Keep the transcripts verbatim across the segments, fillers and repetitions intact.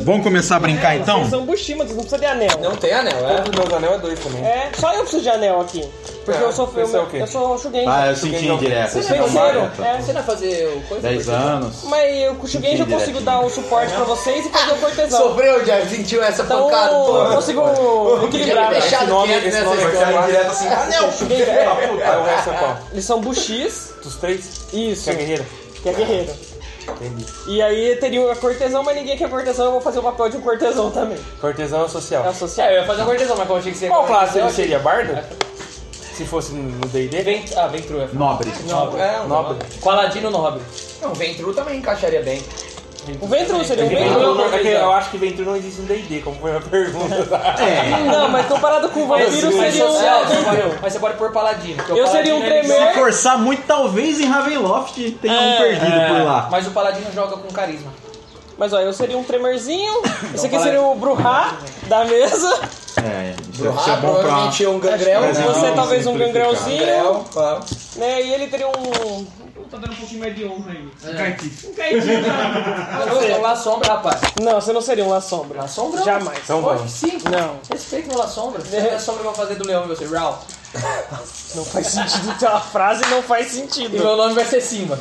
Vamos começar a brincar, então? Vocês são Bushima, vocês não precisam de anel. Não tem anel, é? Todos os meus anel é dois também. É, só eu preciso de anel aqui. Porque É, eu sou você é o quê? eu sou Shugenja. Ah, eu senti indireto. Você Você não não é Terceiro, vai, é. Você não vai fazer o coisa? dez anos. Mas eu com o Shugenja eu consigo dar um suporte pra vocês e fazer o cortesão. Sofreu, já sentiu essa Então pancada eu toda? consigo equilibrar. Podia ter deixado Esse nome, quieto esse nessa nome vai história. sair direto assim. Anel! Shugenja, é. Aí o resto é qual? Eles são Bushis. Dos três? Isso. Que é guerreiro? Que é guerreiro. Entendi. E aí teria a cortesão, mas ninguém quer cortesão, eu vou fazer o papel de um cortesão também. Cortesão social. É o social. É, eu ia fazer uma cortesão, mas como eu achei que você ia... Qual classe ele eu achei- seria? Bardo? Se fosse no D e D? Vent... Ah, Ventru é Nobre. Nobre. É, um Nobre. Com Aladino Nobre. Não, Ventru também encaixaria bem. O Ventru seria um Porque Ventru. Ventru não- é que eu acho que Ventru não existe no D e D, como foi a pergunta. Não, mas comparado com o vampiro Mas seria um social, você Ventru. pode- mas você pode pôr Paladino. porque o Eu seria um Paladino, ele- tremer. Se forçar muito, talvez em Ravenloft tenha um É, perdido por lá. Mas o Paladino joga com carisma. Mas ó, eu seria um tremerzinho, esse aqui seria o Bruhá da mesa, É, isso Ah, é bom pra... provavelmente um gangrel. Mas né? você não, talvez um simplificar. gangrelzinho, Gangrel, claro. né? E ele teria um... Tá dando um pouquinho mais de honra aí. Um caetiço. Um caetiço. Não, lá sombra, rapaz. Não, você não seria um La Sombra. La Sombra? Jamais. Então Pode vamos. sim. Não, Respeito no La Sombra. Se a Sombra vai fazer do leão e você, Raul. não faz sentido ter uma frase, não faz E sentido. meu nome vai ser Simba.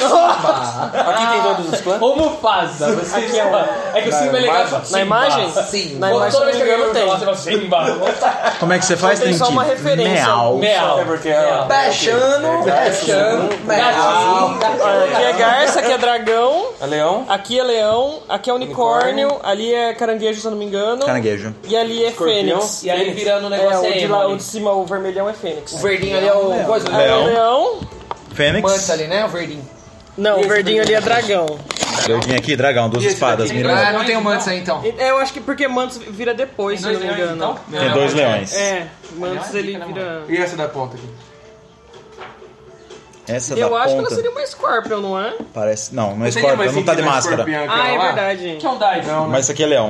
Aqui tem todos os clãs? Ou Mufasa. Você Aqui é uma- é que o Simba é legal. só Na Simba. imagem? Sim. Na imagem, Toda vez se que não me eu engano, tem. você fala Simba. Como é que você faz? Tem só que- uma referência. Meow. Meow. É porque é... Bechano, Bechano, Olha, aqui é garça, aqui é dragão, É leão? aqui é leão, aqui é unicórnio, ali é caranguejo, se eu não me engano. Caranguejo. E ali é Escorpião. fênix. E aí virando o É, negócio o é de, emo lá, o ali. de cima, o vermelhão é fênix. O verdinho ali é o coisa do Aí é Leão. leão. Fênix. Mantis ali, né? O verdinho. Não, o verdinho ali é dragão. Verdinho aqui, dragão, duas E esse espadas, daqui? mirando. Ah, não tem o Mantis aí então. É, eu acho que porque Mantos vira depois, se eu não me engano. Tem dois leões. É, Mantos ele vira... E essa da ponta aqui? Essa Eu da acho que ponta ela seria uma Scorpion, não é? parece... Não, não é Seria mais Scorpion, não tá de sentido na máscara. escorpião Ah, é aquela lá? verdade. Que é um Dive? Não, Mas esse aqui é leão.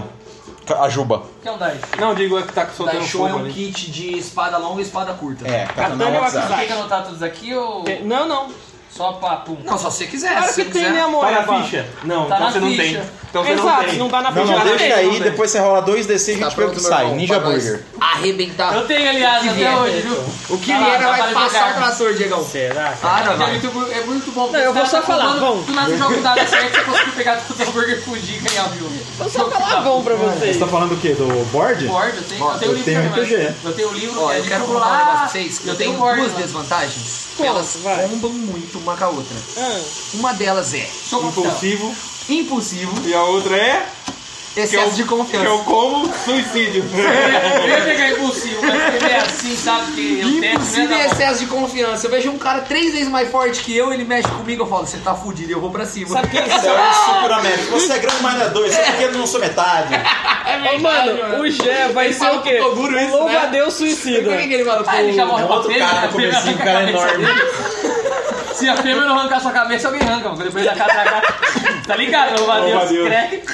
A Juba. Que é um Dive? Não, digo é que tá soltando Daisho é fogo um ali. kit de espada longa e espada curta. É, Katana katana é o WhatsApp. Tem que anotar todos aqui ou Não, não. só pra pum? Não, só se você quiser. Claro se que você tem, quiser. né, amor? Tá na Eva? ficha? Não, Tá então na você não ficha. tem. Então você Exato, não se tem. não tá na Não, ficha, não, não deixa tem. aí, depois você rola dois D C e a Tá gente vê o pronto, que meu sai. irmão, Ninja pra nós Burger. Arrebentar. Eu tenho, aliás, Que até vier. hoje, viu? O que Tá lá, vier tá vai valendo passar carta. o trator, Diegão. Será? Ah, não, É vai. muito, é muito bom. Não, eu vou só falar, vão. Tu nasce jogo dado certo, você conseguiu pegar todo o hambúrguer, fugir e ganhar, viu? Vou só falar bom pra vocês. Você tá falando do quê? Do board? Board, eu tenho, eu tenho o eu livro tenho também, R P G. mas- Eu tenho o livro, Ó, é eu de quero livro falar um lá, negócio pra vocês. que Eu eu tenho tenho board, duas mano. desvantagens. Como? Elas Vai. bombam muito uma com a outra. Ah, Uma delas é Sou confiável. Impulsivo. impulsivo, E a outra é... excesso de Que confiança. é o como suicídio. Eu ia pegar impulsivo, mas ele é assim, sabe? Que eu tento, Impulsivo né, e tá bom. excesso de confiança. Eu vejo um cara três vezes mais forte que eu, ele mexe comigo, eu falo, você tá fudido, e eu vou pra cima. sabe quem Você é o Super Américo. Você é grande, mas não é dois. Você é pequeno, não sou metade. Ô, mano, o Gé vai ser o quê? com duro isso, Um né? louva-a-Deus suicida. Por que que ele fala? Ah, ele já morre pra outro fêmea, cara, a fêmea comecinho, arranca o cara a é cabeça enorme. dele. Se a fêmea não arrancar sua cabeça, alguém arranca, mano. Depois da catraca. Tá ligado? Louva-a-Deus, Louva-a-Deus. crack.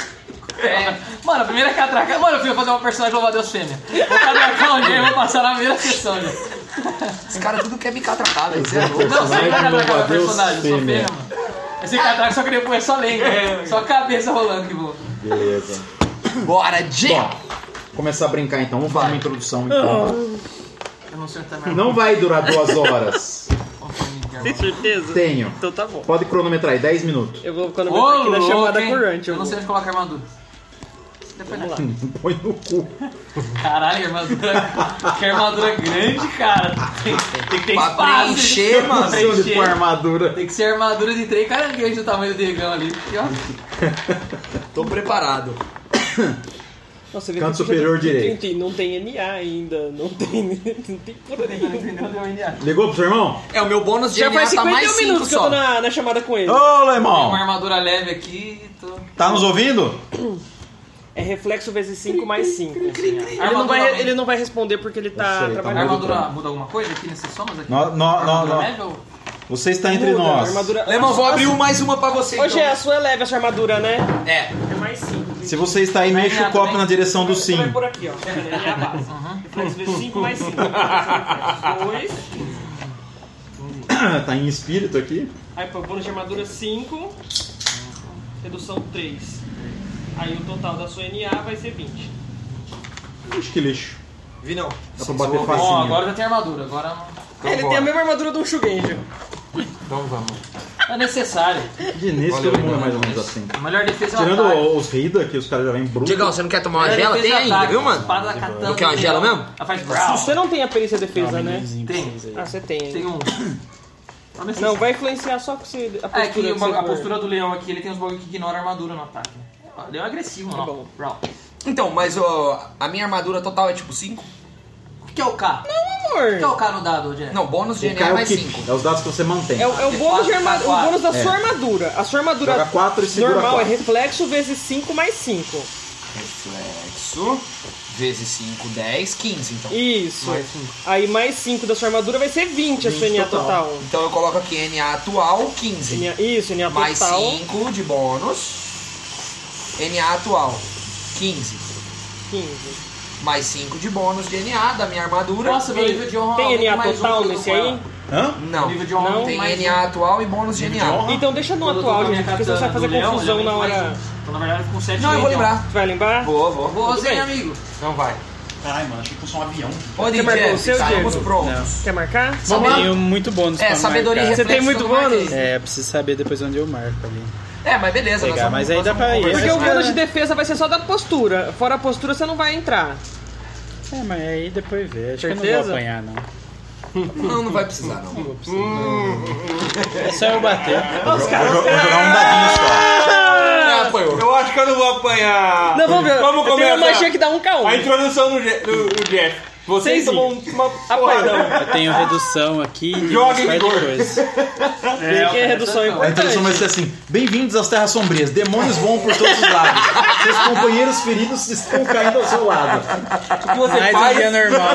É. Mano, a primeira catraca. Mano, eu fui fazer uma personagem louva-a-Deus fêmea. Vou catracar um dia e vou passar na primeira sessão, já. Esse cara tudo quer me catracar, velho. Você é louco. Não, você não vai catracar meu louva-a-Deus personagem, eu sou fêmea. fêmea, mano. Esse catraca só queria pôr só lenga, só a cabeça rolando que vou. Beleza. Bora, Jay! Bom, começar a brincar então. Vamos fazer uma introdução então. Eu não sei até mais. Não vai durar duas horas. Tem certeza? Tenho. Então tá bom. Pode cronometrar aí, dez minutos. Eu vou cronometrar aqui na chamada currante. Eu não sei onde coloca a armadura. Vamos lá. Põe no cu. Caralho, armadura. Que armadura grande, cara. Tem, tem que ter Pra espaço. preencher, mano. Pra Onde preencher. põe a armadura? Tem que ser armadura de três caranguejos do tamanho do Diegão ali. Aqui, ó. Tô preparado. Nossa, vê Canto que superior não tem- direito. tem- Não tem N A ainda. Não tem. Não tem porra nenhuma. Ligou pro seu irmão? É, o meu bônus de Já N A faz tá cinquenta mais e um cinco minutos que eu só. tô na, na chamada com ele. Ô, Tem uma Lemão! armadura leve aqui. Tô... Tá nos ouvindo? É reflexo vezes cinco mais cinco. Ele não, Armadura vai, aumenta. ele não vai responder porque ele tá Eu sei, tá A trabalhando. armadura muda alguma coisa aqui nesses somas? Aqui? Nó- nó- nó- Armadura nó. leve ou... Você está entre Muda, nós. Armadura... Lemão, vou abrir um mais uma pra você. Hoje então. é a sua é leve essa armadura, né? É. É mais cinco. Se você está aí, mexa o copo na direção do Você vai sim. por aqui, ó. Ele é a base. Reflexo vezes cinco mais cinco. dois. Tá em espírito aqui. Aí, pô, bônus de armadura cinco. Redução três. Aí o total da sua N A vai ser vinte. Ixi, que lixo. Vi não. Dá pra bater Bom, facinho. agora já tem armadura, agora É, ele tem a mesma armadura do Shugenja. Então vamos. não é necessário. De nesse Olha, todo mundo é olha, mais ou olha. menos assim. A melhor defesa é o Tirando ataque. os Rida, que os caras já vêm brutos. Diegão, você não quer tomar uma A melhor gela? defesa Tem é ainda, ataque. viu, mano? Espada da katana. Não quer uma gela mesmo? Ela faz growl. Você não tem a perícia de defesa, né? Tem. Ah, você tem. Tem um. Não, vai influenciar só com você, a postura É que que o você ba- a for. postura do leão aqui, ele tem uns bagulho que ignora a armadura no ataque. O leão é agressivo, Tá não. bom. Growl. Então, mas ó, a minha armadura total é tipo cinco? O que é o K? O Amor, que é o K no dado, Jack? Não, bônus de O N K A é o mais que? cinco. É os dados que você mantém. é, o- é o bônus, de arma- o bônus da É. sua armadura. A sua armadura Joga quatro e segura normal quatro. é reflexo vezes cinco mais cinco. Reflexo, vezes cinco, dez, quinze, então. Isso. Aí mais cinco da sua armadura vai ser vinte a sua N A total. total. Então eu coloco aqui N A atual, quinze. N A, isso, N A Mais total. cinco de bônus. N A atual, quinze. quinze. Mais cinco de bônus de N A da minha armadura. Nossa, meu Tem- nível de honra tem aumenta N A mais um total quando eu tô nesse com aí? ela. Hã? Não, O nível de honra Não, tem tem mais N A um. atual e bônus de N A. Então deixa no Quando eu tô com a atual, minha gente, porque você vai katana fazer do leão, confusão ele na aumenta mais hora. um. Então, na verdade, com sete Não, eu vou lembrar. Você vai lembrar? Vou, vou. Vou, Tudo Zé, bem. amigo. Não vai. Ai, mano, achei que fosse um avião. Pode Você ir, marcou o Jeff, seu, estamos Diego? prontos. Quer marcar? Sabe- Tenho muito bônus É, pra sabedoria e marcar. Você reflexo tem muito que eu marquei. bônus? É, preciso saber depois onde eu marco ali. É, mas beleza. nós Pegar, vamos- mas aí nós dá vamos pra ir. conversar. Porque o Mas, bônus de cara- defesa vai ser só da postura. Fora a postura você não vai entrar. É, mas aí depois vê. Acho que eu não Certeza? vou apanhar, não. Não, não vai precisar, não. É só eu bater. Vou jogar um dadinho só. Ah, apoiou. Eu acho que eu não vou apanhar. Não, vamos ver. Vamos Eu tenho uma começar. magia que dá um K um. A introdução do, Je- do, do Jeff. Vocês Seis tomam uma Apagão. porrada. Eu tenho redução aqui de Joga uma em parte de cor. coisa. Porque a redução é A introdução vai importante. ser assim: bem-vindos às Terras Sombrias, demônios voam por todos os lados. Seus companheiros feridos estão caindo ao seu lado. O que você Mais um faz? dia normal.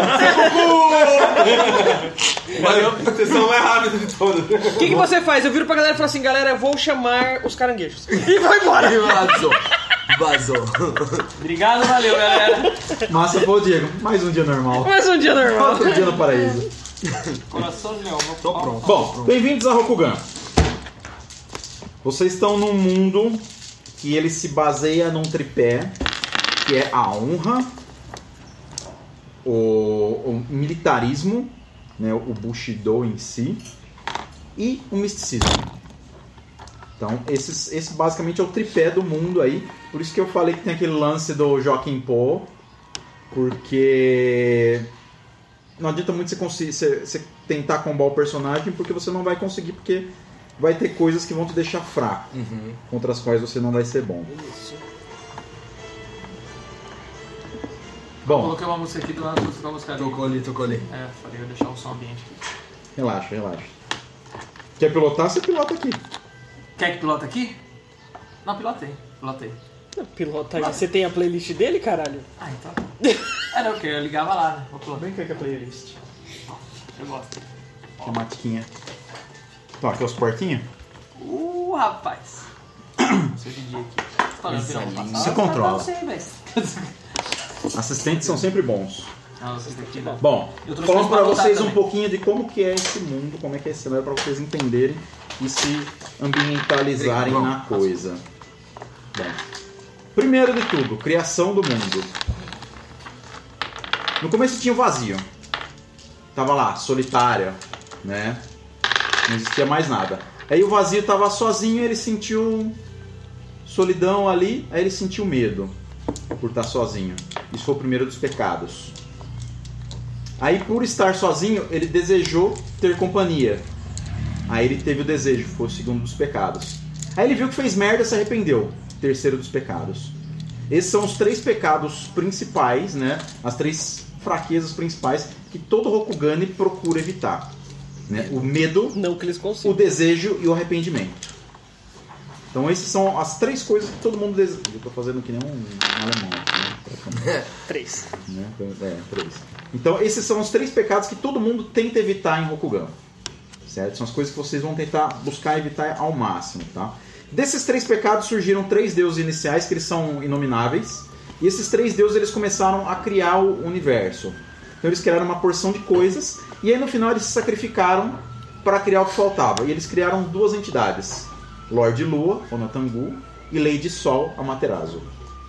Valeu. Vocês são mais rápidos de todos. O que, que você faz? Eu viro pra galera e falo assim, galera, eu vou chamar os caranguejos. E vai embora. Vazou. Vazou. Obrigado, valeu, galera. Massa, pô, Diego. Mais um dia normal. Mais um dia normal. Outro dia no paraíso. Coração de leão. Tô pronto. Bom, bem-vindos a Rokugan. Vocês estão num mundo que ele se baseia num tripé, que é a honra, o, o militarismo, né, o Bushido em si, e o misticismo. Então, esses, esse basicamente é o tripé do mundo aí. Por isso que eu falei que tem aquele lance do Joaquim Pô, porque não adianta muito você, conseguir, você, você tentar combar o personagem, porque você não vai conseguir, porque vai ter coisas que vão te deixar fraco, Uhum. contra as quais você não vai ser bom. Bom, Coloquei uma música aqui do lado da música ali. Tocou ali, tocou ali. É, falei, eu vou deixar um som ambiente aqui. relaxa, relaxa. Quer pilotar? Você pilota aqui. Quer que pilota aqui? Não, pilotei. Pilotei. Pilota aí. Você tem a playlist dele, caralho? Ah, então. É, não, porque eu ligava lá, né? Vou pilotar. Bem que é a playlist. Eu gosto. Tematiquinha. Então, aqui os portinhos. Uh, rapaz. Seu D J aqui. Falando que não vou passar. Se controla. Não sei, velho. Assistentes são sempre bons. Não, vocês têm que dar. Bom, Eu trouxe falando pra para voltar vocês um também. pouquinho de como que é esse mundo, como é que é esse cenário, para vocês entenderem e se ambientalizarem Bom, na coisa. Bom, primeiro de tudo, criação do mundo. No começo tinha o vazio. Tava lá, solitário, né? Não existia mais nada. Aí o vazio tava sozinho, ele sentiu solidão ali, aí ele sentiu medo por estar sozinho. Isso foi o primeiro dos pecados. Aí, por estar sozinho, ele desejou ter companhia. Aí ele teve o desejo, foi o segundo dos pecados. Aí ele viu que fez merda e se arrependeu. Terceiro dos pecados. Esses são os três pecados principais, né? As três fraquezas principais que todo Rokugani procura evitar, né? O medo, Não que eles o consigam. desejo e o arrependimento. Então essas são as três coisas que todo mundo deseja. Eu tô fazendo que nem um, um alemão aqui, né? Três. Né? É, três. Então esses são os três pecados que todo mundo tenta evitar em Rokugan. Certo? São as coisas que vocês vão tentar buscar evitar ao máximo, tá? Desses três pecados surgiram três deuses iniciais que eles são inomináveis. E esses três deuses eles começaram a criar o universo. Então eles criaram uma porção de coisas e aí no final eles se sacrificaram para criar o que faltava. E eles criaram duas entidades: Lorde Lua, Onatangu, e Lady Sol, Amaterasu.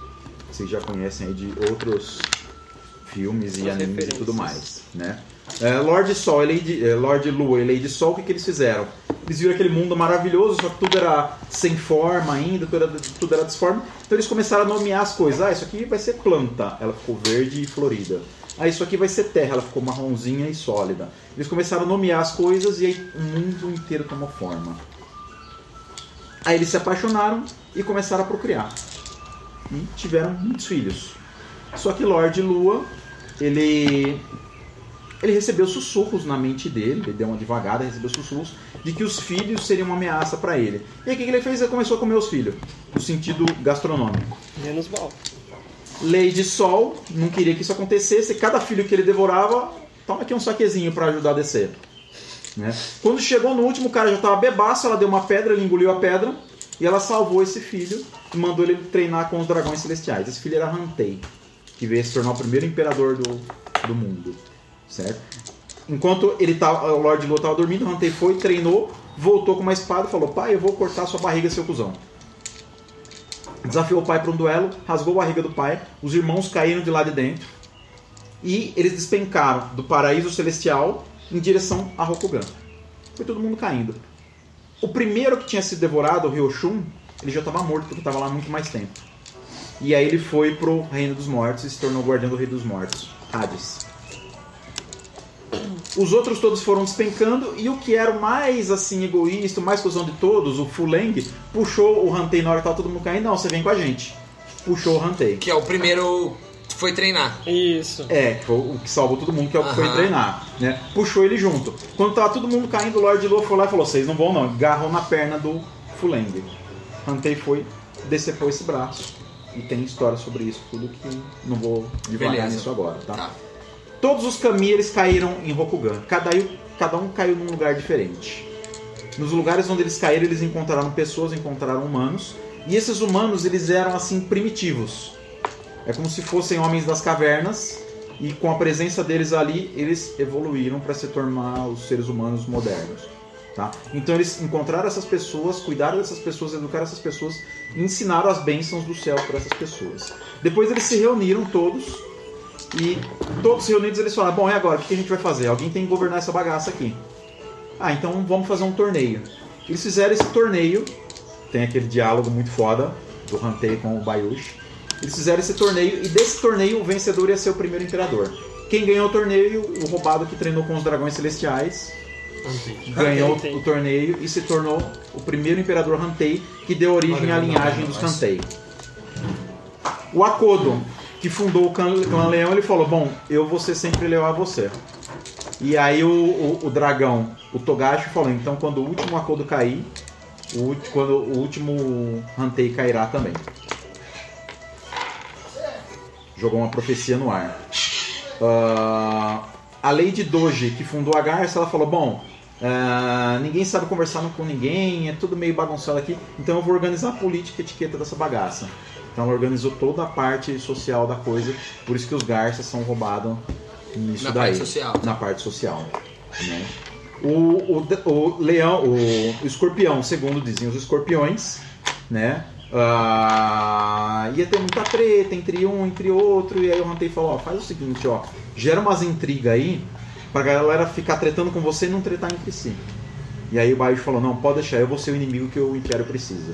vocês já conhecem aí de outros filmes e As animes e referências. tudo mais, né? É, Lorde Sol e Lady, é, Lorde Lua e Lady Sol, o que, que eles fizeram? Eles viram aquele mundo maravilhoso, só que tudo era sem forma ainda, tudo era, tudo era disforme. Então eles começaram a nomear as coisas. Ah, isso aqui vai ser planta, ela ficou verde e florida. Ah, isso aqui vai ser terra, ela ficou marronzinha e sólida. Eles começaram a nomear as coisas e aí o mundo inteiro tomou forma. Aí eles se apaixonaram e começaram a procriar. E tiveram muitos filhos. Só que Lorde Lua, ele... ele recebeu sussurros na mente dele, ele deu uma devagada, recebeu sussurros de que os filhos seriam uma ameaça para ele. E aí o que ele fez? Ele começou a comer os filhos, no sentido gastronômico. Menos mal. Lady Sol não queria que isso acontecesse, e cada filho que ele devorava, toma aqui um saquezinho para ajudar a descer. Né? Quando chegou no último, o cara já estava bebaço, ela deu uma pedra, ele engoliu a pedra, e ela salvou esse filho e mandou ele treinar com os dragões celestiais. Esse filho era Hantei, que veio se tornar o primeiro imperador do, do mundo. Certo? Enquanto ele tava, o Lorde Lua estava dormindo, Hantei foi, treinou, voltou com uma espada e falou: pai, eu vou cortar sua barriga, seu cuzão. Desafiou o pai para um duelo, rasgou a barriga do pai, os irmãos caíram de lá de dentro e eles despencaram do paraíso celestial em direção a Rokugan. Foi todo mundo caindo. O primeiro que tinha sido devorado, o Ryoshun, ele já estava morto porque estava lá há muito mais tempo. E aí ele foi pro Reino dos Mortos e se tornou o guardião do Rei dos Mortos, Hades. Os outros todos foram despencando e o que era o mais assim egoísta, o mais cuzão de todos, o Fuleng, puxou o Hantei na hora que estava todo mundo caindo. Não, você vem com a gente. Puxou o Hantei. Que é o primeiro que foi treinar. Isso. É, que foi o que salvou todo mundo, que é o que Aham. foi treinar. Né? Puxou ele junto. Quando tava todo mundo caindo, o Lorde Lua foi lá e falou: vocês não vão não. Agarrou na perna do Fuleng. Hantei foi, decepou esse braço. E tem história sobre isso, tudo que não vou devagar Beleza. nisso agora, tá? Tá. Todos os Kami, eles caíram em Rokugan. Cada, cada um caiu num lugar diferente. Nos lugares onde eles caíram, eles encontraram pessoas, encontraram humanos. E esses humanos, eles eram assim, primitivos. É como se fossem homens das cavernas. E com a presença deles ali, eles evoluíram para se tornar os seres humanos modernos. Tá? Então eles encontraram essas pessoas, cuidaram dessas pessoas, educaram essas pessoas e ensinaram as bênçãos do céu para essas pessoas. Depois eles se reuniram todos e todos reunidos eles falaram: bom, e agora? O que a gente vai fazer? Alguém tem que governar essa bagaça aqui. Ah, então vamos fazer um torneio. Eles fizeram esse torneio, tem aquele diálogo muito foda do Hantei com o Bayushi. Eles fizeram esse torneio e desse torneio o vencedor ia ser o primeiro imperador. Quem ganhou o torneio, o roubado que treinou com os dragões celestiais, ganhou Hantei. o torneio e se tornou o primeiro imperador Hantei, que deu origem à linhagem dos Hantei. O Akodo, que fundou o clã, clã Leão, ele falou: bom, eu vou ser sempre leal a você. E aí o, o, o dragão, o Togashi, falou: então quando o último Akodo cair, o, ulti- quando o último Hantei cairá também. Jogou uma profecia no ar. Ah, a Lady Doji, que fundou a Garça, ela falou: bom, ah, ninguém sabe conversar com ninguém, é tudo meio bagunçado aqui, então eu vou organizar a política e etiqueta dessa bagaça. Então ela organizou toda a parte social da coisa, por isso que os Garças são roubados nisso Na daí. parte social. Na parte social. Né? O, o, o leão, o, o escorpião, segundo dizem os escorpiões, né? Ah, ia ter muita treta entre um, entre outro, e aí o Hantei falou: ó, faz o seguinte, ó, gera umas intrigas aí pra galera ficar tretando com você e não tretar entre si. E aí o Bayushi falou: não, pode deixar, eu vou ser o inimigo que o Império precisa.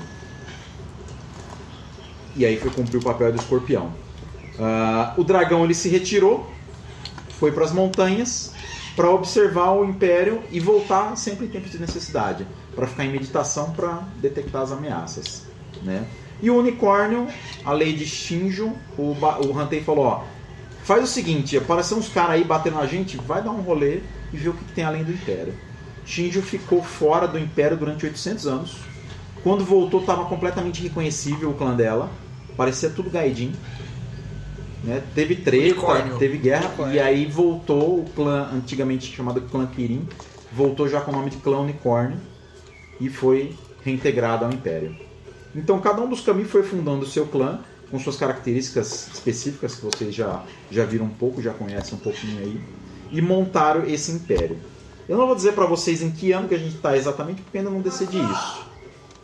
E aí foi cumprir o papel do escorpião. Ah, o dragão, ele se retirou, foi para as montanhas para observar o Império e voltar sempre em tempos de necessidade, para ficar em meditação para detectar as ameaças. Né? E o unicórnio, a Lady Shinjo, o, Ba- o Hantei falou: ó, faz o seguinte, aparecer uns caras aí batendo na gente, vai dar um rolê e ver o que, que tem além do Império. Shinjo ficou fora do Império durante oitocentos anos. Quando voltou, estava completamente reconhecível o clã dela, parecia tudo Gaidin. Né? Teve treta, Unicórnio. teve guerra, Unicórnio. e aí voltou o clã antigamente chamado clã Kirin, voltou já com o nome de clã Unicórnio e foi reintegrado ao Império. Então cada um dos Kami foi fundando o seu clã com suas características específicas que vocês já, já viram um pouco, já conhecem um pouquinho aí, e montaram esse império. Eu não vou dizer para vocês em que ano que a gente está exatamente, porque ainda não decidi isso.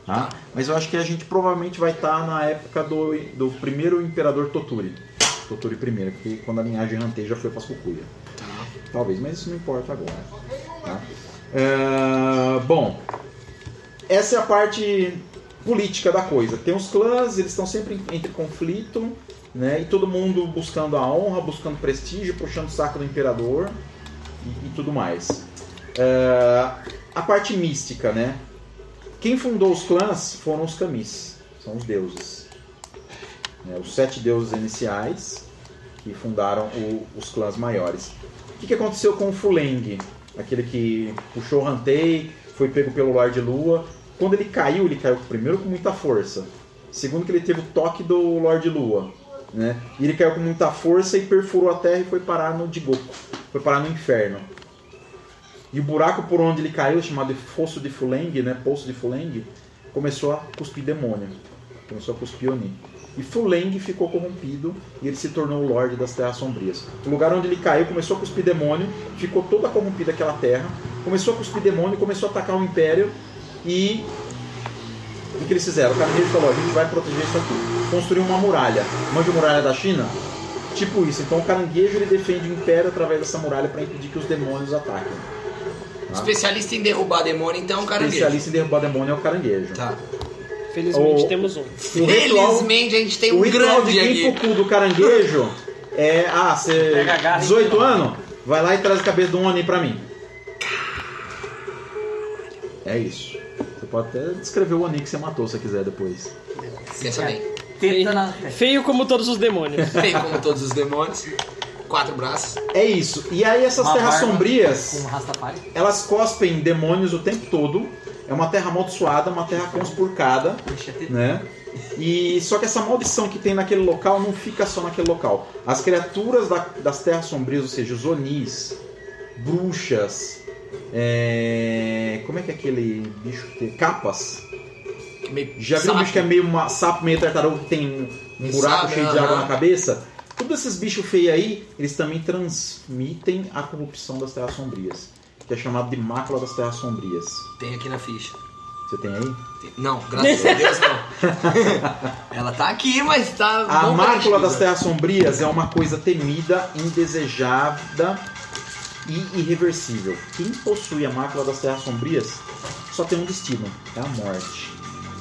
Tá? Mas eu acho que a gente provavelmente vai estar na época do, do primeiro imperador Toturi. Toturi primeiro, porque quando a linhagem Hantei já foi para as Kukuya. Tá. Talvez, mas isso não importa agora. Tá? É, bom, essa é a parte política da coisa. Tem os clãs, eles estão sempre entre conflito, né? E todo mundo buscando a honra, buscando prestígio, puxando o saco do imperador e, e tudo mais. É, a parte mística, né? Quem fundou os clãs foram os kamis, são os deuses. É, os sete deuses iniciais que fundaram o, os clãs maiores. O que, que aconteceu com o Fuleng? Aquele que puxou o Hantei, foi pego pelo Lorde Lua. Quando ele caiu, ele caiu primeiro com muita força. Segundo que ele teve o toque do Lorde Lua. Né? E ele caiu com muita força e perfurou a terra e foi parar no Jigoku. Foi parar no inferno. E o buraco por onde ele caiu, chamado de Fosso de Fuleng, né? Poço de Fuleng, começou a cuspir demônio. Começou a cuspir Oni. E Fuleng ficou corrompido e ele se tornou o Lorde das Terras Sombrias. O lugar onde ele caiu começou a cuspir demônio, ficou toda corrompida aquela terra, começou a cuspir demônio, começou a atacar o Império e... O que eles fizeram? O Caranguejo falou, a gente vai proteger isso aqui. Construiu uma muralha. Manja a muralha da China? Tipo isso. Então o Caranguejo ele defende o Império através dessa muralha para impedir que os demônios ataquem. Tá? Especialista em derrubar demônio, então é o Caranguejo. Especialista em derrubar demônio é o Caranguejo. Tá. Felizmente O- temos um. O ritual, Felizmente a gente tem um o ritual de grande aqui. Genpoku do Caranguejo é... Ah, você... Pega a garra e dezoito tira. anos? Vai lá e traz a cabeça do Oni pra mim. É isso. Você pode até descrever o Oni que você matou se você quiser depois. Pensa bem. Teta na Feio como todos os demônios. Feio como todos os demônios. Quatro braços. É isso. E aí essas Uma terras barba sombrias... com um rastafari. Elas cospem demônios o tempo todo. É uma terra amaldiçoada, uma terra conspurcada, né? E só que essa maldição que tem naquele local não fica só naquele local. As criaturas da- das terras sombrias, ou seja, os onis, bruxas, é... como é que é aquele bicho que tem? Capas. Meio Já viu um sapo. bicho que é meio uma, sapo, meio tartaruga, que tem um, um buraco Sabe, cheio de aham. água na cabeça? Todos esses bichos feios aí, eles também transmitem a corrupção das terras sombrias, que é chamado de mácula das terras sombrias. Tem aqui na ficha. Você tem aí? Tem- Não, graças a Deus não. Ela tá aqui, mas tá... A não mácula preenchida. das terras sombrias é uma coisa temida, indesejada e irreversível. Quem possui a mácula das terras sombrias só tem um destino, é a morte.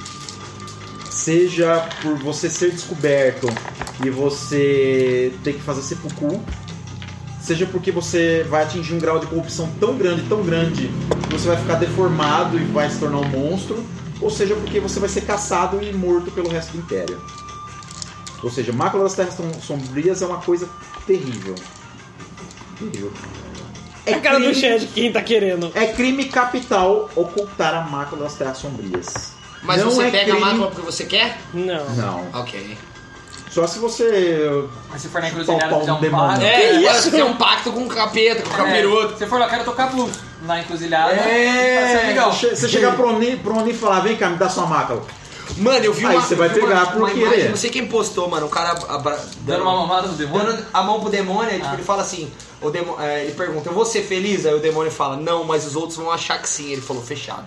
Seja por você ser descoberto e você ter que fazer seppuku, seja porque você vai atingir um grau de corrupção tão grande, tão grande, que você vai ficar deformado e vai se tornar um monstro, ou seja porque você vai ser caçado e morto pelo resto do Império. Ou seja, mácula das terras sombrias é uma coisa terrível. Terrível. É a cara do Shed, quem tá querendo. É crime capital ocultar a mácula das terras sombrias. Mas Não você é pega crime- a mácula porque você quer? Não. Não. Ok. Só se você... Mas se for na Pau, encruzilhada pau fizer do um demônio. pacto... É, isso? agora você tem um pacto com o capeta, com o capiroto. É, se for lá, eu quero tocar blues na encruzilhada. É, vai ser legal. Você você chegar pro Oni, pro Oni e falar, vem cá, me dá sua mácula. Mano, eu vi Aí uma... você vai eu vi pegar uma, por uma querer. imagem, não sei quem postou, mano. O cara abra- Dando uma mamada no demônio. dando a mão pro demônio, aí, tipo, Ah. ele fala assim, o demo, é, ele pergunta, eu vou ser feliz? Aí o demônio fala, não, mas os outros vão achar que sim. Ele falou, fechado.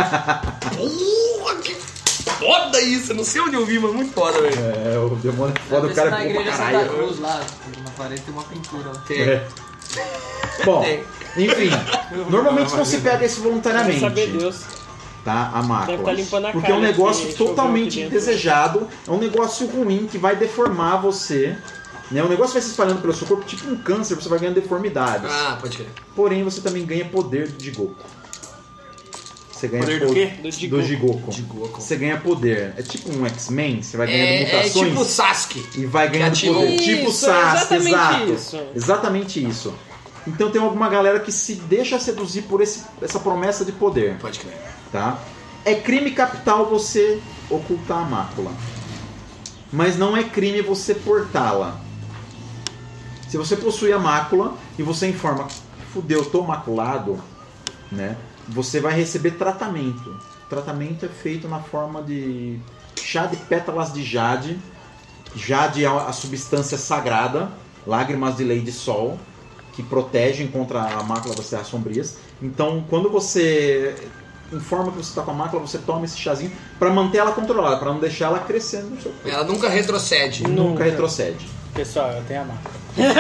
Porra, que foda isso, eu não sei onde eu vi, mas muito foda, velho. É, o demônio é foda, Deve o ser cara na é bom igreja pra Santa caralho. Cruz lá, na parede tem uma pintura lá. Tem. É. Bom, Tem. enfim, normalmente não se pega isso Vai voluntariamente. saber Deus. Tá? A mácula. Deve tá limpando a Porque é um cara negócio que choveu totalmente aqui dentro. indesejado, é um negócio ruim que vai deformar você. Né? O negócio vai se espalhando pelo seu corpo, tipo um câncer, você vai ganhando deformidades. Ah, pode crer. Porém, você também ganha poder de Jigoku. Você ganha Poder do po- quê? Do Do Jigoku. Jigoku. Jigoku. Você ganha poder. É tipo um X-Men, você vai ganhando É, é mutações tipo o Sasuke. e vai ganhando ativou. poder. Tipo Isso, Sasuke, exatamente exato. isso. Exatamente isso. Então tem alguma galera que se deixa seduzir por esse, essa promessa de poder. Pode crer. Tá? É crime capital você ocultar a mácula. Mas não é crime você portá-la. Se você possui a mácula e você informa, fudeu, eu tô maculado, né? Você vai receber tratamento. O tratamento é feito na forma de chá de pétalas de jade. Jade é a substância sagrada, lágrimas de lei de sol, que protegem contra a mácula das terras sombrias. Então, quando você informa que você está com a mácula, você toma esse chazinho para manter ela controlada, para não deixar ela crescendo no seu corpo. Ela nunca retrocede. Nunca, Nunca. retrocede. Pessoal, eu tenho a mácula.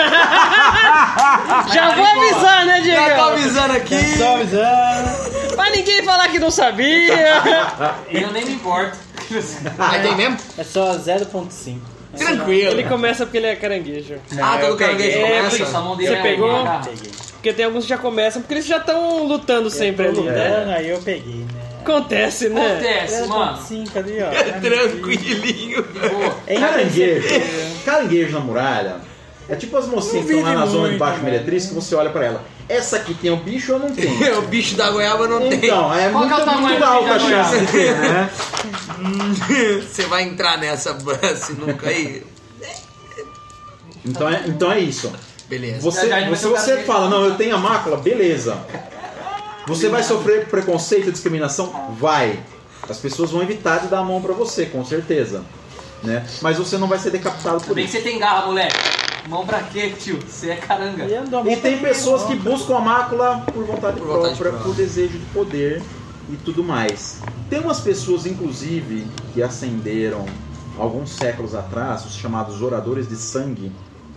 Já vou avisar, né, Diego? Já tô avisando aqui. Tô avisando. Pra ninguém falar que não sabia. Eu nem me importo. Mas tem mesmo? É só zero ponto cinco. Tranquilo. Ele começa porque ele é caranguejo. Ah, todo caranguejo É, começa? Isso, a mão dele Você é pegou? uma garra. Peguei. Porque tem alguns que já começam, porque eles já estão lutando sempre ali, né? É, aí eu peguei, né? Acontece, né? Acontece, mano. cinco ali, ó. Tranquilinho. De boa. É Caranguejo. Caranguejo na muralha. É tipo as mocinhas que estão lá na zona de baixo meretriz que você olha pra ela. Essa aqui tem o bicho ou não tem? O bicho da goiaba não tem. Então, é Qual que é o muito, tamanho muito do alta a bicho da chance de ter, né? Você vai entrar nessa sinuca aí? Então é, então é isso. Beleza. Você, Já, já, você, mas eu você quero- fala, não, eu tenho a mácula, beleza. Você vai sofrer preconceito e discriminação? Vai. As pessoas vão evitar de dar a mão pra você, com certeza. Né? Mas você não vai ser decapitado por Bem que isso. você tem garra, moleque. Mão pra quê, tio? Você é caranga. E andou E tem pessoas que buscam a mácula por vontade Por vontade própria, própria. por desejo de poder e tudo mais. Tem umas pessoas, inclusive, que ascenderam alguns séculos atrás, os chamados oradores de sangue,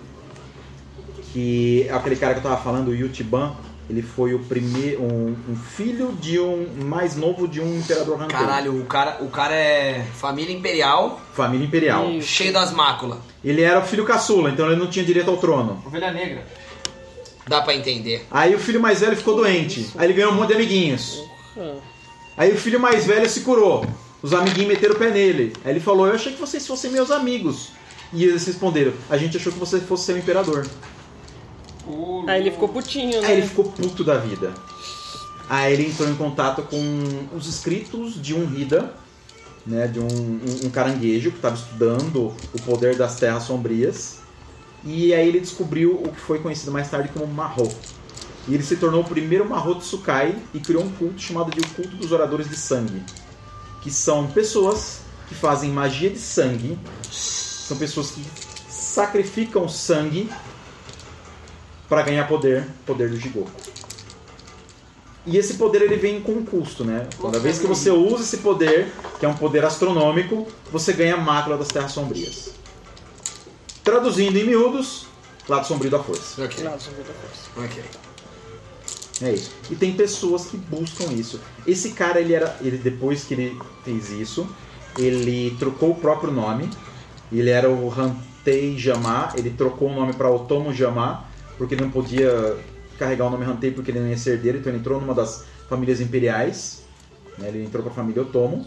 que aquele cara que eu tava falando, o Yutiban, ele foi o primeiro, um, um filho de um mais novo de um imperador Hantou. Caralho, o cara, o cara é família imperial, Família imperial. Isso. cheio das máculas. Ele era o filho caçula, então ele não tinha direito ao trono. Ovelha negra. Dá pra entender. Aí o filho mais velho ficou doente. Aí ele ganhou um monte de amiguinhos. Aí o filho mais velho se curou. Os amiguinhos meteram o pé nele. Aí ele falou, eu achei que vocês fossem meus amigos. E eles responderam, a gente achou que você fosse seu imperador. Aí ele ficou putinho, né? Aí ele ficou puto da vida. Aí ele entrou em contato com os escritos de um Hida, né, de um, um, um caranguejo que estava estudando o poder das terras sombrias. E aí ele descobriu o que foi conhecido mais tarde como Mahou. E ele se tornou o primeiro Mahou Tsukai e criou um culto chamado de o culto dos oradores de sangue. Que são pessoas que fazem magia de sangue. São pessoas que sacrificam sangue para ganhar poder, poder do Jigoku. E esse poder ele vem com um custo, né? Toda vez que você usa esse poder, que é um poder astronômico, você ganha a mácula das Terras Sombrias. Traduzindo em miúdos, lado sombrio da força. Ok. Não, só vida força. Ok. É isso. E tem pessoas que buscam isso. Esse cara, ele era, ele depois que ele fez isso, ele trocou o próprio nome. Ele era o Hantei Jama, ele trocou o nome para Otomo Jama, porque ele não podia carregar o nome Hantei porque ele não ia ser herdeiro, então ele entrou numa das famílias imperiais, né? Ele entrou para a família Otomo,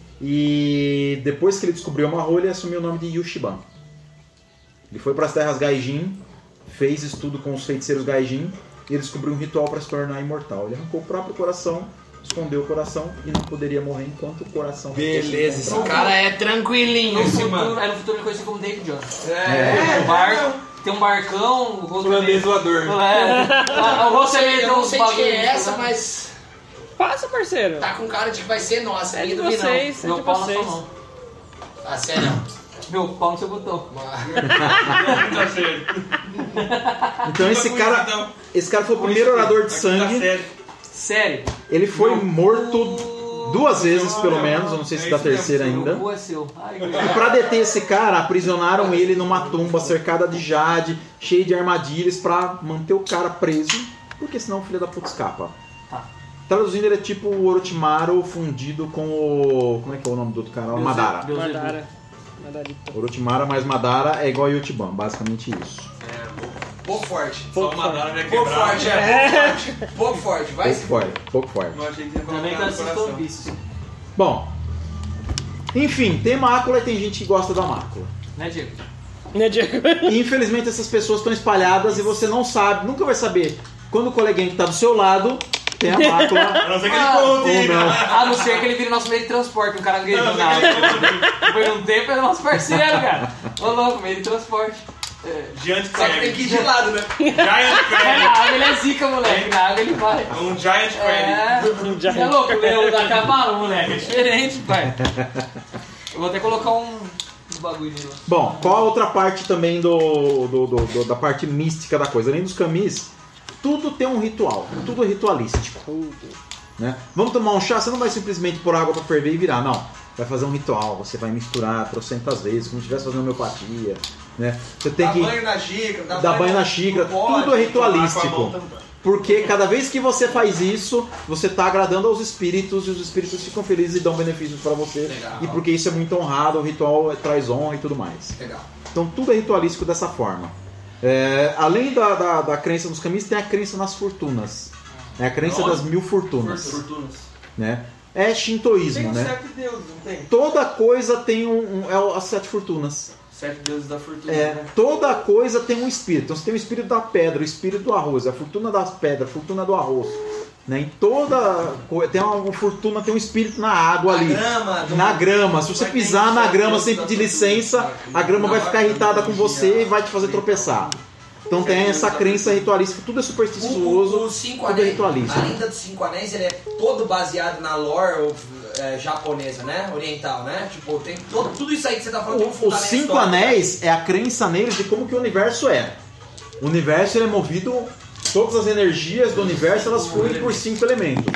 e depois que ele descobriu o Mahou, ele assumiu o nome de Yushiban. Ele foi para as terras Gaijin, fez estudo com os feiticeiros Gaijin, e ele descobriu um ritual para se tornar imortal. Ele arrancou o próprio coração, escondeu o coração, e não poderia morrer enquanto o coração... Beleza, esse fosse cara é tranquilinho. No Esse futuro, mano. era no futuro ele conhecido como David Jones. É. Um barco, tem um barcão, o rosto Holandês voador. É, a- o rosto dele Eu tem não uns sei de quem é bagulhos, essa, né? mas Passa, parceiro. tá com cara de que vai ser nossa. É de Ninguém duvida, vocês, é Meu de pau na sua vocês. mão. não. Ah, sério. Meu pau no seu botão. Tá certo. Então esse cara, esse cara foi o primeiro orador de sangue. Sério. Ele foi morto duas vezes, pelo menos, eu não sei se da terceira O ainda. cu é seu. Ai, E pra deter esse cara, aprisionaram ele numa tumba cercada de jade, cheia de armadilhas, pra manter o cara preso, porque senão o filho da puta escapa. Tá. Traduzindo, ele é tipo o Orochimaru fundido com o... como é que é o nome do outro cara? O Madara. Deus Madara. Madarita. Orochimaru mais Madara é igual a Yutiban, basicamente isso. Pouco forte. Só uma dada já Pouco quebrada. forte, é. Pouco forte. Pouco forte. Vai Pouco se forte, pouco forte. Eu achei que ia Também que colocar eu no assisto coração. vício. Bom, enfim, tem mácula e tem gente que gosta da mácula. Né, Diego? Né, Diego? E infelizmente essas pessoas estão espalhadas e você não sabe, nunca vai saber quando o coleguinha que está do seu lado tem a mácula A não ser que ele Ah, ou conte, não. A não ser que ele vire nosso meio de transporte, um caranguejo do nada. Depois de um tempo ele é nosso parceiro, cara. Ô louco, meio de transporte. É. Giant Só que tem Crab. que ir de lado, né? Giant É, Crab. na água ele é zica, moleque. Na água ele vai. Um Giant Crab. É, Já- você é louco, o leão da cavalo, moleque. É diferente, pai. Eu vou até colocar um, um bagulho nele lá. Bom, qual a outra parte também do, do- do- do- da parte mística da coisa? Além dos camis, tudo tem um ritual, tudo é ritualístico. Né? Vamos tomar um chá, você não vai simplesmente pôr água para ferver e virar, não. Vai fazer um ritual, você vai misturar trocentas vezes, como se estivesse fazendo homeopatia. Né? Você tem Dá que banho na xícara, dá, dar banho na xícara, no pote, tudo é Tomar com a mão ritualístico. também. Porque cada vez que você faz isso, você está agradando aos espíritos e os espíritos ficam felizes e dão benefícios para você. Legal. E porque isso é muito honrado, o ritual traz honra e tudo mais. Legal. Então tudo é ritualístico dessa forma. É, além da, da, da crença nos caminhos, tem a crença nas fortunas. É a crença das mil fortunas. Fortunas. Né? É shintoísmo, Tem um né? sete deuses, não tem? Toda coisa tem um, um, é as sete fortunas. Sete deuses da fortuna. É, né? toda coisa tem um espírito. Então você tem o espírito da pedra, o espírito do arroz, a fortuna das pedras, a fortuna do arroz. Né? Em toda co- tem uma fortuna, tem um espírito na água ali. grama, do- Na grama. Se você Vai ter pisar um na sete grama deuses sem da pedir fortuna. licença, a grama vai ficar irritada com você e vai te fazer tropeçar. Então tem essa crença ritualística, tudo é O, supersticioso, o, o Cinco tudo é Anéis, ritualístico. a lenda dos Cinco Anéis, ele é todo baseado na lore é, japonesa, né? Oriental, né? Tipo, tem todo, tudo isso aí que você tá falando. tem um O- Os fundamento cinco histórico. anéis é a crença neles de como que o universo é. O universo ele é movido, todas as energias do universo elas fluem por cinco elementos.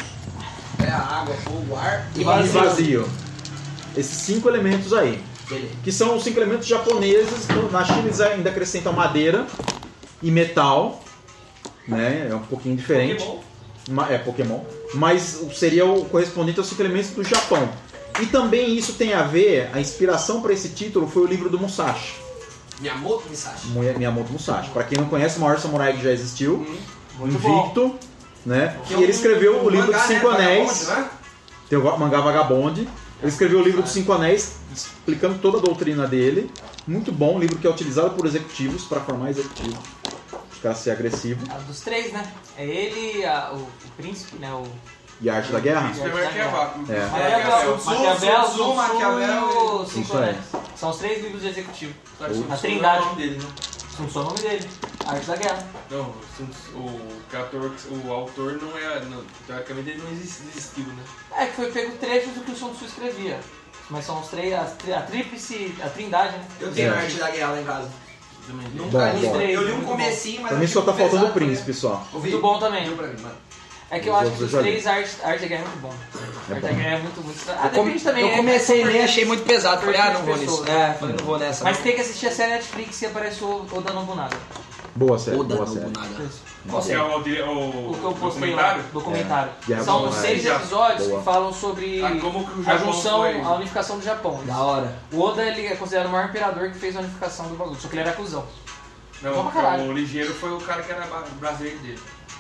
É a água, fogo, ar E vazio. Esses cinco elementos aí. Beleza. Que são os cinco elementos japoneses. Na China eles ainda acrescentam madeira e metal. Né? É um pouquinho diferente. Pokémon. Ma- É Pokémon. Mas seria o correspondente aos cinco elementos do Japão. E também isso tem a ver, a inspiração para esse título foi o livro do Musashi. Miyamoto Musashi. Mu- Miyamoto Musashi. Para quem não conhece, o maior samurai que já existiu. Muito Invicto. Né? Que E é ele um- escreveu o um livro mangá, dos Cinco né? Anéis. Vagabond, né? Tem o va- mangá Vagabond. Ele escreveu o livro dos Cinco Anéis, explicando toda a doutrina dele. Muito bom, um livro que é utilizado por executivos para formar executivos. Os caras ser agressivo. Ah, dos três, né? É ele, a- o, o príncipe, né? O E a arte da guerra? Isso é Maquiavel. É. Maquiavel, Sun Tzu, Maquiavel, Sun Tzu, Sun Tzu Maquiavel e os Cinco Isso é. Anéis. São os três livros de executivo. A A Trindade. o nome dele, né? Sun Tzu é o nome dele. A Arte da Guerra. Não, o, o, ator, o autor não é. Não, teoricamente ele não existe- existiu, né? É que foi pego trechos do que o Sun Tzu escrevia. Mas são os três, a, tri- a tríplice, a trindade, né? Eu tenho É. a arte da guerra lá em casa. Também. Nunca Bom, li. bom. Eu li um Muito comecinho, mas... Pra mim achei só tá muito faltando o pesado, príncipe só. Ouvi. Muito bom também. Deu pra mim, mano. É que eu Os acho outros que os eu já li. três, a arte, a arte da Guerra é muito bom. A Arte da bom. Guerra é muito, muito... Ah, Eu, come- depende também. eu é- comecei é a ler, achei muito pesado. Falei, ah, não vou Perfil de nisso. pessoa. É, falei, não vou nessa. Mas não. tem que assistir a série Netflix e aparece o Oda Nobunaga. Boa série, Oda boa no série. nada. Qual que é o, dire- o, O que eu postei documentário? lá, documentário. É. Guerra São Boa, seis né? episódios Boa. que falam sobre Ah, como que o a Japão junção, foi- a unificação do Japão. Da hora. O Oda ele é considerado o maior imperador que fez a unificação do bagulho, só que ele era cuzão. Não, Vamos pra caralho. o ligeiro foi o cara que era ba- brasileiro dele.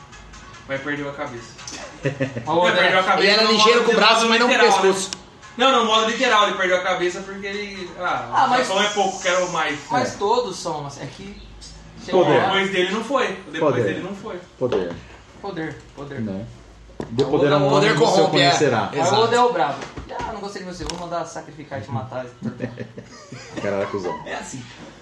Mas perdeu a cabeça. O Oda, Ele perdeu a né? cabeça Ele era no ligeiro modo- com o braço, modo mas não com o literal, né? pescoço. Não, no modo literal, ele perdeu a cabeça porque ele. Ah, Ah, ah mas- mas... é pouco, quero mais. Mas É. todos são, mas é que... chega Poder. uma hora- Depois dele não foi. Depois Poder. dele não foi. Poder. Poder, poder. Né? De poder a um Poder homem você o corrompe, é. conhecerá. Aí o Oda é o brabo. Ah, não gostei de você, vou mandar sacrificar e te matar. O cara era cuzão. É assim.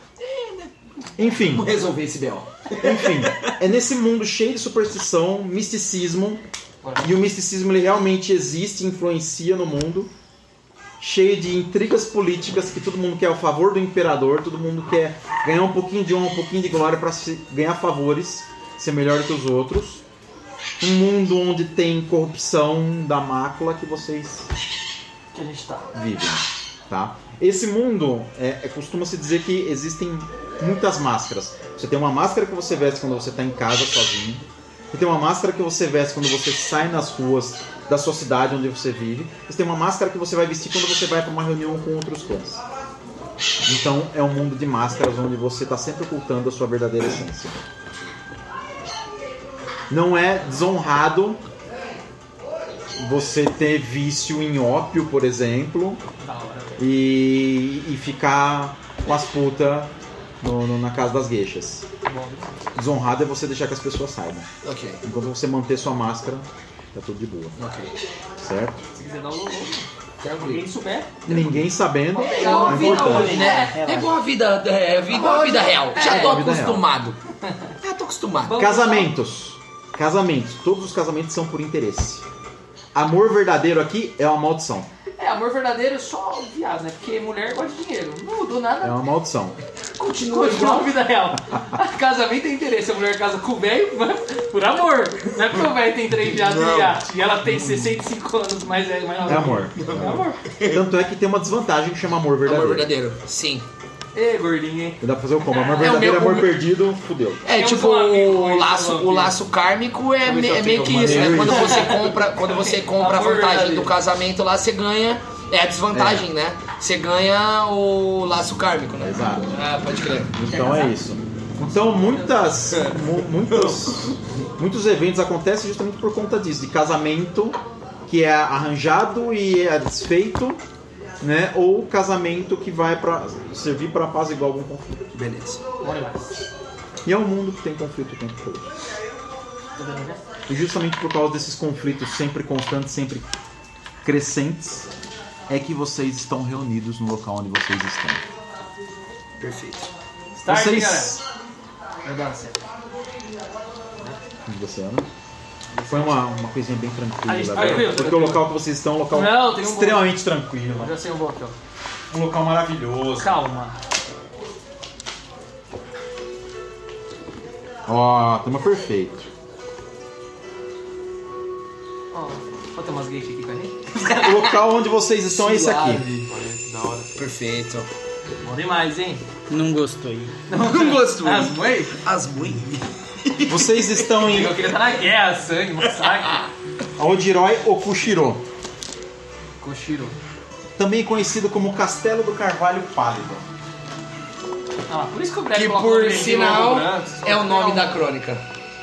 Enfim, Vamos resolver esse B O. enfim. É nesse mundo cheio de superstição, misticismo. E o misticismo ele realmente existe, influencia no mundo. Cheio de intrigas políticas que todo mundo quer a favor do imperador, todo mundo quer ganhar um pouquinho de honra, um pouquinho de glória para ganhar favores, ser melhor do que os outros. Um mundo onde tem corrupção da mácula que vocês Que a gente tá. vivem, tá? Esse mundo, é, é, costuma-se dizer que existem muitas máscaras. Você tem uma máscara que você veste quando você está em casa sozinho. Você tem uma máscara que você veste quando você sai nas ruas da sua cidade onde você vive. Você tem uma máscara que você vai vestir quando você vai para uma reunião com outros clãs. Então é um mundo de máscaras onde você está sempre ocultando a sua verdadeira essência. Não é desonrado você ter vício em ópio, por exemplo, Da hora. e, e ficar com as putas no- no- na casa das gueixas. Bom, Desonrado é você deixar que as pessoas saibam. Ok, Enquanto você manter sua máscara, tá tudo de boa, ok. certo? se quiser dar o logo, se Tranquilo. ninguém souber. Ninguém sabendo É é igual a vida importante. hoje, né? É igual a vida, é, vida, igual a vida real. Já tô É, vida real. acostumado. Já tô acostumado. Casamentos. Casamentos. Todos os casamentos são por interesse. Amor verdadeiro aqui é uma maldição. É, amor verdadeiro é só viado, né? Porque mulher gosta de dinheiro. Não mudou nada. É uma maldição. Continua Continua a igual. vida real. Casamento é interesse. A mulher casa com o velho por amor. Não é porque o velho tem três viados Não. e iate. E ela tem sessenta e cinco anos mais velho, mais nova. É amor. É amor. Tanto é que tem uma desvantagem que chama amor verdadeiro. Amor verdadeiro. Sim. Ê, gordinho, hein? Dá pra fazer o como? Amor É, verdadeiro, o meu- amor perdido, fudeu. É, Temos tipo, um amigo o aí, laço, falando o que- laço kármico é, Vamos ver me- se eu é meio tenho que uma isso, né? maneira. Quando você compra, quando você compra a Amor vantagem verdadeiro. do casamento lá, você ganha. É a desvantagem, né? Você ganha o laço kármico, né? Exato. Ah, pode crer. Então é isso. Então muitas, mu- muitos, muitos eventos acontecem justamente por conta disso, de casamento que é arranjado e é desfeito, né? Ou casamento que vai para servir para apaziguar algum conflito. Beleza. Bora mais. E é um mundo que tem conflito o tempo todo. E justamente por causa desses conflitos sempre constantes, sempre crescentes, é que vocês estão reunidos no local onde vocês estão. Perfeito. Start, vocês... galera. Vai dar certo. Onde você anda? Foi uma, uma coisinha bem tranquila, Aí, velho. tranquilo, Porque tranquilo. o local que vocês estão é um local Não, tem um extremamente tranquilo. Eu já sei um bom aqui, ó. Um local maravilhoso. Calma. Ó, tema perfeito. Ó, pode ter umas gays aqui com a gente? O local onde vocês estão é esse aqui. Olha que da hora. Perfeito. Bom demais, hein? Não gostei. Não gostou. As mães? As mães. Vocês estão em Eu queria estar na guerra, sangue, massacre. Odirói Okushiro, Koshiro. também conhecido como Castelo do Carvalho Pálido. Ah, por isso que o Brad Que colocou por no sinal branco, é o nome não. da crônica.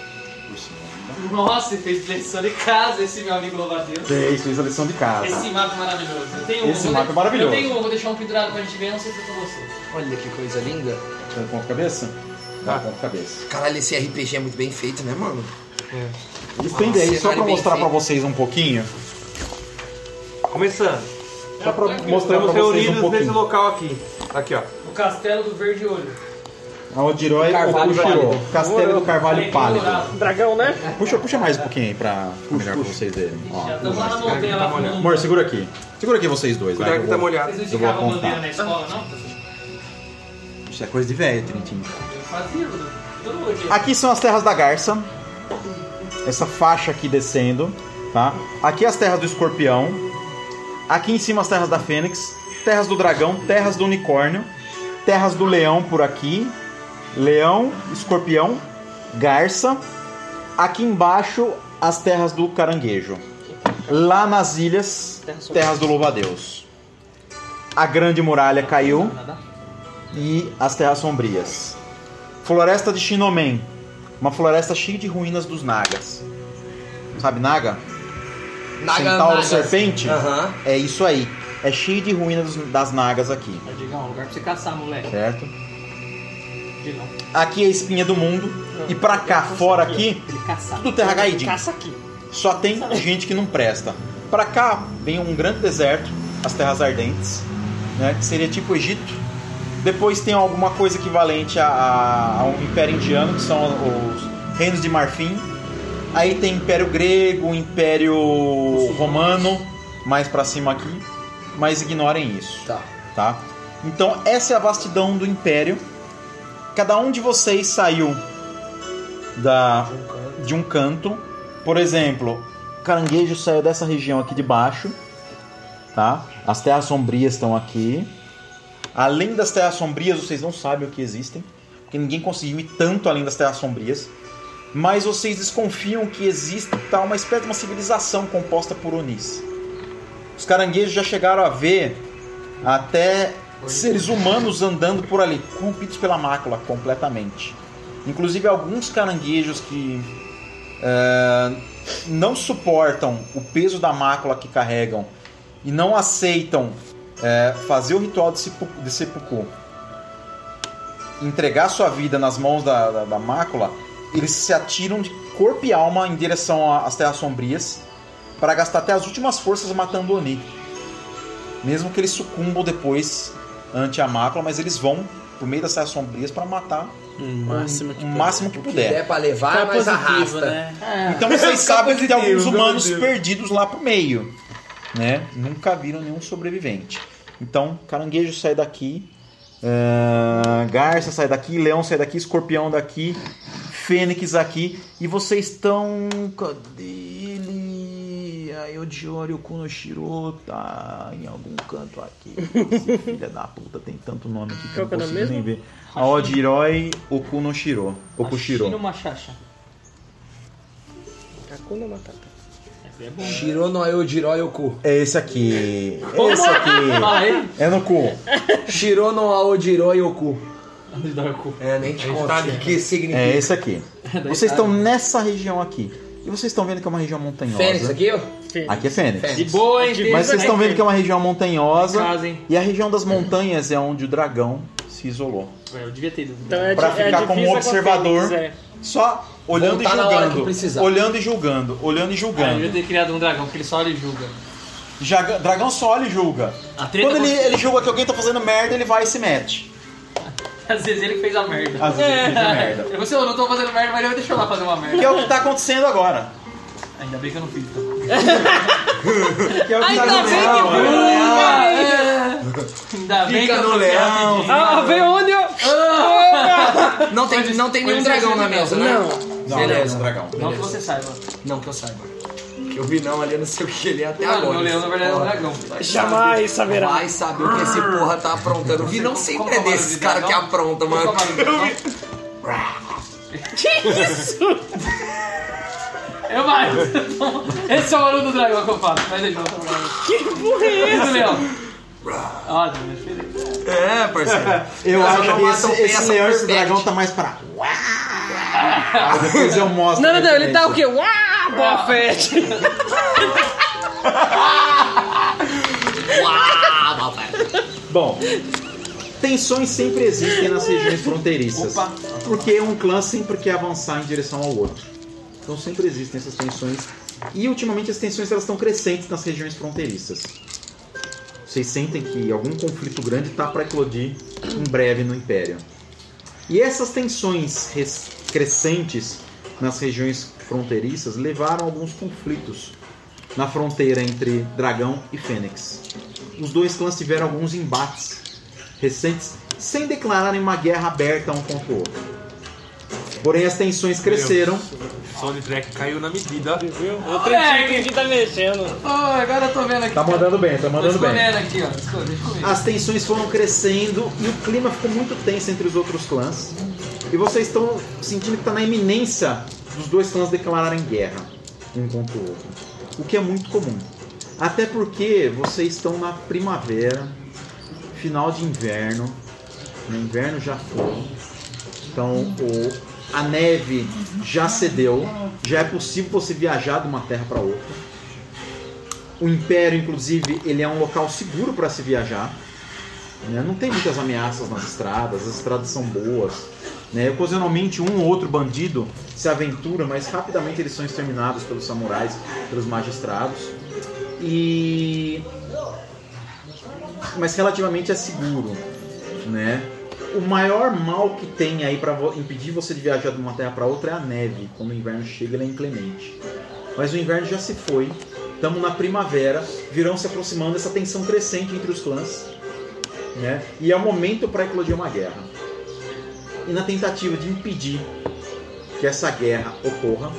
Nossa, ele fez lição de casa, esse meu amigo louva a Deus. Fez, fez a lição de casa. Esse mapa é maravilhoso. Eu tenho um, Esse vou mapa de- é maravilhoso. Eu tenho um, vou deixar um pendurado pra gente ver, não sei se é pra você. Olha que coisa linda. Tá com a cabeça? Tá com a cabeça. Caralho, esse R P G é muito bem feito, né, mano? Estende aí só pra cenário bem mostrar pra feito. vocês um pouquinho. Começando. Só pra mostrar Estamos pra vocês um reunidos nesse pouquinho. local aqui. Aqui, ó. O Castelo do Verde Olho. A Odirói Carvalho Okushiro, Pálido. Castelo do Carvalho Pálido. Dragão, né? Puxa, puxa mais um pouquinho aí pra melhor pra vocês verem. Ó, Já estamos lá na montanha, lá fumando um amor, segura aqui. Segura aqui vocês dois. vai, Cuidado que que eu tá vou- molhado. Vocês não Eu vou esticavam a apontar. bandeira na escola, não? Isso é coisa de velho, Trintinho. Eu fazia, todo mundo aqui. Aqui são as terras da Garça. Essa faixa aqui descendo, tá? Aqui as terras do Escorpião. Aqui em cima as terras da Fênix. Terras do Dragão, terras do Unicórnio. Terras do Leão por aqui. Leão, Escorpião, Garça. Aqui embaixo as terras do Caranguejo. Lá nas ilhas, terras do Louva-a-Deus. A Grande Muralha caiu. E as Terras Sombrias. Floresta de Shinomen. Uma floresta cheia de ruínas dos Nagas. Sabe Naga? Naga, Centauro Nagas. Serpente? Aham. É isso aí. É cheio de ruínas das Nagas aqui. Vai, Digão, lugar pra você caçar, moleque. Certo? Digão. Aqui é a espinha do mundo. E pra cá, fora aqui, Ele caçar. tudo terra gaidinho. Caça aqui. Só tem gente que não presta. Pra cá vem um grande deserto, as Terras Ardentes, né, que seria tipo o Egito. Depois tem alguma coisa equivalente a, a, ao Império Indiano, que são os Reinos de Marfim. Aí tem Império Grego, Império Romano, mais pra cima aqui. Mas ignorem isso. Tá. Tá? Então essa é a vastidão do Império. Cada um de vocês saiu da, de um canto. Por exemplo, Caranguejo saiu dessa região aqui de baixo, tá? As Terras Sombrias estão aqui. Além das Terras Sombrias, vocês não sabem o que existem, porque ninguém conseguiu ir tanto além das Terras Sombrias. Mas vocês desconfiam que existe tá, uma espécie de uma civilização composta por Onis. Os caranguejos já chegaram a ver até seres humanos andando por ali, corrompidos pela mácula completamente. Inclusive alguns caranguejos que é, não suportam o peso da mácula que carregam e não aceitam é, fazer o ritual de sepulcro, de sepulcro, entregar sua vida nas mãos da, da, da mácula, eles se atiram de corpo e alma em direção às Terras Sombrias para gastar até as últimas forças matando o Oni. Mesmo que eles sucumbam depois ante a mácula, mas eles vão por meio das Terras Sombrias para matar O máximo que o máximo que Se puder. der pra levar, Tá mas positivo, arrasta. né? Então vocês sabem que tem alguns positivo, humanos positivo. perdidos lá pro meio, né? Nunca viram nenhum sobrevivente. Então, Caranguejo sai daqui, Uh, Garça sai daqui, Leão sai daqui, Escorpião daqui, Fênix aqui. E vocês estão... Cadê ele? Aí o Diori, o Kunoshiro tá em algum canto aqui. Esse filho da puta, tem tanto nome aqui que eu não consigo nem ver. A Odiroy, o Kunoshiro. O Kushiro. Hashino Machacha. Hakuna Matata. Esse é bom. Shiro no Aojiro Yoku. É esse aqui. Esse aqui. Fala aí. É no cu. Shiro no Aojiro Yoku. Onde dá o cu? É, nem te conto tá o que significa. É esse aqui. Vocês estão nessa região aqui. E vocês estão vendo que é uma região montanhosa. Fênix aqui, ó. Aqui é Fênix. De boa, hein? Mas vocês estão vendo que é uma região montanhosa. Em casa, hein? E a região das montanhas é onde o dragão se isolou. É, eu devia ter ido. Então é Pra di- ficar é como divisa com a observador. Fênix, é. Só olhando Voltar e na hora que julgando. precisar. Olhando e julgando. Olhando e Ah, eu julgando. devia ter criado um dragão, porque ele só olha e julga. Jaga- dragão só olha e julga. A treta Quando ele, aconteceu. ele julga que alguém tá fazendo merda, ele vai e se mete. Às vezes ele que fez a merda. Às vezes ele fez a merda. Eu você, eu não tô fazendo merda, mas ele deixou lá fazer uma merda. Que é o que tá acontecendo agora. Ainda bem que eu não fiz, então. Que é o que tá Ainda bem que acontecendo agora. Ainda bem Fica que eu no não fiz leão. rapidinho. Ah, veio onde? eu- Não tem, não tem nenhum dragão na mesa, né? Não. Não, Beleza. não, dragão. Não que você saiba. Não que eu saiba. Que eu vi não ali, eu não sei o que ele é até Mano, agora. o leão na verdade é um Porra. dragão. Jamais saberá. Vai saber o que esse porra tá aprontando. O vi não sempre Como é é o barulho desses de caras que dragão? aprontam, Qual mano. que é o barulho do dragão? Eu mais. Esse é o barulho do dragão que eu faço. Mas deixa eu falar. Que porra é Esse do essa? leão. Ah, Deus, é diferente. É, parceiro. Eu Mas acho não que matam esse, esse peça leão, esse perfect. dragão tá mais pra... Aí depois eu mostro. Não, a não, não, ele tá o referência. quê? Uau, boa fete. Bom, tensões sempre existem nas regiões fronteiriças. Porque um clã sempre quer avançar em direção ao outro. Então sempre existem essas tensões. E ultimamente as tensões elas estão crescentes nas regiões fronteiriças. Vocês sentem que algum conflito grande está para eclodir em breve no Império. E essas tensões res- crescentes nas regiões fronteiriças levaram a alguns conflitos na fronteira entre Dragão e Fênix. Os dois clãs tiveram alguns embates recentes sem declararem uma guerra aberta um contra o outro. Porém as tensões cresceram. O soundtrack caiu na medida. Viu? O trentinho que tá mexendo. Oh, agora eu tô vendo aqui. Tá mandando bem, tá Tô mandando bem. escolhendo aqui, ó. Escolhe, deixa comigo. As tensões foram crescendo e o clima ficou muito tenso entre os outros clãs. E vocês estão sentindo que está na iminência dos dois clãs declararem guerra um contra o outro. O que é muito comum. Até porque vocês estão na primavera, final de inverno. O inverno já foi. Então o, a neve já cedeu. Já é possível você viajar de uma terra para outra. O Império, inclusive, ele é um local seguro para se viajar. Né? Não tem muitas ameaças nas estradas, as estradas são boas. Né? Ocasionalmente um ou outro bandido se aventura, mas rapidamente eles são exterminados pelos samurais, pelos magistrados. E... Mas relativamente é seguro. Né? O maior mal que tem aí para impedir você de viajar de uma terra para outra é a neve. Quando o inverno chega, ele é inclemente. Mas o inverno já se foi. Estamos na primavera, virão se aproximando, essa tensão crescente entre os clãs, né? E é o momento para eclodir uma guerra. E na tentativa de impedir que essa guerra ocorra,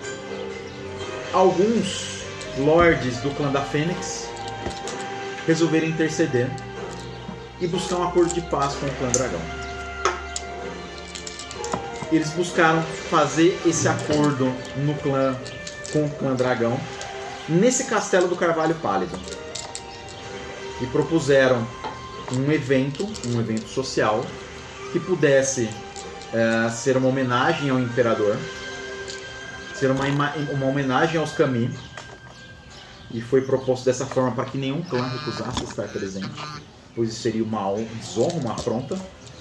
alguns lords do clã da Fênix resolveram interceder e buscar um acordo de paz com o clã Dragão. Eles buscaram fazer esse acordo no clã, com o clã Dragão nesse castelo do Carvalho Pálido e propuseram um evento, um evento social que pudesse é, ser uma homenagem ao Imperador, ser uma, ima- uma homenagem aos Kami, e foi proposto dessa forma para que nenhum clã recusasse estar presente, pois isso seria uma desonra, uma afronta,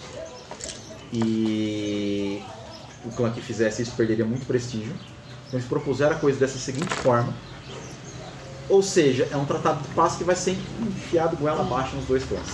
e o clã que fizesse isso perderia muito prestígio. Então eles propuseram a coisa dessa seguinte forma. Ou seja, é um tratado de paz que vai ser enfiado goela abaixo nos dois clãs.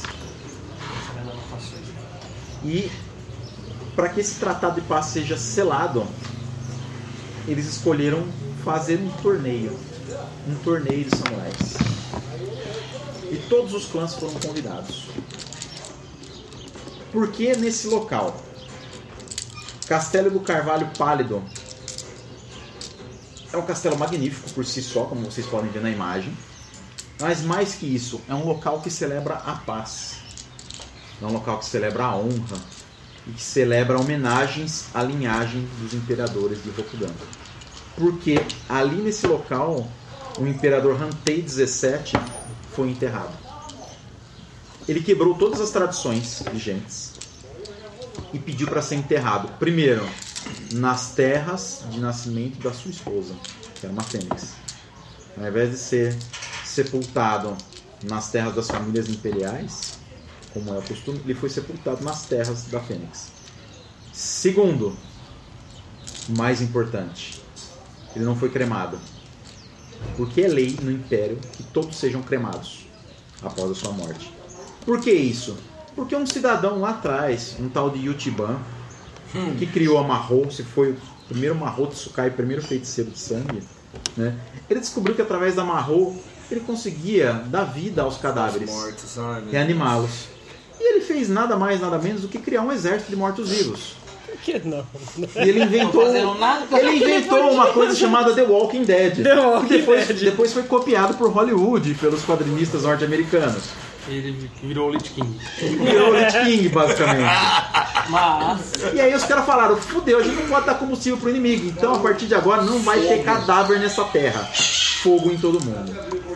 E para que esse tratado de paz seja selado, eles escolheram fazer um torneio. Um torneio de samurais. E todos os clãs foram convidados. por que nesse local? Castelo do Carvalho Pálido é um castelo magnífico por si só, como vocês podem ver na imagem. Mas mais que isso, é um local que celebra a paz. É um local que celebra a honra e que celebra homenagens à linhagem dos imperadores de Rokugan. Porque ali nesse local, o imperador Hantei dezessete foi enterrado. Ele quebrou todas as tradições vigentes e pediu para ser enterrado, primeiro, nas terras de nascimento da sua esposa, que era uma fênix. Ao invés de ser sepultado nas terras das famílias imperiais, como é o costume, ele foi sepultado nas terras da fênix. Segundo, mais importante, ele não foi cremado, porque é lei no Império que todos sejam cremados após a sua morte. Por que isso? Porque um cidadão lá atrás, um tal de Yutiban, hum. que criou a Mahou, se foi o primeiro Mahou Tsukai, o primeiro feiticeiro de sangue, né? Ele descobriu que através da Mahou ele conseguia dar vida aos cadáveres, reanimá-los. E ele fez nada mais, nada menos do que criar um exército de mortos-vivos. Por que não? E ele inventou, ele inventou uma coisa chamada The Walking Dead. The Walking que depois, Dead. depois foi copiado por Hollywood, pelos quadrinistas norte-americanos. Ele virou o Lich King. Virou o Lich King, basicamente. Mas... E aí os caras falaram, fudeu, a gente não pode dar combustível pro inimigo, então a partir de agora não vai ter cadáver nessa terra. Fogo em todo mundo.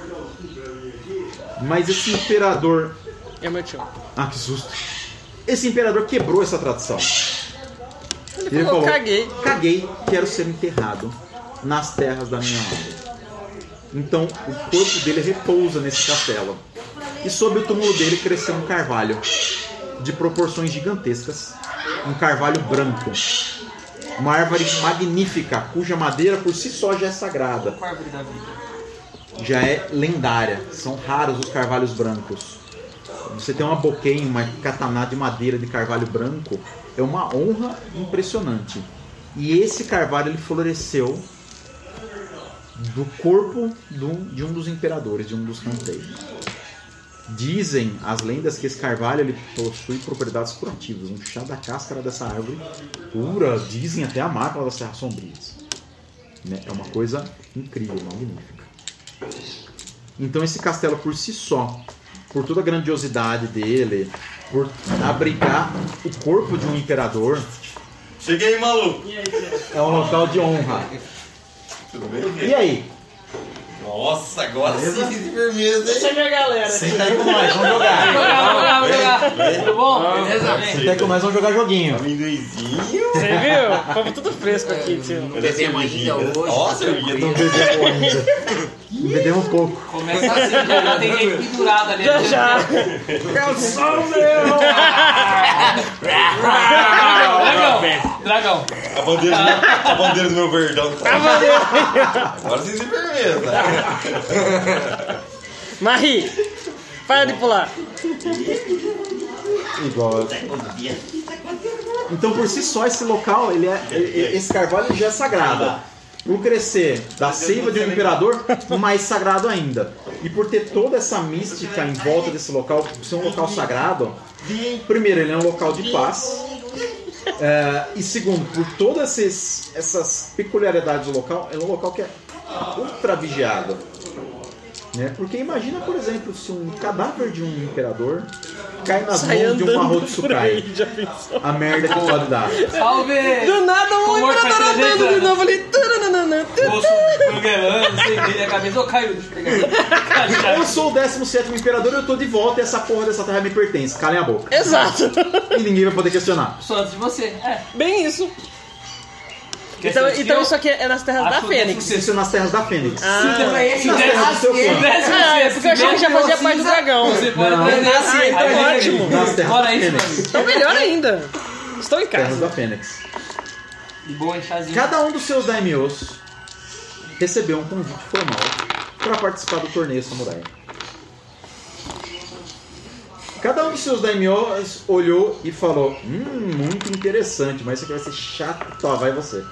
Mas esse imperador... É meu tio. Ah, que susto. Esse imperador quebrou essa tradição. Ele, Ele falou, falou, caguei. Caguei, quero ser enterrado nas terras da minha mãe. Então o corpo dele repousa nesse castelo. E sob o túmulo dele cresceu um carvalho de proporções gigantescas. Um carvalho branco. Uma árvore magnífica, cuja madeira por si só já é sagrada. Já é lendária. São raros os carvalhos brancos. Você tem uma boquém, uma kataná de madeira de carvalho branco, é uma honra impressionante. E esse carvalho ele floresceu do corpo de um dos imperadores, de um dos Hantei. Dizem as lendas que esse carvalho ele possui propriedades curativas. Um chá da cáscara dessa árvore cura, dizem até a mácula das Serras Sombrias. É uma coisa incrível, magnífica. Então esse castelo por si só, por toda a grandiosidade dele, por abrigar o corpo de um imperador, cheguei, maluco! É um local de honra. Tudo bem? E aí? Nossa, agora sim, de firmeza, hein? Chega a galera. Senta aí com nós, vamos jogar. Vamos jogar, vamos jogar. Tudo bom? Beleza? Senta aí com nós, vamos jogar joguinho. Amendoizinho. Você viu? Ficou tudo fresco aqui, tio. Não bebemos ainda hoje. Nossa, eu ia Não bebemos ainda. Bebemos pouco. Começa assim, já tem gente pendurada ali. Já, já. Eu sou meu! Dragão, dragão. A bandeira, do meu, a bandeira do meu verdão. A bandeira. Agora vocês se firmeza. Marie, para de pular. Igual. Então, por si só, esse local, ele é, esse carvalho já é sagrado. Por crescer da seiva de um imperador, mais sagrado ainda. E por ter toda essa mística em volta desse local, por ser um local sagrado, primeiro, ele é um local de paz. É, e segundo, por todas esses, essas peculiaridades do local, é um local que é ultra vigiado. Né? Porque imagina, por exemplo, se um cadáver de um imperador cai nas Sai mãos de um andando Mahou por Tsukai. aí, já pensou? A merda que pode dar. Salve! Do nada, um Como morto faz imperador trezentos andando de anos. novo ali. Tananana, tan- Osso banguelando, sem ver a cabeça. Ô, caiu, deixa eu pegar. Eu sou o décimo sétimo imperador e eu tô de volta e essa porra dessa terra me pertence. Calem a boca. Exato. E ninguém vai poder questionar. Só antes de você. É. Bem isso. Quer Então, ser então eu? isso aqui é nas terras da Acho Fênix. que Isso nas terras da Fênix. Ah, Nas terras do seu clã. ah, é porque eu achei que já fazia parte do dragão. Você pode Não. aprender assim. Ah, então Aí a gente- ótimo. Nas terras Bora da isso, Fênix. mano. Então melhor ainda. Estou em Terras casa. da Fênix. De boa, em chazinho. Cada um dos seus daimyos recebeu um convite formal para participar do torneio samurai. Cada um dos seus daimyos olhou e falou: Hum, muito interessante, mas isso aqui vai ser chato. Tá, vai você.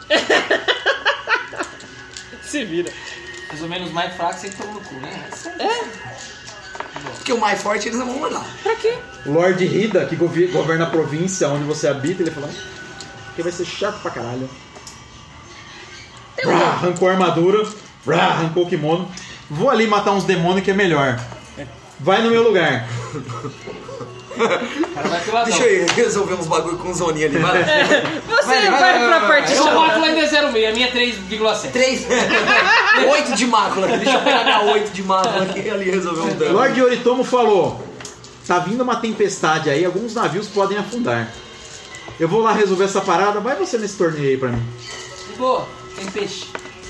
Se vira. Mais ou menos mais fraco, sempre toma no cu, né? É? Porque o mais forte eles não vão mandar. Lord Hida, que govi- governa a província onde você habita, ele falou que vai ser chato pra caralho. Brá, arrancou a armadura, brá, arrancou o kimono. Vou ali matar uns demônios que é melhor. Vai no meu lugar. O cara vai peladão. Deixa eu ir resolver uns bagulho com o Zoninha ali, vai. Você Vai, vai, vai, pra vai, parte Meu chata. mácula ainda é zero vírgula seis, a minha é três vírgula sete. Três. Oito de mácula. Deixa eu pegar minha oito de mácula aqui e ali resolver um dano. Lord Yoritomo falou: tá vindo uma tempestade aí, alguns navios podem afundar. Eu vou lá resolver essa parada, vai você nesse torneio aí pra mim. De boa, tem peixe.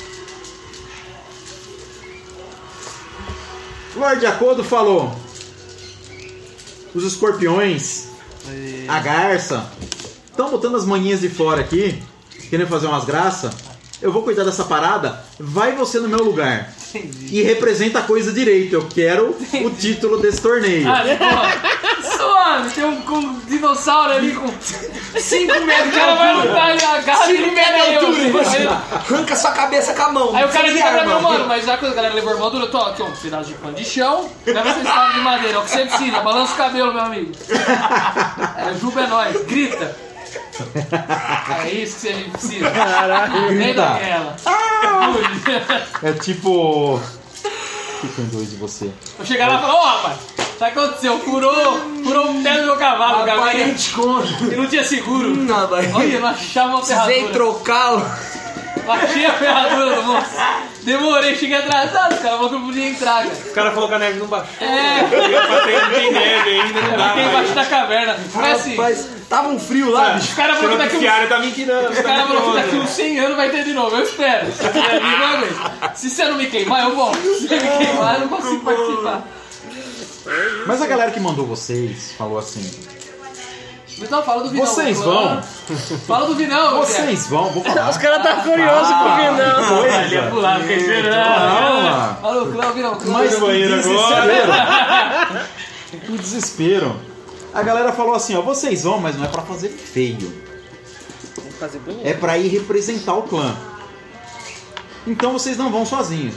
Lord Akodo falou: os escorpiões, a garça, estão botando as manhinhas de fora aqui, querendo fazer umas graças. Eu vou cuidar dessa parada, vai você no meu lugar. E representa a coisa direito, eu quero o título desse torneio. Ah, de boa. Suave, tem um, um dinossauro ali com cinco metros. O cara vai lutar ali, agarra e ele pega eu. Aí, Arranca sua cabeça com a mão. aí o cara Sem fica pra mim, arma. mano, mas já que a galera levou armadura, tô aqui um pedaço de pano de chão, leva essa espada de madeira, é o que você precisa, balança o cabelo, meu amigo. É, Juba é nóis, grita. É isso que você precisa. Caralho. Nem Grita. daquela. É tipo. O que tem dois de você? Eu chegar lá e falar, ô rapaz, sabe o que aconteceu? Furou, furou o pé do meu cavalo, cara. Aparente conta. E não tinha seguro. Hum, rapaz. Olha, eu não achava uma Precisei ferradura. trocá-lo. Achei a ferradura do moço. Demorei, cheguei atrasado, cara. Falou que eu podia entrar, cara. O cara falou que a neve não baixou. É, Não tem neve ainda, não eu dá fiquei mais. embaixo da caverna. Mas assim, Rapaz, tava um frio lá, bicho. os caras Seu falaram que daqui uns... noticiário tá mentindo. Os caras falaram que daqui uns cem anos vai ter de novo. Eu espero. Se tiver vivo, eu aguento. Se você não me queimar, eu volto. Se você me queimar, eu não consigo participar. Mas a galera que mandou vocês falou assim: Então fala do Vinão. vocês Fala- vão, Fala do Vinão. vocês vão, vou falar. Os caras tá curiosos com o Vinão. Ele ia pular, fiquei esperando. Calma. Falou, Cléo, Vinão. Cléo. Mas no banheiro em desespero, em desespero, a galera falou assim: ó, vocês vão, mas não é pra fazer feio, Vamos fazer bonito. é pra ir representar o clã. Então vocês não vão sozinhos.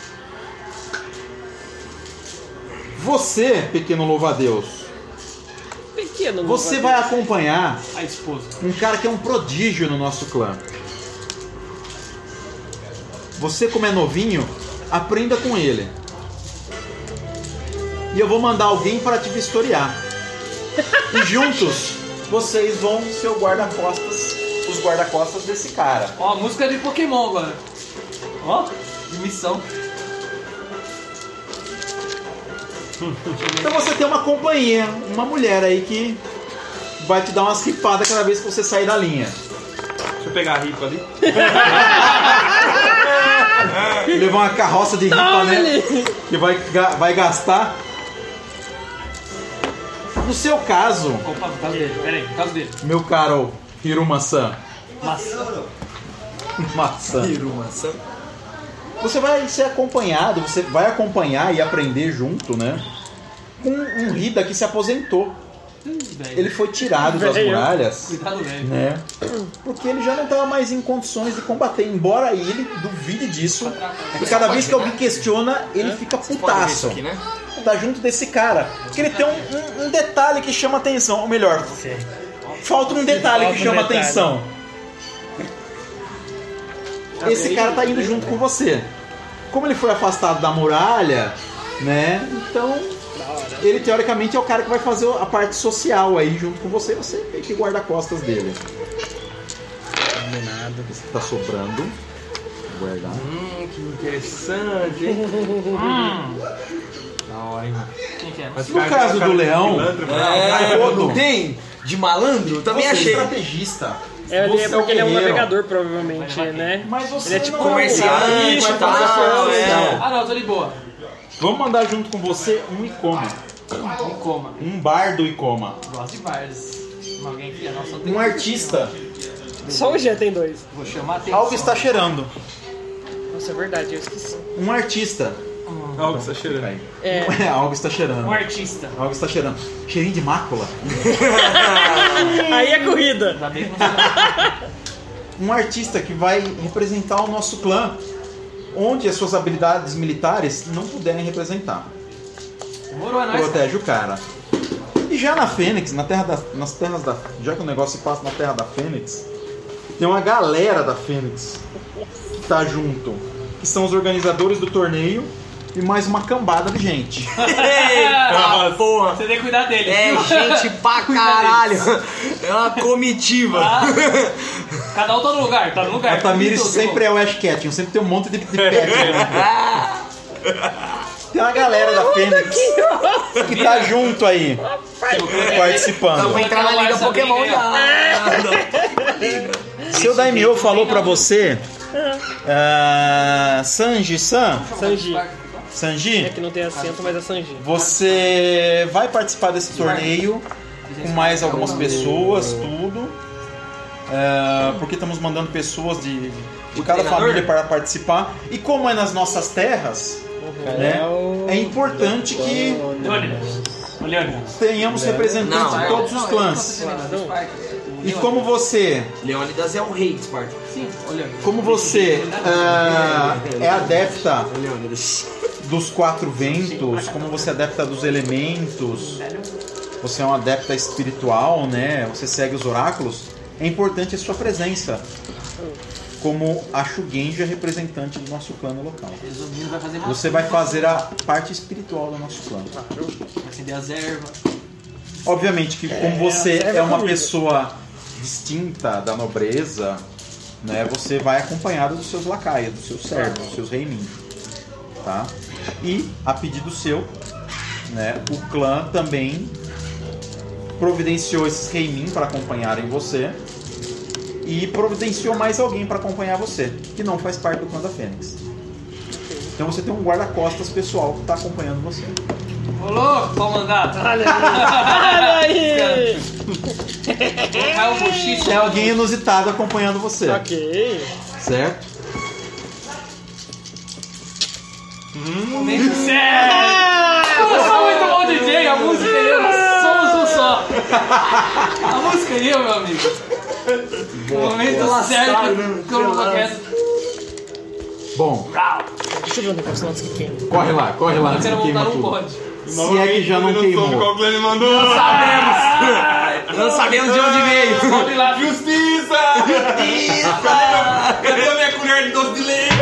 Você, pequeno louva-a-Deus, Pequeno. você vai acompanhar A esposa. um cara que é um prodígio no nosso clã. Você, como é novinho, aprenda com ele. E eu vou mandar alguém para te vistoriar. E juntos, vocês vão ser o guarda-costas, os guarda-costas desse cara. Ó, a música de Pokémon agora. Ó, de missão. Então você tem uma companhia, uma mulher aí que vai te dar umas ripadas cada vez que você sair da linha. Deixa eu pegar a ripa ali. Levar uma carroça de ripa, né? Que vai, ga- vai gastar. No seu caso, Opa, no caso dele. Pera aí, no caso dele. meu caro Hiruma-san, Massa. maçã, Hiruma-san. você vai ser acompanhado, você vai acompanhar e aprender junto, né? Com um Hida que se aposentou. Velho. Ele foi tirado das Velho. muralhas, Cuidado, velho. né? Porque ele já não estava mais em condições de combater, embora ele duvide disso. E cada vez que alguém questiona, ele fica Pode ver isso putaço. aqui, né? Tá junto desse cara. Porque ele tem um, um- um detalhe que chama atenção. Ou melhor, falta um detalhe Falta que um chama detalhe. atenção. Esse cara tá indo junto com você. Como ele foi afastado da muralha, né? Então, ele teoricamente é o cara que vai fazer a parte social aí junto com você. Você meio que guarda costas dele. Combinado. Esse tá sobrando. Guardar. Hum, que interessante, hein? Da hora, hein, mano. Quem que é? Mas No cara- caso cara do de leão, pilantra, É, Todo. não tem? De malandro? Também Você é achei. estrategista. É, ele Você é porque ele é um guerreiro. navegador, provavelmente, né? Mas você Ele é tipo não comerciante um e cara que vai tal, fazer coisa é. legal. Ah, não, tô de boa. Vamos mandar junto com você um Ikoma. Me coma. Um bardo Ikoma. Gosto de bardos. Alguém aqui? Nossa, não tem Um artista. Só o G tem dois. Vou chamar a atenção. Algo está cheirando. Nossa, é verdade, eu esqueci. Um artista. Algo que tá cheirando. É, Algo está cheirando. Um artista. Algo está cheirando. Cheirinho de mácula. aí é corrida. Ainda bem que não sei. Um artista que vai representar o nosso clã, onde as suas habilidades militares não puderem representar. Demorou, é nóis, protege o cara. E já na Fênix, na terra da, nas terras da... Já que o negócio se passa na terra da Fênix, tem uma galera da Fênix que tá junto. Que são os organizadores do torneio e mais uma cambada de gente. Eita, porra. Você tem que cuidar deles. É gente pra caralho. É uma comitiva. Ah, cada um tá no lugar, tá no lugar. A Tamires Tudo, sempre é o Ash Ketchum, sempre tem um monte de, de pet. Né? Tem uma galera da Fênix que tá junto aí, participando. Vamos entrar na Liga Pokémon já. Seu Daimyo falou pra você, uh, Sanji-san, Sanji. Sanji, É que não tem acento, mas é Sanji. você vai participar desse torneio com mais algumas pessoas, tudo. Uh, porque estamos mandando pessoas de, de cada treinador? família para participar. E como é nas nossas terras, né, é importante que Leônidas. tenhamos representantes Não, de todos os clãs. E como você, Leônidas é o rei de Esparta. Sim, olha. como você uh, é adepta Leônidas. dos quatro ventos, como você é adepta dos elementos, você é um adepta espiritual, né? Você segue os oráculos, é importante a sua presença como a Shugenja, representante do nosso clã no local. Resumindo, vai fazer Você vai fazer a parte espiritual do nosso clã. Vai acender as ervas. Obviamente que como você serve é a uma comida. pessoa distinta da nobreza, né, você vai acompanhado dos seus lacaios, dos seus servos, dos seus reininhos, tá? E a pedido seu, né, o clã também providenciou esses reimin para acompanharem você e providenciou mais alguém para acompanhar você, que não faz parte do clã da Fênix. Então você tem um guarda-costas pessoal que está acompanhando você. Ô louco, pau mandado. Olha aí! Colocar o bochicho. Tem alguém inusitado acompanhando você, Ok. certo? Momento sério. Eu sou muito bom D J, a música e eu somos um só. A música e eu, meu amigo. Momento sério que eu não quero. Bom, Deixa eu ver onde é que os que queimam. corre lá, corre lá Eu antes quero que queima voltar, não tudo. pode. Se é que já não Eu soube queimou. qual clã ele mandou. Não sabemos de onde veio. Sobe lá, viu? Justiça! Justiça! Cadê a minha colher de doce de leite?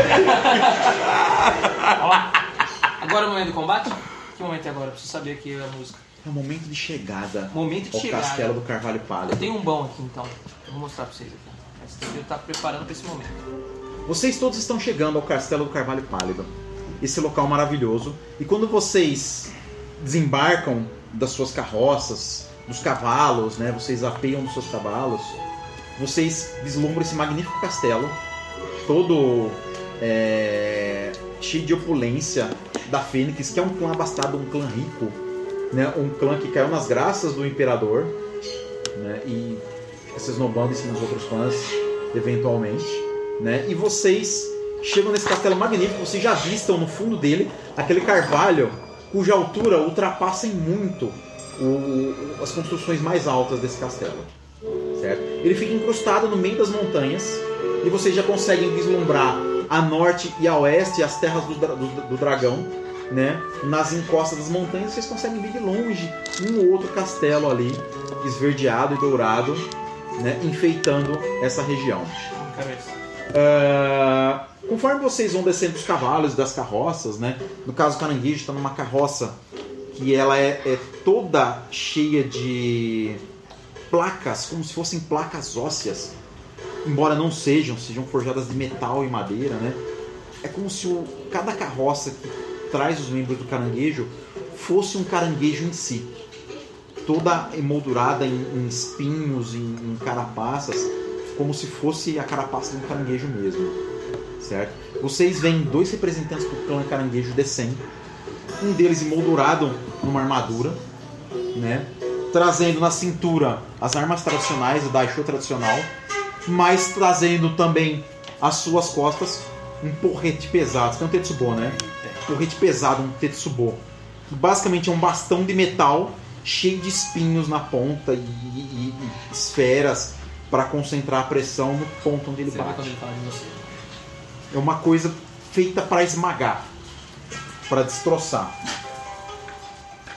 Agora é o momento do combate? Que momento é agora? Eu preciso saber aqui a música. É o momento de chegada Momento de ao chegada. Castelo do Carvalho Eu Pálido. tenho um bom aqui então. Eu vou mostrar pra vocês aqui. Mas eu tá preparando pra esse momento. Vocês todos estão chegando ao Castelo do Carvalho Pálido. Esse local maravilhoso. E quando vocês desembarcam das suas carroças, dos cavalos, né? Vocês apeiam dos seus cavalos. Vocês vislumbram esse magnífico castelo. Todo é, cheio de opulência da Fênix, que é um clã abastado, um clã rico. Né? Um clã que caiu nas graças do Imperador. Né? E se esnobando-se nos outros clãs, eventualmente. Né? E vocês chegam nesse castelo magnífico, vocês já avistam no fundo dele aquele carvalho cuja altura ultrapassa em muito o, o, as construções mais altas desse castelo. Certo? Ele fica incrustado no meio das montanhas e vocês já conseguem vislumbrar a norte e a oeste as terras do, do, do dragão, né? Nas encostas das montanhas vocês conseguem ver de longe um ou outro castelo ali, esverdeado e dourado, né? Enfeitando essa região. Cabeça. Uh, conforme vocês vão descendo dos cavalos e das carroças, né? No caso, o Caranguejo está numa carroça que ela é, é toda cheia de placas, como se fossem placas ósseas, embora não sejam, sejam forjadas de metal e madeira, né? É como se o, cada carroça que traz os membros do caranguejo fosse um caranguejo em si, toda emoldurada em, em espinhos, em, em carapaças, como se fosse a carapaça de um caranguejo mesmo, certo? Vocês veem dois representantes do clã caranguejo descendo, um deles emoldurado numa armadura, né? Trazendo na cintura as armas tradicionais, o Daisho tradicional, mas trazendo também às suas costas um porrete pesado. Você tem um Tetsubo, né? Um porrete pesado, um Tetsubo. Que basicamente é um bastão de metal cheio de espinhos na ponta e, e, e esferas para concentrar a pressão no ponto onde ele Você vê quando bate. ele fala de você. É uma coisa feita para esmagar, para destroçar.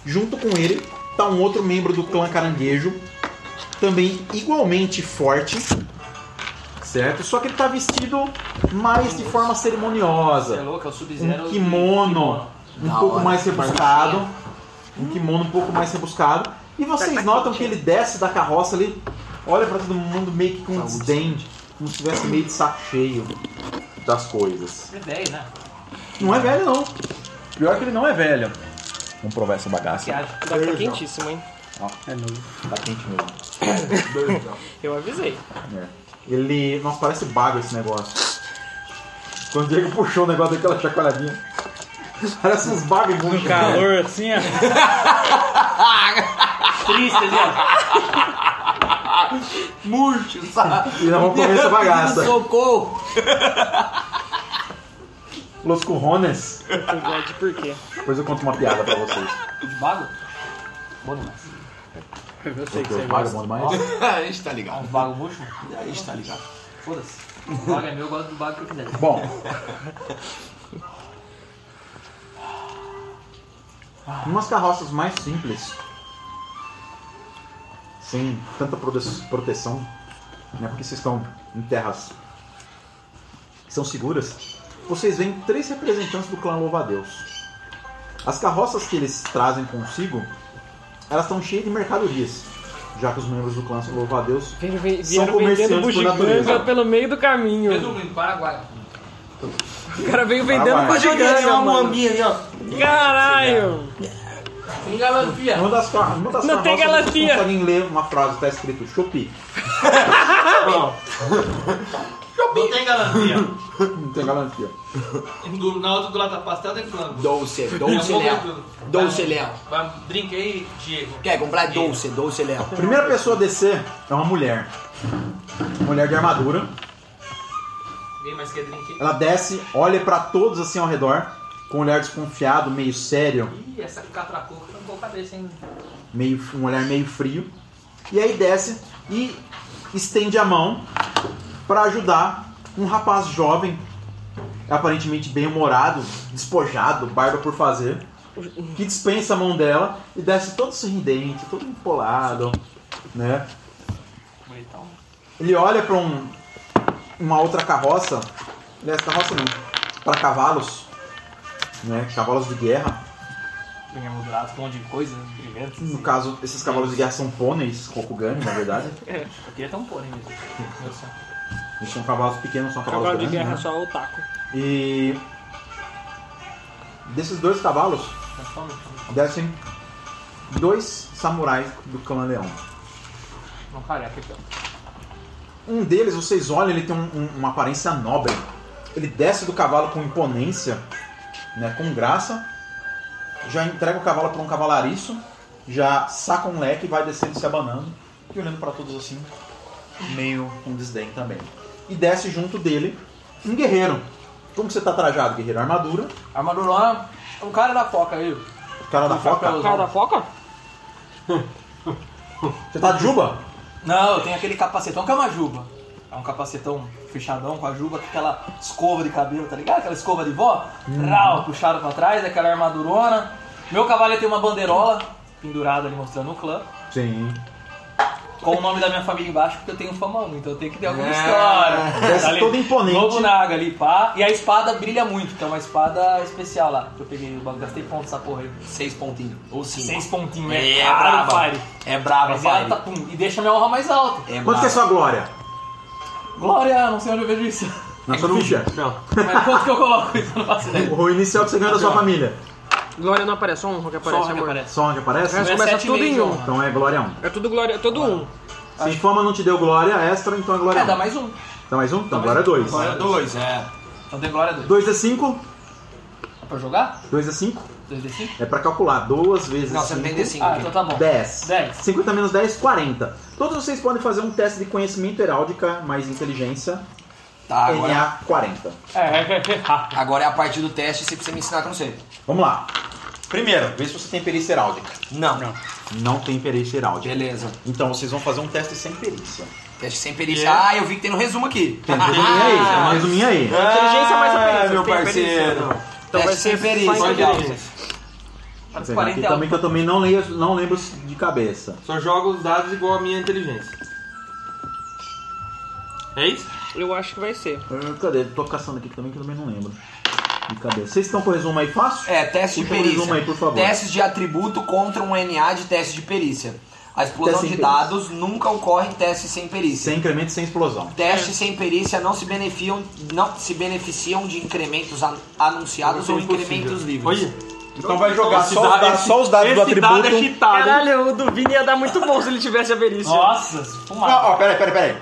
Junto com ele tá um outro membro do clã Caranguejo, também igualmente forte, certo? Só que ele tá vestido mais de forma cerimoniosa. É louco, é o Sub-Zero. Um kimono um Da pouco hora. mais rebuscado. Um kimono um pouco mais rebuscado. E vocês notam que ele desce da carroça ali, olha pra todo mundo meio que com um desdém, como se estivesse meio de saco cheio das coisas. É velho, né? Não é velho, não. Pior que ele não é velho. Vamos provar essa bagaça. Que acha? Tá quentíssimo, hein? Ó, é novo. Tá quente mesmo. Eu avisei. É. Ele... Nossa, parece bago esse negócio. Quando o Diego puxou o negócio daquela chacoalhadinha. Parece uns bagos No muito calor, assim, ó. Triste, ali, ó. Murcho, sabe? E nós vamos comer essa bagaça. Socorro! Los Currones. Eu gosto de por quê? Depois eu conto uma piada pra vocês. De bago? Bom demais. Eu sei que Porque você os bagos gosta. bom demais. A gente tá ligado. Um bago murcho? A gente tá ligado. Foda-se. O bago é meu, eu gosto do bago que eu quiser. Bom. Umas carroças mais simples, sem tanta prote- proteção, né, porque vocês estão em terras que são seguras, vocês veem três representantes do clã Louva-a-Deus. As carroças que eles trazem consigo, elas estão cheias de mercadorias, já que os membros do clã Louva-a-Deus Vieram, vieram são vendendo comerciantes por bugiganga natureza. pelo meio do caminho. Resumindo, Paraguai. O cara veio vendendo Paraguai. bugiganga, mano. ali, ó. Caralho! Tem galantia. Uma das, ca- uma das Não tem carroças vocês garantia. conseguem ler uma frase que está escrito Shopee. Não tem galantia. Não tem garantia. Do- Na outra do lata pastel tem frango. Doce, É doce, um Léo. momento. Doce, Léo. Vai, drink aí, Diego. Quer comprar doce, doce, Léo. A primeira pessoa a descer é uma mulher. Mulher de armadura. Ninguém mais quer drink aí? Ela desce, olha pra todos assim ao redor, com um olhar desconfiado, meio sério, Ih, essa catracoca tá um pouco cabeça, hein? meio, um olhar meio frio. E aí desce e estende a mão pra ajudar um rapaz jovem, aparentemente bem-humorado, despojado, barba por fazer, que dispensa a mão dela e desce todo sorridente, todo empolado, né? Bonitão. Ele olha pra um, uma outra carroça, aliás, carroça não, para cavalos, né? Cavalos de guerra. Bem emoldurado, com um monte de coisa, brilhantes. No caso, esses cavalos de guerra são pôneis, Kokugani, na verdade. Eu queria ter um pônei mesmo. Meu sonho. Eles são cavalos pequenos, são cavalos Cavalo de grandes, guerra né? só o taco. E desses dois cavalos, Mas toma, toma. descem dois samurais do clã Leão. Não careca aqui, ó. Um deles, vocês olham, ele tem um- um- uma aparência nobre. Ele desce do cavalo com imponência, né, com graça, já entrega o cavalo para um cavalariço, já saca um leque e vai descendo se abanando e olhando para todos assim, meio com desdém também. E desce junto dele um guerreiro. Como que você tá trajado, guerreiro? Armadura, Armadurona, um cara da foca aí. o cara da foca. O cara da foca? Você tá de juba? Não, eu tenho aquele capacetão que é uma juba. É um capacetão fechadão com a juba, com aquela escova de cabelo, tá ligado? Aquela escova de vó. Rau, puxado pra trás, aquela armadurona. Meu cavalo tem uma bandeirola pendurada ali mostrando o clã. Sim. Com o nome da minha família embaixo, porque eu tenho fama um, então eu tenho que ter alguma É. história. Desce ali, todo imponente. Lobo Naga ali, pá. E a espada brilha muito, que é uma espada especial lá. Que eu peguei, eu gastei ponto nessa porra aí. Seis pontinhos. Ou cinco. Seis pontinhos, É, é, é caro, braba. Fire. É braba, Mas ela tá, Fire. pum, e deixa a minha honra mais alta. É Quanto que é braba. sua glória? Glória, não sei onde eu vejo isso. Na sua ficha. Mas quanto que eu coloco isso? Eu não faço ideia. O inicial que você ganha da sua família. Glória não aparece, só um que aparece, Só que amor. aparece. Só onde aparece? Mas Não é começa sete tudo e meio em de um. honra. Então é glória um. É tudo glória, todo um. Se fama não te deu glória extra, então é glória É, dá um. mais um. Dá mais um? Então glória dois. Glória dois, é. Então tem glória dois. dois é cinco. Dá pra jogar? dois é cinco. dois D cinco? É pra calcular. duas vezes Não, você não tem D cinco Ah, aqui. então tá bom. dez. dez. cinquenta menos dez, quarenta. Todos vocês podem fazer um teste de conhecimento heráldica mais inteligência. Tá, N agora, A quarenta. É, é, é, é. agora é a parte do teste, você precisa me ensinar que eu não sei. Vamos lá. Primeiro, vê se você tem perícia heráldica. Não. Não tem perícia heráldica. Beleza. Então vocês vão fazer um teste sem perícia. Teste sem perícia. Ah, eu vi que tem no resumo aqui. Tem um resuminho aí. Tem um resuminho aí. Inteligência mais a perícia. meu tem a parceiro. perícia. Então vai Teste sem ser perícia, só legal. inteligência. Vou Parece pegar aqui quarenta também que eu também não, leio, não lembro de cabeça. Só joga os dados igual a minha inteligência. É isso? Eu acho que vai ser. Ah, Cadê? Tô caçando aqui também que eu também não lembro. De cabeça. Vocês estão com o resumo aí fácil? É, teste de Puxa um resumo perícia. aí, por favor. Testes de atributo contra um N A de teste de perícia. A explosão Teste de sem perícia. dados nunca ocorre em teste sem perícia. Sem incremento e sem explosão. Testes sem perícia não se beneficiam, não se beneficiam de incrementos an- anunciados ou incrementos livres. Olha. Então vai jogar Esse só, os dado- dados, só os dados do esse atributo. dado é cheatado, hein? Caralho, o do Vini ia dar muito bom se ele tivesse a perícia. Nossa, fumado. Ó, ó, peraí, peraí, peraí.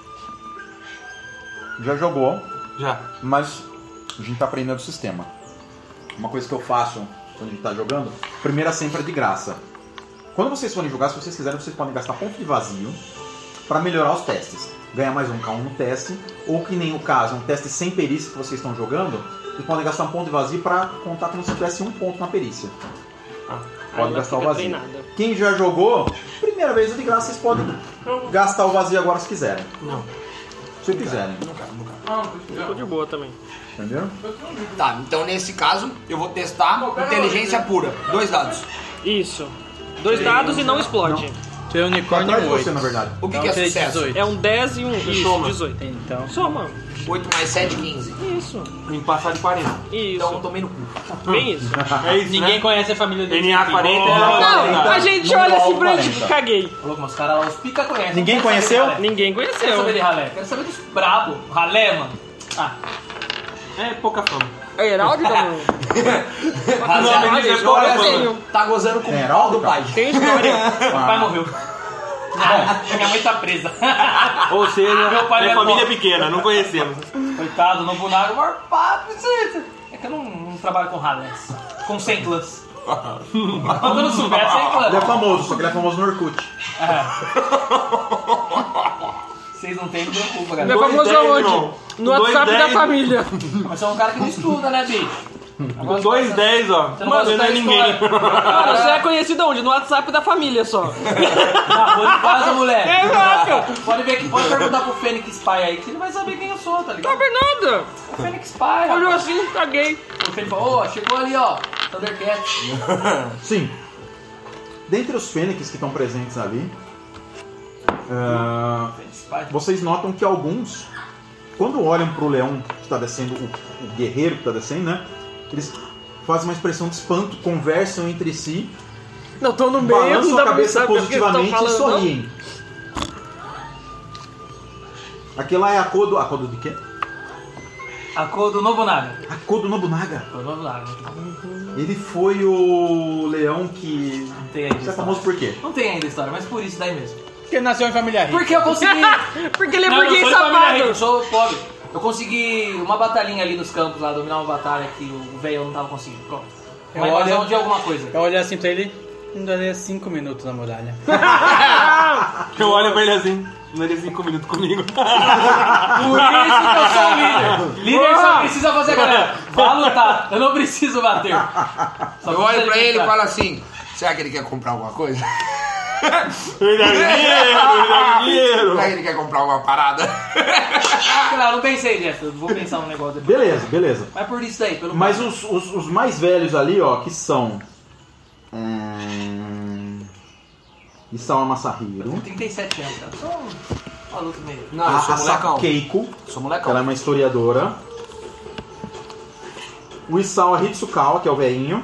Já jogou, Já. mas a gente tá aprendendo o sistema. Uma coisa que eu faço quando a gente tá jogando, primeira sempre é de graça. Quando vocês forem jogar, se vocês quiserem, vocês podem gastar ponto de vazio para melhorar os testes. Ganhar mais um K um no teste, ou que nem o caso, um teste sem perícia que vocês estão jogando, vocês podem gastar um ponto de vazio para contar como se tivesse um ponto na perícia. Pode Aí gastar o fica vazio. treinada. Quem já jogou, primeira vez é de graça, vocês podem gastar o vazio agora se quiserem. Não. Se quiserem. Ficou de boa também. Entendeu? Tá, então nesse caso eu vou testar inteligência pura. Dois dados. Isso. Dois dados e não explode. Seu unicórnio Atrás de oito. você, na verdade. O que, Então, que é seria sucesso? dezoito. É um dez e um. Isso, Soma. dezoito. Então. Soma. oito mais sete, quinze. Isso. Em passar de quarenta. Isso. Então eu tomei no cu. Bem isso. É isso, Ninguém né? conhece a família dele. N A quarenta. Não, a gente olha assim pra quarenta. gente, caguei. Louco, mas os caras lá, os pica conhecem. Ninguém Não quero conheceu? saber de ralé. Ninguém Quero conheceu. saber de ralé. Quero saber dos brabo. Ralé, mano. Ah, É pouca fama. É Heráldica, mano? ralé. Não, gente, gente, olha olha assim. assim, tá gozando com o É, pau do Heraldo, pai. Tem história. Meu pai morreu. Ah, minha mãe tá presa. Ou seja, Meu pai minha é família é bom. pequena, não conhecemos. Coitado, não vou nada. Maior papo, isso. É que eu não, não trabalho com ralés. Com cem clãs. Quando eu não souber, cem Ele é clãs. famoso, só que ele é famoso no Orkut. Vocês não têm nenhuma culpa, Não é galera. famoso dez, aonde? irmão. No Dois WhatsApp da dez. família. Mas você é um cara que não estuda, né, bicho? Com dois dez, ó. Você não Você gosta não é da ninguém. história. Cara, você é conhecido onde? No WhatsApp da família só. Na rua de casa, moleque. É, vaca. Pode ver que pode perguntar pro Fênix Spy aí, que ele vai saber quem eu sou, tá Tá ligado? vendo nada. O Fênix Spy, Olhou rapaz. assim, caguei. O Fênix falou, ó, chegou ali, ó. Thundercat. Sim. Dentre os fênix que estão presentes ali, ah, Fênix Spy. vocês notam que alguns, quando olham pro leão que está descendo, o, o guerreiro que está descendo, né? Eles fazem uma expressão de espanto, conversam entre si, Não, tô no meio, não balançam dá a pra cabeça saber o que eles tão positivamente e falando. não. sorriem. Aquela é a cor do... A cor do de quê? A cor do Nobunaga. A cor do Nobunaga. Cor do Nobunaga. Ele foi o leão que... Não tem ainda Você é história. famoso por quê? Não tem ainda história, mas por isso daí mesmo. Porque ele nasceu em família rica. Porque eu consegui... Porque ele é Não, eu burguês sou de família rica, eu safado. sou pobre. Eu consegui uma batalhinha ali nos campos, lá, dominar uma batalha que o velho não tava conseguindo. Pronto. Eu Uma olho- invasão de alguma coisa. Eu olhei assim pra ele, não daria cinco minutos na muralha. Eu olho pra ele assim, não daria cinco minutos comigo. Por isso que eu sou o líder. Líder só precisa fazer a galera. Vá lutar, eu não preciso bater. Só Eu olho precisa pra ele e gritar. falo assim, será que ele quer comprar alguma coisa? Me dá dinheiro, me dá dinheiro. Será que ele quer comprar alguma parada? Claro, não pensei, Jeff. Eu vou pensar um negócio depois. Beleza, beleza. Mas por isso daí, pelo Mas os, os, os mais velhos ali, ó, que são... Hum, Isao Masahiro, trinta e sete anos, cara. Só um maluco meio. Não, a eu sou Asako molecão. Keiko, Sou que molecão. ela é uma historiadora, o Isao Hitsukawa, que é o velhinho,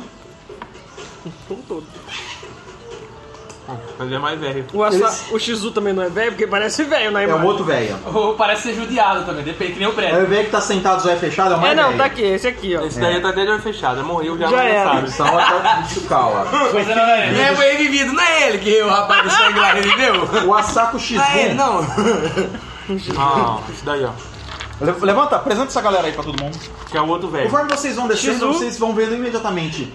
Mas é mais velho. O, Asa- Eles- o Shizu também não é velho, porque parece velho na é o imagem. outro velho. Ou parece ser judiado também, depende, que nem o É prédio. o velho que tá sentado, os olhos fechados, é o mais É, não, velho. tá aqui, esse aqui, ó. Esse daí tá até de olho fechado, morreu já, Já mas era. não sabe. Isao Hitsukawa. Mas não é ele. É, foi vivido, não é ele que o rapaz do sangue lá reviveu? O Asako Shizun. Não é ele, não. Ah, isso daí, ó. Le- Levanta, apresenta essa galera aí pra todo mundo. Que é o outro velho. Conforme vocês vão descendo, Shizu. vocês vão vendo imediatamente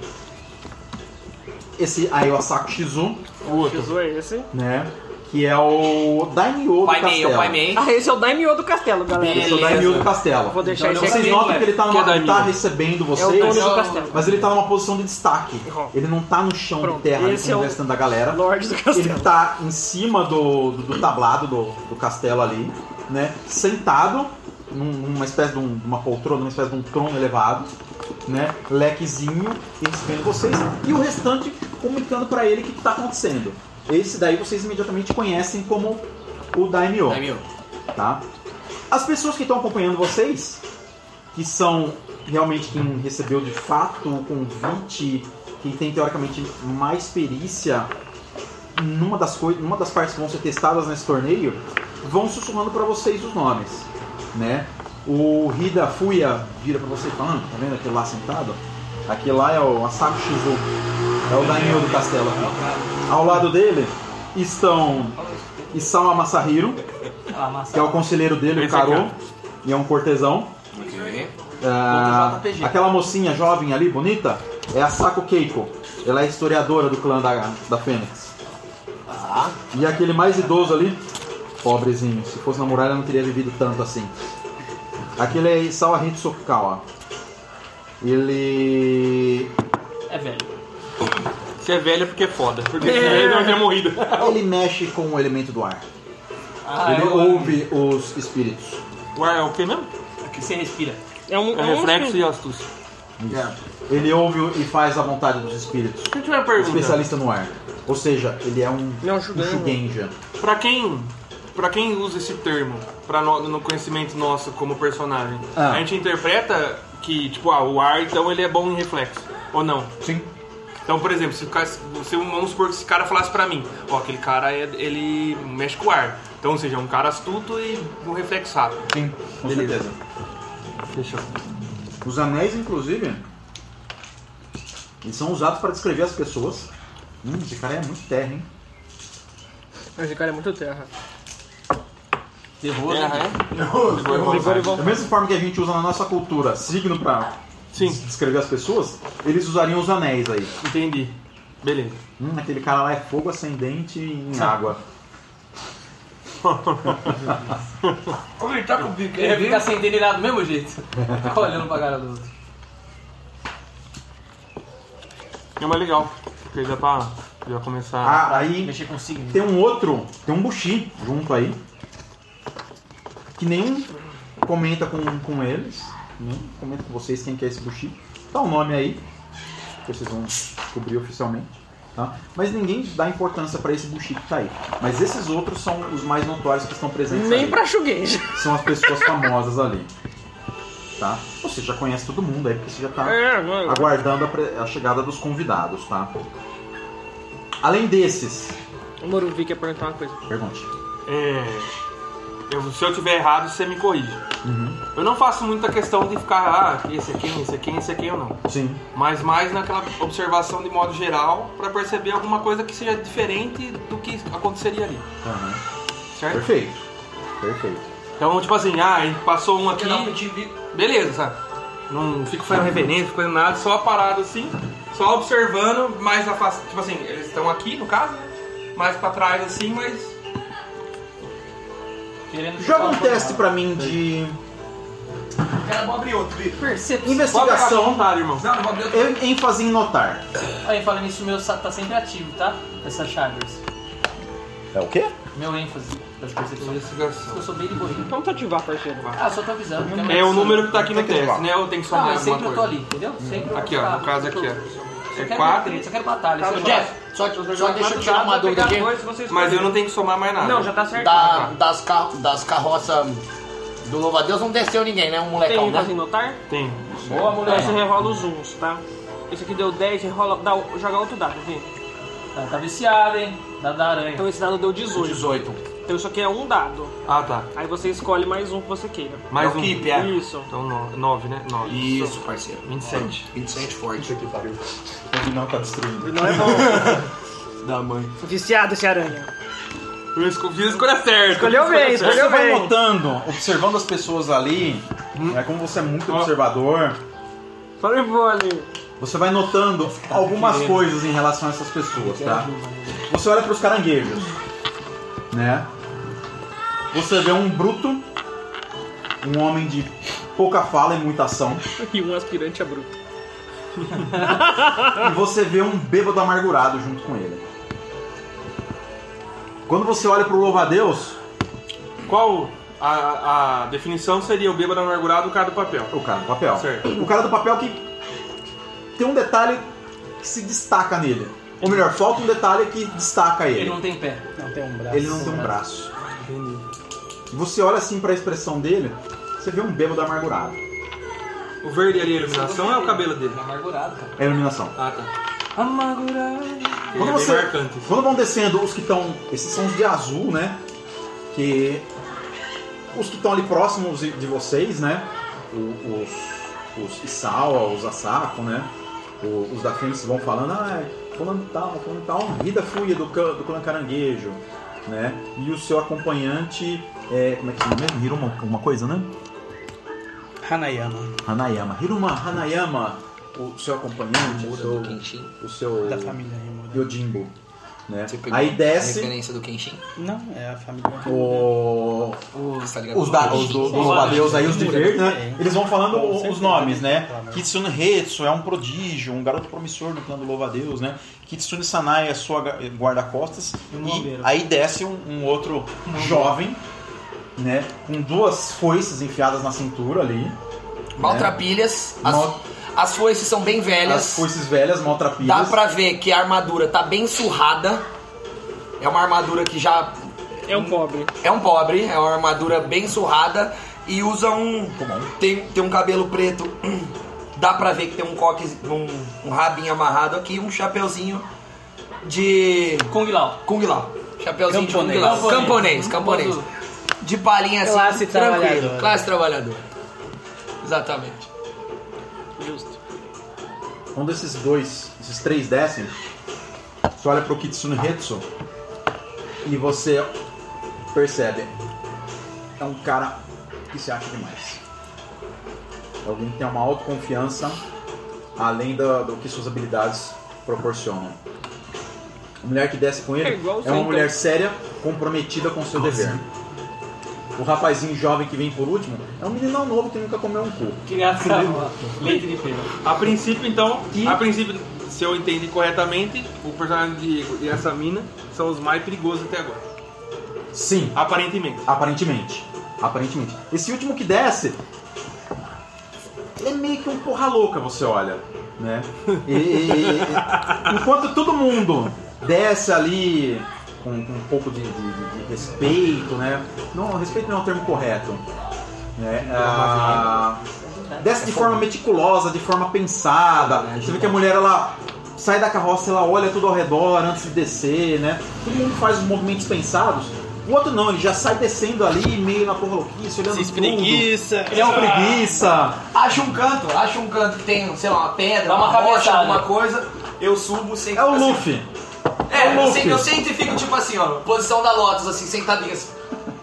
esse aí, o Asako Shizu, O outro. Shizu é esse. né? Que é o Daimyo do Pai Mei, castelo. o Pai Mei. Ah, esse é o Daimyo do castelo, galera. Esse é o Daimyo do castelo. Vou deixar Então, esse Vocês aqui. notam que ele tá, Que é numa, ele Daimyo. tá recebendo É o vocês, dono do castelo. mas ele tá numa posição de destaque. Uhum. Ele não tá no chão Pronto, de terra ali esse como é o o restante da galera. Lorde do Ele castelo. tá em cima do, do, do tablado do, do castelo ali, né? Sentado num- numa espécie de um- uma poltrona, numa espécie de um trono elevado, né, lequezinho recebendo vocês, e o restante comunicando pra ele o que está acontecendo. Esse daí vocês imediatamente conhecem como o Daimyo. Daimyo. Tá? As pessoas que estão acompanhando vocês, que são realmente quem recebeu de fato o convite, quem tem teoricamente mais perícia numa das, coisas, numa das partes que vão ser testadas nesse torneio, vão sussurrando pra vocês os nomes, né? O Hida Fuya vira pra você e fala, ah, tá vendo aquele lá sentado? Aquele lá é o Asako Shizu, é o Daimyo do castelo aqui. Ao lado dele estão Isao Masahiro, que é o conselheiro dele, o Karo, e é um cortesão. Ah, aquela mocinha jovem ali, bonita, é a Sako Keiko. Ela é historiadora do clã da, da Fênix. Ah. E aquele mais idoso ali, pobrezinho, se fosse na muralha não teria vivido tanto assim. Aquele é Isao Hitsukawa. Ele... É velho. Se é velho é porque é foda. Porque se é velho não tinha morrido. Ele mexe com o elemento do ar. Ah, Ele é o- ouve os espíritos. O ar é o que mesmo? que você respira. É um, É um reflexo e astúcia. Ele ouve e faz a vontade dos espíritos. Se eu tiver pergunta, Especialista no ar. Ou seja, ele é um, Não, um Shugenja. Shugenja. pra quem, pra quem usa esse termo pra no, no conhecimento nosso como personagem, Ah. a gente interpreta que, tipo, ah, o ar, então ele é bom em reflexo. Ou não? Sim. Então, por exemplo, se, o cara, se vamos supor que esse cara falasse pra mim, ó, aquele cara, é- ele mexe com o ar. Então, ou seja, é um cara astuto e um reflexo rápido. Sim, com Beleza. certeza. Fechou. Os anéis, inclusive, eles são usados para descrever as pessoas. Hum, esse cara é muito terra, hein? Esse cara é muito terra. Terror, Terra, né? é? Da mesma forma que a gente usa na nossa cultura signo para Sim, descrever as pessoas, eles usariam os anéis aí. entendi. Beleza. Hum, aquele cara lá é fogo ascendente em água. Como ele tá com o bico? Ele fica sem entender nada do mesmo jeito. Fica olhando pra cara do outro. É mais legal. Porque já tá. Já começar. Ah, aí Mexer com signo. tem um outro, tem um bushi junto aí, que nenhum comenta com, com eles, nem comenta com vocês quem que é esse bushi. Tá o nome aí, que vocês vão descobrir oficialmente, tá? Mas ninguém dá importância pra esse bushi que tá aí. Mas esses outros são os mais notórios que estão presentes Nem ali. pra Shugenja. São as pessoas famosas ali, tá? Você já conhece todo mundo aí, porque você já tá É, mano. aguardando a, pre- a chegada dos convidados, tá? Além desses, O Moruvi quer perguntar uma coisa. pergunte. É. Eu- se eu tiver errado, você me corrige. Uhum. Eu não faço muita questão de ficar, ah, esse aqui, esse aqui, esse aqui ou não. Sim. Mas mais naquela observação de modo geral, pra perceber alguma coisa que seja diferente do que aconteceria ali. Aham. Certo? Perfeito. Perfeito. Então, tipo assim, ah, a gente passou um aqui. Não, eu tive... Beleza, sabe? Não fico fazendo reverência, fico fazendo nada, só parado assim, só observando, mais afastado. Tipo assim, eles estão aqui no caso, né? Mais pra trás assim, mas. Querendo Joga chutar um o teste coisa. pra mim de Cara, vou abrir outro, Vitor. Percepção. Pode pegar à investigação, vontade, irmão. Não, não vou abrir outro. em- ênfase em notar. Aí, falando isso, o meu sa- tá sempre ativo, tá? Essa Chagres. É o quê? Meu ênfase das percepções. Investigação. Eu sou bem de boinha. Vamos te ativar, parceiro. Ah, só tô avisando. porque É o mais- número que tá aqui no Tem que teste, levar. né? Eu tenho que Não, somar mas alguma sempre eu tô coisa. ali, entendeu? Sempre eu Aqui, vou ó, ficar- no caso aqui, ó. Só É quero quatro, treta, só quero batalha. Tá, só- Jeff, só, só deixa eu tirar uma dúvida aqui. mas eu não tenho que somar mais nada. Não, já tá certo. Da, das, car das carroças do Louva-a-Deus não desceu ninguém, né? Um molecão, Tem né? ênfase em notar? Tem. Boa, Então mulher. você rerola os uns, tá? Esse aqui deu dez, rerola, dá, joga outro dado, vê. Tá, tá viciado, hein? Dado da aranha. Então esse dado deu dezoito. dezoito. Então isso aqui é um dado. Ah, tá. Aí você escolhe mais um que você queira. Mais É o um. keep, é. Isso. Então no- nove, né? nove. Isso, parceiro. vinte e sete. vinte e sete forte. O não tá destruindo. Não é bom. Da mãe. Viciado esse aranha. Eu esco- fiz a escolha certa. Escolheu bem, Você escolheu vai bem. notando, observando as pessoas ali, é como você é muito observador, Falei vou ali. você vai notando algumas coisas em relação a essas pessoas, tá? Você olha pros caranguejos, né? Você vê um bruto, um homem de pouca fala e muita ação, E um aspirante a bruto. e você vê um bêbado amargurado junto com ele. Quando você olha pro louva-a-Deus, Qual a, a definição seria o bêbado amargurado do cara do papel? o cara do papel. Certo. O cara do papel que tem um detalhe que se destaca nele. Ou melhor, falta um detalhe que destaca ele. Ele não tem pé. Não tem um braço. Ele não tem um braço. E você olha assim pra expressão dele, você vê um bêbado amargurado. O verde ali é a iluminação ou é o cabelo dele? Tá amargurado, cara. É a iluminação. Ah, tá. Amargurado. Quando, é você, bem marcante. quando vão descendo os que estão... Esses são os de azul, né? Que... Os que estão ali próximos de, de vocês, né? O- Os, os Isawa, os Asako, né? O- Os da Fênix vão falando, ah, fulano tal, fulano tal, Rida Fuia do, clã- do clã Caranguejo, né? E o seu acompanhante, é, como é que chama mesmo? Hiruma, alguma coisa, né? Hanayama. Hanayama. Hiruma Hanayama, o seu acompanhante, o seu, do Kenshin. o seu Da família Rimura. Yojimbo, né? Você pegou Aí a desce referência do Kenshin? Não, é a família Rimura. o... Você tá ligado? Os, da, os do, dos louva-a-Deus aí, os de verde, né? Eles vão falando Com o- os certeza. nomes, né? Claro. Kitsune Hetsu é um prodígio, um garoto promissor do clã do louva-a-Deus, né? Kitsune Sanai é sua ga- guarda-costas. E bombeiro. aí desce um, um outro jovem, né? Com duas foices enfiadas na cintura ali. Maltrapilhas. As, Mal- as foices são bem velhas. As foices velhas, maltrapilhas. Dá pra ver que a armadura tá bem surrada. É uma armadura que já... É um pobre. É um pobre, é uma armadura bem surrada. E usa um... Tem, tem um cabelo preto. Dá pra ver que tem um coque, um, um rabinho amarrado aqui. Um chapeuzinho de... Kung Lao. Kung Lao. Chapeuzinho de Kung Camponês. Lao. Camponês, camponês. De palhinha assim, Classe tranquilo. trabalhadora. Classe trabalhadora. Exatamente. Justo. Quando esses dois, esses três descem, você olha pro Kitsune Hetsu e você percebe, é um cara que se acha demais. Alguém que tem uma autoconfiança além do, do que suas habilidades proporcionam. A mulher que desce com ele É igual o é uma Senton. mulher séria, comprometida com seu dever. O rapazinho jovem que vem por último é um meninão novo que nunca comeu um cu. Criado com leite de feira. A princípio, então, E- a princípio, se eu entendi corretamente, o personagem de Diego e essa mina são os mais perigosos até agora. Sim, Aparentemente. aparentemente. Aparentemente. Esse último que desce, ele é meio que um porra louca, você olha, né? E- e- e- enquanto todo mundo desce ali com, com um pouco de, de- de- de respeito, né? Não, respeito não é o termo correto. Né? Ah, desce de forma meticulosa, de forma pensada. Você vê que a mulher, ela sai da carroça, ela olha tudo ao redor antes de descer, né? Todo mundo faz os movimentos pensados. O outro não, ele já sai descendo ali, meio na porra louquice, olhando Se tudo. espreguiça. Ele é uma preguiça. Acha um canto, acha um canto que tem, sei lá, uma pedra, Dá uma uma, rocha, cabeçada. alguma coisa. Eu subo sem É o Luffy. É, É o eu, Luffy. sento, eu sento e fico tipo assim, ó, posição da Lotus, assim, sentadinho assim.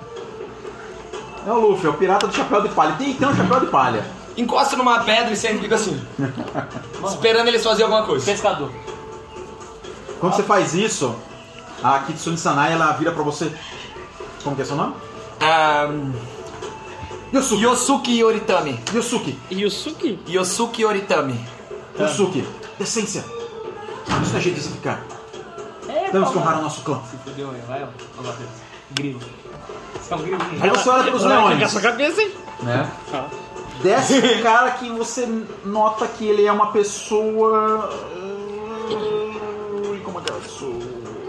É o Luffy, é o pirata do chapéu de palha. Tem, tem um chapéu de palha. Encosta numa pedra e sento e fica assim. Esperando eles fazerem alguma coisa. Pescador. Quando você faz isso, a Kitsune Sanai, ela vira pra você. Como que é seu nome? Ah, Yosuke. Yosuke Yoritami. Yosuke. Yusuke? Yosuke Yoritami. Yosuke. Decência. Isso não é jeito de se ficar. Temos que honrar o nosso clã. Se fudeu aí, vai, ó. Ó, Matheus. Grilo. Você é um grilo. Aí você olha pros Vai arrancar leões. sua cabeça, hein? Né? Ah. Desce um cara que você nota que ele é uma pessoa. Ui, como é aquela pessoa?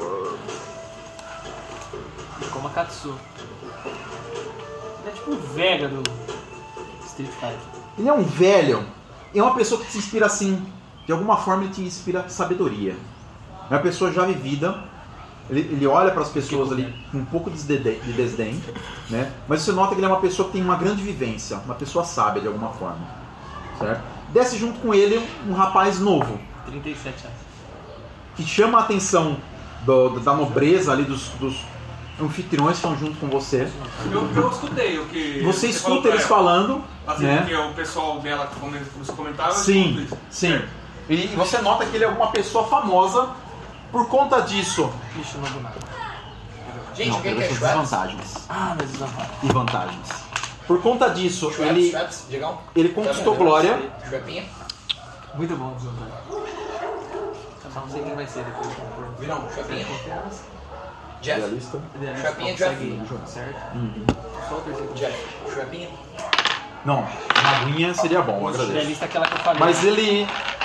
Como a Katsu. Ele é tipo o Vega do Street Fighter. Ele é um velho. É uma pessoa que te inspira assim. De alguma forma ele te inspira sabedoria. É uma pessoa já vivida. Ele, ele olha para as pessoas ali com um pouco de desdém, de desdém, né? Mas você nota que ele é uma pessoa que tem uma grande vivência. Uma pessoa sábia de alguma forma. Certo? Desce junto com ele um rapaz novo. trinta e sete anos. Que chama a atenção do- da nobreza ali dos, dos anfitriões que estão junto com você. Eu, eu escutei o que Você falou escuta pra eles ela. falando, Assim, né? porque o pessoal dela come- começou a comentar, eu Sim, escuto isso. sim. E você nota que ele é uma pessoa famosa por conta disso. Ixi, não vou nada. Gente, Não, quem pelas quer suas Schweppes? desvantagens Ah, mas desvantagens. e vantagens. Por conta disso, Schweppes, ele, Schweppes, Diegão? ele conquistou glória. Schweppinha? Muito bom desvantagem. Só não sei quem vai ser depois. Virão, Schweppinha. Jeff? Realista. Schweppinha, Jeff. Certo? Uhum. Só o terceiro. Jeff, Schweppinha. Não, uma aguinha seria bom, eu A agradeço. lista é aquela que eu falei. Mas ele,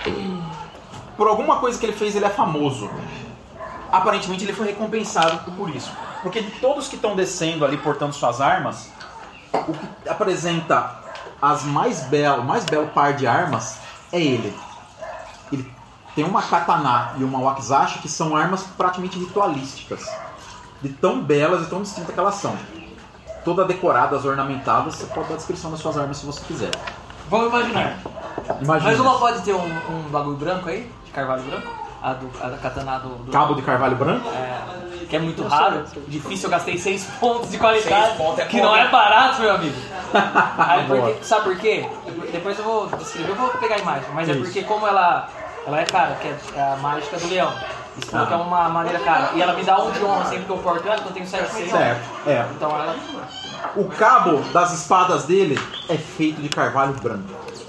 Por alguma coisa que ele fez, ele é famoso. Aparentemente ele foi recompensado por isso. Porque de todos que estão descendo ali portando suas armas, o que apresenta as mais belo, o mais belo par de armas é ele. Ele tem uma katana e uma wakizashi que são armas praticamente ritualísticas. De tão belas e tão distintas que elas são. Todas decoradas, ornamentadas, você pode dar a descrição das suas armas se você quiser. Vamos imaginar. Imagina. Mas uma pode ter um, um bagulho branco aí, de carvalho branco? A, do, a da katana do, do... Cabo de carvalho branco? É, que é muito raro, difícil, eu gastei seis pontos de qualidade, Seis pontos é que bom, não né? é barato, meu amigo. Aí, Boa. porque, sabe por quê? Depois eu vou descrever, eu vou pegar a imagem, mas é Isso. porque como ela, ela é cara, que é a mágica do leão, isso falou Ah. que é uma maneira cara, e ela me dá um de honra sempre que eu porto ela, então eu tenho sete seis. Certo, é. Então ela... O cabo das espadas dele é feito de carvalho branco.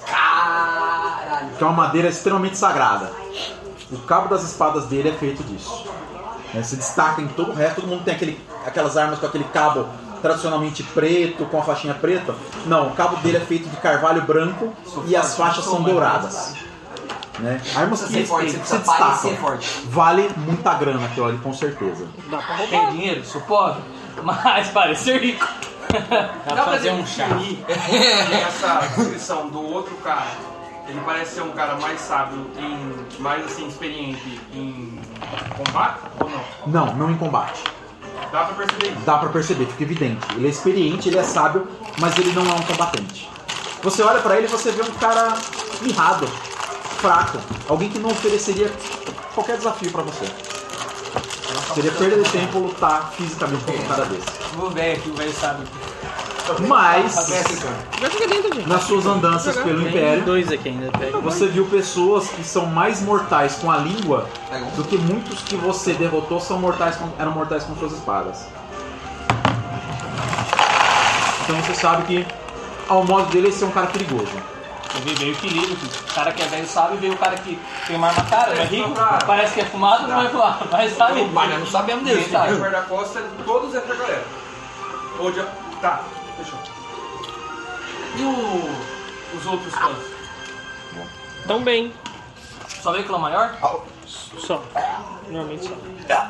Que é uma madeira extremamente sagrada. O cabo das espadas dele é feito disso. Né, se destaca em todo o resto. Todo mundo tem aquele, aquelas armas com aquele cabo tradicionalmente preto, com a faixinha preta. Não, o cabo dele é feito de carvalho branco e as faixas são douradas. Né? Armas que Ser forte, se você precisa parecer destacam. forte. Vale muita grana aquilo ali, com certeza. Tem dinheiro, sou pobre, mas parecer rico. Dá pra fazer um chá. Essa descrição do outro cara, ele parece ser um cara mais sábio, em, mais assim, experiente em combate ou não? Não, não em combate. Dá pra perceber isso. Dá pra perceber, fica evidente. Ele é experiente, ele é sábio, mas ele não é um combatente. Você olha pra ele e você vê um cara mirrado, fraco. Alguém que não ofereceria qualquer desafio pra você. Seria perda de tempo lutar fisicamente com um cara desse. Vou ver aqui, o velho sabe. Mas, Já fica dentro, gente. nas suas andanças pelo Tem Império, dois aqui ainda. Pega. você viu pessoas que são mais mortais com a língua do que muitos que você derrotou são mortais com, eram mortais com suas espadas. Então você sabe que, ao modo dele, esse é um cara perigoso. Eu vi veio equilíbrio, o cara que é velho sabe, veio o cara que tem uma arma cara, é rico, parece que é fumado, não é fumado, mas sabe. Mas nós não sabemos disso. Esse aqui, o guarda-costas, todos é pra galera. Ou de... Tá, fechou. E o... os outros fãs? Tão bem. Só veio clã maior? Só. Normalmente só.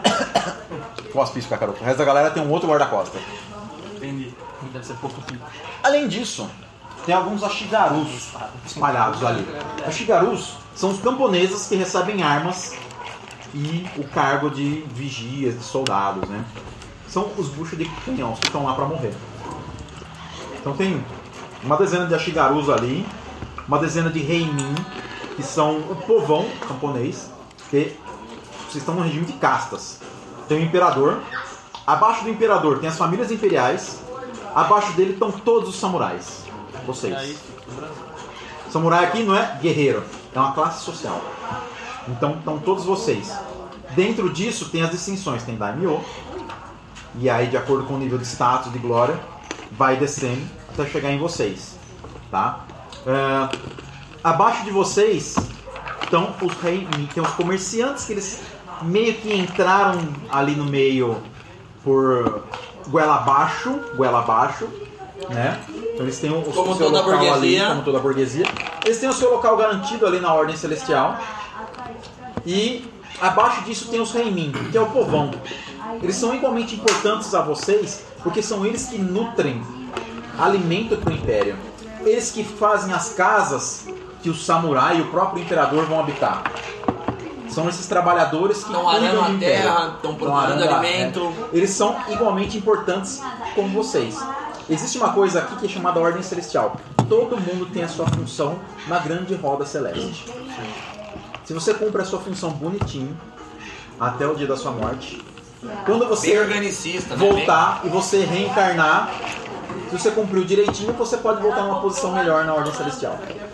Cospe isso, Kakaroto. O resto da galera tem um outro guarda-costas. Entendi. Deve ser pouco pico. Além disso, tem alguns Ashigarus espalhados ali. Ashigarus são os camponeses que recebem armas e o cargo de vigias, de soldados, né? São os buchos de canhão que estão lá para morrer. Então tem uma dezena de Ashigarus ali, uma dezena de Heimin, que são o povão camponês, que vocês estão no regime de castas. Tem o imperador, abaixo do imperador tem as famílias imperiais, abaixo dele estão todos os samurais. Vocês. Samurai aqui não é guerreiro, é uma classe social. Então estão todos vocês. Dentro disso tem as distinções, tem Daimyo, e aí de acordo com o nível de status, de glória, vai descendo até chegar em vocês. Tá? É, abaixo de vocês estão os rei, tem os comerciantes que eles meio que entraram ali no meio por goela abaixo, goela abaixo, né? Então eles têm o, o Como seu toda local burguesia. ali, como toda burguesia. Eles têm o seu local garantido ali na Ordem Celestial. E abaixo disso tem os Heimin, que é o povão. Eles são igualmente importantes a vocês, porque são eles que nutrem alimento para o Império. Eles que fazem as casas que o samurai e o próprio imperador vão habitar. São esses trabalhadores que Estão cuidam arando do a Império. terra, estão procurando arando a- alimento. né? Eles são igualmente importantes como vocês. Existe uma coisa aqui que é chamada Ordem Celestial. Todo mundo tem a sua função na grande roda celeste. Se você cumpre a sua função bonitinho, até o dia da sua morte, quando Bem você organicista, né? voltar e você reencarnar, se você cumpriu direitinho, você pode voltar numa posição melhor na Ordem Celestial.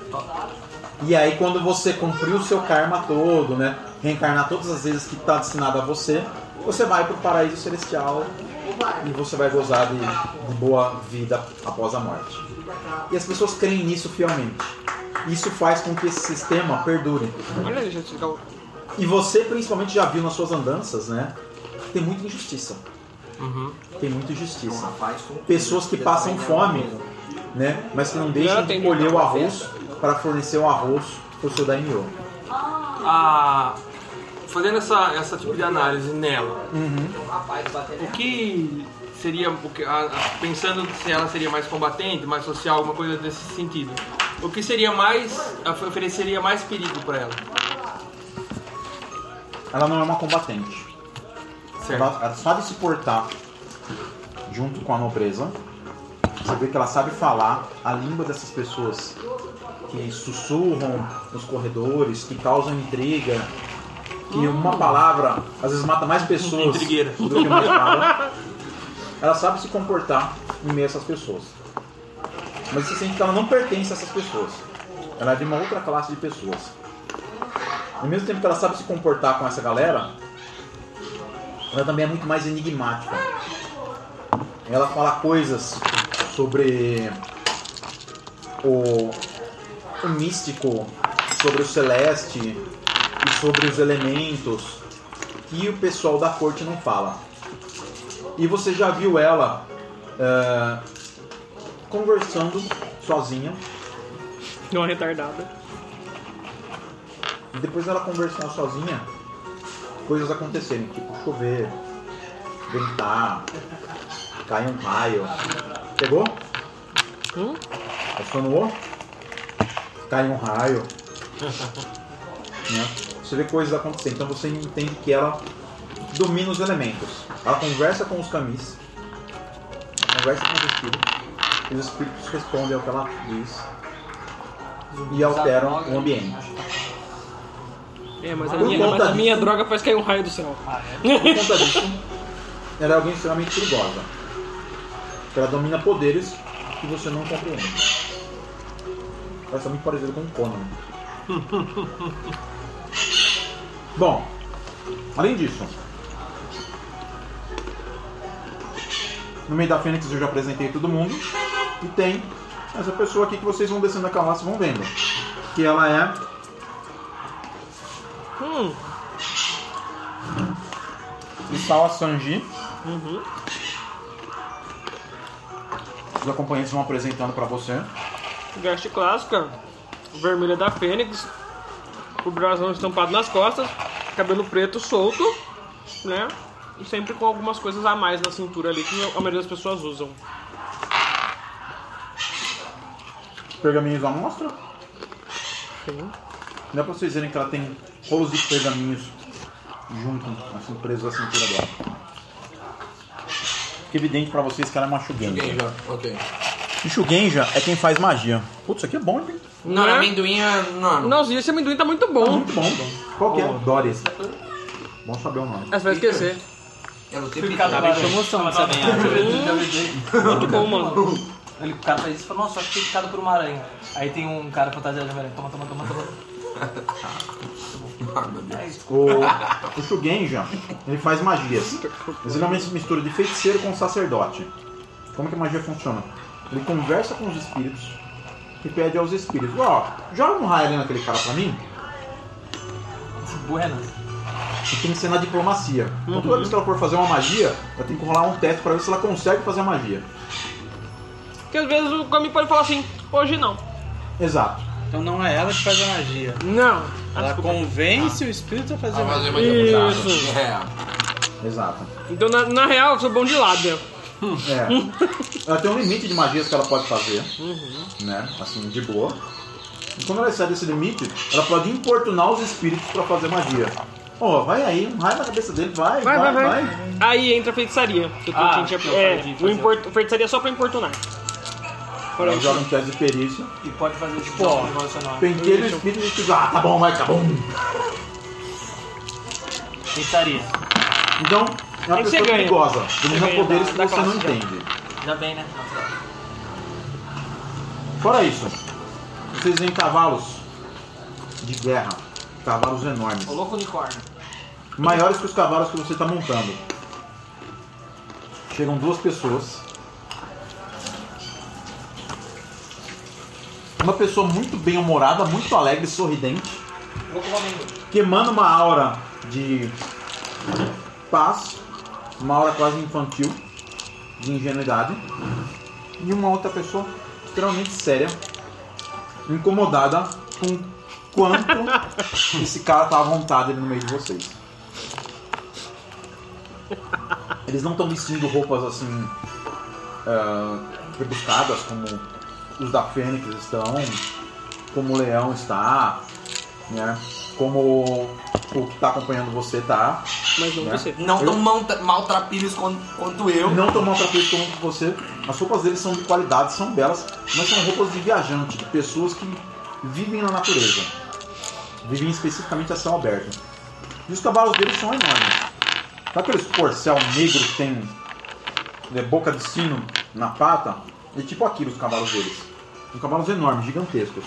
E aí quando você cumpriu o seu karma todo, né, reencarnar todas as vezes que está destinado a você, você vai para o paraíso celestial e você vai gozar de, de boa vida após a morte. E as pessoas creem nisso fielmente. Isso faz com que esse sistema perdure. Olha, deixa eu desligar o... E você principalmente já viu nas suas andanças, né? Tem muita injustiça. Tem muita injustiça. Pessoas que passam fome, né? Mas que não deixam de colher o arroz para fornecer o arroz para o seu daimyo. a, fazendo essa, essa tipo de análise nela, o que seria, o que, a, a, pensando se ela seria mais combatente, mais social, alguma coisa desse sentido, o que seria mais, ofereceria mais perigo para ela? Ela não é uma combatente. Certo. Ela, ela sabe se portar junto com a nobreza. Você vê que ela sabe falar a língua dessas pessoas que sussurram nos corredores, que causam intriga, que uma palavra às vezes mata mais pessoas Intrigueira. do que uma espada. Ela sabe se comportar em meio a essas pessoas. Mas você sente que ela não pertence a essas pessoas. Ela é de uma outra classe de pessoas. Ao mesmo tempo que ela sabe se comportar com essa galera, ela também é muito mais enigmática. Ela fala coisas sobre o, o místico, sobre o celeste e sobre os elementos que o pessoal da corte não fala. E você já viu ela é, conversando sozinha. Deu uma retardada. E depois dela conversar sozinha, coisas acontecerem, tipo chover, ventar, cair um raio. Pegou? Hum? Acionou? Cai um raio. Né? Você vê coisas acontecendo, então você entende que ela domina os elementos. Ela conversa com os camis, conversa com os espíritos, e os espíritos respondem ao que ela diz e alteram o ambiente. É, mas a Por minha, conta mas a minha disso- droga faz cair um raio do céu. Por conta disso, ela é alguém extremamente perigosa. Ela domina poderes que você não compreende. Ela é muito parecida com o Conan. Bom, além disso, no meio da Fênix eu já apresentei todo mundo. E tem essa pessoa aqui que vocês vão descendo a carroça e vão vendo. Que ela é... Hum. Isawa Sanji. Uhum. Os acompanhantes vão apresentando pra você. Veste clássica, vermelha da Fênix, o brasão estampado nas costas, cabelo preto solto, né? E sempre com algumas coisas a mais na cintura ali que a maioria das pessoas usam. Os pergaminhos à mostra. Sim. Dá pra vocês verem que ela tem rolos de pergaminhos junto, assim, presos à cintura dela. Fica evidente pra vocês que ela é uma Shugenja. Genja, ok. E Shugenja é quem faz magia. Putz, isso aqui é bom, hein? Não, Né? amendoim é... Não, não. Nossa, e esse amendoim tá muito bom. Muito bom. Qual que é? Doris. Bom saber o nome. Essa vai esquecer. Eu não tenho Cada picado. vez emoção dessa minha. Muito bom, mano. Ele, o cara faz isso e fala, nossa, acho que foi picado por uma aranha. Aí tem um cara fantasiado de aranha. Toma, toma, toma, toma. Ah, meu Deus. O, o Shugenja, ele faz magias. Ele geralmente mistura de feiticeiro com sacerdote. Como que a magia funciona? Ele conversa com os espíritos e pede aos espíritos: ó, joga um raio ali naquele cara pra mim. Buenas. E tem que ser na diplomacia. Então toda vez que ela for fazer uma magia, ela tem que rolar um teste pra ver se ela consegue fazer a magia. Porque às vezes o Kami pode falar assim, hoje não. Exato. Então não é ela que faz a magia. Não. Ah, Ela desculpa. convence o espírito a fazer a Ah, magia. mas é mais Isso. É. Exato. Então na, na real eu sou bom de lábia. É. Ela tem um limite de magias que ela pode fazer, né? Assim, de boa. E quando ela excede esse limite, ela pode importunar os espíritos pra fazer magia. Ó, vai aí, um raio na cabeça dele, vai, vai, Vai, vai. vai, vai. Aí entra a feitiçaria. Que eu tô- Ah, que a gente que eu é, falei de o fazer. import, feitiçaria é só pra importunar. Por Ela aí. joga um teste de perícia. E pode fazer tipo, ó, um negócio enorme. Penteia o espírito e diz: ah, tá bom, vai, tá bom. Feitiçaria. Então, é uma Aí você pessoa ganha. perigosa, domina ganha poderes da- que da você não classe, já. entende. Já vem, né? Fora isso, vocês veem cavalos de guerra, cavalos enormes, O louco unicórnio. maiores que os cavalos que você está montando. Chegam duas pessoas. Uma pessoa muito bem-humorada, muito alegre, sorridente, que emana uma aura de paz, uma aura quase infantil, de ingenuidade, e uma outra pessoa extremamente séria, incomodada com quanto esse cara tá à vontade ali no meio de vocês. Eles não estão vestindo roupas assim uh, rebuscadas como os da Fênix estão, como o Leão está, né? Como o que está acompanhando você tá. Mas não né? você. Não Eu- tão mal- maltrapilhos quanto, quanto eu. Não tão maltrapilhos como você. As roupas deles são de qualidade, são belas, mas são roupas de viajante, de pessoas que vivem na natureza. Vivem especificamente a céu aberto. E os cavalos deles são enormes. Sabe aqueles corcel negro que tem né, boca de sino na pata? É tipo aquilo os cavalos deles. São cavalos enormes, gigantescos.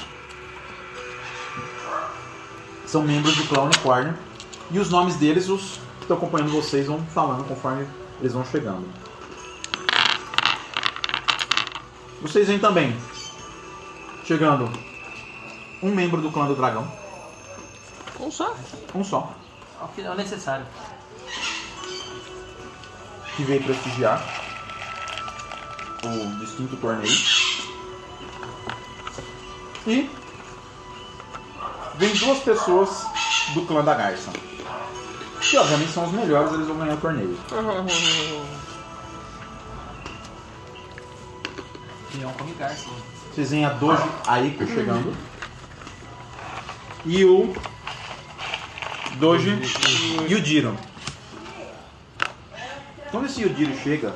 São membros do clã unicórnio. E os nomes deles, os que estão acompanhando vocês, vão falando conforme eles vão chegando. Vocês veem também, chegando, um membro do clã do dragão. Um só. Um só. É o necessário. Que veio prestigiar o distinto torneio. E vem duas pessoas do clã da Garça. Que obviamente são os melhores, eles vão ganhar o torneio. Leão come garça. Vocês veem a Doji Aiko chegando. E o Doji e o Jiro. Quando esse Yudiro chega,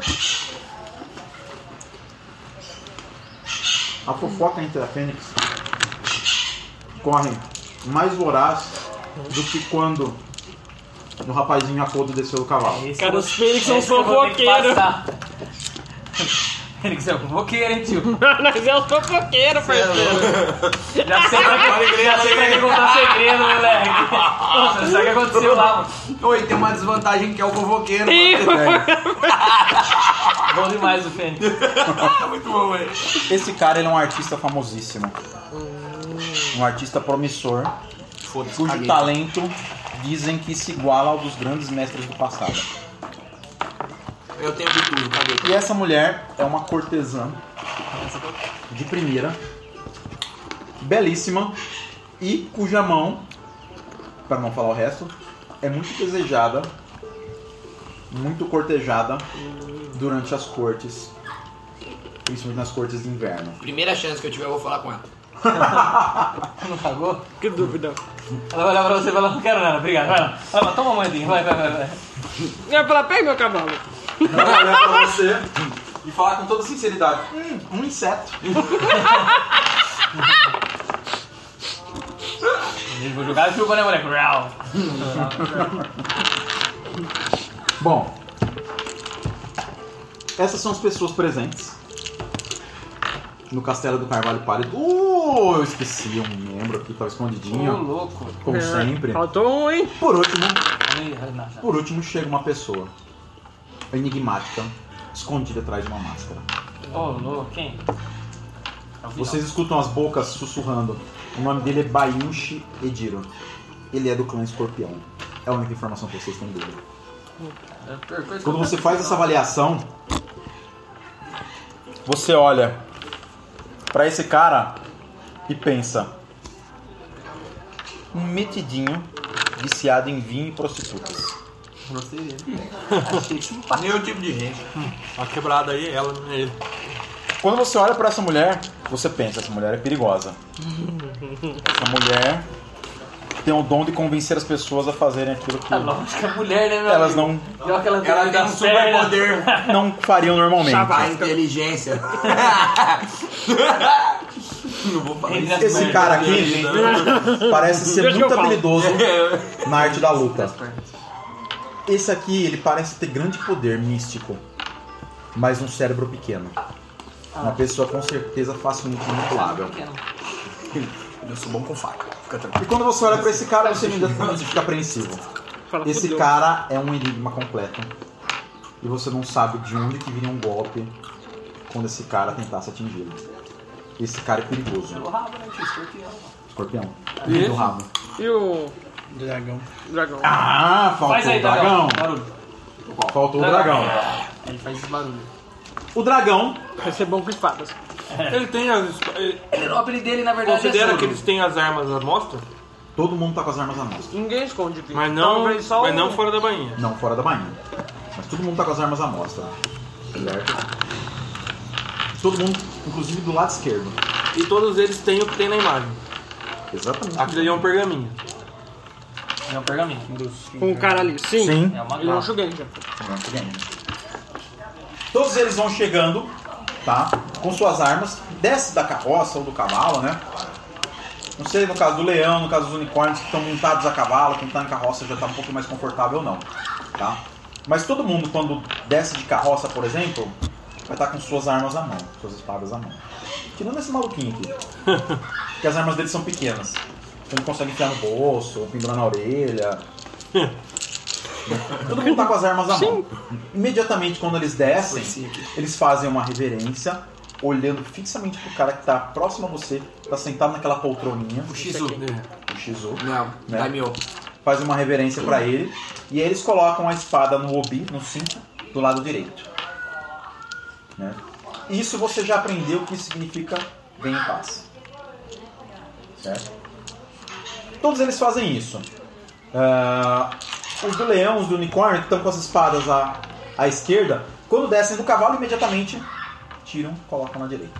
a fofoca entre a Fênix corre mais voraz do que quando o rapazinho Akodo desceu do cavalo. Esse Cara, eu os vou- Fênix são esse que eu vou ter que fofoqueiros. passar. Fênix é um fofoqueiro, hein, tio? Nós é os fofoqueiros, parceiro. Já sei pra que, já sei pra que contar segredo, moleque. Nossa, sabe o que aconteceu lá, mano? Oi, tem uma desvantagem que é o fofoqueiro. Ih, Bom demais o Fênix. Ah, muito bom, velho. Esse cara ele é um artista famosíssimo. Um artista promissor, cujo talento dizem que se iguala ao dos grandes mestres do passado. Eu tenho de tudo, cadê? E essa mulher é uma cortesã de primeira, belíssima e cuja mão, para não falar o resto, é muito desejada, muito cortejada durante as cortes, principalmente nas cortes de inverno. Primeira chance que eu tiver, eu vou falar com ela. Não pagou? que dúvida. Ela vai olhar pra você e falar, não quero nada, obrigado. Vai lá, vai lá, toma uma moedinha, vai, vai, vai, vai. Eu ia falar, pega meu cavalo. Ela vai olhar pra você e falar com toda sinceridade: hum, um inseto. Eu vou jogar e chupa, né, moleque? Rau. Bom, essas são as pessoas presentes no Castelo do Carvalho Pálido. Uh, eu esqueci um membro aqui, tava Ô, escondidinho, louco. como sempre. Faltou um, hein? Por último, Ih, Renata. por último chega uma pessoa enigmática, escondida atrás de uma máscara. Ô, louco, quem? É o vilão. Vocês escutam as bocas sussurrando. O nome dele é Bayunshi Ediro. Ele é do clã Escorpião. É a única informação que vocês têm dele. É a pior coisa que Quando eu você faço. faz essa avaliação, você olha pra esse cara e pensa: um metidinho viciado em vinho e prostitutas. Gostei dele. Achei simpático. Nem o tipo de gente. A quebrada aí é ela, não é ele. Quando você olha pra essa mulher, você pensa: essa mulher é perigosa. Essa mulher tem o dom de convencer as pessoas a fazerem aquilo que A lógica, a mulher, né, meu elas amigo? não, Pior que ela tem, Ela tem um superpoder. não fariam normalmente. A inteligência. Não vou falar isso. Esse cara aqui parece ser Deixa eu muito falar. habilidoso na arte da luta. Esse aqui, ele parece ter grande poder místico, mas um cérebro pequeno. Uma pessoa com certeza facilmente manipulável. Eu sou bom com faca. Fica tranquilo. E quando você olha pra esse cara, você imediatamente fica apreensivo. Fala, Esse fudeu. cara é um enigma completo. E você não sabe de onde que viria um golpe quando esse cara tentasse atingi-lo. Esse cara é perigoso. O rabo, né, tio? Escorpião. Escorpião. E do rabo. E o Dragão. dragão? Ah, faltou Faz aí, o dragão. Barulho. Faltou o dragão. Ele faz esse barulho. O dragão, Vai ser bom com espadas. Ele tem as. Ele O apelido dele, na verdade, considera é que eles têm as armas à mostra? Todo mundo tá com as armas à mostra. Ninguém esconde aqui. Mas não, Talvez só mas o- não fora da bainha. Não fora da bainha. Mas todo mundo tá com as armas à mostra. Certo? Todo mundo, inclusive do lado esquerdo. E todos eles têm o que tem na imagem. Exatamente. Aquilo ali é um pergaminho. É um pergaminho. Com o cara ali. Sim. Sim. É uma Ele é um garra. Shugenja. Todos eles vão chegando, tá? Com suas armas. Desce da carroça ou do cavalo, né? Não sei no caso do leão, no caso dos unicórnios que estão montados a cavalo, quem está em carroça já está um pouco mais confortável ou não, tá? Mas todo mundo quando desce de carroça, por exemplo, vai estar com suas armas à mão, suas espadas à mão. Tirando esse maluquinho aqui, porque as armas dele são pequenas. Você não consegue enfiar no bolso, ou pendurar na orelha. Todo mundo tá com as armas à mão. Imediatamente quando eles descem, eles fazem uma reverência, olhando fixamente pro cara que tá próximo a você, tá sentado naquela poltroninha. O Shizu. O Shizu. Não, né? Daimyo. Faz uma reverência pra ele. E aí eles colocam a espada no obi, no cinto, do lado direito. Né? Isso você já aprendeu o que significa bem em paz. Certo? Todos eles fazem isso. Uh, os do leão, os do unicórnio, que estão com as espadas à, à esquerda, quando descem do cavalo, imediatamente tiram, colocam na direita.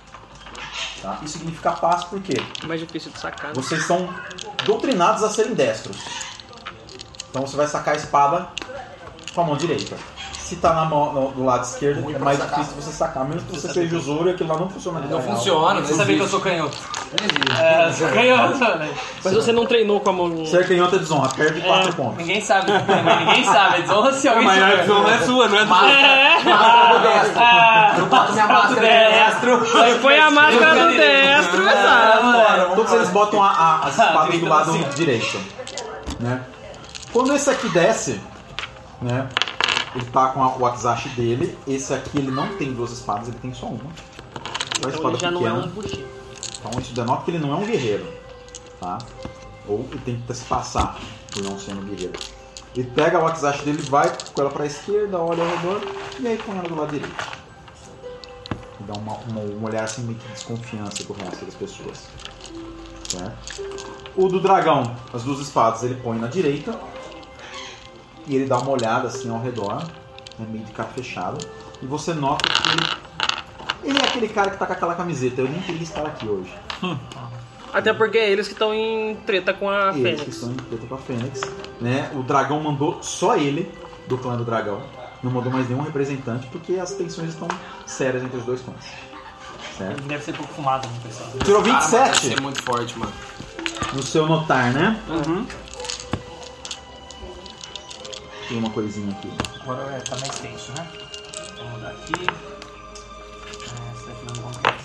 Tá? Isso significa paz porque É mais difícil de sacar. Né? vocês são doutrinados a serem destros. Então você vai sacar a espada com a mão direita. Se tá na mão, no, do lado esquerdo, Ruim é pra mais sacar. difícil você sacar. Mesmo que você seja usuário, aquilo lá não funciona. Não funciona, Você não sabia que eu existe. sou canhoto? É, sou canhoto, velho. Mas você não treinou com a mão. Ser canhoto é desonra, perde quatro pontos. Ninguém sabe, mas ninguém sabe. É desonra se alguém Mas a souber. visão não é sua, não é do Máscara do destro. Ah, Eu boto minha máscara do destro. Você põe a máscara do destro, exato. Todos eles botam a- a- as espadas do lado direito. Né? Quando esse aqui desce, né? Ele tá com a- o Wakizashi dele. Esse aqui ele não tem duas espadas, ele tem só uma. Só a Então espada ele já não é pequena. um buchinho. Então isso denota que ele não é um guerreiro, tá? Ou ele tem que se passar por não ser um guerreiro. Ele pega a Wakizashi dele, vai com ela pra esquerda, olha ao redor e aí põe ela do lado direito. E dá uma, uma, um olhar assim meio que de desconfiança do resto das pessoas. Certo? O do dragão, as duas espadas, ele põe na direita e ele dá uma olhada assim ao redor, né, meio de cara fechado, e você nota que ele Ele é aquele cara que tá com aquela camiseta. Eu nem queria estar aqui hoje. Até porque é eles que estão em treta com a Eles que Fênix. estão em treta com a Fênix. Né? O dragão mandou só ele, do clã do dragão. Não mandou mais nenhum representante, porque as tensões estão sérias entre os dois clãs. Certo? Deve ser pouco fumado, não pessoal. Tirou Cara, mas deve vinte e sete ser muito forte, mano. no seu notar, né? Uhum. Tem uma coisinha aqui. Agora é, tá mais tenso, né? Vamos mudar aqui. É, essa daqui não acontece.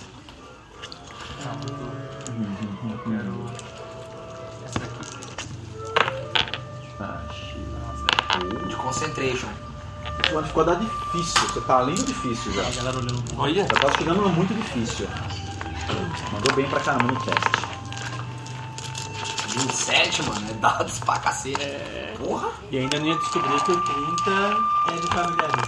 Não, eu quero. Essa daqui. Acho. De concentration. Uma dificuldade difícil. Você tá além do difícil já. A galera olhando. Olha. Já tá chegando no muito difícil. Mandou bem pra caramba no teste. vinte e sete, mano. É dados pra cacete. Porra. E ainda não ia descobrir que o trinta é de familiarismo.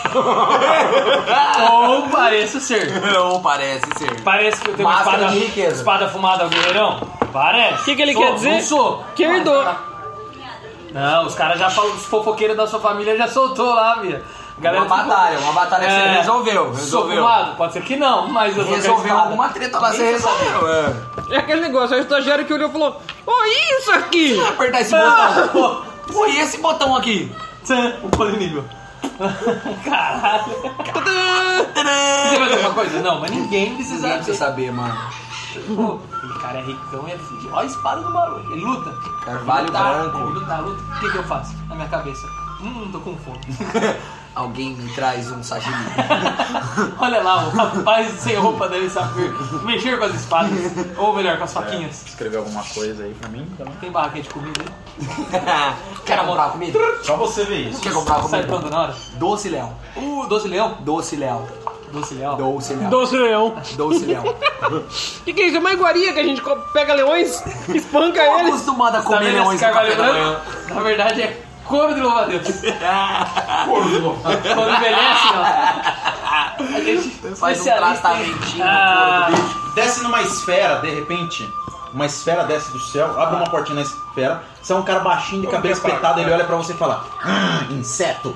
Ou pareça ser. Não parece ser. Parece que eu tenho uma Máscara espada, de riqueza. espada fumada ao guerreirão? Parece. O que, que ele Sou, quer dizer? Não sou. Que herdou. Não, os caras já falam, os fofoqueiros da sua família já soltou lá, Bia. Galera, Uma batalha, uma batalha que você É, resolveu. Sou Resolveu. fumado? Pode ser que não, mas eu tô com a Resolveu espada. alguma treta lá, você resolveu. É. É aquele negócio, é o estagiário que olhou e falou: Oi, isso aqui! Deixa eu apertar esse botão. Pô, e esse botão aqui? O polínico. Caralho. Você vai dizer uma coisa? Não, mas ninguém precisa Ninguém precisa saber. saber, mano. Pô, aquele cara é ricão e é fudido. Olha a espada do maluco. Ele luta. Carvalho luta, branco. Ele luta, luta. O que, que eu faço? Na minha cabeça. Hum, tô com fome. Alguém me traz um sashimi. Olha lá, o rapaz sem roupa deve saber mexer com as espadas. Ou melhor, com as faquinhas. Escrever alguma coisa aí pra mim também. Tem barraquinha de comida aí? Quer comprar comida? Só você ver isso. Quer comprar Sai comida? pronto na hora? Doce Léo. Uh, doce leão? Doce Léo. Doce leão. Doce Léo. Doce leão. Doce Léo. O que, que é isso? É uma iguaria que a gente co- pega leões, espanca Tô eles. acostumado a Tá comer vendo leões esse no café carvalho da manhã. branco? Na verdade é couro de louva-a-Deus. Couro de louva-a-Deus. Quando envelhece, ó. A gente Faz um especialista em- tratamentinho no Ah, couro do bicho. Desce numa esfera, de repente, uma esfera desce do céu, abre uma portinha na esfera, você é um cara baixinho de cabelo espetado, ele olha pra você e fala: ah, inseto!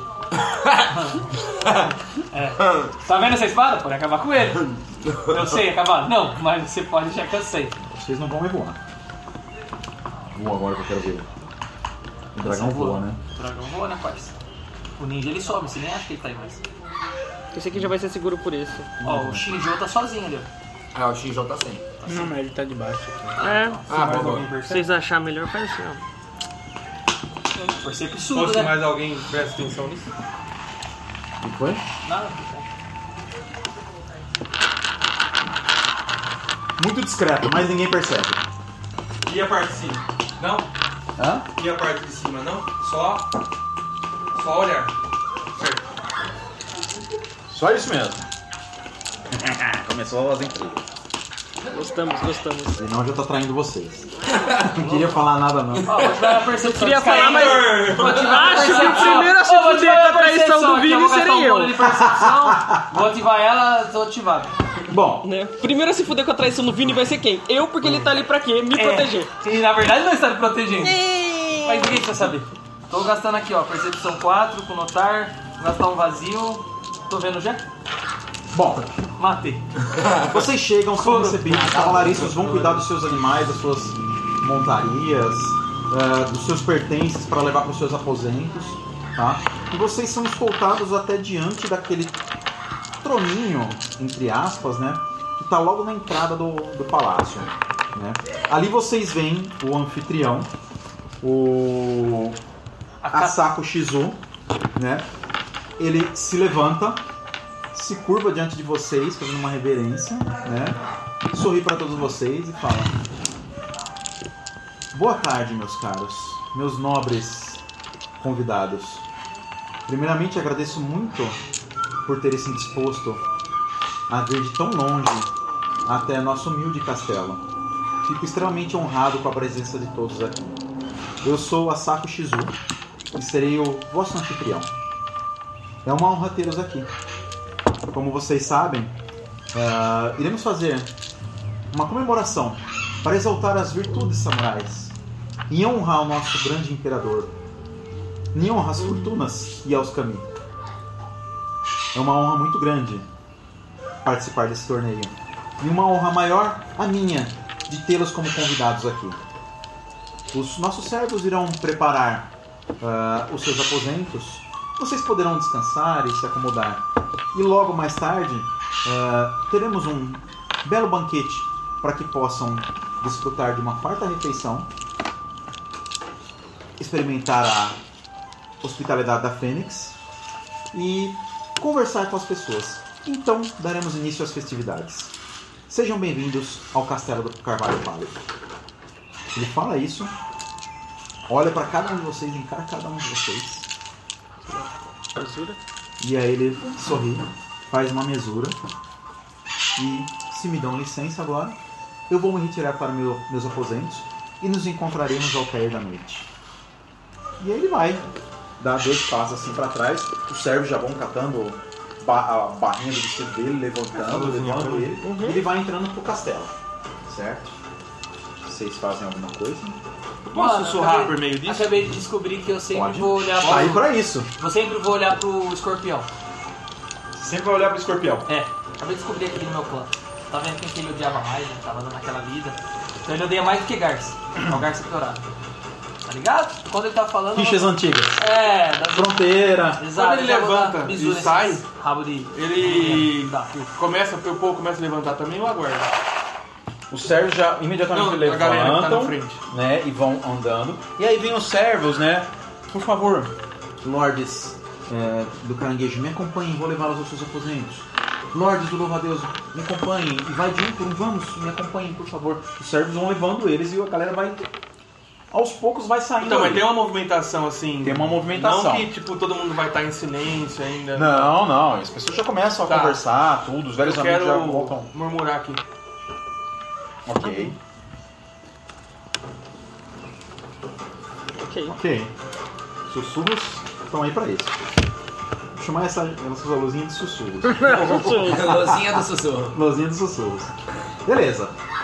É. Tá vendo essa espada? Pode acabar com ele. Eu sei acabar. Não, mas você pode deixar que eu sei. Vocês não vão me voar. Voa agora que eu quero ver. O dragão voa, né? O dragão voa, né, parça? O ninja ele sobe, você nem acha que ele tá aí mais. Esse aqui já vai ser seguro por esse. Ó, o Shinjo tá sozinho ali, ó. Ah, o Shinjo tá sem. Não, mas ele tá debaixo aqui. É. Ah, boa. Se vocês acharem melhor, faz assim, ó. Por ser Ou absurdo, se né? mais alguém presta atenção nisso. O que foi? Nada. Muito discreto, mas ninguém percebe. E a parte de cima? Não? Hã? E a parte de cima? Não? Só... Só olhar. Certo. Só isso mesmo. Começou as intrigas. Gostamos, gostamos. Senão eu já tô traindo vocês. Não queria falar nada não. Ó, vou te dar a percepção. Queria dos caras. falar, mas Vou te dar a acho que o percepção. primeiro a se Ó, vou te fuder dar com a traição percepção do aqui, Vini vou gastar serei um eu. bônus de percepção, vou ativar ela, tô ativado. Bom, Né? Primeiro a se fuder com a traição do Vini vai ser quem? Eu, porque ele tá ali pra quê? Me proteger. E na verdade não está me protegendo. Mas ninguém precisa saber. Tô gastando aqui, ó, percepção quatro com notar, vou gastar um vazio. Tô vendo já? bom, Matei. vocês chegam, são recebidos, os cavalaristas vão cuidar dos seus animais, das suas montarias, uh, dos seus pertences para levar para os seus aposentos, tá? E vocês são escoltados até diante daquele troninho, entre aspas, né? Que tá logo na entrada do, do palácio, né? Ali vocês veem o anfitrião, o Asako Shizu, né? Ele se levanta, se curva diante de vocês, fazendo uma reverência, né? Sorri para todos vocês e fala: boa tarde, meus caros, meus nobres convidados. Primeiramente, agradeço muito por terem se disposto a vir de tão longe até nosso humilde castelo. Fico extremamente honrado com a presença de todos aqui. Eu sou Asako Shizu e serei o vosso anfitrião. É uma honra tê-los aqui. Como vocês sabem, uh, iremos fazer uma comemoração para exaltar as virtudes samurais e honrar o nosso grande imperador, em honra às fortunas e aos kami. É uma honra muito grande participar desse torneio e uma honra maior a minha de tê-los como convidados aqui. Os nossos servos irão preparar uh, os seus aposentos. Vocês poderão descansar e se acomodar. E logo mais tarde, uh, teremos um belo banquete para que possam desfrutar de uma farta refeição, experimentar a hospitalidade da Fênix e conversar com as pessoas. Então, daremos início às festividades. Sejam bem-vindos ao Castelo do Carvalho Pálido. Ele fala isso, olha para cada um de vocês, encara cada um de vocês. E aí ele sorri, faz uma mesura e, se me dão licença agora, eu vou me retirar para meu, meus aposentos e nos encontraremos ao cair da noite. E aí ele vai dar dois passos assim para trás, os servos já vão catando ba- a barrinha do vestido dele, levantando, levando ele, Uhum. e ele vai entrando pro castelo, certo? Vocês fazem alguma coisa? Posso Mano, sussurrar acabei- por meio disso? Acabei de descobrir que eu sempre Pode. vou olhar Tá aí pro... pra isso. Eu sempre vou olhar pro escorpião. Sempre vai olhar pro escorpião. É, acabei de descobrir aquele no meu clã. Tá vendo quem que ele odiava mais, né? Tava dando aquela vida. Então ele odeia mais do que Garça. É o Garça piorado. Tá ligado? Quando ele tá falando... Rixas eu- antigas. É, da... Fronteira. Exato. Quando ele eu já vou dar levanta bisu e nesses sai, Rabo de... Ele Tá. começa, o povo começa a levantar também ou aguarda? Os servos já imediatamente Não, a galera que tá levantam, na frente. né, e vão andando. E aí vem os servos, né? Por favor, lordes é, do caranguejo, me acompanhem, vou levá-los aos seus aposentos. Lordes do louva-a-Deus, me acompanhem. E vai de um por um, vamos, me acompanhem, por favor. Os servos vão levando eles e a galera vai... Aos poucos vai saindo. Então, mas ali. tem uma movimentação assim. Tem uma movimentação. Não que tipo todo mundo vai estar em silêncio ainda. Não, não. As pessoas já começam a Tá. conversar, tudo. Os velhos Eu amigos quero já voltam. murmurar aqui. Ok. Ok. Ok. Sussurros estão aí pra isso. Vou chamar essa, essa luzinha de sussurros. Lozinha do sussurro. Luzinha de sussurros. Beleza. Os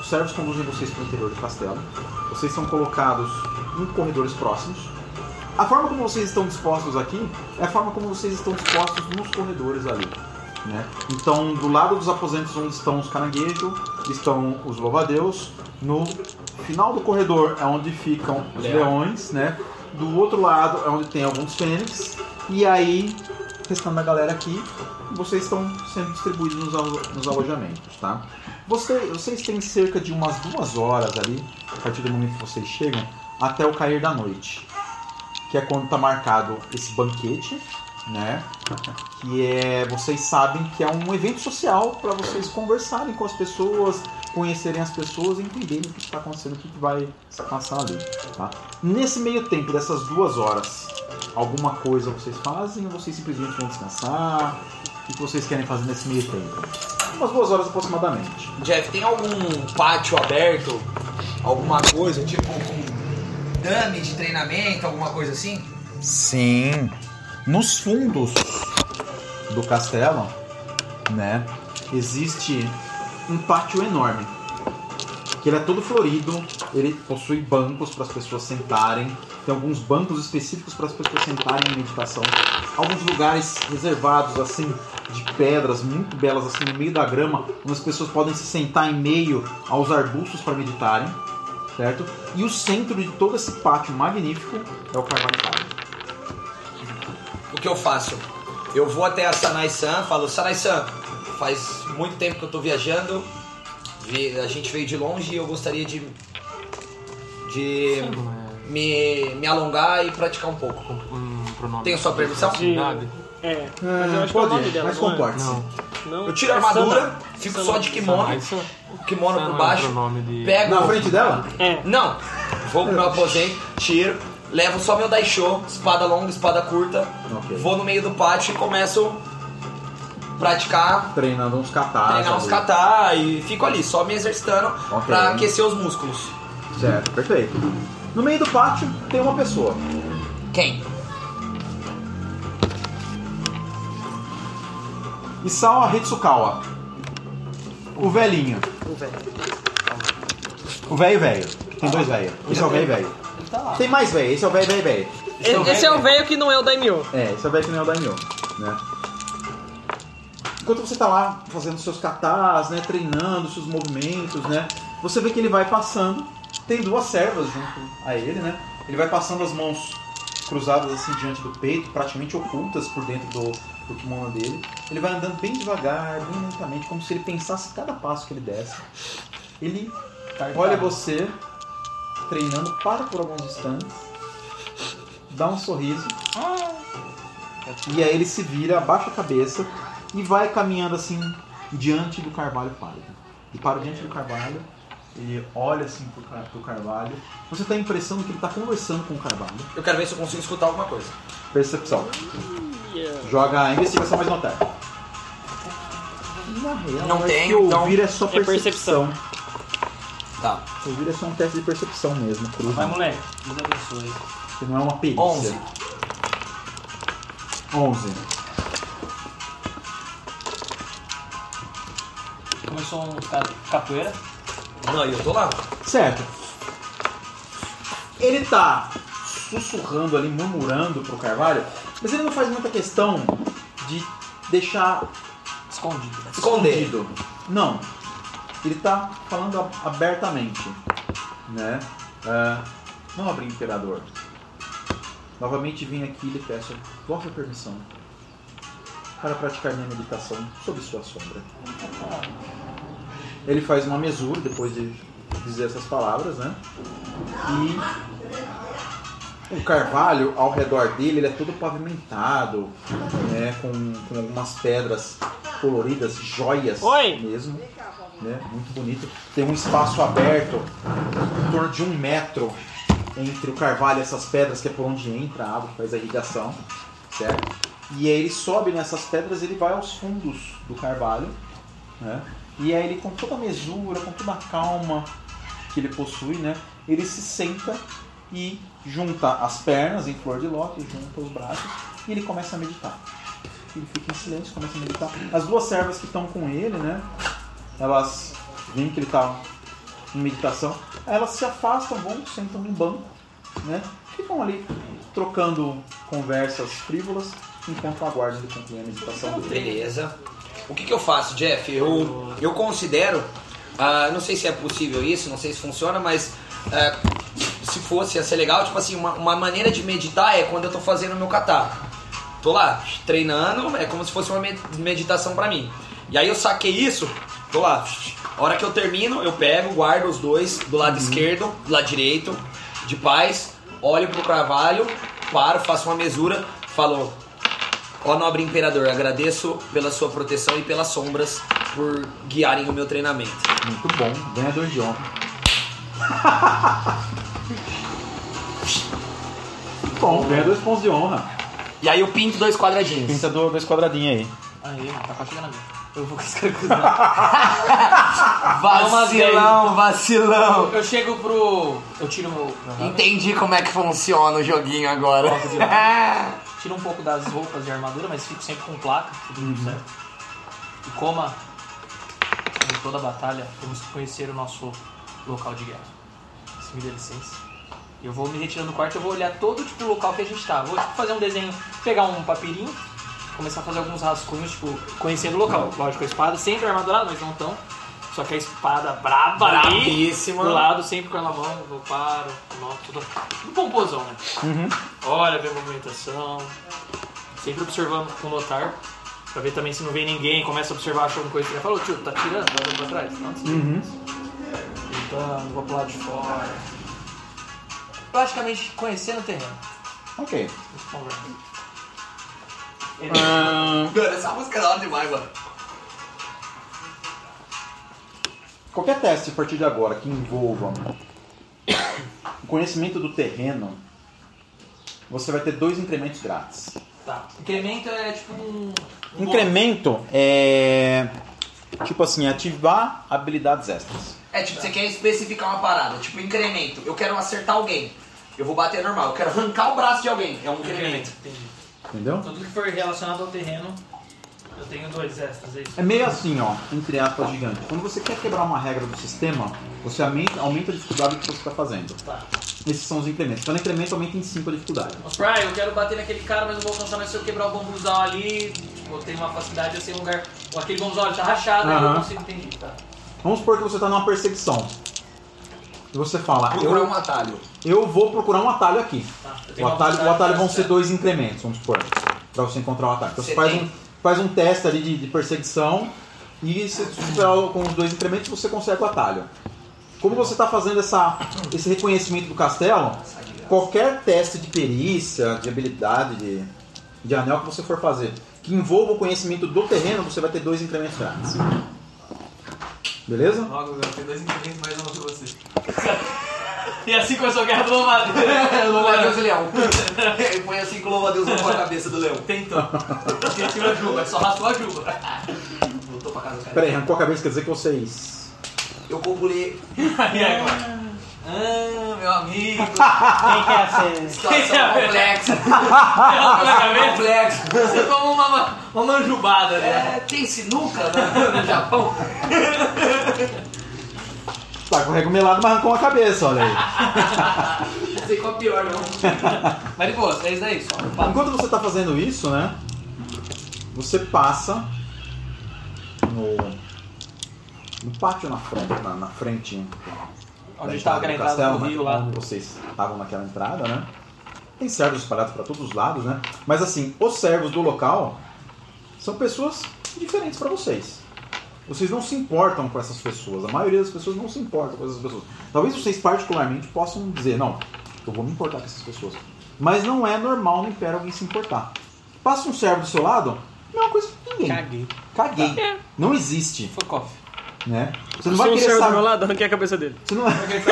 os servos conduzem vocês para o interior do castelo. Vocês são colocados em corredores próximos. A forma como vocês estão dispostos aqui é a forma como vocês estão dispostos nos corredores ali, né? Então, do lado dos aposentos onde estão os caranguejos, estão os louva-a-Deus. No final do corredor é onde ficam os leões, né? Do outro lado é onde tem alguns fênix. E aí, restando a galera aqui, vocês estão sendo distribuídos nos, alo nos alojamentos, tá? Você, vocês têm cerca de umas duas horas ali, a partir do momento que vocês chegam, até o cair da noite. Que é quando está marcado esse banquete, né? Que é, vocês sabem que é um evento social para vocês conversarem com as pessoas, conhecerem as pessoas e entenderem o que está acontecendo, o que vai se passar ali, tá? Nesse meio tempo, dessas duas horas, alguma coisa vocês fazem ou vocês simplesmente vão descansar? O que vocês querem fazer nesse meio tempo? Umas duas horas aproximadamente. Jeff, tem algum pátio aberto? Alguma coisa, tipo com dummy de treinamento, alguma coisa assim? Sim. Nos fundos do castelo, né, existe um pátio enorme. Que ele é todo florido, ele possui bancos para as pessoas sentarem. Tem alguns bancos específicos para as pessoas sentarem em meditação. Alguns lugares reservados, assim, de pedras muito belas, assim, no meio da grama, onde as pessoas podem se sentar em meio aos arbustos para meditarem, certo? E o centro de todo esse pátio magnífico é o Carvalho Pálido. O que eu faço? Eu vou até a Sanai-san, falo, Sanai-san, faz muito tempo que eu tô viajando, a gente veio de longe e eu gostaria de, de me, me alongar e praticar um pouco. Um pronome. Tenho sua permissão? É, mas eu acho que é o nome dela, mas não é? comporte-se. Não. Eu tiro a armadura, fico só de kimono, o kimono por baixo, pego... Na frente dela? É. Não, vou pro meu aposento, tiro, levo só meu daisho, espada longa, espada curta, Ok. vou no meio do pátio e começo a praticar, Treinando uns katas. treinar uns ali. kata e fico ali, só me exercitando Ok. pra aquecer os músculos. Certo, perfeito. No meio do pátio tem uma pessoa. Quem? Isawa Hitsukawa. O velhinho. O velho. O velho velho. Tem dois velhos. Esse é o velho velho. Tem mais velho. Esse é o velho velho velho. Esse é o velho que não é o Daimyo. É, esse é o velho que não é o Daimyo, né? Enquanto você tá lá fazendo seus katas, né, treinando seus movimentos, né, você vê que ele vai passando. Tem duas servas junto a ele, né? Ele vai passando as mãos cruzadas assim diante do peito, praticamente ocultas por dentro do, do kimono dele. Ele vai andando bem devagar, bem lentamente, como se ele pensasse cada passo que ele desse. Ele olha você treinando, para por alguns instantes, dá um sorriso, e aí ele se vira, abaixa a cabeça e vai caminhando assim diante do Carvalho Pálido. E para diante do Carvalho, ele olha assim pro, car pro Carvalho. Você tem a impressão de que ele está conversando com o Carvalho. Eu quero ver se eu consigo escutar alguma coisa. Percepção. Joga a investigação mais notável. Na real, Não acho tem, que ouvir então é só é percepção. percepção. Tá. Ouvir é só um teste de percepção mesmo. Cru. Vai, moleque. Deus abençoe. Que não é uma perícia. onze. onze. Começou um ca- capoeira. Não, eu tô lá. Certo. Ele tá sussurrando ali, murmurando pro Carvalho, mas ele não faz muita questão de deixar Escondido. Esconder. escondido. Não. Ele tá falando a- abertamente, né? Ah, nobre imperador, novamente vim aqui e lhe peço vossa permissão para praticar minha meditação sob sua sombra. Ele faz uma mesura depois de dizer essas palavras, né? E o carvalho ao redor dele, ele é todo pavimentado, né? Com, com algumas pedras coloridas, joias Oi. mesmo, né? Muito bonito. Tem um espaço aberto em torno de um metro entre o carvalho e essas pedras, que é por onde entra a água que faz a irrigação, certo? E aí ele sobe nessas pedras, ele vai aos fundos do carvalho, né? E aí ele, com toda a mesura, com toda a calma que ele possui, né? Ele se senta e junta as pernas em flor de lótus, junta os braços e ele começa a meditar. Ele fica em silêncio, começa a meditar. As duas servas que estão com ele, né? Elas veem que ele está em meditação. Aí elas se afastam, vão, sentam num banco, né? Ficam ali trocando conversas frívolas enquanto aguardam ele concluir a meditação dele. Beleza. O que, que eu faço, Jeff? Eu, eu considero, uh, não sei se é possível isso, não sei se funciona, mas uh, se fosse, ia ser legal, tipo assim, uma, uma maneira de meditar é quando eu tô fazendo o meu kata. Tô lá, treinando, é como se fosse uma meditação pra mim. E aí eu saquei isso, tô lá. A hora que eu termino, eu pego, guardo os dois do lado uhum. esquerdo, do lado direito, de paz, olho pro carvalho, paro, faço uma mesura, falo: ó nobre imperador, agradeço pela sua proteção e pelas sombras por guiarem o meu treinamento. Muito bom, ganhador de honra. Muito bom, ganha dois pontos de honra. E aí eu pinto dois quadradinhos. Pinta dois quadradinhos aí. Aí, tá quase chegando a mim. Eu vou com esse Vacilão, vacilão. Eu, eu chego pro... Eu tiro o meu... Entendi como é que funciona o joguinho agora. Tiro um pouco das roupas de armadura, mas fico sempre com placa, tudo uhum. certo. E como em toda batalha, temos que conhecer o nosso local de guerra. Se me dê licença. Eu vou me retirando do quarto, eu vou olhar todo tipo o local que a gente tá. Vou tipo, fazer um desenho, pegar um papirinho, começar a fazer alguns rascunhos, tipo, conhecendo o local. Lógico, a espada sempre armadurada, mas não tão. Só que a espada braba ali, do lado, sempre com ela na mão, eu paro, noto, tudo, tudo pomposão, né? Uhum. Olha, vê a movimentação, sempre observando com notar, pra ver também se não vem ninguém, começa a observar achando coisa que falou, tio, tá tirando, tá pra trás? Não, tá uhum. Então, vou pro lado de fora. Praticamente conhecendo o terreno. Ok. Mano, essa música é da hora demais, mano. Qualquer teste a partir de agora que envolva o conhecimento do terreno, você vai ter dois incrementos grátis. Tá. Incremento é tipo um... um Incremento bônus. É... Tipo assim, ativar habilidades extras. É tipo, você quer especificar uma parada, tipo incremento. Eu quero acertar alguém, eu vou bater normal. Eu quero arrancar o braço de alguém, é um incremento. Entendi. Entendeu? Tudo que for relacionado ao terreno, eu tenho dois extras, é isso? É meio assim, ó, entre aspas, gigante. Quando você quer quebrar uma regra do sistema, você aumenta, aumenta a dificuldade que você está fazendo. Tá. Esses são os incrementos. Cada incremento aumenta em cinco a dificuldade. Mas, Brian, eu quero bater naquele cara, mas não vou alcançar, mas se eu quebrar o bambuzal ali, eu tenho uma facilidade de ser um lugar... Ou aquele bambuzal ali tá rachado, aí uhum. eu consigo entender, tá? Vamos supor que você está numa perseguição. E você fala... Procurar eu, um atalho. Eu vou procurar um atalho aqui. Tá, o atalho, o atalho vão ser dois incrementos, vamos supor. Pra você encontrar o atalho. Então você, você faz, um, faz um teste ali de, de perseguição e se superar com os dois incrementos você consegue o atalho. Como você está fazendo essa, esse reconhecimento do castelo, qualquer teste de perícia, de habilidade, de, de anel que você for fazer, que envolva o conhecimento do terreno, você vai ter dois incrementos grátis. Beleza? Logo, eu tenho dois incrementos mais um que você. E assim começou a guerra do Louva-a-Deus. Louva-a-Deus e leão. E põe assim que o Louva-a-Deus na cabeça do leão. Tentou. Porque tirou a juba, só raspou a juba. Voltou pra casa do cara. Peraí, arrancou a cabeça, quer dizer que vocês... Eu concluí. E agora? Ah, meu amigo. Quem quer ser? Situação complexa. Complexa. Você tomou uma, uma manjubada, né? É, tem sinuca no, no Japão? Tá com o rego melado, mas arrancou a cabeça, olha aí. Não sei qual é pior, não. Mas de boa, é isso daí, só. Enquanto você tá fazendo isso, né? Você passa no, no pátio na frente, na, na frente onde da estava aquela entrada castelo, do rio né? lá. Onde vocês estavam naquela entrada, né? Tem servos espalhados para todos os lados, né? Mas assim, os servos do local são pessoas diferentes para vocês. Vocês não se importam com essas pessoas. A maioria das pessoas não se importa com essas pessoas. Talvez vocês particularmente possam dizer, não, eu vou me importar com essas pessoas. Mas não é normal no Império alguém se importar. Passa um servo do seu lado, não é uma coisa que ninguém. Caguei. Caguei. É. Não existe. Fuck off. Né? Você não Se vai um querer servo do meu saber. lado, arranquei a cabeça dele. Você não vai...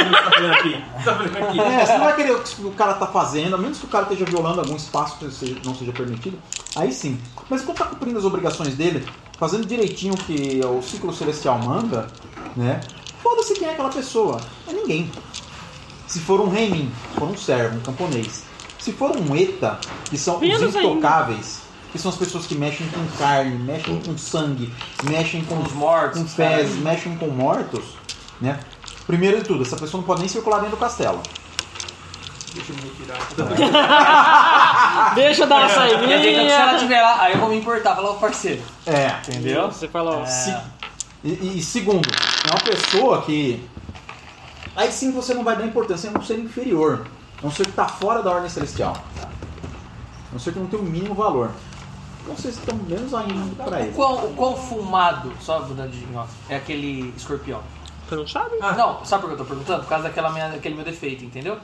É, você não vai querer o que o cara tá fazendo, a menos que o cara esteja violando algum espaço que não seja permitido. Aí sim. Mas quando tá cumprindo as obrigações dele, fazendo direitinho o que o ciclo celestial manda, né? Foda-se quem é aquela pessoa. É ninguém. Se for um reimin, se for um servo, um camponês. Se for um eta, que são Menos os intocáveis, que são as pessoas que mexem com carne, mexem com sangue, mexem com os mortos, com fezes, mexem com mortos, né? Primeiro de tudo, essa pessoa não pode nem circular dentro do castelo. Deixa eu me retirar. Deixa eu dar uma Quer dizer, então, se ela saidinha. estiver lá, aí eu vou me importar, falar, ô parceiro. É. Entendeu? Você falou. Se- E, e segundo, é uma pessoa que... Aí sim você não vai dar importância, é um ser inferior. É um ser que está fora da ordem celestial. É um ser que não tem o mínimo valor. Então vocês estão menos ainda pra O ele. quão, o quão fumado, só mudando de nota, é aquele escorpião? Você não sabe? Não, sabe por que eu tô perguntando? Por causa daquela minha, daquele meu defeito, entendeu?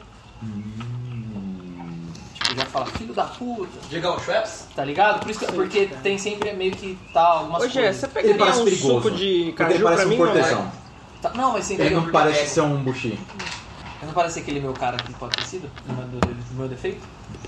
Tipo, já fala, filho da puta, Diga o Schweppes? tá ligado? Por isso que, porque tem sempre meio que tá algumas Ô, Gé, coisas. você Ele pegaria parece um perigoso. suco de Porque ele caju parece pra um mim, cortesão. mamãe? Tá- não, mas você Ele entendeu? não Porque parece é- ser um buchi. Mas não parece aquele meu cara que pode ter sido? Do meu, do meu defeito?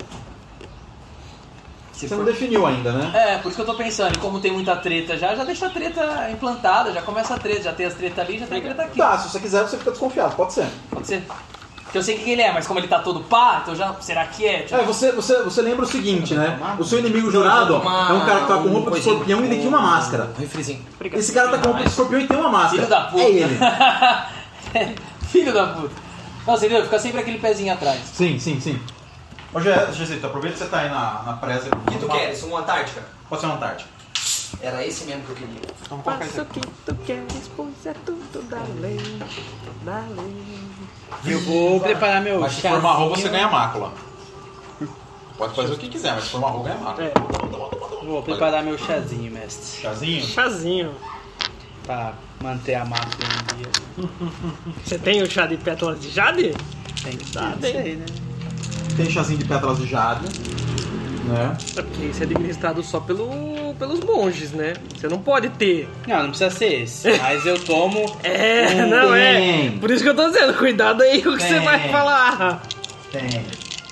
Se Você for- não definiu ainda, né? É, por isso que eu tô pensando, e como tem muita treta já, já deixa a treta implantada, já começa a treta, já tem as tretas ali, já tem a treta aqui. Tá, se você quiser, você fica desconfiado, pode ser. Pode ser? Porque eu sei quem ele é, mas como ele tá todo pá, então já. Será que é? Tipo, É, você, você, você lembra o seguinte, né? O seu inimigo jurado é um cara que tá com roupa de escorpião e ele tinha uma máscara. Um refrizinho. Esse cara tá com roupa de escorpião e tem uma máscara. Filho da puta. É ele. Filho da puta. Não, você entendeu? Fica sempre aquele pezinho atrás. Sim, sim, sim. Ô, Gesito, aproveita que você tá aí na, na presa. O que tu queres? Um Antártica? Pode ser uma Antártica. Era esse mesmo que eu queria. Faça o que tu queres, pois é tudo da lei. Da lei. Eu vou preparar meu Mas se chazinho. for marrom, você ganha mácula. Pode fazer o que quiser, mas se for marrom, ganha mácula. É, Vou preparar meu chazinho, mestre. Chazinho? chazinho. Pra manter a máquina em dia. Você tem o chá de pétalas de jade? Tem que Tá, ter tem. isso aí, né? Tem chazinho de pétalas de jade. Né? É porque isso é administrado só pelo, pelos monges, né? Você não pode ter. Não, não precisa ser esse. Mas eu tomo. É, um não tem. é. Por isso que eu tô dizendo, cuidado aí com o que você Tem. vai falar. Tem.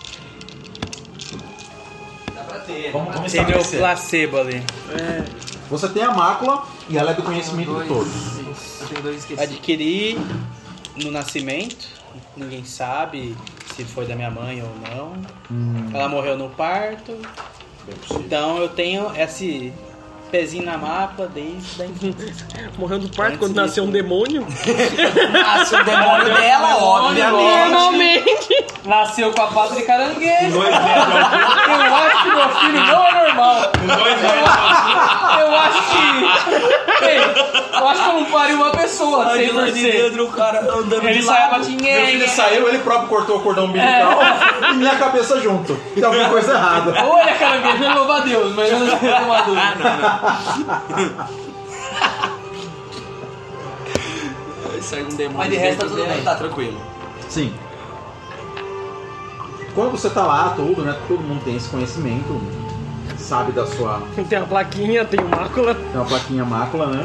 Dá pra ter. Vamos, vamos Tem meu estabelecer. placebo ali. É. Você tem a mácula e ela é do conhecimento de todos. Eu tenho dois esquecidos. Adquiri no nascimento. Ninguém sabe se foi da minha mãe ou não. Ela morreu no parto. Bem possível. Então eu tenho esse pezinho na mapa desde a infância. Morreu no parto Antes quando nasceu um disso. demônio. Nasce o demônio dela, obviamente. Normalmente. Nasceu com a pata de caranguejo. Dois metros. Eu acho que meu filho não é normal. Dois metros. Eu acho que. Ei, eu acho que eu não parei uma pessoa cem por cento. o cara andando Ele de sai lado. Meu filho batinha. saiu, ele próprio cortou o cordão umbilical e minha cabeça junto. Tem alguma coisa errada. Ou ele é caranguejo, ele louva a Deus, mas eu não sei uma dúvida. Sai um demônio. Mas de resto tá tudo dentro, bem. Tá tranquilo. Sim. Quando você tá lá, tudo, né? Todo mundo tem esse conhecimento, sabe da sua. Tem a plaquinha, tem o mácula. Tem uma plaquinha mácula, né?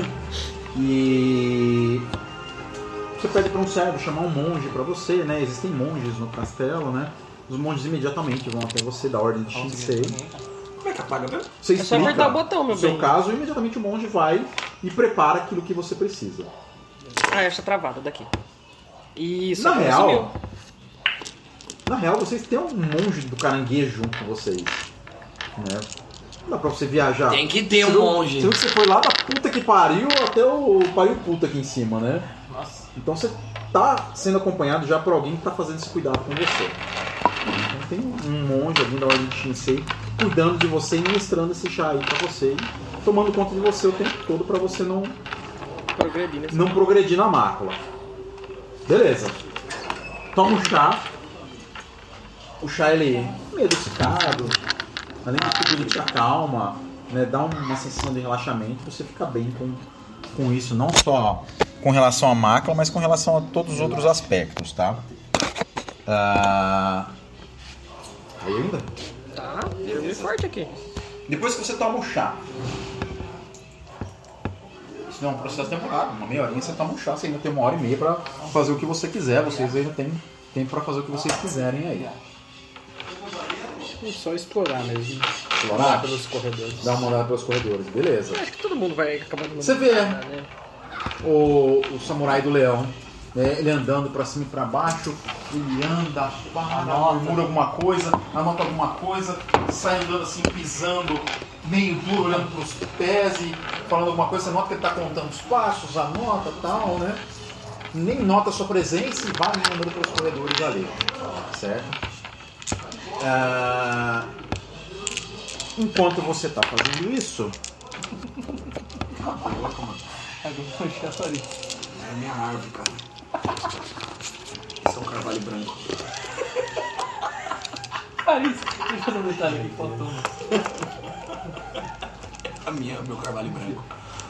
E você pede para um servo chamar um monge para você, né? Existem monges no castelo, né? Os monges imediatamente vão até você da ordem de Shinsei. Como é que apaga mesmo? Você É só explica apertar o botão, meu o seu bem. caso e imediatamente o monge vai e prepara aquilo que você precisa. Ah, essa travada daqui. Isso, Na agora real, sumiu. na real, vocês têm um monge do caranguejo junto com vocês, né? Não dá pra você viajar. Tem que ter Você um viu- monge. Você viu que você foi lá da puta que pariu até o pariu puta aqui em cima, né? Então você tá sendo acompanhado já por alguém que tá fazendo esse cuidado com você. Então tem um monge ali da ordem de Shinsei cuidando de você e ministrando esse chá aí pra você e tomando conta de você o tempo todo pra você não, Progredir, né? não progredir na mácula. Beleza. Toma um chá. O chá ele é meio adocicado. Além de tudo, ele te acalma, né? Dá uma sensação de relaxamento. Você fica bem com, com isso, não só com relação à mácula, mas com relação a todos os outros aspectos, tá? Ah... Aí ainda? Tá, firme e forte aqui. Depois que você toma o chá, isso não é um processo temporário, uma meia horinha você toma um chá, você ainda tem uma hora e meia pra fazer o que você quiser, vocês ainda têm tempo pra fazer o que vocês quiserem aí. É só explorar mesmo. Explorar? Andar pelos corredores. Dá uma olhada pelos corredores, beleza. Acho que todo mundo vai acabar dando Você vê. né? O, o samurai do leão, né, ele andando pra cima e pra baixo, ele anda, para, murmura alguma coisa, anota alguma coisa, sai andando assim, pisando, meio duro, olhando pros pés e falando alguma coisa, você nota que ele tá contando os passos, anota e tal, né? nem nota a sua presença e vai andando pelos corredores ali. Certo? Ah, enquanto você tá fazendo isso... É a minha árvore, cara. Esse é um carvalho branco. Caríssimo. Deixa eu dar um detalhe aqui, faltou. A minha, meu carvalho branco.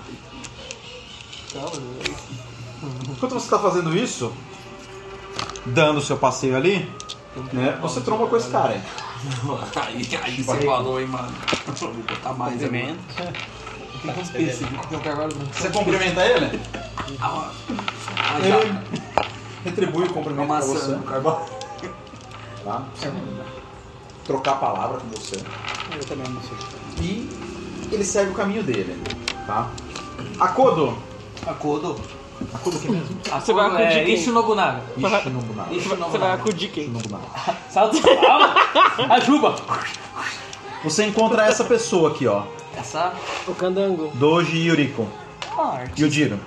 Enquanto você está fazendo isso, dando o seu passeio ali, né, você tromba com esse cara aí. Aí, aí você falou, hein, mano. Vou botar mais aí. Tem que específico, tem um carvalho branco. Você cumprimenta ele? Ah, já. Ele retribui o cumprimento pra você. Carvalho. Tá? Você trocar a palavra com você. Eu também não sei. E ele segue o caminho dele. Tá? Akodo. Akodo. Akodo aqui mesmo? Você vai Akodo é acudir quem? Ishi Nobunaga. Ishi Nobunaga. Ishi Você vai Nobunaga. acudir quem? Nobunaga. Salta. Calma. Ajuba. Você encontra essa pessoa aqui, ó. Essa... O candango. Doji Yuriko. arte. Yujiro.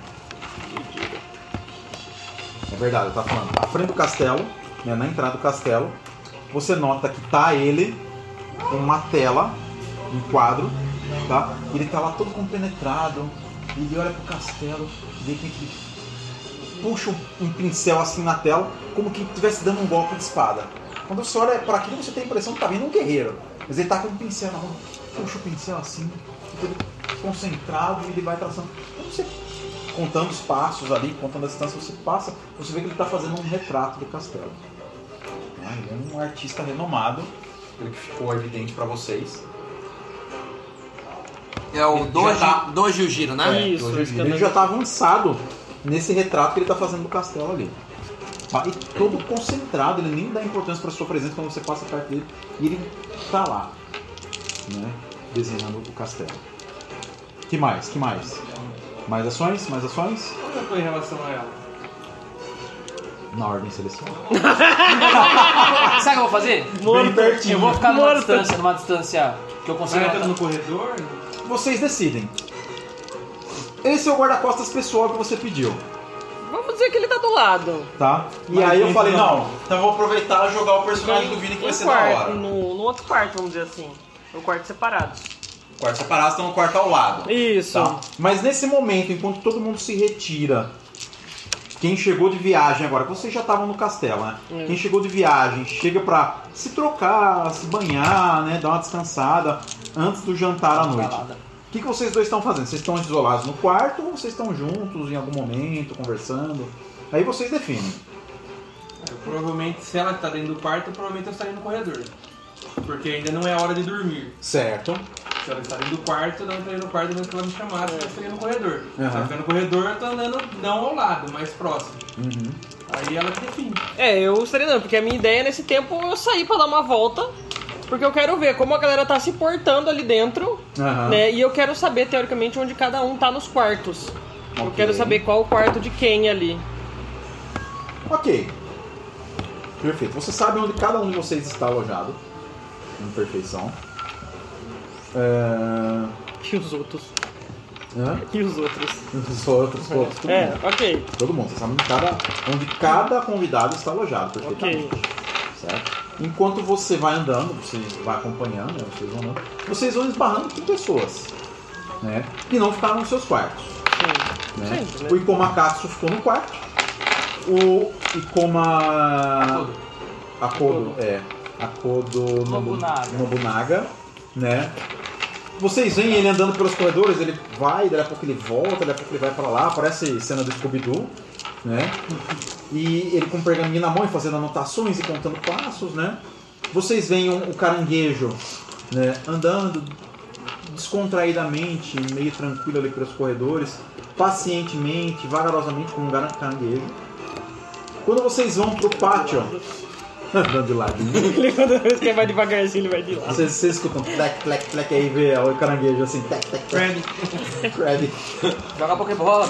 É verdade, ele tá falando. À frente do castelo, né, na entrada do castelo, você nota que tá ele com uma tela, um quadro, tá? E ele tá lá todo compenetrado, ele olha pro castelo, e de repente ele puxa um, um pincel assim na tela, como que estivesse dando um golpe de espada. Quando você olha para aquilo, você tem a impressão que tá vendo um guerreiro. Mas ele tá com um pincel na mão, puxa o pincel assim, todo concentrado, e ele vai traçando. Quando você, contando os passos ali, contando a distância, você passa, você vê que ele está fazendo um retrato do castelo. Ah, ele é um artista renomado, pelo que ficou evidente para vocês. É o Ele Doji, já tá- Doji Ujiro, né? Isso, Hoje esse ele candango. já está avançado nesse retrato que ele está fazendo do castelo ali. Tá? E todo concentrado, ele nem dá importância para sua presença quando você passa perto dele, e ele está lá, né, desenhando o castelo. Que mais? Que mais? Mais ações? Mais ações? Onde eu tô em relação a ela? Na ordem selecionada. Sabe o que eu vou fazer? Bem pertinho. Eu vou ficar numa Morto. distância, numa distância que eu consigo... Vai entrando no corredor? Vocês decidem. Esse é o guarda-costas pessoal que você pediu, Vamos dizer que ele tá do lado. tá? E Mas aí eu dentro falei, não. não, então eu vou aproveitar e jogar o personagem do Vini que vai No ser da quarto, hora. No, no outro quarto, vamos dizer assim. No quarto separado. Quarto separado, estão no quarto ao lado. Isso. Tá? Mas nesse momento, enquanto todo mundo se retira, quem chegou de viagem agora, vocês já estavam no castelo, né? Hum. Quem chegou de viagem chega pra se trocar, se banhar, né? Dar uma descansada antes do jantar à noite. O que, que vocês dois estão fazendo? Vocês estão isolados no quarto ou vocês estão juntos em algum momento, conversando? Aí vocês definem. Eu, provavelmente, se ela tá dentro do quarto, provavelmente eu estaria no corredor. Porque ainda não é hora de dormir. Certo. Se ela está dentro do quarto, eu não estaria no quarto mesmo que ela me chamasse, eu estaria no corredor. Se Aham. ela estiver no corredor, eu tô andando não ao lado, mais próximo. Uhum. Aí ela que define. É, eu estaria não, porque a minha ideia nesse tempo eu sair pra dar uma volta. Porque eu quero ver como a galera tá se portando ali dentro, Aham. né? E eu quero saber, teoricamente, onde cada um tá nos quartos. Eu Ok. quero saber qual o quarto de quem ali. Ok. Perfeito. Você sabe onde cada um de vocês está alojado. Em perfeição. É... E os outros. Hã? E os outros. Os outros, todos, todo É, mundo. ok. Todo mundo. Você sabe onde cada, onde cada convidado está alojado, perfeitamente. Ok. Certo? Enquanto você vai andando, você vai acompanhando, né? Vocês vão andando, vocês vão esbarrando com pessoas, né? Que não ficaram nos seus quartos. Sim. Né? Sempre, né? O Ikomakatsu ficou no quarto. O Ikoma... Akodo, é. Akodo Nobu- Nobunaga. Nobunaga, né? Vocês veem ele andando pelos corredores, ele vai, daqui a pouco ele volta, daqui a pouco ele vai pra lá, parece cena do Scooby-Doo, né? E ele com um pergaminho na mão e fazendo anotações e contando passos, né? Vocês veem um- o caranguejo, né? Andando descontraidamente, meio tranquilo ali pelos corredores, pacientemente, vagarosamente como um gar- caranguejo. Quando vocês vão pro pátio, andando de ladinho, Ele, toda vez que ele vai devagarzinho, ele vai de lado. vocês, vocês escutam tlec, tlec, tlec, aí vê o caranguejo assim, tlec, tlec, tlec. Freddy. Joga Pokébola.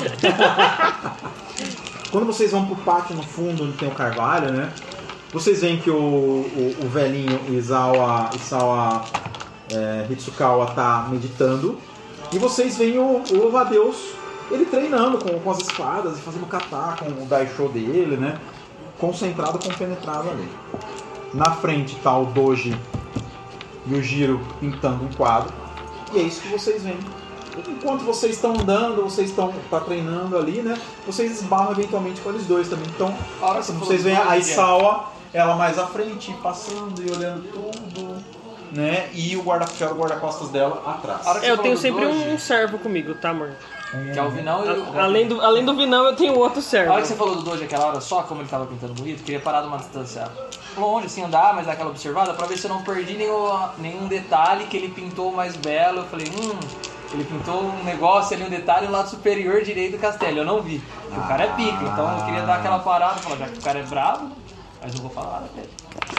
Quando vocês vão pro pátio no fundo, onde tem o carvalho, né? Vocês veem que o, o, o velhinho Isawa, Isawa é, Hitsukawa tá meditando. E vocês veem o, o louva-a-Deus ele treinando com, com as espadas e fazendo kata com o daisho dele, né? Concentrado, compenetrado ali. Na frente tá o Doji e o Jiro pintando um quadro. E é isso que vocês veem. Enquanto vocês estão andando, vocês estão tá treinando ali, né? Vocês esbarram eventualmente com eles dois também. Então, vocês veem a Isawa, ela mais à frente, passando e olhando tudo, né? E o guarda-costas guarda dela atrás. Eu tenho sempre um servo comigo, tá, amor? Que é o Vinão e o... A- Além do, além do Vinão, eu tenho outro A servo. hora que você falou do Doji aquela hora, só como ele tava pintando bonito, queria parar numa distância longe, assim, andar, mas dar aquela observada pra ver se eu não perdi nenhum, nenhum detalhe que ele pintou mais belo. Eu falei, hum, ele pintou um negócio ali, um detalhe no lado superior direito do castelo. Eu não vi. Porque o cara é pica, então eu queria dar aquela parada e falar, já que o cara é bravo, mas não vou falar nada dele.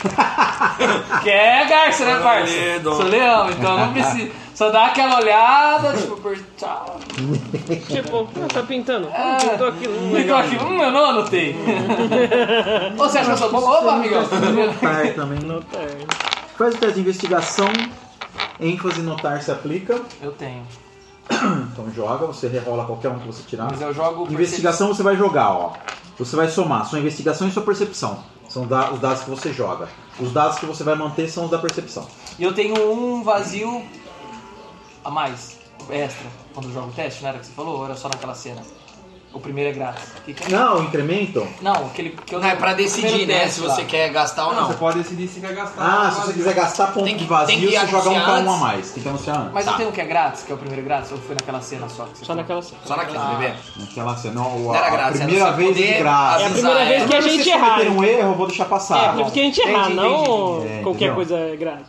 Que é garça, né, parça? Sou leão, então não precisa. Só dá aquela olhada, tipo, por tchau. Tipo, ah, tá pintando. É. Pintou aquilo. Hum, Pintou legal. aquilo, hum, eu não anotei. Ou você acha que eu sou bom? Opa, amigão. Notar também. Notar. Faz o teste de investigação. ênfase notar se aplica. Eu tenho. Então joga, você rerola qualquer um que você tirar. Mas eu jogo... Investigação você vai jogar, ó. Você vai somar sua investigação e sua percepção. São da- os dados que você joga. Os dados que você vai manter são os da percepção. E eu tenho um vazio a mais, extra, quando eu jogo o teste, não era que você falou? Ou era só naquela cena? O primeiro é grátis. Que que é? Não, o incremento. Não, aquele que eu Não, é pra o decidir, primeiro né? teste Se lá. você quer gastar ou Não, não. você pode decidir se quer gastar. Ah, se você quiser gastar ponto Tem que- de vazio, tem que você joga um anunciar pra um a antes. mais. Tem que anunciar antes. Mas Tá. eu tenho um que é grátis, que é o primeiro grátis, ou foi naquela cena só? Que você Só falou? naquela cena. Só naquela, Ah. bebê. Naquela cena, não, Não era a, a grátis, era primeira você vez de poder graça. É a primeira vez que a Se gente vocês errar. cometerem um erro, eu vou deixar É, passar. porque a gente errar, Entendi, não entendi, entendi. qualquer É, coisa é grátis.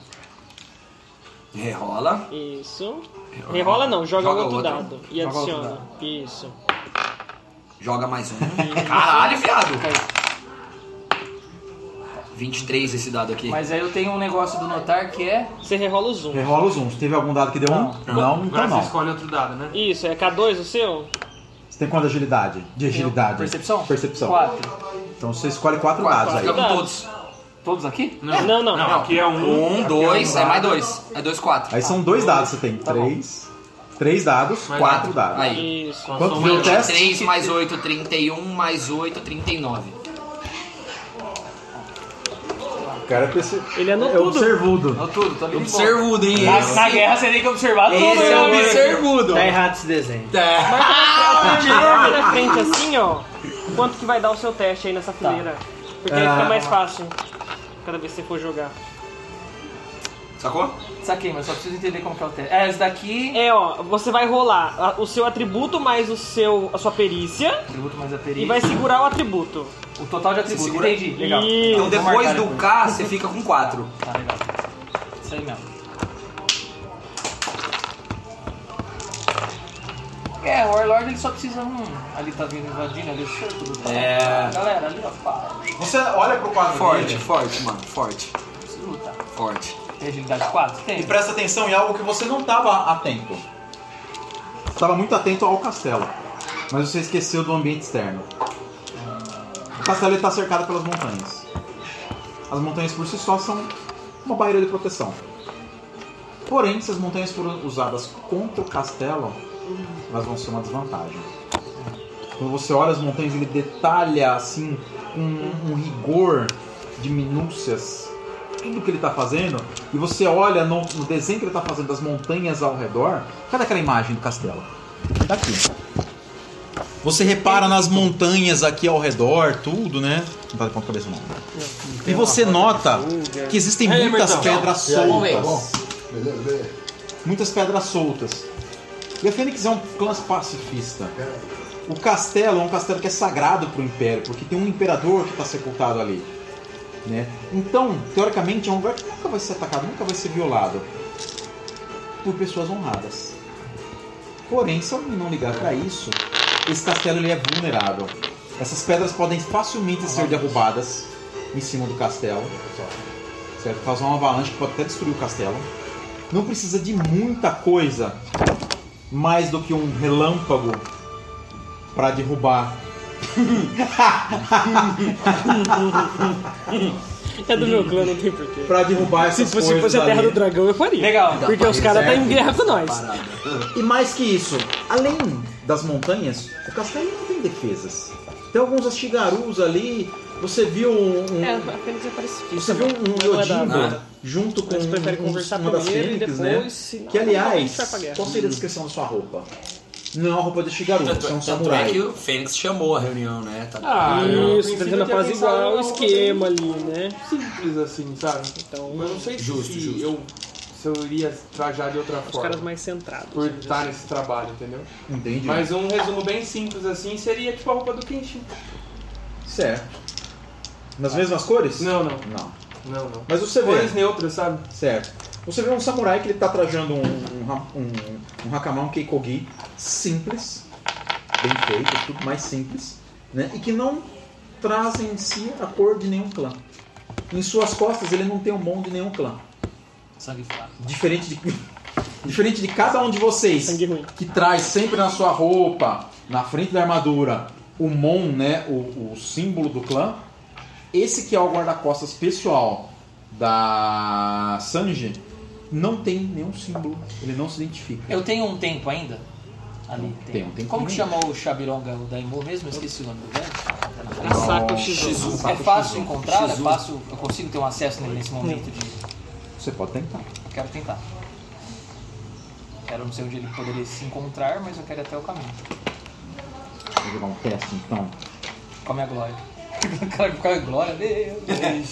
Rerola. Isso. Rerola não, joga, Joga outro, outro. dado e Joga outro adiciona. Isso. Joga mais um. Caralho, viado. vinte e três esse dado aqui. Mas aí eu tenho um negócio do notar que é... Você rerola os um. Rerola os uns. Teve algum dado que deu um? Não, então Agora você não. escolhe outro dado, né? Isso, é K dois o seu? Você tem quanto de agilidade? De agilidade? Percepção? Percepção. Quatro. Então você escolhe quatro, Quatro, dados aí. fica com Dados. todos. Todos aqui? Não, não. não. Não, aqui é um. Um, aqui dois, é, um é mais dado. dois. É dois, quatro. Aí são dois dados você tem. Tá bom. Três. Três dados, Mais quatro quatro. dados. Aí. Isso. Quanto deu o teste? vinte e três mais oito, trinta e um, mais oito, trinta e nove. O cara é perce... Ele é no é tudo. observudo. Não tudo, tô ali de boa. Observudo, hein? Na, Esse, na guerra você tem que observar tudo. esse é meu amigo. observudo. Tá errado esse desenho. Tá. Na frente assim, ó. Quanto que vai dar o seu teste aí nessa fileira? Porque aí Ah. fica mais fácil. Cada vez que você for jogar. Sacou? Saquei, mas só preciso entender como que é o teste. É, esse daqui... É, ó, você vai rolar a- o seu atributo mais o seu, a sua perícia Atributo mais a perícia. e vai segurar o atributo. O total de atributos, segura- entendi. Legal. Isso. Então Vou depois marcar do depois. K, você fica com quatro. Tá, legal. Isso aí mesmo. É, o Warlord ele só precisa... Hum, ali tá vindo invadindo, ali o cerco do... É. Galera, ali ó, pá, Você olha pro quadro Forte, dele forte, mano. Forte. preciso lutar. Forte. Tem agilidade quatro? Tem. e presta atenção em algo que você não estava atento. Você estava muito atento ao castelo, mas você esqueceu do ambiente externo. O castelo está cercado pelas montanhas. As montanhas por si só são uma barreira de proteção. Porém, se as montanhas forem usadas contra o castelo, elas vão ser uma desvantagem. Quando você olha as montanhas, ele detalha assim com um rigor de minúcias tudo que ele está fazendo, e você olha no, no desenho que ele está fazendo das montanhas ao redor. Cadê aquela imagem do castelo? Tá aqui. Você repara nas montanhas aqui ao redor, tudo, né? Não tá com a cabeça não. E você nota que existem Ei, muitas Bertão. pedras E aí, soltas. Muitas pedras soltas. E a Fênix é um clã pacifista. O castelo é um castelo que é sagrado para o Império, porque tem um imperador que está sepultado ali. Né? Então, teoricamente, é um lugar que nunca vai ser atacado, nunca vai ser violado por pessoas honradas. Porém, se alguém não ligar para isso, esse castelo ele é vulnerável. Essas pedras podem facilmente ser derrubadas em cima do castelo, certo? Causar uma avalanche que pode até destruir o castelo. Não precisa de muita coisa mais do que um relâmpago para derrubar. É do meu clã, não tem porquê. pra derrubar Se essas fosse, coisas fosse a terra ali. do dragão, eu faria. Legal. Porque os caras tá em guerra com nós. E mais que isso, além das montanhas, o castelo não tem defesas. Tem alguns ashigarus ali. Você viu um, um- É, a Fênix é parecida. você viu um Não é da Yojimbo nada. junto com Eles preferem um- conversar uma das primeiro e Fênix, depois, né? se não, Que aliás, a gente vai pra guerra. qual seria a descrição da sua roupa? Não é uma roupa de Shigaru, Tanto, você é um tanto é samurai. que o Fênix chamou a reunião, né? Tá... Ah, eu, a Isso, princípio, tentando eu tinha apaziguar pensado o numa roupa esquema ali, né? bem simples assim, sabe? Então, Mas eu não sei Justo, se, justo. Eu, se eu iria trajar de outra os forma. caras mais centrados. Por estar nesse trabalho, entendeu? Entendi. Mas um resumo bem simples assim seria tipo a roupa do Kenshin. Certo. Nas mesmas cores? Não, não. Não. Não, não. Mas você vê. Cores neutras, sabe? Certo. Você vê um samurai que ele tá trajando um, um, ha- um, um hakama, um keikogi simples, bem feito, tudo mais simples, né? E que não traz em si a cor de nenhum clã. Em suas costas ele não tem o mon de nenhum clã. Sangue fraco. Diferente de, diferente de cada um de vocês Sangue ruim. que traz sempre na sua roupa, na frente da armadura, o mon, né? O, o símbolo do clã. Esse que é o guarda-costas pessoal da Sanji não tem nenhum símbolo, ele não se identifica. Eu tenho um tempo ainda? Ali, Tem um tempo Como que ainda. chama o Chabironga, o Daimon mesmo? Eu esqueci o nome do velho. Asaka Shizu. É fácil encontrar? É fácil? Eu consigo ter um acesso nele nesse momento de... Você pode tentar. Quero tentar. Quero não sei onde ele poderia se encontrar, mas eu quero ir até o caminho. Vou jogar um teste então. Com a minha glória. Cara, com a glória, Deus.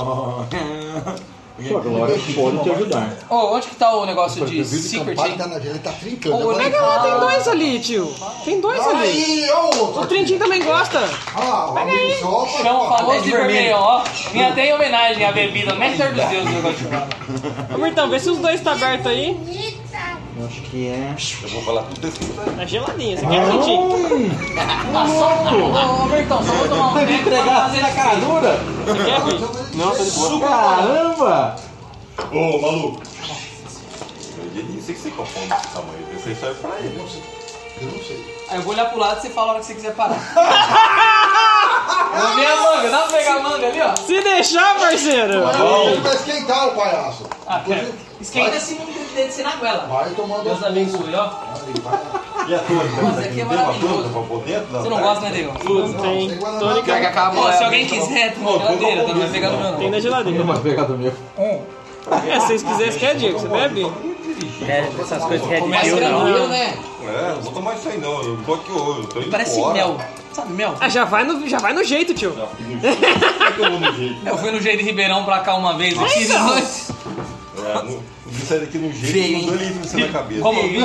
Sua glória pode te ajudar. Ô, onde que tá o negócio de Viu de Secret, Campari, hein? tá na ele tá trincando. Ô, Agora- Pega lá, tem dois ali, tio. Tem dois ali. Aí, ó o outro. O Trintinho também gosta. Ah, o amigo só. Chão famoso de vermelho, ó. Minha até em homenagem à bebida, néctar dos deuses, eu gosto de chamar. Ô, Mirtão, vê se os dois tá aberto aí. Eu acho que é. Eu vou falar tudo desse cara. Tá geladinho, esse aqui é quentinho. Ô, ô, Bertão, só vou tomar um Vai me tempo pra entregar fazer assim na cara dura? Você quer, filho? Não, tá de boa. Caramba! Ô, maluco. Eu disse que você confunde esse tamanho. Esse aí serve pra ele. Eu não sei. Aí eu vou olhar pro lado e você fala a hora que você quiser parar. Ó, minha manga, dá pra pegar a manga ali, ó. Se deixar, parceiro. Ele vai esquentar o palhaço. Ah, quero. Esquenta se não descer na goela. Vai tomando. Deus abençoe, ó. E a tônica? Nossa, aqui é maravilhoso. Pra pôr dentro? Você não gosta, né, Diego? Não tem. Tem Guaraná. Tônica Quer que acabe? Pô, se alguém quiser, tem uma geladeira, não vai pegar no meu tem não. na geladeira. Uma pegada meu. É, se vocês quiserem, você quer, Diego? Você bebe? É, essas coisas Red Começa Pill não. tranquilo, né? É, não vou tomar isso aí não. Eu tô aqui hoje. Eu tô indo Parece embora. mel. Sabe mel? Ah, já vai no, já vai no jeito, tio. Já fiquei no jeito. Como é que eu vou no jeito? Eu fui no jeito de Ribeirão pra cá uma vez aqui de noite. É, no, eu saí daqui no jeito Feio, com dois litros em cima da cabeça. Como eu vi?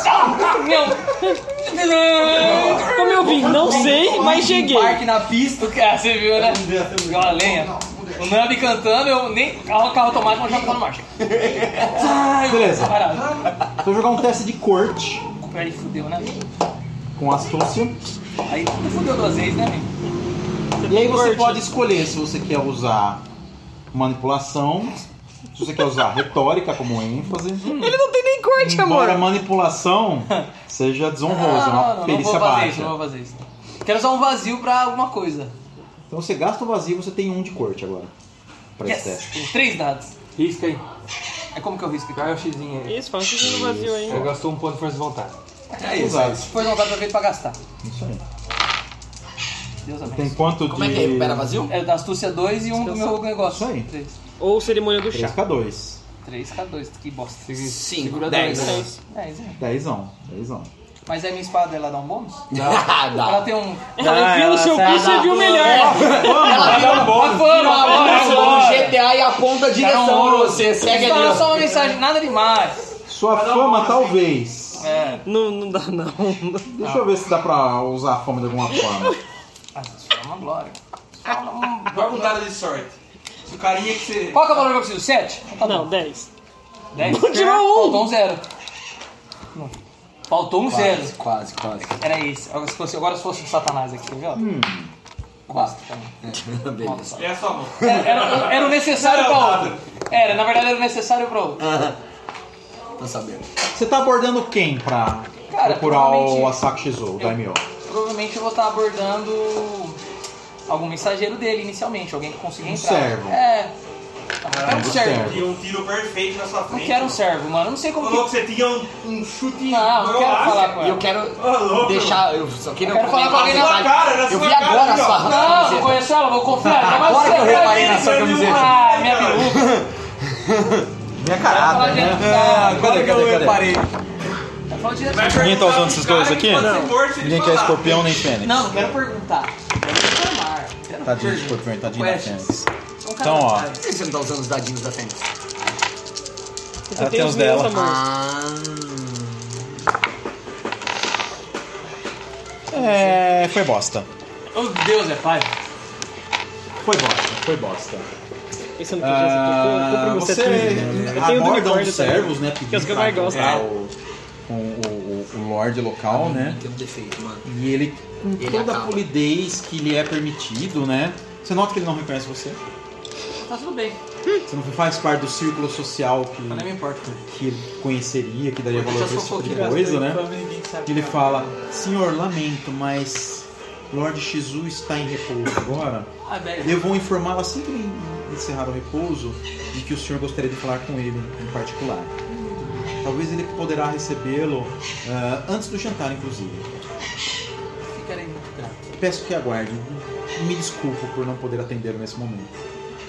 Como eu vim? Não sei, mas cheguei. Parque na pista, cara, você viu, né? Igual a lenha. O Nambi cantando, eu nem. Carro, carro automático, mas já tava na marcha. Ai, Beleza. parado. Vou jogar um teste de corte Aí fudeu, né? com astúcia. Aí tudo fudeu duas vezes, né, amigo? E aí você pode escolher se você quer usar manipulação, se você quer usar retórica como ênfase. Ele não tem nem corte, amor. Embora a manipulação seja desonrosa, é uma não, não perícia vou fazer baixa. isso, não vou fazer isso. Quero usar um vazio pra alguma coisa. Então você gasta o vazio, você tem um de corte agora. Pra esse Yes! teste. Tem três dados. Risca aí. É como que eu risco aqui? Cai o xizinho aí. Isso, faz um xixi no vazio aí. Você gastou um ponto de força de vontade. É isso. Exato. Se for vontade, eu feito pra gastar. Isso aí. Deus Tem abençoe. quanto Como de... é que é? Recupera vazio? É da astúcia dois e um do meu negócio. Isso aí. Três. Ou cerimônia do chá. três K dois. três K dois, que bosta. cinco, dez. Dez. dez, é. Dezão. Dezão. Mas aí minha espada, ela dá um bônus? Dá, Ela dá. tem um... Ela viu no seu cu, você viu melhor. Ela viu um bônus. No G T A e aponta a direção pra você. Segue Só, ali. só uma mensagem, nada demais. Sua fama, talvez. É. Não, não dá, não. Deixa eu ver se dá pra usar a fama de alguma forma. Ah, isso é uma glória. Vai com dado de sorte. Se o carinha que você. Qual que é o valor que eu preciso? sete? Tá Não, dez. dez? Tirou um. Faltou um zero. Não. Faltou um zero. Quase, quase. Era esse. Agora se fosse, agora se fosse o Satanás aqui, viu? Hum. Quatro. Beleza. É a sua mão. Era, era, era o necessário pra outro. Era, na verdade era o necessário pra outro. Tô sabendo. Você tá abordando quem pra Cara, procurar o provavelmente- Asako Shizu, o Daimyo? Provavelmente eu vou estar abordando algum mensageiro dele inicialmente, alguém que consiga Um entrar. servo. É. Eu quero um servo. Tinha um tiro perfeito na sua Não frente. quero um servo, mano. Eu não sei como Falou que... que você tinha um, um chute. Não, não quero falar com E ela. eu quero louco. deixar. Eu só queria Eu quero falar com alguém na sua cara, na Eu sua vi cara, agora a aqui, ó. sua Não, não camiseta. conheço ela, vou confiar. Mas Agora que eu você tá reparei na sua vendo? camiseta. Ah, minha biluca. Minha caráter, né? Ah, cadê, cadê, cadê? reparei. Vai falar direto. Ninguém tá usando essas coisas aqui? Não. Ninguém quer escorpião nem fênix. Não, não quero perguntar. Quero informar. Quero Tadinho de perguntar. escorpião, tadinho da Questions. fênix. Sou um cara Então, ó. otário. Por que você não tá usando os dadinhos da Fênix? Ela tem os dela. Ah. É. Foi bosta. Oh, Deus é pai. Foi bosta, foi bosta. Esse eu não podia Ah, ser. Compre você você Eu tenho do aborda unicórnio uns também. servos, né? Que é os que eu mais gosto. encontrar o, o, o, o Lorde local, né? Tem um defeito, mano. E ele, com Ele toda a acaba. polidez que lhe é permitido, né? Você nota que ele não reconhece você. Tá tudo bem. Você não faz parte do círculo social que, Mas nem me importa. que ele conheceria, que daria valor Deixa pra as esse tipo de fofoqueiras coisa, né? ninguém sabe. E ele fala, senhor, lamento, mas Lorde Shizu está em repouso agora. Ah, velho. Eu vou informá-lo assim que ele encerrar o repouso de que o senhor gostaria de falar com ele em particular. Talvez ele poderá recebê-lo ah, antes do jantar, inclusive. Ficarei muito grato. Peço que aguarde. Me desculpo por não poder atendê-lo nesse momento.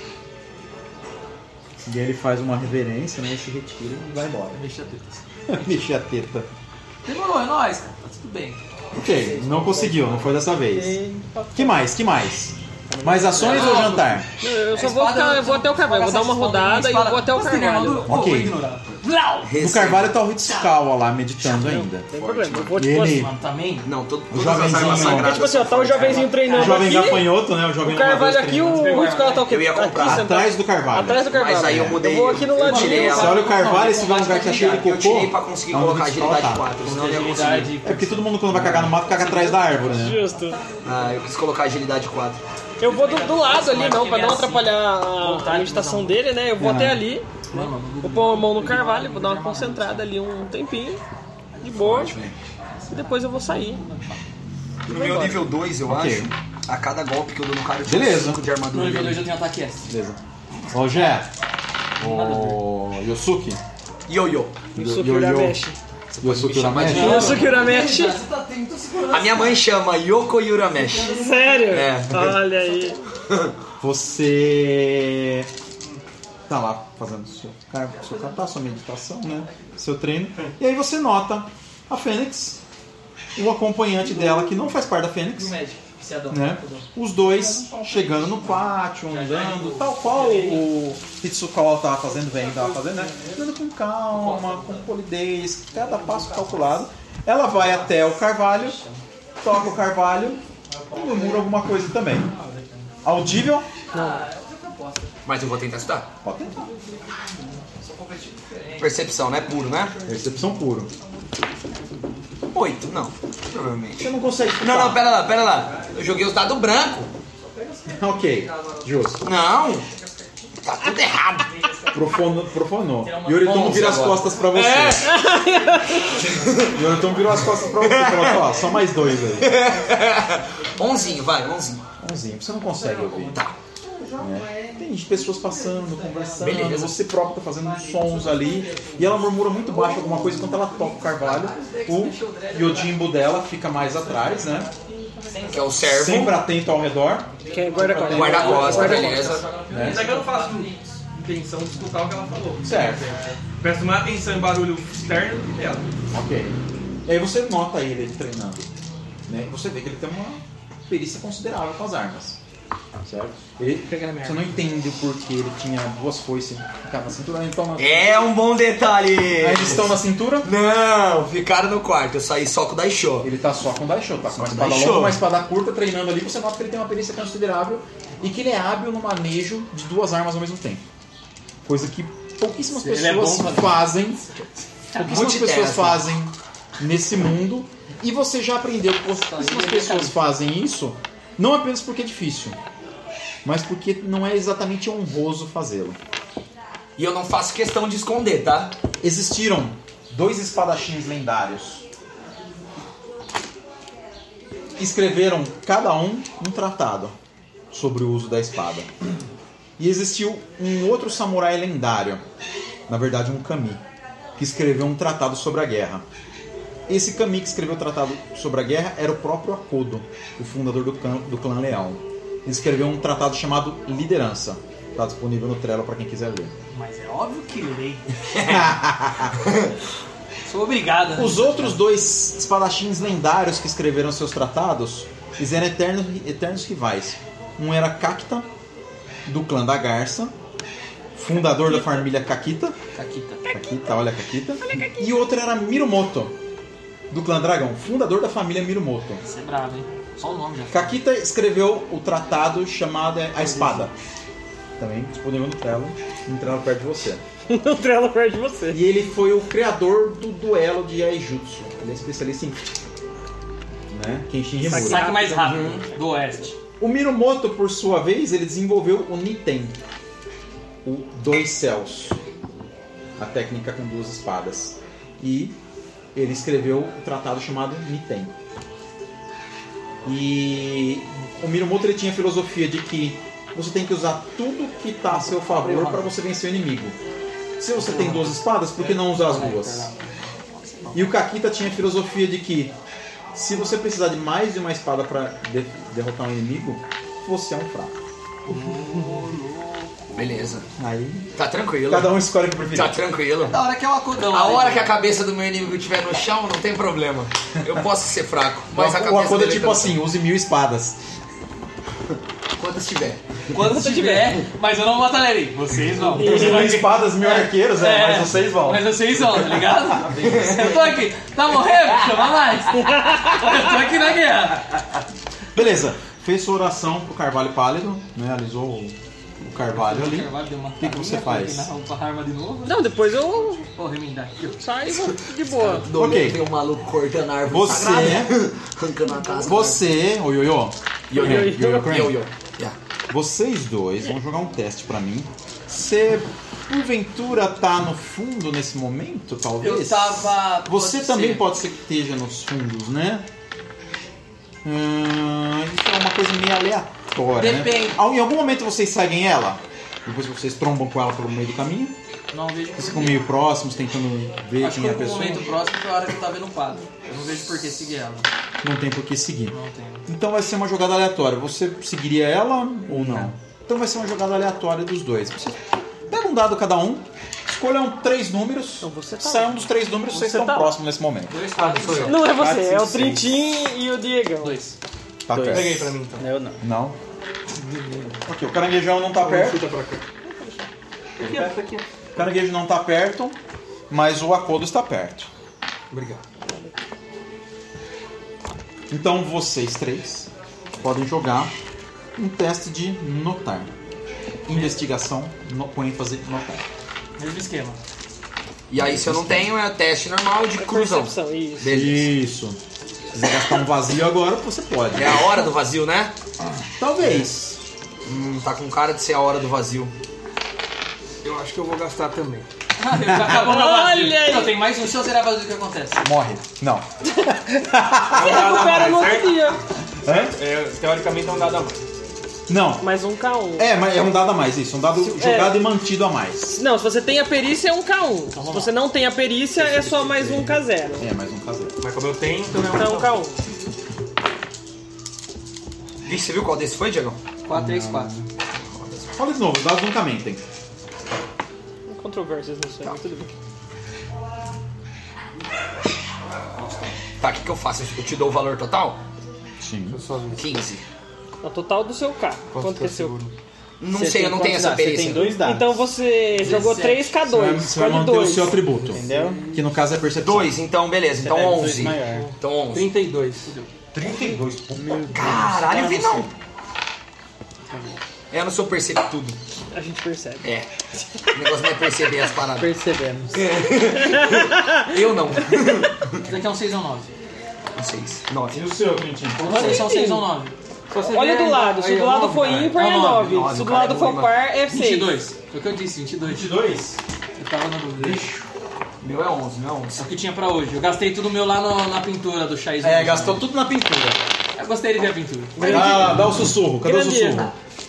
E aí ele faz uma reverência, né? Se retira e vai embora. Deixa a teta. Mexer a teta. Demorou, é nóis, cara. Tá tudo bem. Ok, não conseguiu, não foi dessa vez. Que mais? Que mais? Mais ações ou jantar? Não, eu só vou ficar, eu vou até o carvalho, vou dar uma rodada e eu vou até o carvalho. Ok. No Carvalho tá o Hitsukawa lá meditando ainda. Não tem problema, eu vou E tipo ele, Mano, também? Não, todo, o todas as armas jovenzinho, Porque, sagradas. tipo assim, ó, tá o jovenzinho o treinando jovem aqui, gafanhoto, né? O jovem o carvalho amador aqui, o treinando. Hitsukawa tá o quê? Eu ia comprar. Aqui, sentado. Atrás do Carvalho. Atrás do carvalho. Mas aí eu mudei. Eu vou aqui no eu ladinho. tirei Você ela. olha o Carvalho e se vê um lugar que tá cheio de Eu tirei cocô. pra conseguir é onde colocar o Hitsukawa agilidade tá. quatro, senão eu não ia conseguir. É porque todo mundo quando vai cagar no mato caga atrás da árvore, né? Justo. Ah, eu quis colocar agilidade quatro. Eu vou do, do lado ali, não, pra não atrapalhar a, a meditação dele, né? Eu vou até ali, né? Vou pôr a mão no carvalho, vou dar uma concentrada ali um tempinho, de boa, e depois eu vou sair. No meu nível dois, eu Ok. acho, a cada golpe que eu dou no cara eu tiro Beleza. cinco de No armadura. nível dois dele. eu tenho ataque S. Beleza. Rogério. O Yosuke. Yo-yo. Yusuke Yo- yo- Urameshi. Yosuke chamar de Urameshi. Yusuke Urameshi? A minha mãe chama Yoko Yurameshi. Sério? É. Olha aí. Você tá lá fazendo seu, seu kata, sua meditação, né? Seu treino. E aí você nota a Fênix, o acompanhante dela que não faz parte da Fênix, Médico, viciadão. né? Os dois chegando no pátio, andando, tal qual o Hitsukawa tava fazendo, bem, tava fazendo, né? Andando com calma, com polidez, cada passo calculado. Ela vai até o carvalho, toca o carvalho e murmura alguma coisa também. Audível? Mas eu vou tentar estudar. Pode tentar. Percepção, né? Puro, né? Percepção puro. Oito, não. Provavelmente. Você não consegue Não, não, pera lá, pera lá. Eu joguei os dados brancos. Ok, justo. Não. Tá tudo errado. Profanou. profanou. Yoriton vira as costas pra você. É. Yoriton virou as costas pra você. Falou, ó, só mais dois aí. Onzinho, vai, onzinho. Bonzinho, você não consegue ouvir. Tá. Né? Tem pessoas passando, conversando, Beleza. você próprio tá fazendo uns sons ali, e ela murmura muito baixo alguma coisa enquanto ela toca o carvalho. O Yojimbo dela fica mais atrás, né? Que é o servo. Sempre atento ao redor. Que é guarda-costas. Guarda-costa, beleza. Né? Até que eu não faço intenção de escutar o que ela falou. Certo. Presto mais atenção em barulho externo dela. Ok. E aí você nota ele, ele treinando. Né? E você vê que ele tem uma perícia considerável com as armas. Certo? Ele, você não entende o porquê ele tinha duas foices em cada cintura. Então, na... É um bom detalhe. Aí eles estão na cintura? Não, ficaram no quarto. Eu saí só com o Daisho. Ele tá só com o Daisho, tá com uma com espada Daisho. longa, uma espada curta, treinando ali. Você nota que ele tem uma perícia considerável e que ele é hábil no manejo de duas armas ao mesmo tempo. Coisa que pouquíssimas Ele é pessoas bom pra- fazem. Pouquíssimas Multitasking. pessoas fazem nesse mundo. E você já aprendeu que pouquíssimas pessoas fazem isso, não apenas porque é difícil, mas porque não é exatamente honroso fazê-lo. E eu não faço questão de esconder, tá? Existiram dois espadachins lendários. Escreveram, cada um, um tratado. sobre o uso da espada. E existiu um outro samurai lendário, na verdade um kami, que escreveu um tratado sobre a guerra. Esse kami que escreveu o tratado sobre a guerra era o próprio Akodo, o fundador do clã, do clã Leão. Ele escreveu um tratado chamado Liderança. Está disponível no Trello para quem quiser ler. Mas é óbvio que leio. Sou obrigada. Os outros dois espadachins lendários que escreveram seus tratados, eles eram eternos, eternos rivais. Um era Kakita, do clã da Garça, fundador da família Kakita. Kakita. Kakita, olha a Kakita. E o outro era Mirumoto, do clã Dragão, fundador da família Mirumoto. Você é bravo, hein? Só o nome já. Kakita escreveu o tratado chamado A Espada. Também disponível no Trello, no Trello perto de você. No Trello perto de você. E ele foi o criador do duelo de Yaijutsu. Ele é especialista em... né? Kenshin Himura. Saque mais rápido, do oeste. O Mirumoto, por sua vez, ele desenvolveu o Niten. O Dois Céus. A técnica com duas espadas. E ele escreveu o tratado chamado Niten. E o Mirumoto ele tinha a filosofia de que você tem que usar tudo que está a seu favor para você vencer o inimigo. Se você tem duas espadas, por que não usar as duas? E o Kakita tinha a filosofia de que se você precisar de mais de uma espada para de derrotar um inimigo, você é um fraco. Beleza. Aí, Tá tranquilo. cada um escolhe o que preferir. Tá tranquilo. Da hora que é o acudão. A hora que a cabeça do meu inimigo estiver no chão, não tem problema. Eu posso ser fraco, mas a O cabeça Akodo é dele tipo tá- assim, use mil espadas. Quantas tiver. Quando tiver, mas eu não batalharei. Vocês vão. Use mil espadas, mil arqueiros, é, mas vocês vão. Mas vocês vão, tá ligado? Eu tô aqui. Tá morrendo? Chama mais. Eu tô aqui na guerra. Beleza, fez sua oração pro Carvalho Pálido, né? Alisou o, o Carvalho ali. O que, que você faz? Com a arma de novo? Não, depois eu Vou remendar aqui. saio de boa. Ok. Tem um maluco cortando a árvore Você, sagrada, arrancando a casa. você, o Yoyo, Yo, yo, Yoyo, yo, Yoyo Crane. yo, yo. Yeah. Vocês dois vão jogar um teste pra mim. Você, porventura, tá no fundo nesse momento, talvez? Eu tava... Você pode também ser. pode ser que esteja nos fundos, né? Hum, isso é uma coisa meio aleatória, Depende. né? Em algum momento vocês seguem ela? Depois vocês trombam com ela pelo meio do caminho? Não vejo Vocês por ficam quê. meio próximos, tentando ver Acho quem que é a o pessoa? momento próximo foi a hora que eu tava vendo o quadro. Eu não vejo por que seguir ela. Não tem por que seguir. Não tenho. Então vai ser uma jogada aleatória. Você seguiria ela ou não? Então vai ser uma jogada aleatória dos dois. Você pega um dado cada um, escolham três números, Então você tá saiam dos três números, vocês Você estão tá próximos nesse momento. Dois quadros sou eu. Não é Quatro, você, é o cinco, seis. Trintim e o Diegão. Dois. Tá perto. Peguei pra mim então. Eu não. Não? Ok, o caranguejão não tá perto. Chuta pra cá. O caranguejo não tá perto, mas o Akodo está perto. Obrigado. Então vocês três podem jogar um teste de notar. Investigação no, com ênfase notar. Mesmo esquema. E aí, se eu não tenho, é teste normal de cruzão. Percepção, isso. Beleza. Isso. Se quiser gastar um vazio agora, você pode. É a hora do vazio, né? Talvez. Hum, tá com cara de ser a hora do vazio. Eu acho que eu vou gastar também. Ah, já acabou meu vazio. Olha aí. Então tem mais um, se eu zerar vazio, o que acontece? Morre. Não. Você recupera no outro dia. Hã? É, teoricamente é um dado a mais. Não. Mais um K um. É, mas é um dado a mais, isso. Um dado jogado e mantido a mais. Não, se você tem a perícia é um K um. Se você não tem a perícia é só mais um K zero. É, mais um caseiro. Mas como eu tenho, então é um Então K um. Vixe, você viu qual desse foi, Diego? quatro, três, quatro. Fala de novo, os dados nunca mentem. Controvérsias nisso aí, mas tudo bem. Tá, o que, que eu faço? Eu te dou o valor total? Sim. quinze. O total do seu K. Quanto que é seu? Não Você sei, eu tem não tenho quantos essa dados? Você perícia. tem dois dados. Então você jogou três K Você vai, dois. você vai Escolhe manter o dois. seu atributo. Entendeu? Que no caso é percepção. Dois, então beleza. Então pega dois onze. maior. Então onze. trinta e dois. trinta e dois. Caralho, vi não. É, eu não sou perceber tudo. A gente percebe. É. O negócio não é perceber as paradas. Percebemos. Eu não. Isso daqui é um seis ou nove. Seis. Nove. E o seu, Quintinho? Vocês são seis ou nove. Olha do lado, se do lado for ímpar é nove. Se do lado for par é vinte e seis. dois. Foi o que eu disse, vinte e dois. vinte e dois? Eu tava na dúvida. Meu é onze, meu é onze. É o que tinha pra hoje. Eu gastei tudo meu lá no- na pintura do Chaizinho. É, gastou tudo na pintura. Eu gostei de ver a pintura. Dá, dá o sussurro, cadê o Grande sussurro? erro.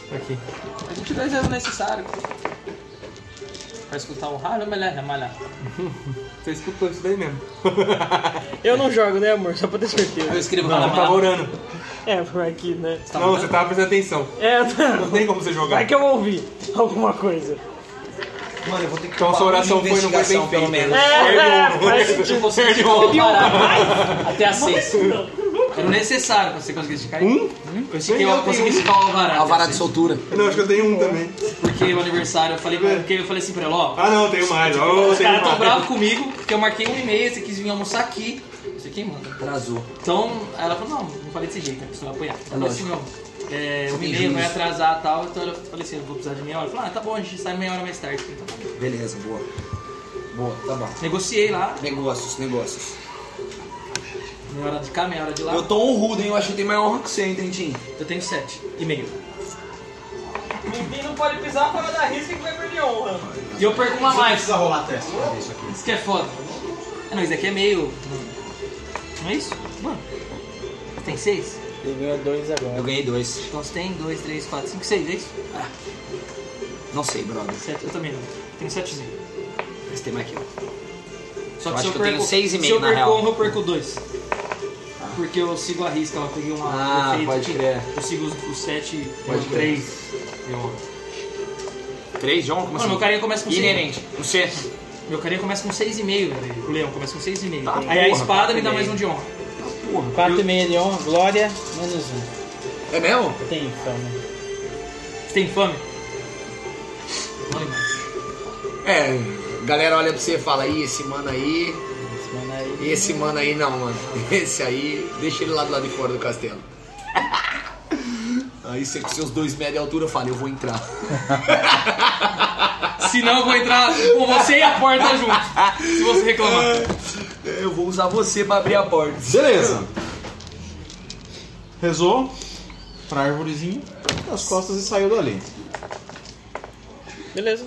Aqui. A gente dois é o necessário. Pra escutar um raro, mas é malhar. Você escutou isso daí mesmo. Eu não jogo, né, amor? Só pra ter certeza. Eu escrevo Não, rara, eu tava malhar. orando. É, por aqui, né? Tá Não, mandando? você tava prestando atenção. É, Não tem como você jogar. vai que eu ouvi alguma coisa. Mano, eu vou ter que Então, sua oração foi- não foi bem investigação, pelo feita. menos. É, é, faz Eu sentido. consegui esticar o alvará até a seis. Era o necessário pra você conseguir esticar. Um? Eu estiquei, Nem eu eu consegui tenho um. esticar o alvará. até Alvará a de seis. soltura. Não, acho que eu tenho um também. Porque o aniversário, eu falei, porque eu falei assim pra ela, ó. Ah, não, tenho mais. Oh, Os tenho caras tão mais. bravos comigo, porque eu marquei um e meia, você quis vir almoçar aqui. Não sei quem manda. Atrasou. Então, ela falou, não, não falei desse jeito, a pessoa vai apoiar. Eu falei assim, lógico. não, é, um tem e meia vai juízo. atrasar e tal, então eu falei assim, eu vou precisar de meia hora. Ela falou, ah, tá bom, a gente sai meia hora mais tarde. Então, tá bom. Beleza, boa. Boa, tá bom. Negociei lá, Negócios, negócios. meia hora de cá, meia hora de lá. Eu tô honrudo, hein? Eu acho que tem mais honra que você, hein, Trentinho? Eu tenho sete e meio. Ninguém não pode pisar fora da risca que vai perder honra. E eu perco uma mais. Precisa rolar teste pra ver isso aqui. Isso que é foda. Ah, não, isso daqui é meio... Não é isso? Mano, você tem seis? Ele ganhou dois agora. Eu ganhei dois. Então você tem dois, três, quatro, cinco, seis, é isso? Não sei, brother. Sete, eu também não. Tenho setezinho. Mas tem mais aqui, ó. Só Eu que acho se eu, que eu tenho perco, seis e se meio, eu na perco real. honra, eu perco dois. Porque eu sigo a risca, eu peguei uma, Ah, um efeito pode que crer. eu sigo os, os sete, Pode os crer. três. Três, John? Como Mano, assim? meu carinha começa com seis. Inerente. Você. Meu carinha começa com seis e meio, velho. O leão começa com seis e meio. Tá, Aí a porra, espada me dá quatro e mais meio. um de honra. quatro e meio de honra, glória, menos um. É mesmo? Tem fama. Você tem fome? Não mais. É, galera olha pra você e fala, ih, esse mano aí. Esse mano aí. Esse mano aí não, mano. Esse aí, deixa ele lá do lado de fora do castelo. Aí você com seus dois metros de altura fala, eu vou entrar. Se não, eu vou entrar com você e a porta junto. Se você reclamar. Eu vou usar você pra abrir a porta. Beleza. Rezou pra árvorezinha das costas e saiu dali. Beleza.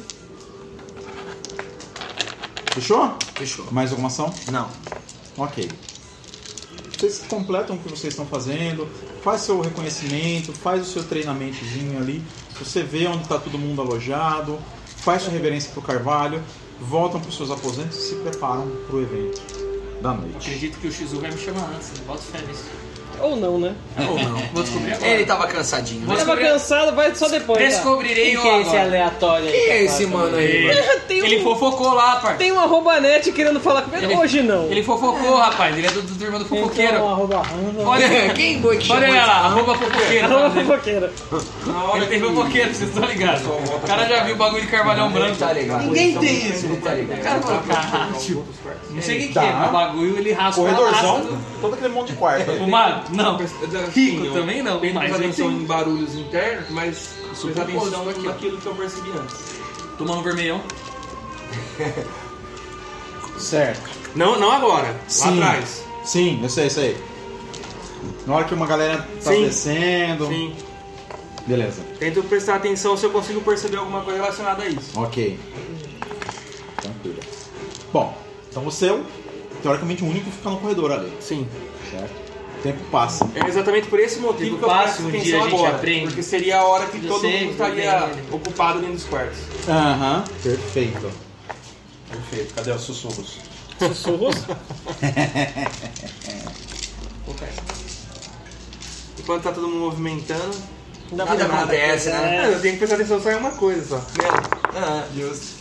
Fechou? Fechou. Mais alguma ação? Não. Ok. Vocês completam o que vocês estão fazendo, faz seu reconhecimento, faz o seu treinamentozinho ali, você vê onde está todo mundo alojado, faz sua reverência para o Carvalho, voltam para os seus aposentos e se preparam para o evento da noite. Acredito que o X U vai me chamar antes. Bota fé nisso. Ou não, né? Ou não. Vou descobrir agora. Ele tava cansadinho. Vou Né? Tava descobrir- cansado, vai só depois. Tá? Descobrirei Quem eu que é esse agora. aleatório aí? Quem que é esse passa mano ali? aí, mano? Tem um, Ele fofocou lá, parça. tem um arroba net querendo falar comigo. Ele- Hoje não. Ele fofocou, rapaz. Ele é do, do turma do Quem que é fofoqueiro. o arroba ranza? Olha, Quem foi que chamou olha esse lá, cara? arroba fofoqueiro. Arroba fofoqueira. Ele tem fofoqueiro, vocês estão ligados. O cara já viu o bagulho de carvalhão branco. Tá ligado. Ninguém tem isso. Ele tá ligado. O cara falou, caralho, tio. Não sei o que que Tá. é, mas o bagulho ele raspa a Corredorzão, raça do- todo aquele monte de quarto. O Mago? Não. Rico eu também não, Tento mas prestar ele atenção tem. em barulhos internos, mas prestar atenção aqui, ó. naquilo que eu percebi antes. Tomando vermelhão. Certo. Não, não agora, lá Sim. atrás. Sim, eu sei, eu sei. Na hora que uma galera tá Sim. descendo. Sim. Beleza. Tento prestar atenção se eu consigo perceber alguma coisa relacionada a isso. Ok. Tranquilo. Bom, então você é o, teoricamente o único que fica no corredor ali, Sim. certo? O tempo passa. É exatamente por esse motivo Tempo que eu passa, presto um atenção dia a gente agora. aprende. Porque seria a hora que Eu todo sei, mundo eu estaria sei. ocupado dentro dos quartos. Aham, perfeito. Perfeito. Cadê os sussurros? Sussurros. Enquanto tá todo mundo movimentando. Dá Nada pra- acontece, né? É, eu tenho que prestar atenção só em uma coisa só. Nela. Ah, justo.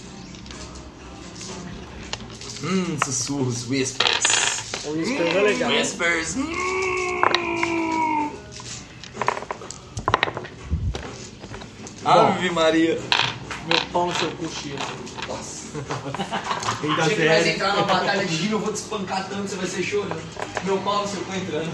Hum, sussurros, whispers. O Whispers é legal. Whispers. Hum. Ave Maria. Meu pau no seu cu, Chia. Quem tá Achei que nós sério. entrar numa batalha de giro, eu vou te espancar tanto, você vai ser chorando. Meu pau no seu cu entrando.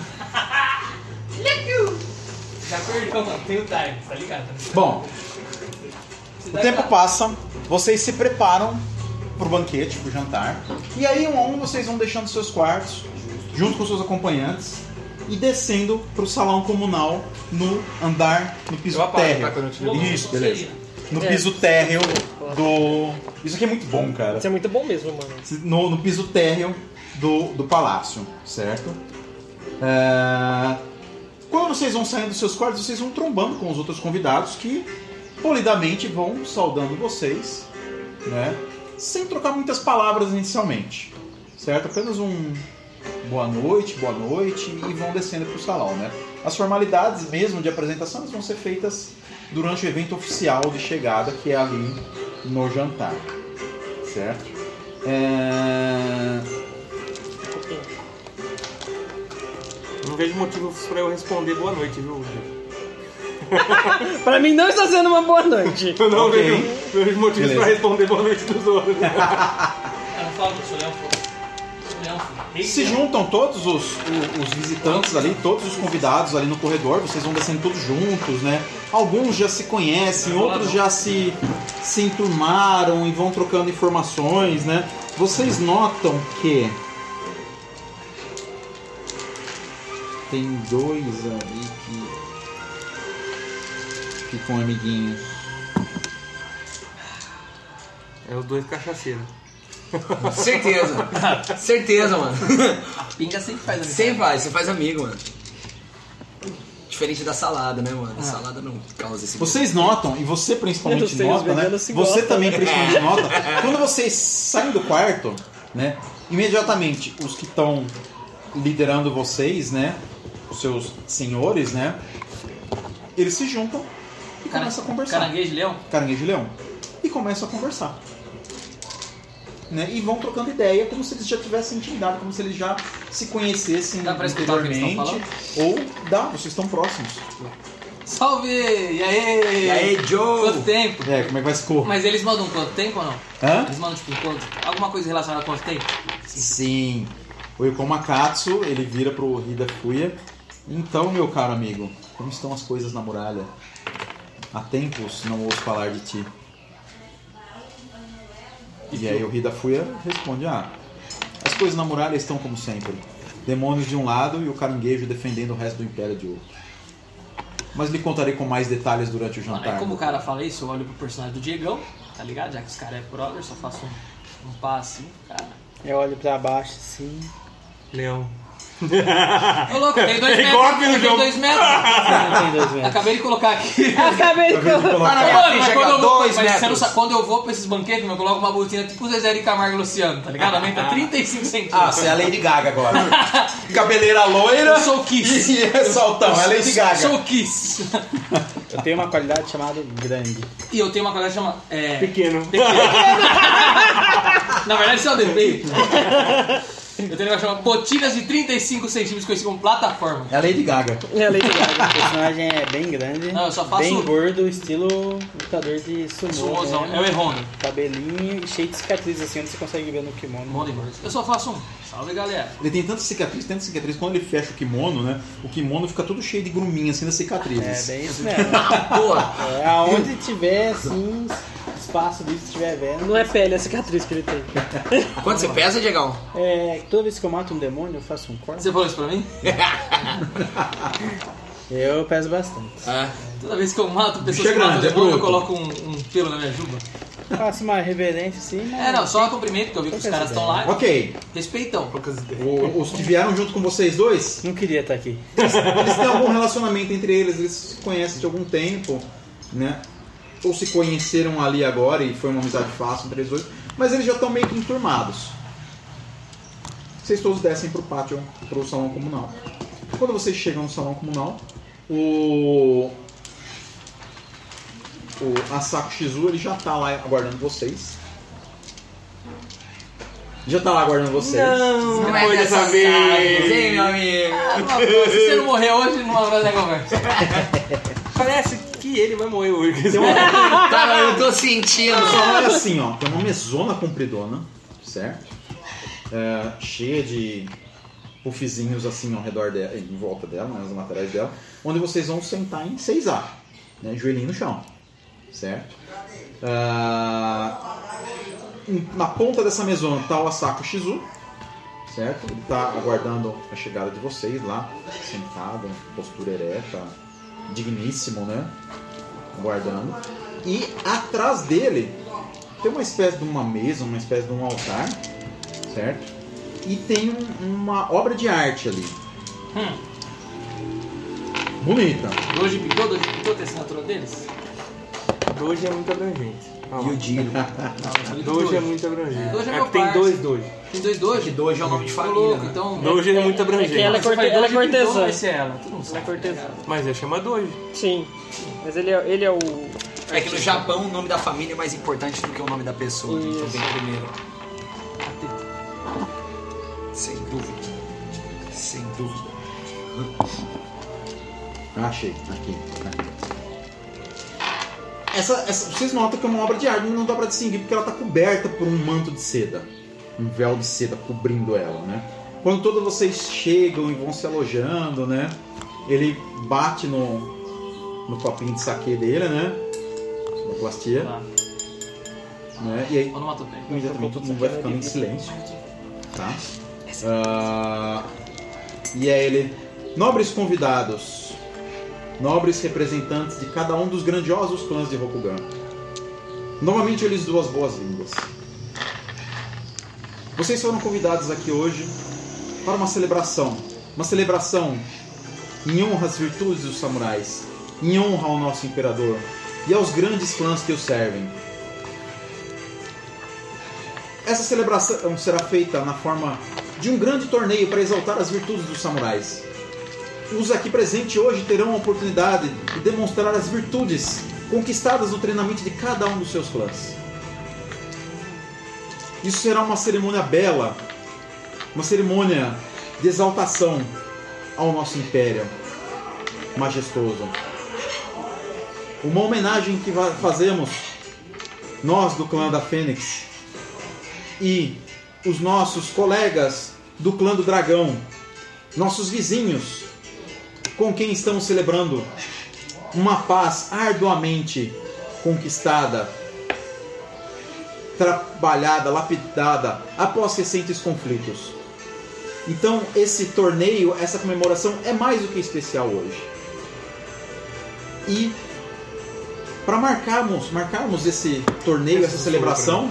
Já perdeu, mano. Tem o time, tá ligado? Bom, o tempo passa, vocês se preparam pro banquete, pro jantar. E aí, um a um, vocês vão deixando seus quartos, junto com seus acompanhantes, e descendo pro salão comunal no andar, no piso Eu apago, térreo. tá, quando eu tiver- Isso, beleza. No É. piso térreo do... Isso aqui é muito bom, cara. Isso é muito bom mesmo, mano. No, no piso térreo do, do palácio, certo? É, Quando vocês vão saindo dos seus quartos, vocês vão trombando com os outros convidados que polidamente vão saudando vocês, né? Sem trocar muitas palavras inicialmente, certo? Apenas um boa noite, boa noite e vão descendo para o salão, né? As formalidades mesmo de apresentação vão ser feitas durante o evento oficial de chegada, que é ali no jantar, certo? É... Não vejo motivos pra eu responder boa noite, viu? Pra mim não está sendo uma boa noite. Eu não Ok. vejo, não vejo motivos Beleza. pra responder boa noite dos outros. Eu não falo que eu sou leão, pô. Sou leão, filho. Se juntam todos os, o- os visitantes ali, todos os convidados ali no corredor, vocês vão descendo todos juntos, né? Alguns já se conhecem, outros já se, se enturmaram e vão trocando informações, né? Vocês notam que tem dois ali que ficam amiguinhos. É os dois cachaceiros. Certeza. Certeza, mano. Pinga sempre faz amizade. Sempre faz, você faz amigo, mano. Diferente da salada, né, mano? A salada não causa esse... Vocês notam, e você Eu principalmente sei, os nota, né? veganos se Você gostam, também né? principalmente nota, quando vocês saem do quarto, né? Imediatamente os que estão liderando vocês, né? Os seus senhores, né? Eles se juntam e Cara- começam a conversar. Caranguejo de leão? Caranguejo de leão. E começam a conversar. Né? E vão trocando ideia como se eles já tivessem intimidade, como se eles já se conhecessem Dá pra escutar o que eles estão anteriormente. Ou dá, vocês estão próximos. Salve! E aí? E aí, Joe? Quanto tempo? É, como é que vai se correr? Mas eles mandam quanto tempo ou não? Hã? Eles mandam tipo quanto? Alguma coisa relacionada a quanto tempo? Sim. O Ikomakatsu, ele vira pro Hida Fuya. Então, meu caro amigo, como estão as coisas na muralha? Há tempos não ouço falar de ti. E aí o Hida Fuya responde, ah, as coisas na muralha estão como sempre. Demônios de um lado e o caranguejo defendendo o resto do império de outro. Mas lhe contarei com mais detalhes durante o Mano, jantar. aí como o cara fala isso, eu olho pro personagem do Diegão, tá ligado? Já que os caras é brother, só faço um, um passo assim, cara. Eu olho pra baixo assim. Leão. Ô louco, eu tenho dois É metros. igual aquele Eu tenho jogo. dois metros. Não tem dois metros. Acabei de colocar aqui. Acabei de Acabei de colocar. Tá na minha Mano, mas ficha quando aqui, eu ó, vou, dois mas você não metros. sabe, quando eu vou pra esses banquetes, eu coloco uma botina tipo o Zezé de Camargo e Luciano, tá ligado? Aumenta trinta e cinco centímetros. Ah, você é a Lady Gaga agora. Cabeleira loira. Eu sou o Kiss. E é saltão, é a Lady Gaga. Sou o Kiss. Eu tenho uma qualidade chamada grande. E eu tenho uma coisa que chama... É... Pequeno. Na verdade, isso é um defeito. Eu tenho um negócio que chama botinas de trinta e cinco centímetros, conhecido como plataforma. É a Lady Gaga. É, Lady Gaga. O personagem é bem grande, Não, eu só faço- bem gordo, estilo lutador de sumo. Sumozão. né? É o Errone. Cabelinho e cheio de cicatrizes assim, onde você consegue ver no kimono. Eu só faço um. Salve, galera. Ele tem tanta cicatriz, tanta cicatriz, quando ele fecha o kimono, né? O kimono fica todo cheio de gruminha assim das É, cicatrizes. bem isso mesmo. Porra. É, aonde tiver, assim, espaço disso, se estiver vendo. Não é pele, é a cicatriz que ele tem. Quanto você pesa, Diegão? É, toda vez que eu mato um demônio, eu faço um corte. Você falou isso pra mim? Eu peso bastante. É. Toda vez que eu mato pessoas Bicho é que matam grande, é demônio, eu bruto. coloco um, um pelo na minha juba. Faço uma reverência, sim, mas... É, não, só cumprimento, que eu vi que os caras estão lá. Ok, Respeitão. o- os que vieram junto com vocês dois, Não queria estar aqui. eles têm algum relacionamento entre eles, eles se conhecem de algum tempo, né? Ou se conheceram ali agora e foi uma amizade fácil entre eles dois, mas eles já estão meio que enturmados. Vocês todos descem pro pátio, pro salão comunal. Quando vocês chegam no salão comunal, o o Asako Shizu, ele já tá lá aguardando vocês. Já tá lá aguardando vocês. Não, Como é foi que é dessa essa vez. vez, hein, meu amigo? Se você não morrer hoje, não vai dar conversa. Parece que ele vai morrer hoje. Tem uma, Cara, eu tô sentindo. o salão é assim, ó. Tem uma mesona compridona, certo? É, cheia de puffzinhos assim ao redor dela, em volta dela, né, nas laterais dela, onde vocês vão sentar em seis A, né, joelhinho no chão, certo? Ah, na ponta dessa mesona está o Asako Shizu, certo? Ele está aguardando a chegada de vocês lá, sentado, postura ereta, digníssimo, né? Aguardando. E atrás dele tem uma espécie de uma mesa, uma espécie de um altar, certo? E tem um- uma obra de arte ali. Bonita. Doji picou, Doji picou, tem a assinatura deles? Doji é muito abrangente. E o Dino. Doji é muito abrangente. Doji é É meu que tem parça. dois Doji. Tem dois Doji? Doji é o nome de Tô família, louco, né? então... Doji é muito abrangente. que ela é Você faz corte- ela é Doji picou, cortesã. vai ser ela. Tu não Ela é sabe. cortesã. Mas ele chama Doji. Sim. Mas ele é, ele é o. É que no Japão o nome da família é mais importante do que o nome da pessoa. né? Então vem primeiro. Sem dúvida. Sem dúvida. Achei, aqui. aqui. Essa, essa, vocês notam que é uma obra de arte, mas não dá pra distinguir porque ela está coberta por um manto de seda. Um véu de seda cobrindo ela, né? Quando todos vocês chegam e vão se alojando, né? Ele bate no, no copinho de saquê dele, né? Sonoplastia. Tá. Né? E aí, Onomatopeia. imediatamente todo mundo vai ficando em silêncio. Tá? Ah, e aí ele... Nobres convidados, nobres representantes de cada um dos grandiosos clãs de Rokugan. Novamente eu lhes dou as boas-vindas. Vocês foram convidados aqui hoje para uma celebração. Uma celebração em honra às virtudes dos samurais, em honra ao nosso imperador e aos grandes clãs que o servem. Essa celebração será feita na forma de um grande torneio para exaltar as virtudes dos samurais. Os aqui presentes hoje terão a oportunidade de demonstrar as virtudes conquistadas no treinamento de cada um dos seus clãs. Isso será uma cerimônia bela, uma cerimônia de exaltação ao nosso império majestoso. Uma homenagem que fazemos nós do clã da Fênix e os nossos colegas do clã do Dragão, nossos vizinhos, com quem estamos celebrando uma paz arduamente conquistada, trabalhada, lapidada após recentes conflitos. Então esse torneio, essa comemoração é mais do que especial hoje. E para marcarmos, marcarmos esse torneio, essa celebração,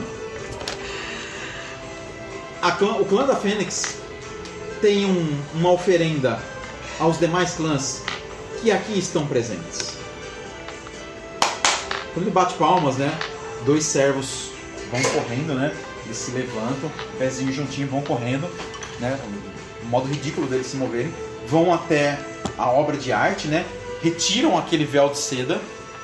a clã, o clã da Fênix tem um, uma oferenda aos demais clãs que aqui estão presentes. Quando ele bate palmas, né? Dois servos vão correndo, né? Eles se levantam, pezinho juntinho, vão correndo, né? O modo ridículo deles se moverem, vão até a obra de arte, né? Retiram aquele véu de seda.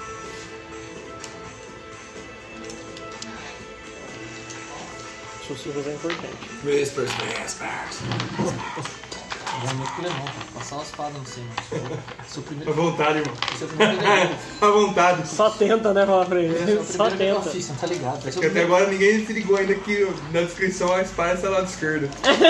Sussurros é importante. Whispers, whispers. Já é muito que legal, passar uma espada no cima. Seu primeiro. À vontade, irmão. Seu primeiro que eu derrubo. À vontade. Só tenta, né, falar pra ele. Esse é o Só primeiro que eu tenta. fiz, não tá ligado? Vai ser o Porque até primeiro. agora ninguém se ligou ainda que na descrição a espada está lá lado esquerdo.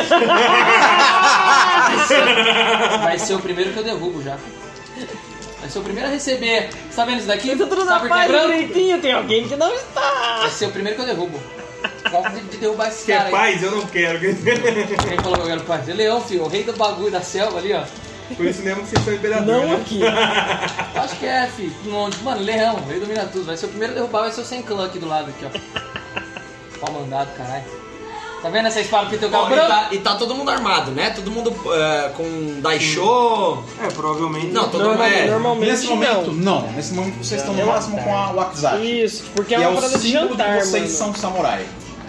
Vai ser o primeiro que eu derrubo já. Vai ser o primeiro a receber. Você tá vendo isso daqui? Tá tudo na Sabe por que é paz branco? direitinho, tem alguém que não está. Vai ser o primeiro que eu derrubo. Gosto de, de derrubar esse Quer cara aí. paz? Eu não quero. Quem falou que eu quero paz? É leão, filho. O rei do bagulho da selva ali, ó. Por isso mesmo que vocês são imperador, Não né? aqui. Acho que é, filho. Um monte. Mano, leão. O rei domina tudo. Vai ser o primeiro a derrubar, vai ser o sem clã aqui do lado, aqui, ó. Pau mandado, caralho. Tá vendo essa espada que tem o Bom, carro e, branco? tá, e tá todo mundo armado, né? Todo mundo é, com Daisho. É, provavelmente. Não, todo mundo Normal- é. normalmente Nesse momento, não. Nesse momento vocês estão no máximo com a Wakizashi. Isso, porque é que é uma o parada de símbolo jantar, de vocês mano. são samurai.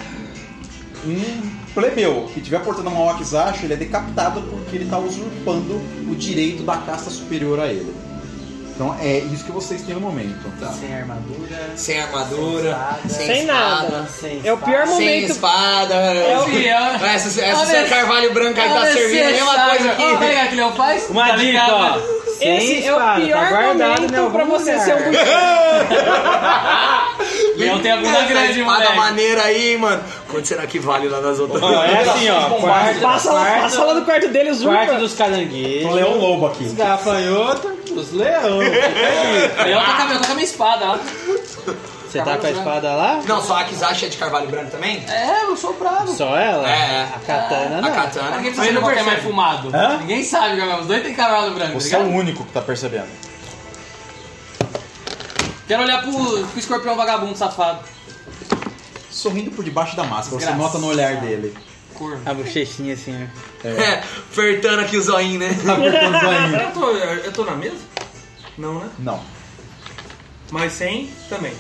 Um plebeu que tiver portando uma Wakizashi, ele é decapitado porque ele está usurpando o direito da casta superior a ele. Então é isso que vocês têm no momento. Sem armadura. Sem armadura, sem, Sem espada. nada. Sem É o pior Sem momento. espada. o- Filho, é- essa essa Olha- São Carvalho branca aí tá Olha servindo a mesma esse coisa saco. Ó, aqui. pega que Leão faz. Uma tá dica, ligado? ó. Sem Esse é o espada, pior tá guardado em momento algum pra você lugar. ser um Leão tem a bunda Essa grande, espada moleque. maneira aí, mano. Quanto será que vale lá nas outras? Ó, é assim, ó. Quarto, Passa lá, quarto, passa lá no quarto dele, usurpa. quarto dos caranguejos. Um leão lobo aqui. Os gafanhotos, os leões. Leão tá com a minha- tá com a minha espada, ó. Você tá com a espada lá? Não, só a Akizashi é de Carvalho branco também? É, eu sou bravo. Só ela? É. A katana A não. katana. Ninguém precisa saber qual que é mais fumado. Hã? Ninguém sabe qual é mais. Os dois tem cavalo branco, Você tá é o ligado? único que tá percebendo. Quero olhar pro, pro escorpião vagabundo safado. Sorrindo por debaixo da máscara, você Desgraçado. nota no olhar dele. Corno. A bochechinha assim, ó. É, apertando aqui o zoinho, né? Apertando o zoinho. Eu tô, eu tô na mesa? Não, né? Não. Mais cem também.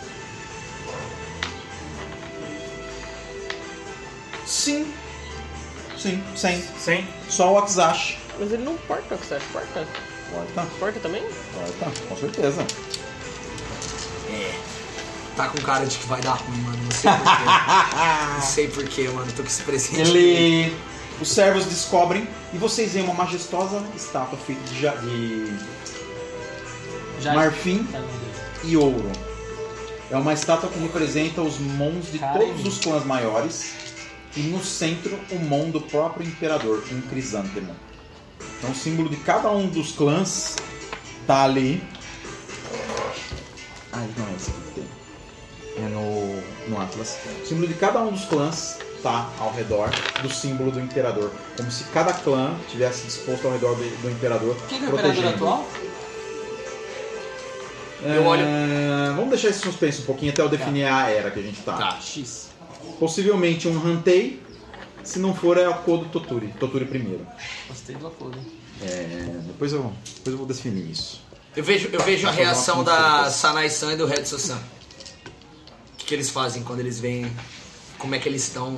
Sim. Sim, cem. cem. Só o Aksash. Mas ele não porta o que você acha? Porta? Porta. Porta também? Porta, com certeza. É. Tá com cara de que vai dar ruim, mano. Não sei porquê. Não sei porquê, mano. Tô com esse presente. Ele... Os servos descobrem e vocês veem uma majestosa estátua feita de, ja- de Já marfim Tá, meu Deus. e ouro. É uma estátua que representa os mons de Caralho. todos os clãs maiores e no centro o mon do próprio imperador, um crisântemo. Então o símbolo de cada um dos clãs tá ali. Ah, não é esse que tem. É no, no Atlas. O símbolo de cada um dos clãs tá ao redor do símbolo do imperador. Como se cada clã tivesse disposto ao redor do, do imperador. Quem que é o imperador protegendo. atual? É, Eu olho- Vamos deixar esse suspense um pouquinho até eu definir a era que a gente tá. Tá. X. Possivelmente um Hantei, se não for é a Kodo Toturi, Toturi primeiro. Gostei do acordo. É, depois, eu, depois eu vou definir isso. Eu vejo, eu vejo a Deixa eu reação dar uma da consulta. Sanai-san e do Hetsu-san. O que, que eles fazem quando eles veem? Como é que eles estão?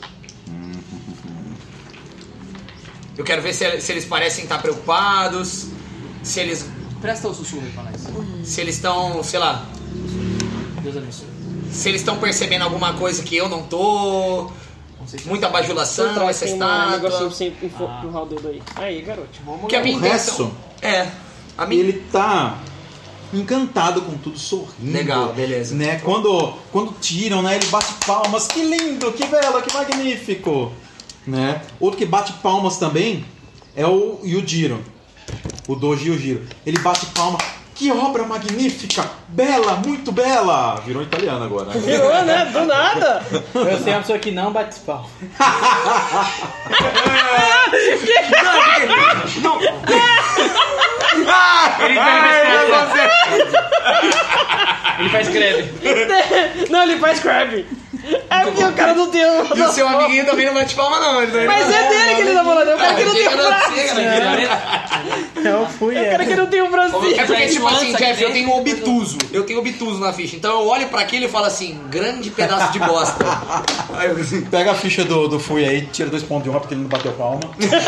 Eu quero ver se, se eles parecem estar preocupados, se eles Presta o sussurro aí pra nós. se eles estão, sei lá, Deus abençoe. se eles estão percebendo alguma coisa que eu não tô. Não sei se Muita bajulação, Por trás essa tem um negocinho estátua. sem empurrar o dedo aí. Aí, garoto. Que a minha O intenção. resto, É. A minha. ele tá encantado com tudo, sorrindo. Legal, beleza. Né? Quando, quando tiram, né? Ele bate palmas. Que lindo, que belo, que magnífico. Né? Outro que bate palmas também é o Yujiro. O Doji Yujiro. Ele bate palma. Que obra magnífica! Bela, muito bela! Virou italiano agora. Né? Virou, né? Do nada. Eu sei uma pessoa que não bate pau. ele faz greve. Não, ele faz crab. É porque o cara não tem o... E o seu amiguinho também não bate palma, não. Ele não- Mas é dele que ele tá falando. É o cara que não tem o Chega, não, braço. chega, né? Eu fui, É o cara que não tem o bracinho. É porque, tipo assim, Lança Jeff, aqui eu tenho obtuso. Eu tenho obtuso na ficha. Então eu olho pra aquilo e falo assim, grande pedaço de bosta. Aí eu assim, Pega a ficha do, do Fui aí, tira dois pontos de honra porque ele não bateu palma.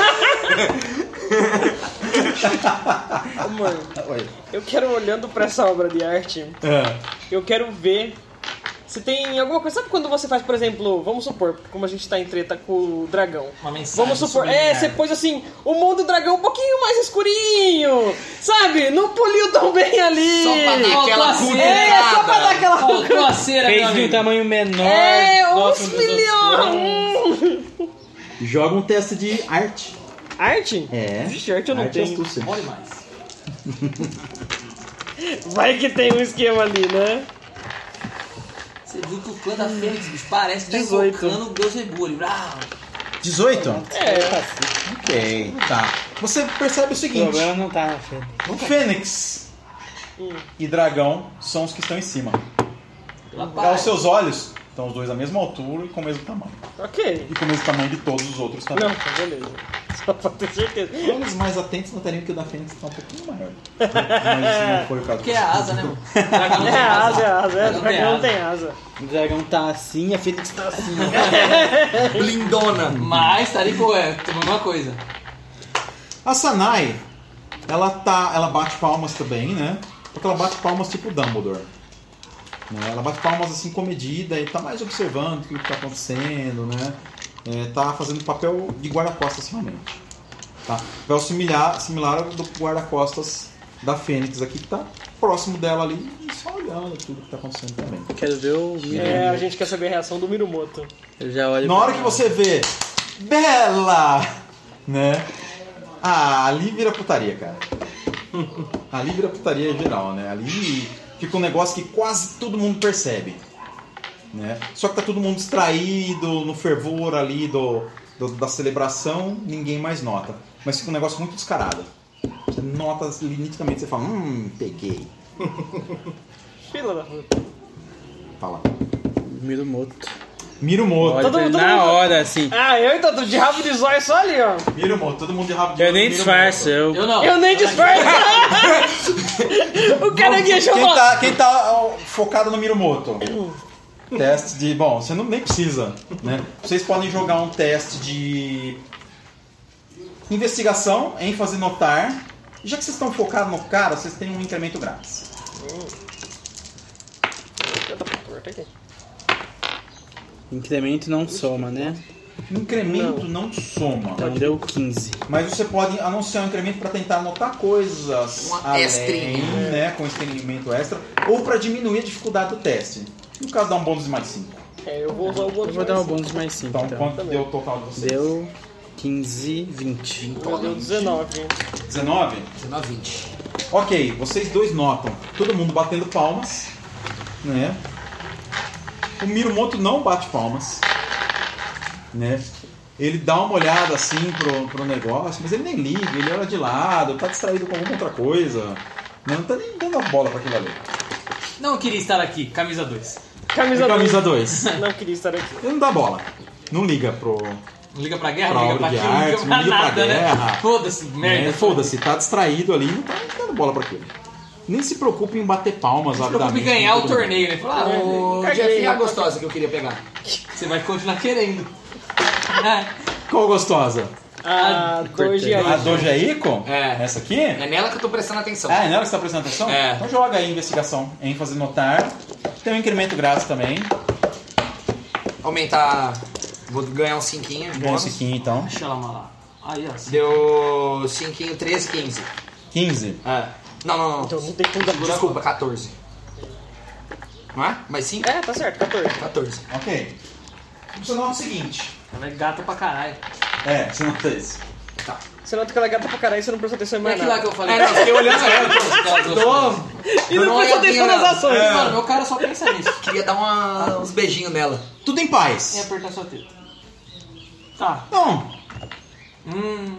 Amor, Oi. eu quero, olhando pra essa obra de arte, É. eu quero ver se tem alguma coisa. Sabe quando você faz, por exemplo, vamos supor, como a gente tá em treta com o dragão. Uma mensagem Vamos supor, é, subliminar. você pôs assim, o mundo do dragão um pouquinho mais escurinho, sabe? Não poliu tão bem ali. só pra dar aquela Faltou a É, só pra dar cutucada. aquela... Faltou a cera, meu Fez de um amigo. tamanho menor. É, gosta uns dos outros milhões. Joga um teste de arte. Arte? É. Vixe, arte eu não arte e tenho. astúcia. Bom demais. Vai que tem um esquema ali, né? Você viu que o clã da Fênix, bicho, parece que tá dezoito. invocando o Deus Rebu ali. Ah, dezoito? É. Ok, tá. Você percebe o O seguinte: problema não tá na frente. o Fênix e Dragão são os que estão em cima. Aos seus olhos, estão os dois à mesma altura e com o mesmo tamanho. Ok. E com o mesmo tamanho de todos os outros também. Não, tá beleza. Só pra ter certeza. Os mais atentos notariam que o da Fênix está um pouquinho maior. Mas isso não foi o caso. porque é a asa, né, mano? Dragão não É tem a asa, é a asa. É, Dragão o tem dragão asa. tem asa. O dragão tá assim, a Fênix tá assim. Lindona. Mas tá ali, pô, é, tem alguma coisa. A Sanai, ela tá, ela bate palmas também, né? Porque ela bate palmas tipo Dumbledore. Né? Ela bate palmas assim comedida e tá mais observando o que tá acontecendo, né? É, tá fazendo papel de guarda-costas realmente. Tá? Papel similar, similar ao do guarda-costas da Fênix aqui, que tá próximo dela ali e só olhando tudo que tá acontecendo também. Quero ver o Mirumoto. É, a gente quer saber a reação do Mirumoto. Eu já olho Na hora que você vê Bela, né? Ah, ali vira putaria, cara. Ali vira putaria geral, né? Ali fica um negócio que quase todo mundo percebe, né? Só que tá todo mundo distraído no fervor ali do, do- da celebração, ninguém mais nota. Mas fica um negócio muito descarado. Você nota nitidamente, você fala, hum, peguei. Fila da puta. Fala. Mirumoto. Mirumoto. Todo mundo- todo Na mundo- hora, assim. Ah, eu então tô de rabo de zóio só ali, ó. Mirumoto, todo mundo de rabo de Eu nem Mirumoto. disfarço, eu... Eu não. Eu nem disfarço. O cara aqui achou Quem uma... tá, quem tá ó, focado no Mirumoto? Teste de... Bom, você não, nem precisa, né? Vocês podem jogar um teste de... investigação, ênfase notar. Já que vocês estão focados no cara, vocês têm um incremento grátis. Incremento não soma, né? Incremento não, soma. Então deu quinze. Mas você pode anunciar um incremento para tentar anotar coisas Um além, extrinho. né? Com experimento extra. Ou para diminuir a dificuldade do teste. No caso, dá um bônus de mais cinco. É, eu vou usar o bônus. Eu vou dar um bônus mais cinco, Então, então. quanto deu o total de vocês? Deu quinze, vinte. Deu dezenove. dezenove? dezenove, vinte. Ok, vocês dois notam. Todo mundo batendo palmas. Né? O Mirumoto não bate palmas. Né? Ele dá uma olhada assim pro, pro negócio, mas ele nem liga, ele olha de lado, tá distraído com alguma outra coisa. Não tá nem dando a bola pra aquilo ali. Não queria estar aqui, camisa dois. Camisa E camisa dois. Não queria estar aqui. Ele não dá bola. Não liga pro. Não liga pra guerra, Pra não liga obra pra de aquilo, não arte, liga não pra liga pra nada, guerra. né? Foda-se, merda. É, foda-se, tá distraído ali, não tá dando bola pra aquilo. Nem se preocupe em bater palmas, Não se preocupe em ganhar o torneio, né? Fala, ah, O Caguei, Jeff e a né? gostosa que eu queria pegar. você vai continuar querendo. Qual gostosa? A Doji aí. A Doja Iko? É. Essa aqui? É nela que eu tô prestando atenção. Ah, é nela que você tá prestando atenção? É. Então joga aí investigação, ênfase notar. Tem um incremento grátis também. Aumentar. Vou ganhar um cinquinho de Ganha bônus. esse aqui então. Deixa ela lá. Aí, ó. Deu cinquinho, treze, quinze. quinze. É. Não, não, não. Então não tem como dar. Desculpa, quatorze. Não é? Mais cinco? É, tá certo, quatorze. quatorze. Ok. Você nota o seguinte. Ela é gata pra caralho. É, você nota isso. Você nota que ela é gata pra caralho e você não presta atenção em É mais aquilo lá nada. que eu falei. É, não, fiquei olhando ela. E não presta atenção nas ações. É. Mano, meu cara só pensa nisso. Queria dar uma- uns beijinhos nela. Tudo em E paz. apertar sua teta. Tá. Não. Hum.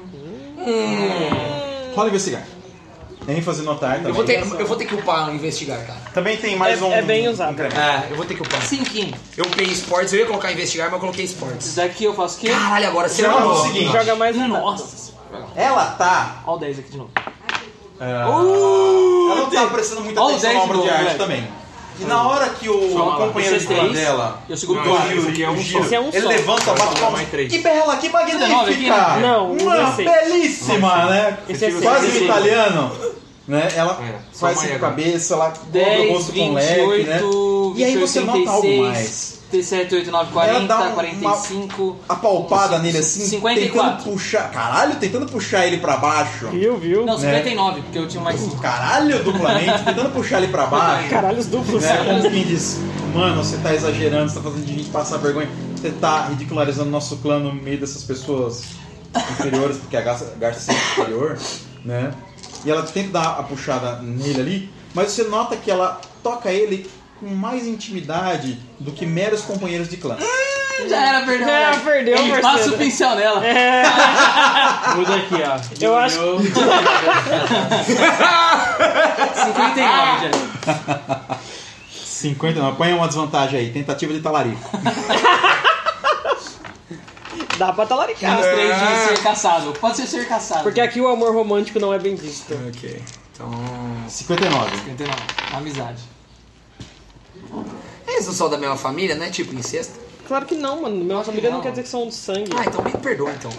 Rola investigar. ênfase notar também. Eu vou, ter, eu vou ter que upar investigar, cara. Também tem mais É- um. é bem usado. incremento. É, eu vou ter que upar. Cinquinho. Eu upei esportes, eu ia colocar investigar, mas eu coloquei esportes. Isso daqui eu faço o quê? Caralho, agora você Joga mandou. o seguinte. Joga mais um. Nossa. Ela tá. Olha o dez aqui de novo. Ela não tá prestando muita Olha o atenção na dez obra de de novo, arte moleque. também. E na hora que o Fala lá. companheiro de Esse é clã três. dela, Eu seguro o dois. Giro, Esse aqui é um o Giro, Esse é um ele só. levanta, bate Não, palmas. mais três. Que bela, que magnífica! dezenove aqui, né? Não, Uma dezesseis. belíssima, né? Esse é Quase seis. um italiano. Né? Ela É, só faz uma assim aí com a agora. cabeça, ela cobre o dez, rosto com vinte, leque, né? oito, E aí você vinte e oito, nota algo trinta e mais. seis, trinta e sete, oito, nove, Ela quarenta, dá um- quarenta e cinco. Apalpada nele assim, cinquenta e tentando quatro. puxar. Caralho, tentando puxar ele pra baixo. Viu, viu? Não, Né? cinquenta e nove, porque eu tinha mais cinco. Caralho, duplamente, tentando puxar ele pra baixo. Caralho, os duplos. Né? Como quem diz, mano, você tá exagerando, você tá fazendo a gente passar vergonha, você tá ridicularizando nosso clã no meio dessas pessoas inferiores, porque a Garça, Garça sempre é superior, né? E ela tenta dar a puxada nele ali, mas você nota que ela toca ele com mais intimidade do que meros companheiros de clã. Já era, perdeu. Já moleque. perdeu, Ele parceiro. passa o pincel nela. É, Muda aqui, ó. eu acho. cinquenta e nove, já. cinquenta não, põe uma desvantagem aí, tentativa de talarico. Dá pra talaricar. Os três de ser caçado. Pode ser ser caçado. Porque aqui o amor romântico não é bem visto. Ok. Então. cinquenta e nove. cinquenta e nove. Amizade. Eles não são da mesma família, né? Tipo incesto. Claro que não, mano. Minha família não quer dizer que são de sangue. Ah, então me perdoa então.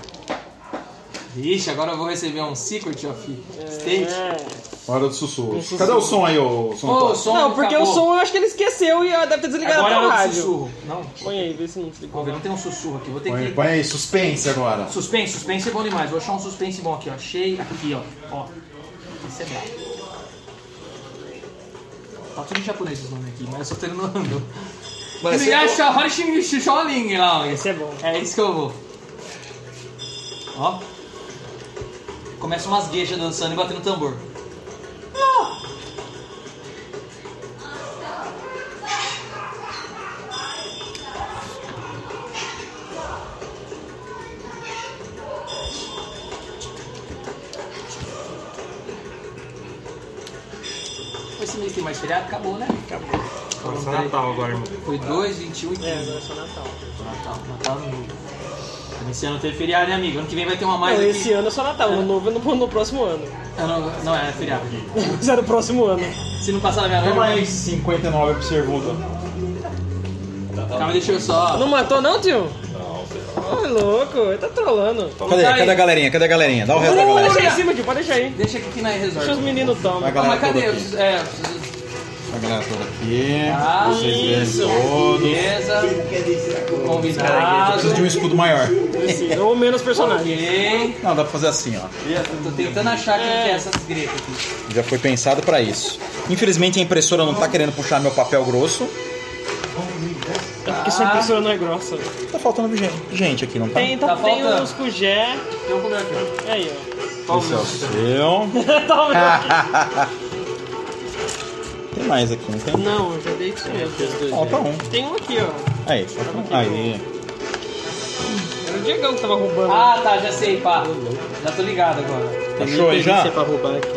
Vixe, agora eu vou receber um Secret of State. É. Hora do sussurro. Um sussurro. Cadê o som aí, ô som? Ô, Top? o som Não, porque acabou. o som eu acho que ele esqueceu e ah, deve ter desligado Agora a era o rádio. sussurro. Não, Põe aí, vê se não desligou. vamos ver, não tem um sussurro aqui. Vou ter Põe, que... põe aí, suspense agora. Suspense, suspense é bom demais. Vou achar um suspense bom aqui, ó. Achei aqui, ó. Ó. Esse é brabo. Tá tudo em japonês os nomes aqui, mas eu só tô treinando. Mano, Ele você- acha Horishin Sholing lá. Esse é bom. É isso que eu vou. Ó. Começa umas gueixas dançando e batendo tambor. Esse mês tem mais feriado? Acabou, né? Acabou. Nossa, Natal agora, irmão. Foi dois, vinte e um e quinze. É, agora é só Natal. Natal, Natal no meio. Esse ano teve feriado, né, amigo? Ano que vem vai ter uma mais Não, aqui. esse ano é só Natal, o novo é no, no próximo ano. Ah, não, não, é feriado. Mas é no próximo ano. Se não passar na minha Tem mão. mais cinquenta e nove observudo. Calma, deixa eu só. Não matou não, tio? Não, sei lá. Ô, louco, ele tá trolando. Cadê? Aí. Cadê a galerinha? Cadê a galerinha? Dá o resto da Pode deixar galera. aí em cima, tio, pode deixar aí. Deixa aqui na Deixa os reserva. meninos tomar. Vai, Ah, galera mas cadê? toda Eu aqui. preciso- É, eu preciso- A galera toda aqui. Ah, Vocês verem isso. todos. beleza. Combinado. Preciso de um escudo maior. Sim, ou menos personagem. Ok. Não, dá pra fazer assim, ó. Tô tentando achar quem que é essas gretas aqui. Já foi pensado pra isso. Infelizmente a impressora não tá querendo puxar meu papel grosso. É porque sua impressora não é grossa. Tá faltando gen- gente aqui, não tá? Tem, tá, Tá tem faltando. uns cugé. Tem um comer aqui. Aí, ó. Esse é o seu. Tá vendo aqui? Tem mais aqui, não tem? Não, eu já dei isso mesmo. Falta um. Tem um aqui, ó. Aí, falta um. Aí. Era o Diegão que tava roubando. Ah, tá, já sei, pá. Já tô ligado agora. Achou aí já? Pra roubar aqui.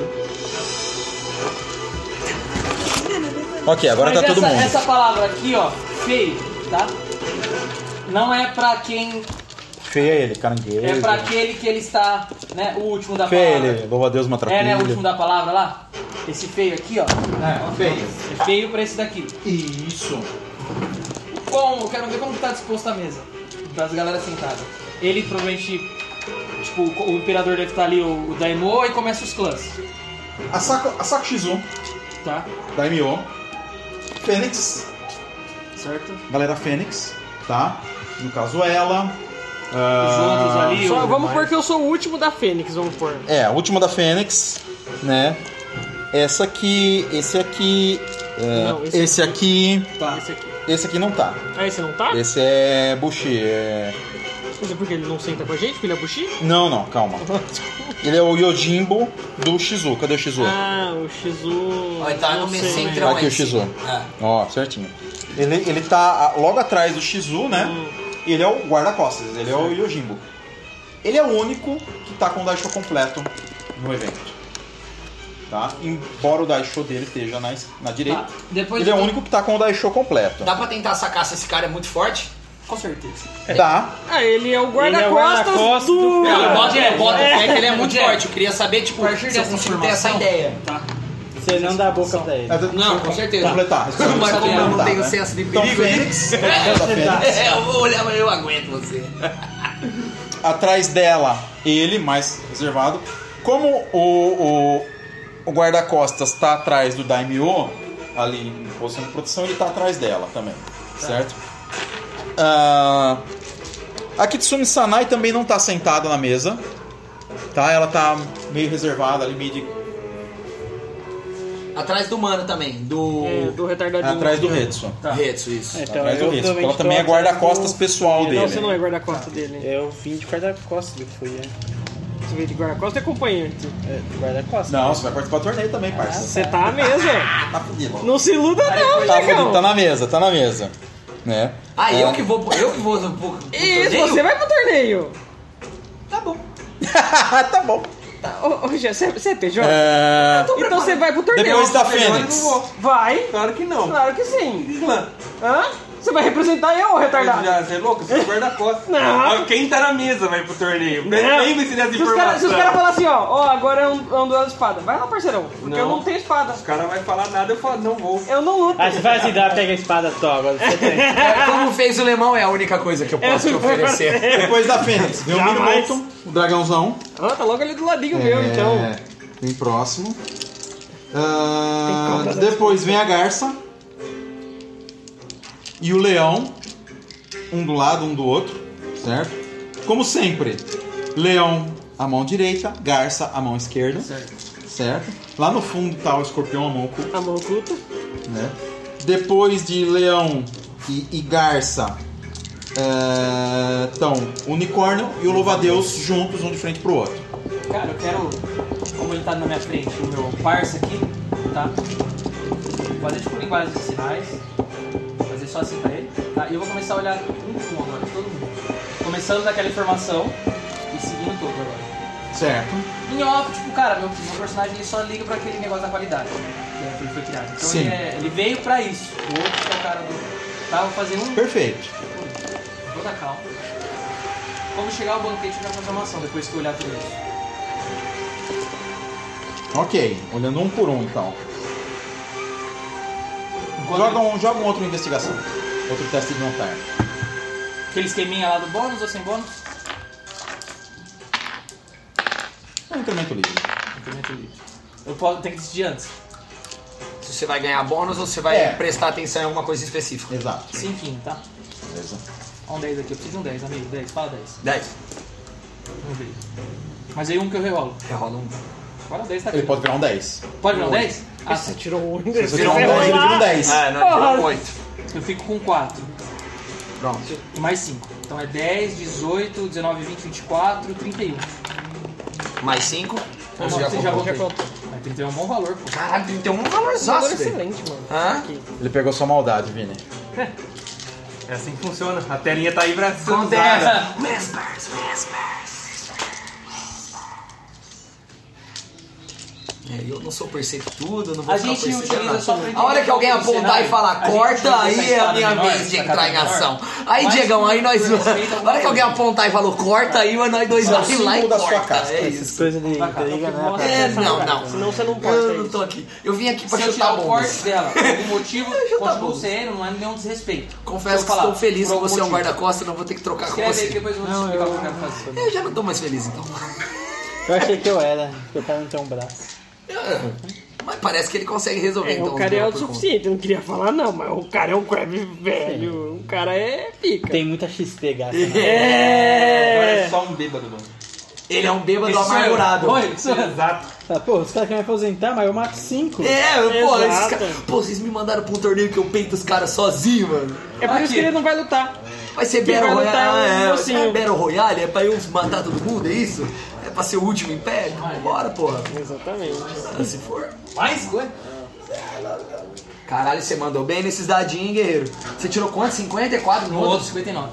Ok, agora Mas tá todo essa, mundo. essa palavra aqui, ó, feio, tá? Não é pra quem. Feia ele, caranguejo. É pra aquele que ele está, né? O último da Feia palavra. ele, louva a Deus, uma É, né? O último trapilha. da palavra lá. Esse feio aqui, ó. É, feio. É feio pra esse daqui. Isso. Como? Eu quero ver como que tá disposto a mesa. Das galera sentada. Ele provavelmente. Tipo, o imperador deve estar ali, o, o Daimyo, e começa os clãs. A Saco, a Saco Shizu, Tá? Daimyo, Fênix, Certo? galera Fênix, tá? No caso ela. Os ah, outros ali. Só, o vamos mais- pôr que eu sou o último da Fênix, vamos pôr. É, a última da Fênix, né? Essa aqui, esse aqui, é, Não, esse esse, aqui, Tá. Esse aqui. esse aqui não tá. Ah, esse não tá? Esse é Bushi. É... Mas é porque ele não senta com a gente, porque ele é Bushi? Não, não, calma. Ele é o Yojimbo do Shizu. Cadê o Shizu? Ah, o Shizu. Ó, ele tá não no sei, centrão Aqui aí. o Shizu. É. Ó, certinho. Ele, ele tá ah, logo atrás do Shizu, né? Hum. E ele é o guarda-costas, ele é o Yojimbo. Ele é o único que tá com o Daisho completo no evento. Tá? Embora o Daisho dele esteja na, es- na direita, Tá. Depois ele é o eu- único que tá com o Daisho completo. Dá pra tentar sacar se esse cara é muito forte? Com certeza. Dá. Ah, ele é o Ele é o guarda-costas guarda-costas do... do- Eu boto, eu boto É. fé que ele é muito É. forte. Eu queria saber, tipo, A partir se eu dessa consigo ter essa informação- ideia. Tá. Você não dá a boca pra ele. É, deixa Não, eu com certeza. Completar. Mas como eu não Tá, tenho né? senso de Então, perigo... Fênix, da Fênix. É, eu vou olhar, mas eu aguento você. Atrás dela, ele, mais reservado. Como o, o, o guarda-costas tá atrás do Daimyo, ali em posição de proteção, ele tá atrás dela também, certo? Ah, a Kitsune Sanai também não tá sentada na mesa, tá? Ela tá meio reservada ali, meio de... Atrás do mano também, do... É, do retardadinho. atrás do Retsu. Retsu, isso. Então, Atrás do eu Retsu, porque também ela tô também é atrás guarda-costas do- pessoal Não, dele. você não é guarda-costas dele. Eu vim de guarda-costas que eu fui, é. Você veio de guarda-costas e acompanhante. É, de guarda-costas. Não, você vai participar do torneio também, parça. Você tá mesmo. Tá fudido. Não se iluda não, Tá Diegão. fudido, tá na mesa, tá na mesa. Né? Ah, É. eu que vou, eu que vou pro, pro Isso, torneio? você vai pro torneio. Tá bom. tá bom. Tá, ô, ô, Gê, você você é P J? É... Então você vai pro torneio. Depois da Eu não Fênix. vou. Vai? Claro que não. Claro que sim. Clã. Hã? Você vai representar eu, retardado? Já, você é louco? Você é guarda-costas. Não. Ah, quem tá na mesa vai pro torneio. Lembre-se dessa Se os caras informação. cara falarem assim, ó, ó, agora é um, é um duelo de espada. Vai lá, parceirão. Porque Não. eu não tenho espada. O cara vai falar nada, eu falo, não vou. Eu não luto. Ah, você faz assim, dá, pega a espada, to, agora você tem. É, como fez o Lemão, é a única coisa que eu posso te oferecer. Depois da Fênix, vem o Jamais. Minamoto, o dragãozão. Ah, tá logo ali do ladinho meu, É, então. Bem próximo. Ah, depois vem a garça. E o leão. Um do lado, um do outro. Certo? Como sempre, leão a mão direita, garça a mão esquerda. Certo. Certo? Lá no fundo tá o escorpião a mão oculta. A mão oculta. Né? Depois de leão e, e garça, estão o unicórnio e o louva-a-Deus juntos, um de frente pro outro. Cara, eu quero. Como ele tá na minha frente, o meu parça aqui, tá? Fazer tipo linguagem de sinais. Fazer só assim pra ele. Tá? E eu vou começar a olhar um por um agora, todo mundo. Começando daquela informação e seguindo todo agora. Certo. Em off, tipo, cara, meu, meu personagem ele só liga pra aquele negócio da qualidade. Que é foi criado. Então Sim. ele, é- ele veio pra isso. O outro que é o cara do... Tava fazendo um... Perfeito. Toda calma. Quando chegar o banquete, eu já faço uma ação, depois que eu olhar tudo isso. Ok, olhando um por um então. Enquanto Joga um, joga um outro investigação. Outro teste de notar. Aquele esqueminha lá do bônus ou sem bônus? É um incremento livre. Incremento livre. Eu posso, tenho que decidir antes. Se você vai ganhar bônus ou você vai É. prestar atenção em alguma coisa específica. Exato. Cinquinho, tá? Beleza. Ó, um dez aqui. Eu preciso de um dez, amigo. dez, fala dez. dez. Vamos ver. Mas aí um que eu rerolo. Rerola um. Fala dez, tá aqui. Ele pode virar um dez. Pode virar um dez? Ah, Você tirou um. Se você virar um dez, ele vira um dez. É, não, ele virou um oito. eu fico com quatro. Pronto. E mais cinco. Então é dez, dezoito, dezenove, vinte, vinte e quatro, trinta e um. Mais cinco. Não, Você já você já contou. contou. Mas trinta e um é um bom valor, pô. Caralho, tem um Valor valorzaço, velho. excelente, mano. Hã? Ele pegou sua maldade, Vini. É assim que funciona. A telinha tá aí pra ser usada. Acontece. Whispers, whispers. É, eu não sou perceptudo, não vou A ficar gente percebendo utiliza nada. só pra A hora que alguém entender um pouco do apontar e cenário, falar, a gente corta, usa essa aí é a espada minha menor, vez de essa entrar em menor. ação. Aí, Mas Diegão, aí com nós... respeito ao A hora que alguém apontar e falou, corta, aí nós dois É o vamos lá e símbolo da sua corta. casta. É Essas isso. coisas de intriga, né? É, não, não. Senão você não pode. Eu fazer não isso. tô aqui. Eu vim aqui pra Se eu chutar tirar o corte bombas. dela, por algum motivo, Chutar continua bombas. sendo, não é nenhum desrespeito. Confesso Se que eu falar, estou feliz por que algum você é um motivo. guarda-costas, não vou ter que trocar com Escreve aí que você. depois eu vou te Não, explicar eu- o que eu quero fazer. Eu já não tô mais feliz, então. Eu achei que eu era, porque o cara não tem um braço. É, mas parece que ele consegue resolver, É, então. o os cara é B O por autossuficiente, eu não queria falar não, mas o cara é um crab velho, o cara é pica. Tem muita X P gasta. conta. né? É. Agora é só um bêbado, mano. Ele é um bêbado Isso é- amargurado. Oi, isso é- Exato. Tá, pô, os caras querem me aposentar, mas eu mato cinco. É, pô, esses Exato. caras- pô, vocês me mandaram pra um torneio que eu peito os caras sozinho, mano. É por Aqui. isso que ele não vai lutar. Vai ser Quem Battle vai lutar Royale. é o É, mocinho. é Battle Royale? É pra eu matar todo mundo, é isso? É pra ser o último império? Bora, porra. Exatamente. Ah, se for. Mais coisa? Caralho, você mandou bem nesses dadinhos, hein, guerreiro? Você tirou quanto? cinquenta e quatro No no outro, outro? cinquenta e nove.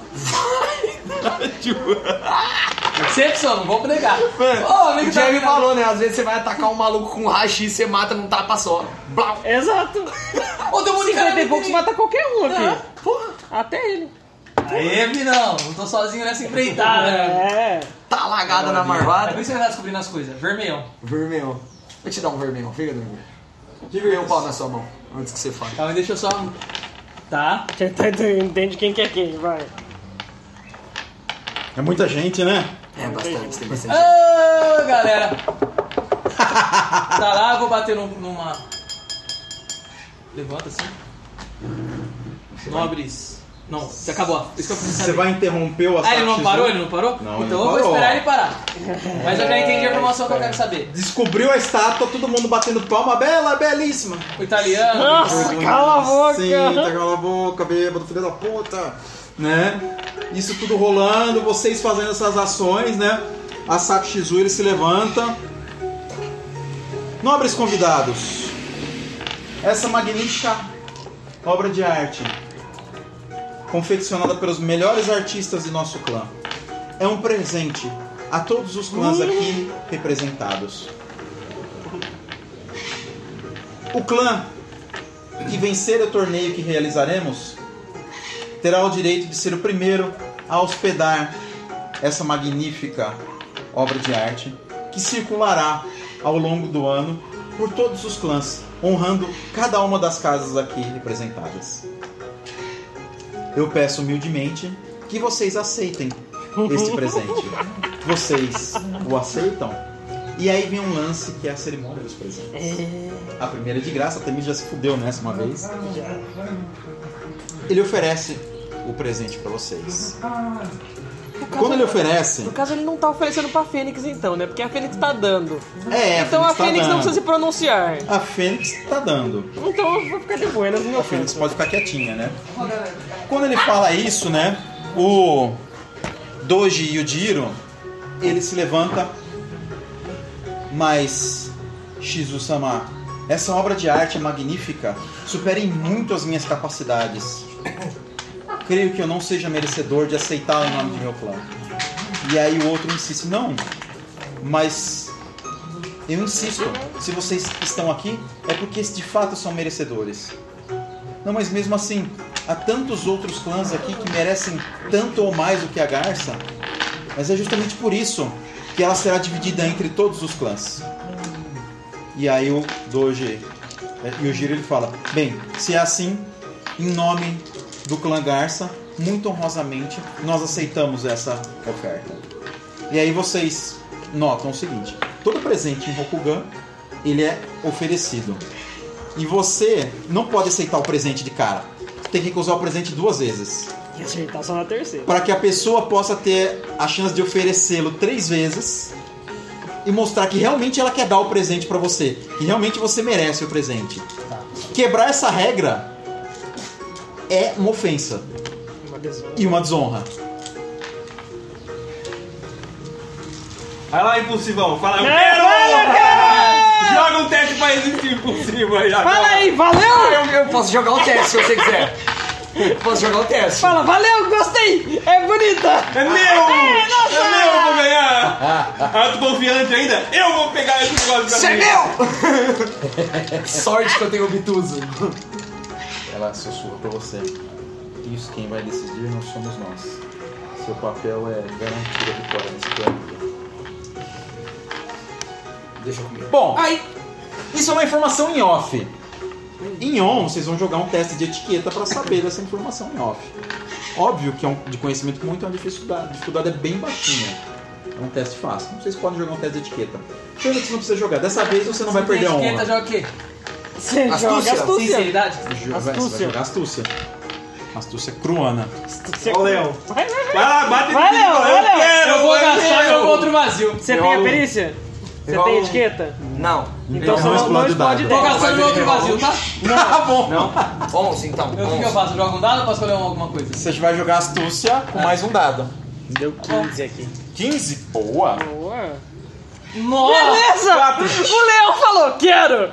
Decepção, não vou pregar. Ô, amigo, O o Diego Diego falou, né? Às vezes você vai atacar um maluco com rachi e você mata num tapa só. Blau. Exato. Ô, tem um monte de cara cinquenta e poucos mata qualquer um aqui. Ah, porra. Até ele. Aê, Vinão, não tô sozinho nessa empreitada. É. Tá lagada na É marvada. por isso que você tá descobrindo as coisas. Vermelhão. Vermelhão. Vou te dar um vermelhão. Fica dormindo. Diga um pau na sua mão, antes que você fale. Calma, deixa eu só... Tá. Você tá- entende quem que é quem, vai. É muita gente, né? É, bastante, tem bastante. Ô, galera. Tá lá, eu vou bater num- numa... Levanta assim. Nobres. Não, já acabou. Isso que eu preciso Você saber. vai interromper o Ah, ataque ele não X um? parou? Ele não parou? Não, ele então não eu vou parou. esperar ele parar. Mas eu já entendi a informação que eu quero saber. Descobriu a estátua, todo mundo batendo palma. Bela, belíssima. O italiano... Nossa, cala a boca. Sim, tá cala a boca, bêbado, filho da puta. Né? Isso tudo rolando, vocês fazendo essas ações, né? A Saco Shizu, ele se levanta. Nobres convidados, essa magnífica obra de arte, confeccionada pelos melhores artistas de nosso clã, é um presente a todos os clãs aqui representados. O clã que vencer o torneio que realizaremos terá o direito de ser o primeiro a hospedar essa magnífica obra de arte que circulará ao longo do ano por todos os clãs, honrando cada uma das casas aqui representadas. Eu peço humildemente que vocês aceitem este presente. Vocês o aceitam? E aí vem um lance que é a cerimônia dos presentes. A primeira é de graça, a Temir já se fudeu nessa uma vez. Ele oferece o presente pra vocês. Quando ele oferece... No caso, ele não tá oferecendo pra Fênix, então, né? Porque a Fênix tá dando. É, Então a tá Fênix não dando. precisa se pronunciar. A Fênix tá dando. Então eu vou ficar de buenas no meu A Fênix canto. pode ficar quietinha, né? Quando ele fala isso, né? O Doji Yujiro, ele se levanta. Mas, Shizu-sama, essa obra de arte é magnífica, supera em muito as minhas capacidades. Creio que eu não seja merecedor de aceitá-la em nome do meu clã. E aí o outro insiste, não, mas Eu insisto, se vocês estão aqui, é porque de fato são merecedores. Não, mas mesmo assim, há tantos outros clãs aqui que merecem tanto ou mais do que a Garça. Mas é justamente por isso que ela será dividida entre todos os clãs. E aí o Doge e o Giro ele fala: bem, se é assim, em nome do clã Garça, muito honrosamente, nós aceitamos essa oferta. E aí vocês notam o seguinte: todo presente em Rokugan, ele é oferecido. E você não pode aceitar o presente de cara. Tem que usar o presente duas vezes. E acertar só na terceira. Para que a pessoa possa ter a chance de oferecê-lo três vezes e mostrar que realmente ela quer dar o presente para você. Que realmente você merece o presente. Quebrar essa regra é uma ofensa. Uma desonra. E uma desonra. Vai lá, impulsivão. Fala, eu Não, quero! vai, cara! Joga um teste pra existir impulsivo aí. Fala aí, valeu! Eu, eu posso jogar um teste se você quiser. Posso jogar um teste. Fala, valeu, gostei! É bonita! É meu! É, nossa! É meu, eu vou ganhar! Autoconfiante ainda? Eu vou pegar esse negócio pra Isso é mim. meu! Sorte que eu tenho obtuso. Ela sussurra pra você: isso quem vai decidir não somos nós. Seu papel é garantir a vitória nesse plano. Deixa eu comer. Bom, aí, isso é uma informação em off. Em on, vocês vão jogar um teste de etiqueta para saber dessa informação em off. Óbvio que é um de conhecimento comum, então a dificuldade, a dificuldade é bem baixinha. É um teste fácil. Vocês podem jogar um teste de etiqueta. Pena que você não precisa jogar. Dessa vez você não vai perder a honra. Etiqueta joga o quê? Você Astúcia. joga astúcia. Sinceridade? Joga- Você vai jogar astúcia. Astúcia cruana. Ó, Léo. Vai, vai, vai. Vai lá, bate Vai, no Léo, bico, vai, eu Léo. quero! Eu vou é gastar meu. meu outro vazio. Você Eu tem a rolo- perícia? Você eu tem rolo- etiqueta? Não. Então você não não, explode não o explode dado. Tô dez. gastando meu outro vazio, tá? Tá bom. onze então. Eu- O que que eu onze. faço? Eu jogo um dado ou posso escolher alguma coisa? Você vai jogar astúcia com mais um dado. Deu quinze aqui. quinze? Boa. Boa. Nossa! Beleza! O Leão falou, quero!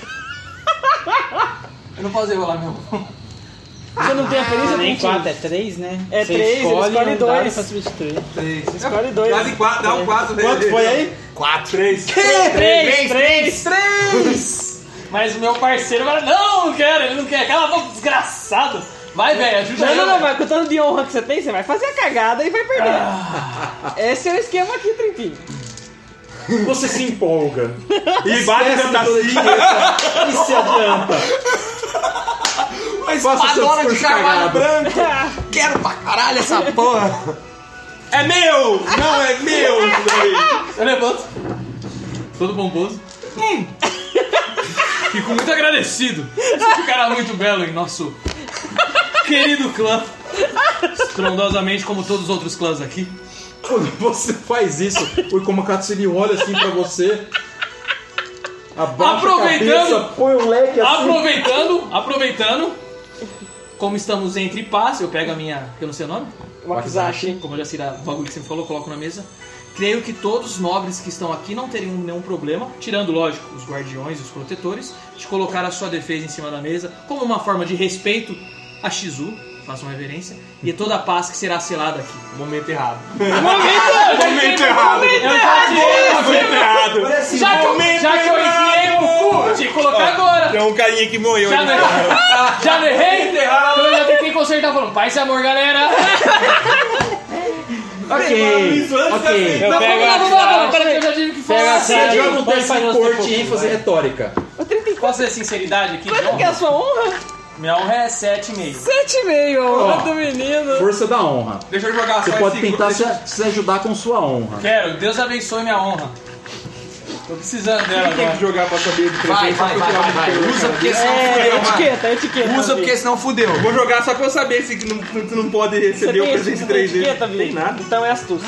Eu não posso rolar meu. Você não tem a perícia? Nem Tem quatro, é três, né? É Você três, ele escolhe um dado dois. pra substituir. Escolhe dois. Dá de quatro, dá um quatro. Quanto foi aí? Quatro. Três. Três, três. Três! Mas o meu parceiro vai. Não, não quero, ele não quer. Cala a boca, desgraçado. Vai, velho, ajuda Não, ele. não, não, velho. mas com o tanto de honra que você tem, você vai fazer a cagada e vai perder. Esse é o esquema aqui, Trintinho. Você se empolga. E bate Esquece na toda a tacinha. etiqueta e se adianta. Uma Faça seu espadona de discurso carvalho cagado. branco. Quero pra caralho essa porra. É meu! Não é meu! isso daí. Eu levanto. Todo pomposo. Hum. Fico muito agradecido. Esse cara muito belo em nosso querido clã. Estrondosamente como todos os outros clãs aqui. Quando você faz isso, o Ikomakatsu ele olha assim pra você, abaixa Aproveitando- a cabeça, põe o leque assim. Aproveitando, aproveitando. Como estamos entre paz, eu pego a minha. Que eu não sei o nome. Wakizashi. Como eu já sei o bagulho que você me falou, coloco na mesa. Creio que todos os nobres que estão aqui não teriam nenhum problema, tirando, lógico, os guardiões e os protetores, de colocar a sua defesa em cima da mesa como uma forma de respeito a Shizu, faço uma reverência, e a toda a paz que será selada aqui. Momento errado. Momento errado. Eu já tirei, Momento errado. já que eu, Momento já que eu enfiei pro cu, eu tinha que colocar agora. Tem um carinha que morreu Já ali. não, já não errei? Então eu já tentei consertar falando, paz e amor, galera. Ok, ok. Eu Não, pego não, a não, não, não, chave. peraí que eu já tive que Pega falar. a Você chave. joga um Pode teste fazer de um corte pouco, e ênfase vai. retórica. Posso ter sinceridade aqui? Quanto que é a sua honra? Minha honra é sete e meio. Sete e meio, honra do menino. Força da honra. Deixa eu jogar Você só pode esse- tentar deixa- se, se ajudar com sua honra. Quero, Deus abençoe minha honra. Tô precisando dela Tem que agora. jogar pra saber de Vai, presente. vai, vai, vai, vai. Usa porque senão É, fudeu, mano. etiqueta, etiqueta. Usa porque senão fudeu. Vou jogar só pra eu saber se não, tu não pode Você receber o tem, presente você tem três vezes. etiqueta, Tem Vitor? nada. Então é astúcia.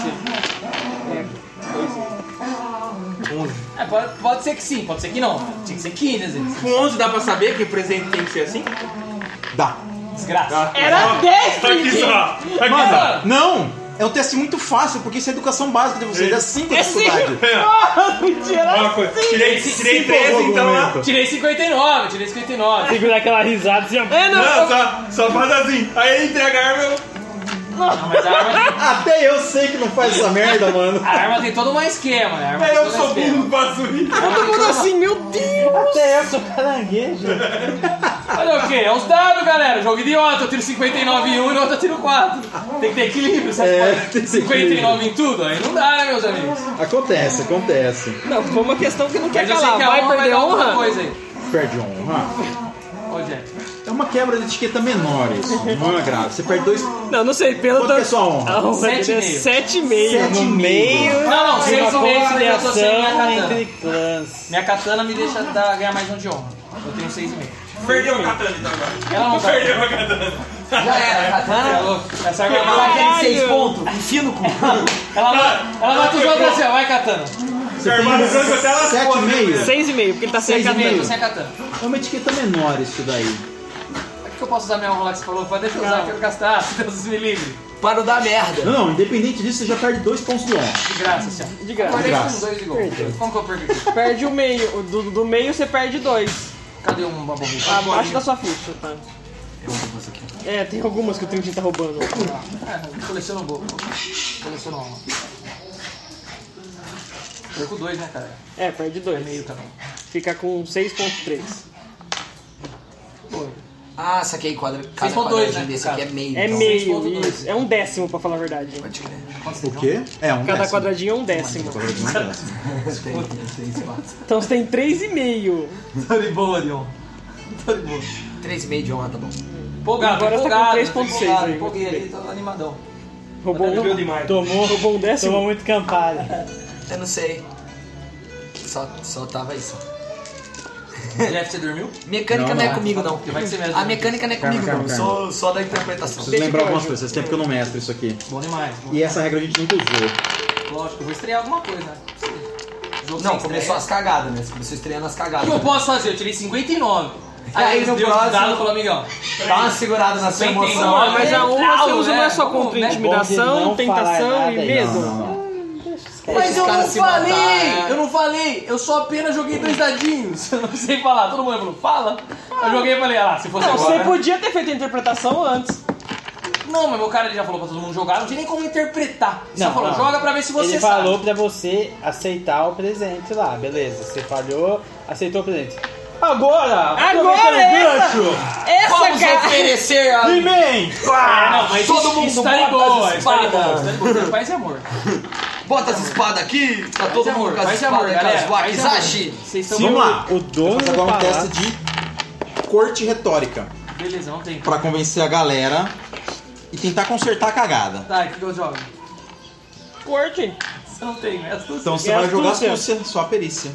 É, pode, pode ser que sim, pode ser que não. Tinha que ser quinze às vezes. Com onze dá pra saber que o presente tem que ser assim? Dá. Desgraça. Era dez, Aqui Trintinho. só. Aqui Mano, só. não! É um teste muito fácil, porque isso é educação básica de vocês. É cinco a dificuldade. Mentira. Uma coisa. Tirei, tirei Cinco treze, então lá. argumento. Tirei cinquenta e nove, tirei cinquenta e nove. Segura aquela risada assim, ó. É, não. Não, só, só faz assim. Aí ele entrega a arma, eu... Não, mas a arma, Até eu sei que não faz essa merda, mano. a arma tem todo um esquema, né? A arma É, tem eu todo um sou esquema. burro do Bazuri. Todo mundo assim, meu Deus! Até eu sou caranguejo. Olha o quê? É os dados, galera. Jogo idiota. Eu tiro cinquenta e nove em um e no outro eu tiro quatro. Tem que ter equilíbrio. Você É, pode tem que ter cinquenta e nove equilíbrio. em tudo? Aí não dá, né, meus amigos? Acontece, acontece. Não, foi uma questão que não quer Mas eu sei calar. que a Vai honra perder dar alguma honra? coisa aí. Perde honra. Ô, Jack. É uma quebra de etiqueta menor isso. Não é grave. Você perde dois. Não, não sei, pelo Quanto que é sua honra? A honra Sete dele é e meio. sete e meio. No meio. Não, não, de seis uma e meio, eu tô sem minha conciliação katana. entre clãs. Minha katana me deixa dar, ganhar mais um de honra. Eu tenho seis e meio. Perdeu a katana então agora. Ela não tá. Perdeu a katana. Já era, katana. É louco. Essa arma é uma Aquele Caralho. seis pontos, enfia no cu. Ela, ela mata os outros assim, ó. Vai, katana. Você Harmonizando até elas tem sete e meio. seis e meio, porque ele tá sem a Seis e katana. meio. Eu tô sem a katana. É uma etiqueta menor isso daí. Por que eu posso usar minha honra lá que você falou? Pode deixa eu usar, quero gastar. Deus me livre. Para não dar merda. Não, não, independente disso, você já perde dois pontos de honra. De graça, assim, ó. De graça. Acordei graça. com dois de gol. Como que eu perco aqui? Perde o meio. Do, do meio você perde dois. Cadê uma borricha? Abaixo da sua ficha, tá? É, tem algumas que o Trintin tá roubando. É, coleciono gol. Coleciono uma. Perco dois, né, cara? É, perde dois. Meio também. Fica com seis ponto três. Pô, Ah, saquei quadra. Cada seis ponto dois, quadradinho né, desse no aqui é caso. meio. É então. meio, ponto dois. isso. É um décimo, pra falar a verdade. Pode crer. O quê? É, um Cada décimo. quadradinho é um décimo. Quadradinho é um décimo. Então você tem três e meio. Tô de boa, Leon. Tô de boa. três e meio de honra, tá bom. Empolgado, Agora você tá com empolgado. três ponto seis empolgado, aí. Empolguei ali, tô animadão. Roubou Perdeu um, demais. Tomou, roubou um décimo. tomou muito campari. Eu não sei. Só, só tava isso. Jeff, você dormiu? Mecânica não, Não, é não. comigo, não. Vai que você mesmo. A mecânica não é comigo, Calma, não. calma, Sou só da interpretação. Preciso lembrar algumas coisas. Faz tempo que eu não mestro isso aqui. Bom demais. Bom E essa regra a gente nunca usou. demais. Lógico, eu vou estrear alguma coisa, né? Jogo Não, sem começou estreia. as cagadas, né? Você começou estreando as O cagadas. que eu posso fazer? Eu tirei cinquenta e nove. Aí, Aí eles no deu próximo- dado e falou, amigão. Dá uma segurada na sua cinquenta e emoção. nove. Não, mas a honra você usa não é só Vamos, contra né? intimidação, Bom de não tentação falar e nada aí. medo. Não, não, não. Mas Esses eu não caras se falei! mataram. Eu não falei! Eu só apenas joguei dois dadinhos. Eu não sei falar. Todo mundo falou, fala. Eu joguei e falei, ah, se fosse Não, agora... você podia ter feito a interpretação antes. Não, mas meu cara ele já falou pra todo mundo jogar, não tinha nem como interpretar. Só Não, falou, não. joga pra ver se você Ele sabe. falou pra você aceitar o presente lá, beleza. Você falhou, aceitou o presente. Agora! Agora aproveitando o essa! gancho, Essa, Vamos cara! oferecer a... He-Man! É, não, mas Todo isso, mundo isso tá de bota boa, as isso tá de boa, espadas. isso tá de boa. Tem Paz e amor. Bota as espadas aqui, tá todo Paz e mundo amor, com as paz e amor, espadas, com galera. as Paz e amor. wakizashi. Vocês estão... Vamos lá. O dono Vou fazer do agora um palácio. teste de corte retórica. Beleza, não tem. Pra convencer a galera e tentar consertar a cagada. Tá, o que que eu jogo? Corte. Você não tem, né? Astúcia. Então você E vai jogar astúcia? astúcia, sua perícia.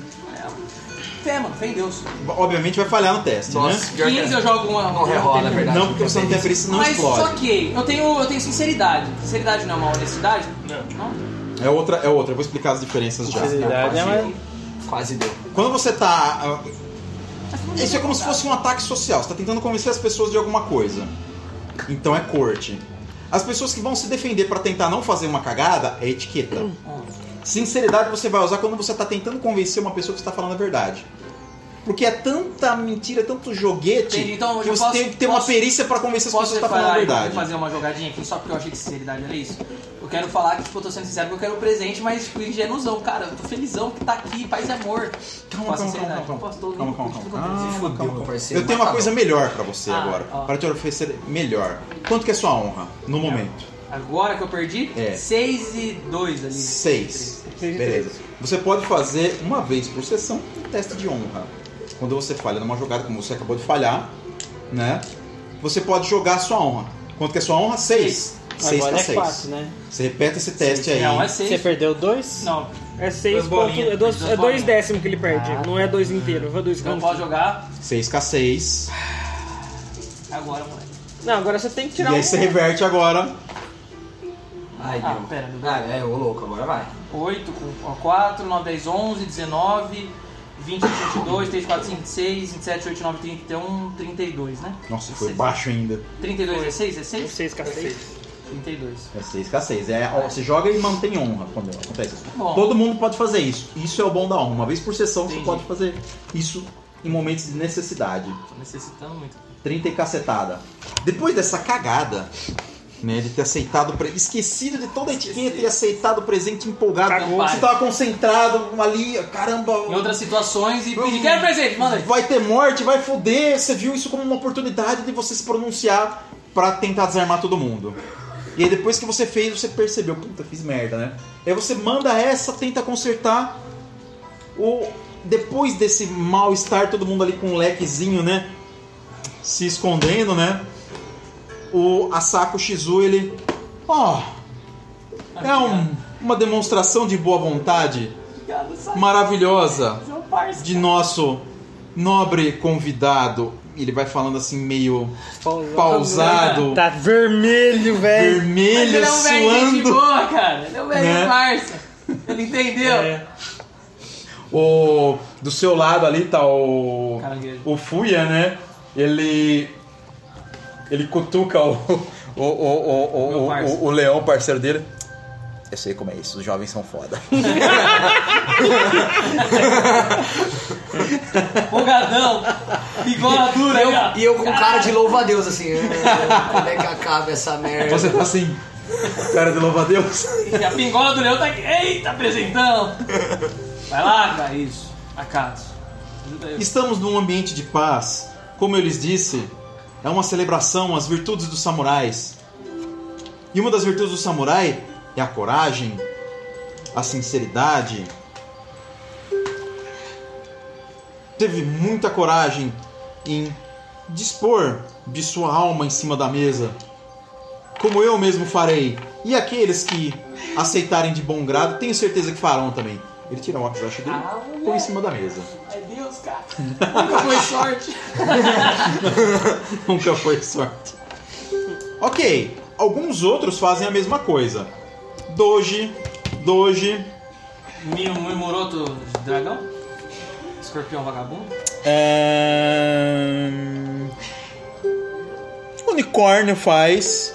Fé, mano, fé em Deus. Obviamente vai falhar no teste, Nossa, né? pior que quinze eu jogo uma... não rerola, é verdade. Não, porque você não tem a perícia, não Mas explode. só que eu tenho, eu tenho sinceridade. Sinceridade não é uma honestidade? Não. É outra, é outra. Eu vou explicar as diferenças já. Sinceridade é uma... Quase deu. Quando você tá... ah, isso é como se fosse um ataque social. Você tá tentando convencer as pessoas de alguma coisa. Então é corte. As pessoas que vão se defender pra tentar não fazer uma cagada é etiqueta. Sinceridade você vai usar quando você tá tentando convencer uma pessoa que está falando a verdade. Porque é tanta mentira, tanto joguete, Entendi, então que eu você posso- tem que ter uma posso- perícia pra convencer as Posso pessoas que estão falando a falar e verdade. fazer uma jogadinha aqui só porque eu achei que sinceridade era isso? Eu quero falar que, tipo, eu tô sendo sincero porque eu quero o presente, mas tipo, ingenuzão, cara. Eu tô felizão que tá aqui, paz e amor. Calma, Com a calma, sinceridade. calma, calma. Posso todo Calma, mundo calma, curte calma. tudo acontece. Calma, calma, meu calma. parceiro, Eu tenho uma mata coisa não. melhor pra você Ah, agora. ó. Para te oferecer melhor. Quanto que é sua honra no momento? Agora que eu perdi, É. seis e dois ali. Seis. Beleza. Você pode fazer uma vez por sessão um teste de honra. Quando você falha numa jogada, como você acabou de falhar, né? Você pode jogar a sua honra. Quanto que é sua honra? Seis. Seis Agora pra é seis. quatro, né? Você repete esse teste aí. Não, é Você seis. perdeu dois? Não, É seis Duas pontos. bolinhas. É dois, Duas é dois bolinhas. décimos que ele perde. Ah. Não é dois inteiros. Foi dois não pontos. pode jogar seis K seis. agora, moleque. Não, agora você tem que E tirar um. aí você reverte agora. Ai, Ah, deu. pera, meu Deus. Ah, é, ô louco, agora vai. oito com quatro, nove, dez, onze, dezenove, vinte, vinte e dois, três, quatro, cinco, vinte e seis, vinte e sete, oito, nove, trinta e um, trinta e dois, né? Nossa, foi Seis. baixo ainda. trinta e dois é seis? É seis? seis K seis. trinta e dois. É seis K seis. É, ó, você joga e mantém honra quando acontece isso. Bom. Todo mundo pode fazer isso. Isso é o bom da honra. Uma vez por sessão Entendi. você pode fazer isso em momentos de necessidade. Tô necessitando muito. trinta e cacetada. Depois dessa cagada, né, de ter aceitado, o pre- esquecido de toda a etiqueta e aceitado o presente empolgado. Cagou. Você tava concentrado ali, caramba. Em outras situações e pedir, quero presente, manda aí. Vai ter morte, vai foder. Você viu isso como uma oportunidade de você se pronunciar pra tentar desarmar todo mundo. E aí depois que você fez, você percebeu, puta, fiz merda, né? Aí você manda essa, tenta consertar. O... Depois desse mal-estar, todo mundo ali com um lequezinho, né? Se escondendo, né? O Asako Shizu, ele... Ó... Oh, é um, uma demonstração de boa vontade maravilhosa de nosso nobre convidado. Ele vai falando assim meio pausado, pausado Tá vermelho, velho. vermelho, Mas ele é um velho gente suando. boa, cara. Ele é um velho Né? parça. Ele entendeu. É. O, do seu lado ali tá o Caranguejo. o Fuya, né? Ele ele cutuca o o, o, o, o, Meu parça. o, o leão, parceiro dele. Eu sei como é isso, os jovens são foda. Folgadão. Bigola dura. E eu, aí, ó. e eu com cara de louva a Deus, assim. Como é que acaba essa merda? Você tá assim, cara de louva a Deus. E a pingola do leão tá aqui. Eita, presentão. Vai lá, cara. Isso. Acaso. Ajuda eu. Estamos num ambiente de paz. Como eu lhes disse, é uma celebração às virtudes dos samurais. E uma das virtudes do samurai é a coragem, a sinceridade. Teve muita coragem em dispor de sua alma em cima da mesa, como eu mesmo farei. E aqueles que aceitarem de bom grado, tenho certeza que farão também. Ele tira o óculos dele Ah, e põe em cima da mesa. Ai, Deus, cara. Nunca foi sorte. Nunca foi sorte. Ok, alguns outros fazem a mesma coisa. Doji, Doji, Mio Mimoroto de dragão? Escorpião vagabundo? é... Unicórnio faz.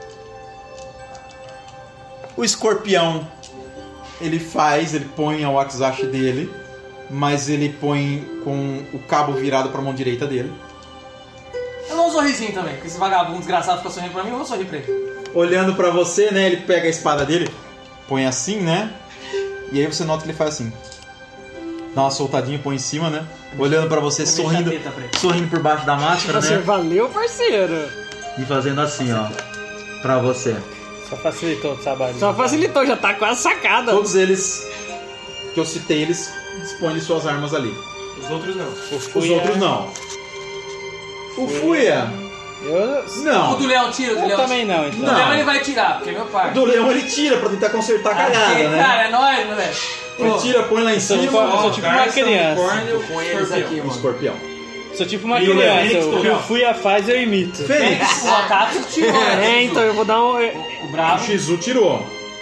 O escorpião, ele faz, ele põe a wakizashi dele, mas ele põe com o cabo virado pra mão direita dele. Eu dou um sorrisinho também, porque esse vagabundo desgraçado fica sorrindo pra mim, eu vou sorrir pra ele. Olhando pra você, né, ele pega a espada dele, põe assim, né, e aí você nota que ele faz assim. Dá uma soltadinha, põe em cima, né, olhando pra você, Vou sorrindo, mexer a teta pra ele. sorrindo por baixo da máscara, Você né, valeu, parceiro. e fazendo assim, ó, pra você. Só facilitou o trabalho. Só facilitou, já tá quase sacada. Todos eles que eu citei, eles dispõem de suas armas ali. Os outros não. Os outros não. O Fuya, Eu, O não. do leão tira, o do eu leão também não, O então. do Não. leão ele vai tirar, porque é meu pai. O do leão ele tira pra tentar consertar a cagada, Aqui, né? cara, é nóis, moleque. Ele tira, põe lá em Sou tipo, cima. eu sou tipo uma criança. Com eles aqui, Um mano. escorpião. Sou tipo uma E o criança. Fênix, O que Gabriel? eu fui a faz, eu imito. Fênix, O Akato tirou, né? É, então eu vou dar um. O o bravo. Shizu tirou.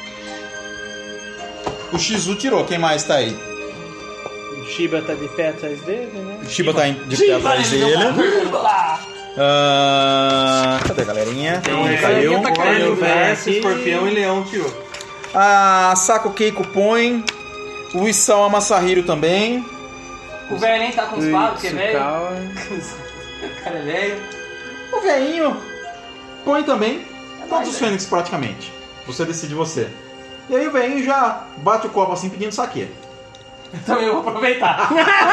O Shizu tirou, quem mais tá aí? O Shiba tá de pé atrás dele, né? O Shiba tá em- de pé atrás dele. Ah, cadê a galerinha? Quem caiu? tá caindo, Unicórnio, velho. verso, escorpião e leão tirou. A Sako Keiko põe. O Isao Masahiro também. O velho nem tá com os papos, porque é velho. Tsukawa. O cara é velho. O veinho põe também. Todos os Fênix praticamente. Você decide você. E aí o veinho já bate o copo assim pedindo saque. Eu também vou aproveitar.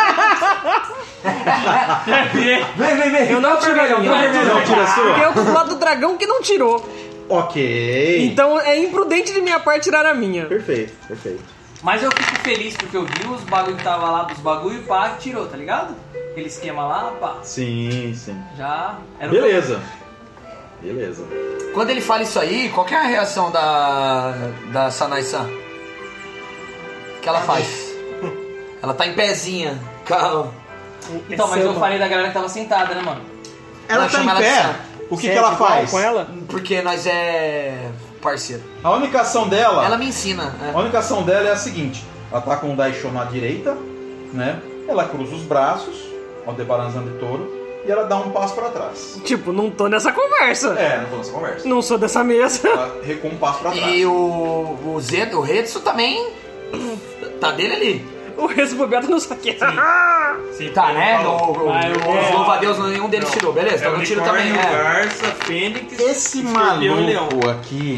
Vem, vem, vem. Eu não tirei, não. Não tira a Porque sua? eu tô do lado do dragão que não tirou. Ok. Então é imprudente de minha parte tirar a minha. Perfeito, perfeito. Mas eu fico feliz porque eu vi os bagulho que tava lá dos bagulho e pá, tirou, tá ligado? Aquele esquema lá, pá. Sim, sim. Já. Era o Beleza. Beleza. Quando ele fala isso aí, qual que é a reação da, da Sanai-san? O que ela faz? Ela tá em pezinha. Calma. Então, mas eu falei da galera que tava sentada, né, mano? Ela Nós tá em chama ela de pé. Sam. O que, Você que é ela igual faz? com ela? Porque nós é parceiro. A única ação dela. Ela me ensina. A É. única ação dela é a seguinte: ela tá com o Daisho na direita, né? Ela cruza os braços, Aldebaran de touro, e ela dá um passo pra trás. Tipo, não tô nessa conversa. É, não tô nessa conversa. Não sou dessa mesa. Ela recua um passo pra trás. E o, o Zed, o Retsu também tá dele ali. O Rezo Bobeto não saqueia. Sim, Tá, porque né? ele falou. No, Ah, eu os vou- louva-a-Deus, nenhum deles Não, tirou. Beleza, É então o não tiro também. unicórnio, É. garça, fênix, Esse escorpião e leão. maluco aqui.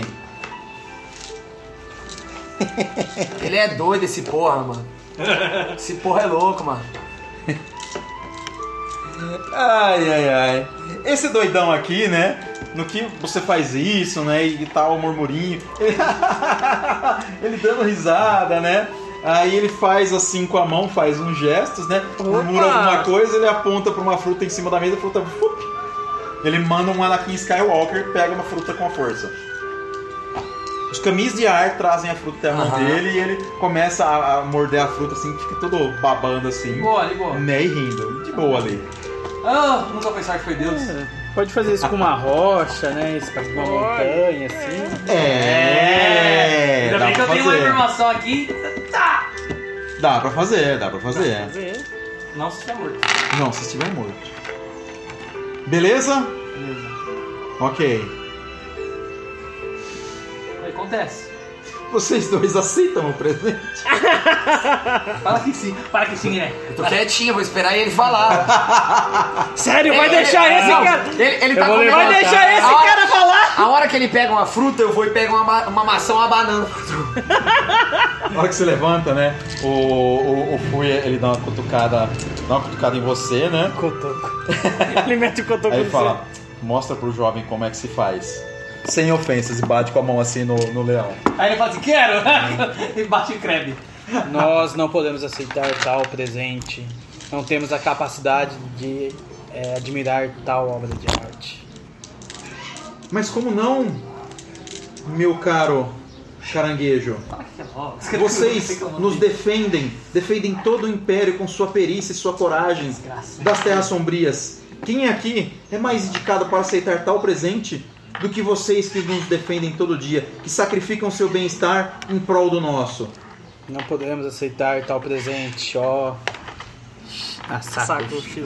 Ele é doido, esse porra, mano. Esse porra é louco, mano. Ai, ai, ai. Esse doidão aqui, né? No que você faz isso, né? E tal, o murmurinho. Ele, ele dando risada, né? Aí ele faz assim com a mão, faz uns gestos, né? Murmura alguma coisa, ele aponta pra uma fruta em cima da mesa, a fruta. Fup, ele manda um Anakin Skywalker, pega uma fruta com a força. Os caminhos de ar trazem a fruta até a mão Aham. dele e ele começa a, a morder a fruta assim, fica todo babando assim. Boa, de boa. Né, e rindo. De boa ali. Ah, nunca pensar que foi Deus. Pode fazer isso com uma rocha, né? Isso com uma montanha, assim. É. Ainda dá bem que pra eu tenho uma fazer. informação aqui. Tá. Dá pra fazer, dá pra fazer. Não se tiver morto. Não, se estiver morto. Beleza? Beleza. Ok. O que acontece? Vocês dois aceitam o presente? Fala que sim, fala que sim, né? Eu tô quietinho, vou esperar ele falar. Sério, vai Ele- deixar ele- esse não, cara. Ele, ele Eu tá vou comendo. Vai deixar esse A hora- cara falar? A hora que ele pega uma fruta, eu vou e pego uma, ba- uma maçã ou uma banana. Na hora que você levanta, né? O, o, o Fui, ele dá uma cutucada. Dá uma cutucada em você, né? Cotoco. Ele mete o cotoco Aí ele no fala, mostra pro jovem como é que se faz. Sem ofensas, e bate com a mão assim no, no leão. Aí ele fala assim, quero! E bate e creme. Nós não podemos aceitar tal presente. Não temos a capacidade de é, admirar tal obra de arte. Mas como não, meu caro caranguejo? Vocês nos defendem, defendem todo o Império com sua perícia e sua coragem das Terras Sombrias. Quem aqui é mais indicado para aceitar tal presente do que vocês que nos defendem todo dia, que sacrificam seu bem-estar em prol do nosso? Não podemos aceitar tal presente, ó. Ah, saco. saco, X.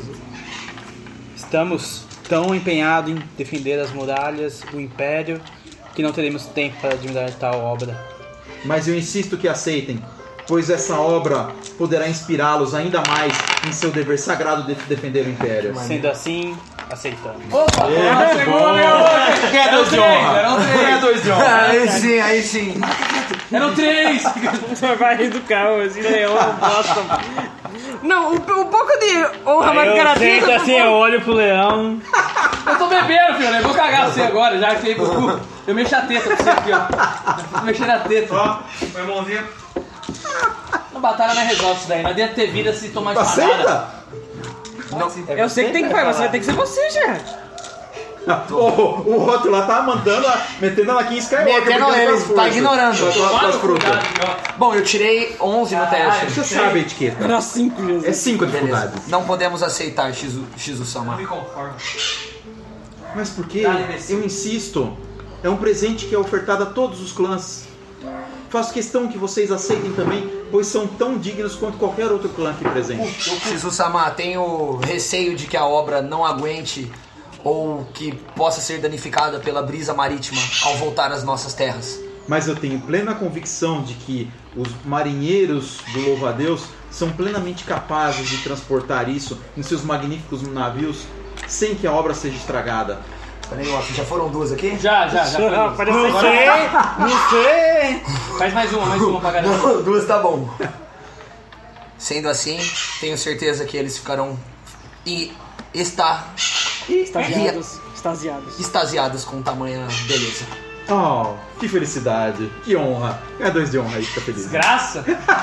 Estamos tão empenhados em defender as muralhas, o Império, que não teremos tempo para admirar tal obra. Mas eu insisto que aceitem, pois essa obra poderá inspirá-los ainda mais em seu dever sagrado de defender o Império. Sendo assim, aceitamos. Opa! É, muito bom. Quer dois de honra? Eram três. Quer dois de honra? Aí sim, aí sim. Eram três! Vai rir do carro, esse leão é um bosta. Não, o, o pouco de honra mais do cara tem. Senta assim, eu olho pro leão. Eu tô bebendo, filho, eu vou cagar você agora, já que você ia pro cu. Eu mexo a teta pra você aqui, ó. Tô mexendo a teta. Ó, põe a mãozinha. Uma batalha não resolve isso daí, não adianta ter vida se tomar espadada. Aceita? Eu sei que tem que fazer, mas vai ter que ser você, já. O, o outro lá tá mandando, a- metendo ela aqui em Skywalker. Metendo brincando ele, com as tá forças. ignorando. Com as- com as frutas. Bom, eu tirei onze no teste. Você sabe a etiqueta. Era cinco, Jesus. É cinco Beleza. dificuldades. Não podemos aceitar Shizu, Shizu-sama. Me conformo. Mas por quê? Dá, imbecil. Eu insisto. É um presente que é ofertado a todos os clãs. Faço questão que vocês aceitem também, pois são tão dignos quanto qualquer outro clã aqui presente. Shizu-sama, tenho receio de que a obra não aguente ou que possa ser danificada pela brisa marítima ao voltar às nossas terras. Mas eu tenho plena convicção de que os marinheiros do Louva-a-Deus são plenamente capazes de transportar isso em seus magníficos navios sem que a obra seja estragada. Peraí, ó, já foram duas aqui? Já, já, já. Ah, Foi. parece Agora que... Não sei! faz mais uma, mais uma pra galera. Não, duas tá bom. Sendo assim, tenho certeza que eles ficarão e está Extasiados. Extasiados. extasiados com tamanha beleza. Oh, que felicidade, que honra. Ganha dois de honra aí, fica feliz. Graça?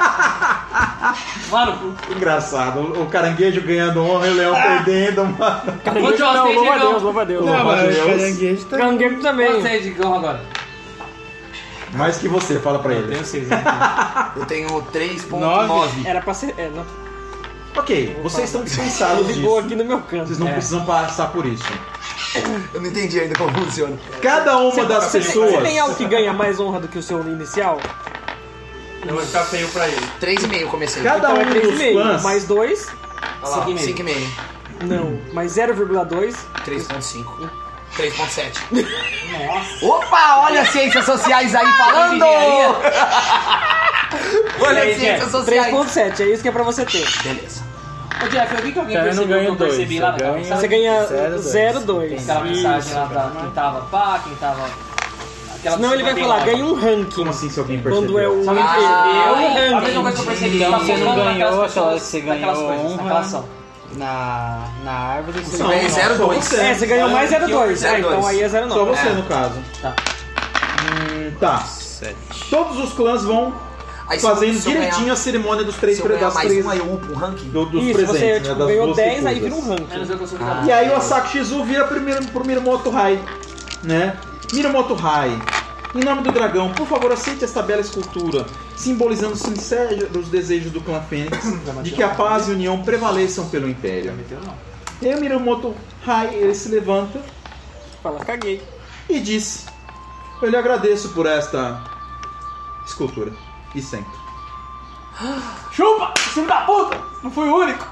Mano, Engraçado, o o caranguejo ganhando honra e o leão perdendo, mano. quanto eu Não, gostei de louva a Deus, gol? louva a Deus. Louva a Deus. Caranguejo tá... Caranguejo também. Gostei de gol agora. Mais que você, fala pra ele. Tenho seis. Eu tenho três ponto Nove. nove. Era pra ser... É, não. Ok, vocês estão dispensados Ligou disso. aqui no meu canto. Vocês não precisam passar por isso. Eu não entendi ainda como funciona. Cada uma das Você tem, pessoas... você tem algo que ganha mais honra do que o seu inicial? Não vai ficar feio pra ele. três e meio comecei. Cada Então é um três dos e meio. clãs... Mais dois? Olha lá, cinco e meio. Não. Mais zero vírgula dois? três ponto cinco. três ponto sete. Nossa. Opa, olha as ciências sociais aí falando! Engenharia. Olha aí, as ciências três sociais. ponto sete, é isso que é pra você ter. Beleza. Ô, Jeff, eu vi que alguém Então eu não percebeu o que ganho eu percebi dois, lá eu naquela ganho- mensagem? Você ganha Zero, zero dois. dois. Aquela mensagem Isso. lá pra quem tava pá, quem tava... Aquela Senão ele vai bem falar, lá. ganha um ranking. Como assim se alguém percebeu? Quando é o Se alguém ah, percebeu, o a mesma ranking. coisa que eu percebi. Então tá você não mostrando ganhou naquelas aquela pessoas, que você naquelas ganhou coisas, honra. naquela ação. Na, na árvore você Não, ganhei não, zero, só dois. você. É, você ganhou mais zero dois. zero Ah, então dois. aí é zero Só nove. você, É. no caso. Tá. Hum, tá. Sete. Todos os clãs vão Aí, se- fazendo se eu direitinho ganhar- a cerimônia dos três Se eu ganhar das mais três um, aí eu upo o ranking. do- dos Isso, presentes, você né, tipo, das ganhou duas dez, aí rifusas. vira um ranking. Menos eu que eu sou Ah. E aí o Asako Shizu vira primeiro, pro Mirumoto Hai, né? Mirumoto Hai, em nome do dragão, por favor aceite esta bela escultura, simbolizando os sinceros desejos do clã Fênix, de que a paz e a união prevaleçam pelo Império. E aí o Mirumoto Hai, ele se levanta Fala, caguei. e diz: eu lhe agradeço por esta escultura. E senta. Chupa! Filho da puta! Não fui o único!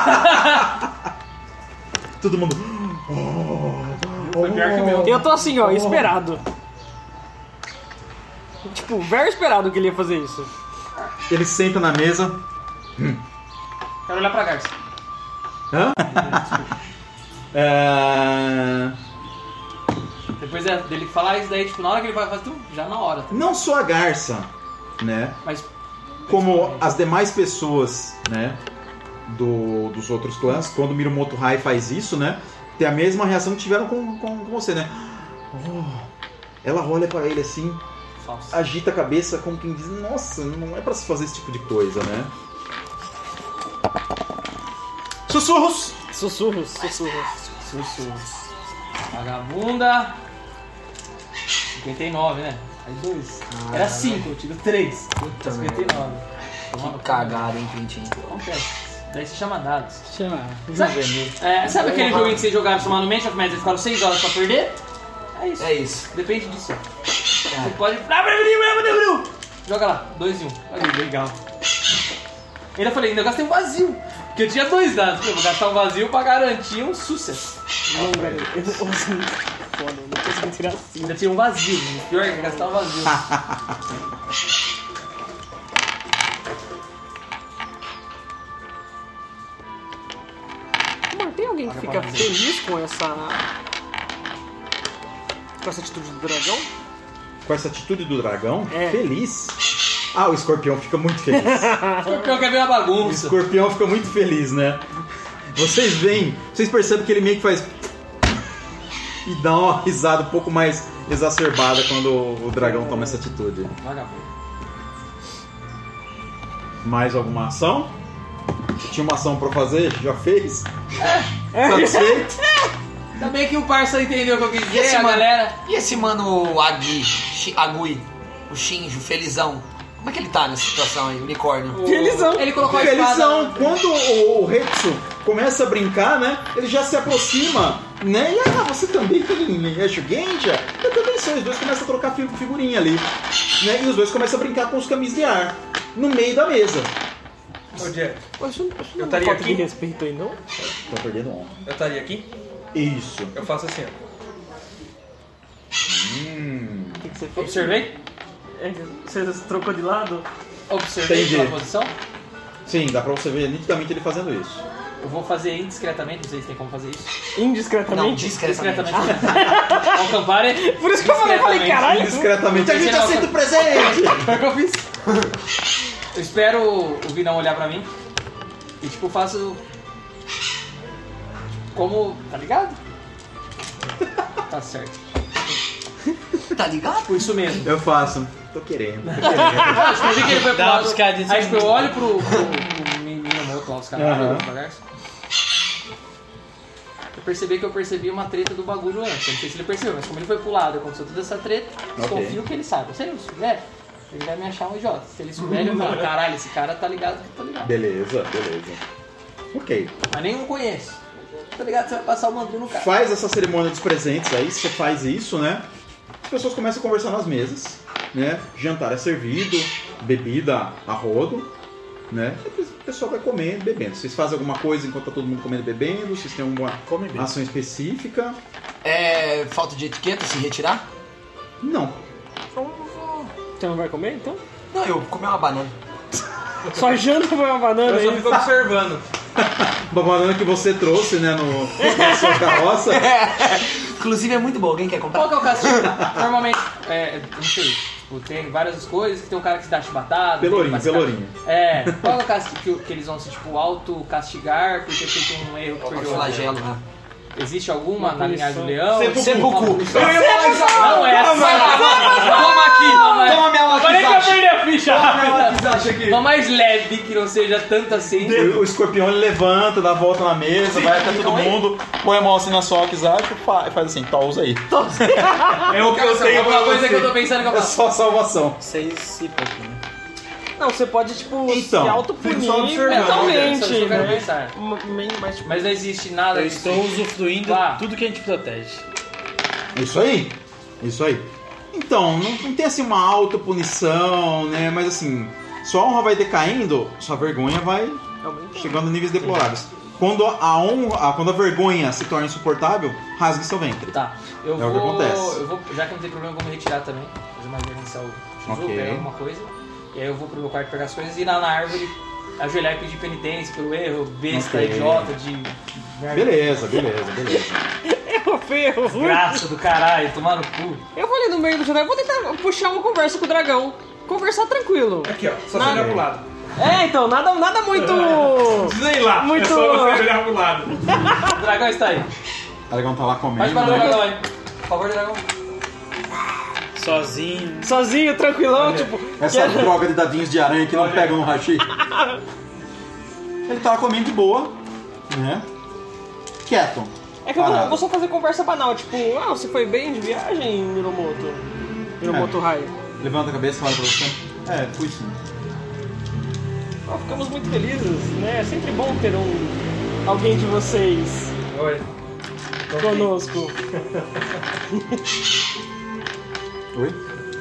Todo mundo. Foi pior que o meu. Eu tô assim, ó, esperado. Tipo, very esperado que ele ia fazer isso. Ele senta na mesa. Quero olhar pra Garça. Hã? É... Depois é- dele falar isso daí, tipo, na hora que ele vai fazer, tu, já na hora. Tá? Não só a Garça, né? Mas Como as demais pessoas, né? Do, dos outros clãs, quando o Mirumoto Hai faz isso, né? Tem a mesma reação que tiveram com, com, com você, né? Oh, ela olha pra ele assim, falso. agita a cabeça como quem diz: nossa, não é pra se fazer esse tipo de coisa, né? Sussurros! Sussurros, sussurros. Sussurros. Vagabunda. cinquenta e nove, né? Aí dois. Era cinco, eu tiro três. Puta cinquenta e nove. Toma Que cagada, hein, Quintinho? Acontece. Daí se chama dados. Chama. Sabe, é, sabe aquele joguinho que vocês jogaram chamado Mente of Madness e ficaram seis horas pra perder? É isso. É isso. Depende disso. É. Você pode. Joga lá, dois e um. Olha que legal. Ainda falei, ainda eu gastei um vazio. Porque eu tinha dois dados. Eu vou gastar um vazio pra garantir um sucesso. Não, velho. Eu não consigo. Foda, eu não consegui tirar assim. Ainda tinha um vazio. O pior é que gastar um vazio. Mano, tem alguém que fica feliz com essa. Com essa atitude do dragão? Com essa atitude do dragão, É. feliz. Ah, o escorpião fica muito feliz. O escorpião quer ver a O bagunça. escorpião fica muito feliz, né? Vocês veem, vocês percebem que ele meio que faz. E dá uma risada um pouco mais exacerbada quando o dragão toma essa atitude. Vagabundo. Mais alguma ação? Tinha uma ação pra fazer? Já fez? Satisfeito? Ainda bem que o parça entendeu o que eu quis E dizer, esse, a mano, galera. e esse mano Agui, Shi- Agui, o Shinjo, felizão? Como é que ele tá nessa situação aí, unicórnio? Felizão. Ele colocou a Eles espada. são, quando o, o Hetsu começa a brincar, né? Ele já se aproxima, né? E ah, você também é Shugenja? Eu também sou. Os dois começam a trocar fi- figurinha ali, né? E os dois começam a brincar com os camis de ar no meio da mesa. Ô, Jeff, Poxa, não Eu é estaria falta aqui. de respeito aí, não? Tô perdendo honra. eu estaria aqui, Isso. eu faço assim, ó. Hum. O que, que você fez? Observei? É, você trocou de lado? Observei Entendi. pela posição. Sim, dá pra você ver nitidamente ele fazendo isso. Eu vou fazer indiscretamente, não sei se tem como fazer isso. Não, Indiscretamente? discretamente. Ao Campari. Por isso que eu falei, eu falei, caralho. Discretamente, a gente Não, aceita o presente! Foi o que eu fiz. Eu espero o Vinão olhar pra mim. E tipo, faço. Como. Tá ligado? Tá certo. Tá ligado? Por isso mesmo. Eu faço. Tô querendo. Tô querendo. Acho que eu vi que ele foi pro Dá uma lado. piscadinha Aí tipo, eu assim. olho pro, pro, pro menino meu, lá, os caras Aham. devagar. Eu percebi que eu percebi uma treta do bagulho antes. Eu não sei se ele percebeu, mas como ele foi pro lado e aconteceu toda essa treta, desconfio que ele sabe. Se ele não souber, ele vai me achar um idiota. Se ele souber, ele vai falar, caralho, esse cara tá ligado que eu tô ligado. Beleza, beleza. Ok. Mas nenhum conhece. Tá ligado? Você vai passar o mandril no cara. Faz essa cerimônia dos presentes aí, você faz isso, né? As pessoas começam a conversar nas mesas, né? Jantar é servido, bebida a rodo, né? E o pessoal vai comendo, bebendo. Vocês fazem alguma coisa enquanto tá todo mundo comendo e bebendo? Vocês têm alguma ação específica? É. Falta de etiqueta se retirar? Não. Você não vai comer, então? Não, eu comi uma banana. Só janta foi uma banana Eu só aí. fico observando. uma banana que você trouxe, né, no, na sua carroça. Inclusive é muito bom, alguém quer comprar? Qual que é o castigo? Normalmente, é, não sei, tipo, tem várias coisas, tem um cara que se dá chibatada. Pelourinho, tem que pelourinho. É, qual é o castigo que, que eles vão se, tipo, auto-castigar por ter feito um erro que perdeu a Flagelo, vida? né? Existe alguma na linhagem do leão? Seppuku. Não é essa. Toma aqui! Toma minha Parei que eu laquizache! perdi a ficha. Uma mais leve, que não seja tanto assim. O, o escorpião ele levanta, dá a volta na mesa, vai até todo mundo, põe a mão assim na sua Okizaki e fa- faz assim, tá, usa aí. É o que eu tenho Alguma pra coisa você. que eu tô pensando que eu É faço. só salvação. Seis cifras aqui, né? Não, você pode, tipo, Então, se autopunir só observando, mentalmente, Só- só quero né? pensar. Ma- Mas, tipo, Mas não existe nada Eu disso. estou usufruindo Ah. tudo que a gente protege. Isso aí, isso aí. Então, não, não tem assim uma autopunição, né? Mas assim, sua honra vai decaindo, sua vergonha vai chegando a níveis deploráveis. Quando a honra, a- quando a vergonha se torna insuportável, rasgue seu ventre. Tá, eu É o vou, que acontece. eu vou. Já que não tem problema, eu vou me retirar também. Fazer uma emergência ao Shizu, Ok. pegar alguma coisa. E aí eu vou pro meu quarto pegar as coisas e ir lá na árvore, ajoelhar e pedir penitência pelo erro, besta, Ok. idiota, de. Beleza, beleza, beleza. erro feio, erro ruim. Graça do caralho, tomar no cu. Eu vou ali no meio do jantar, eu vou tentar puxar uma conversa com o dragão. Conversar tranquilo. Aqui, ó. Só Nada. você olhar pro lado. É, então, nada, nada muito... Sei lá. Muito- É só você olhar pro lado. O dragão está aí. O dragão tá lá Faz comendo, barulho, né? dragão aí. Por favor, dragão. Sozinho. Sozinho, tranquilão, tipo... Essa que- droga de dadinhos de aranha que não pegam no hashi. Ele tá lá comendo de boa, né? Quieto. É que eu vou, Parado. vou só fazer conversa banal, tipo... Ah, você foi bem de viagem, Miromoto? Miromoto É. Rai. Levanta a cabeça e olha pra você. É, fui sim. Ah, ficamos muito felizes, né? É sempre bom ter um... Alguém de vocês Oi. conosco. Oi?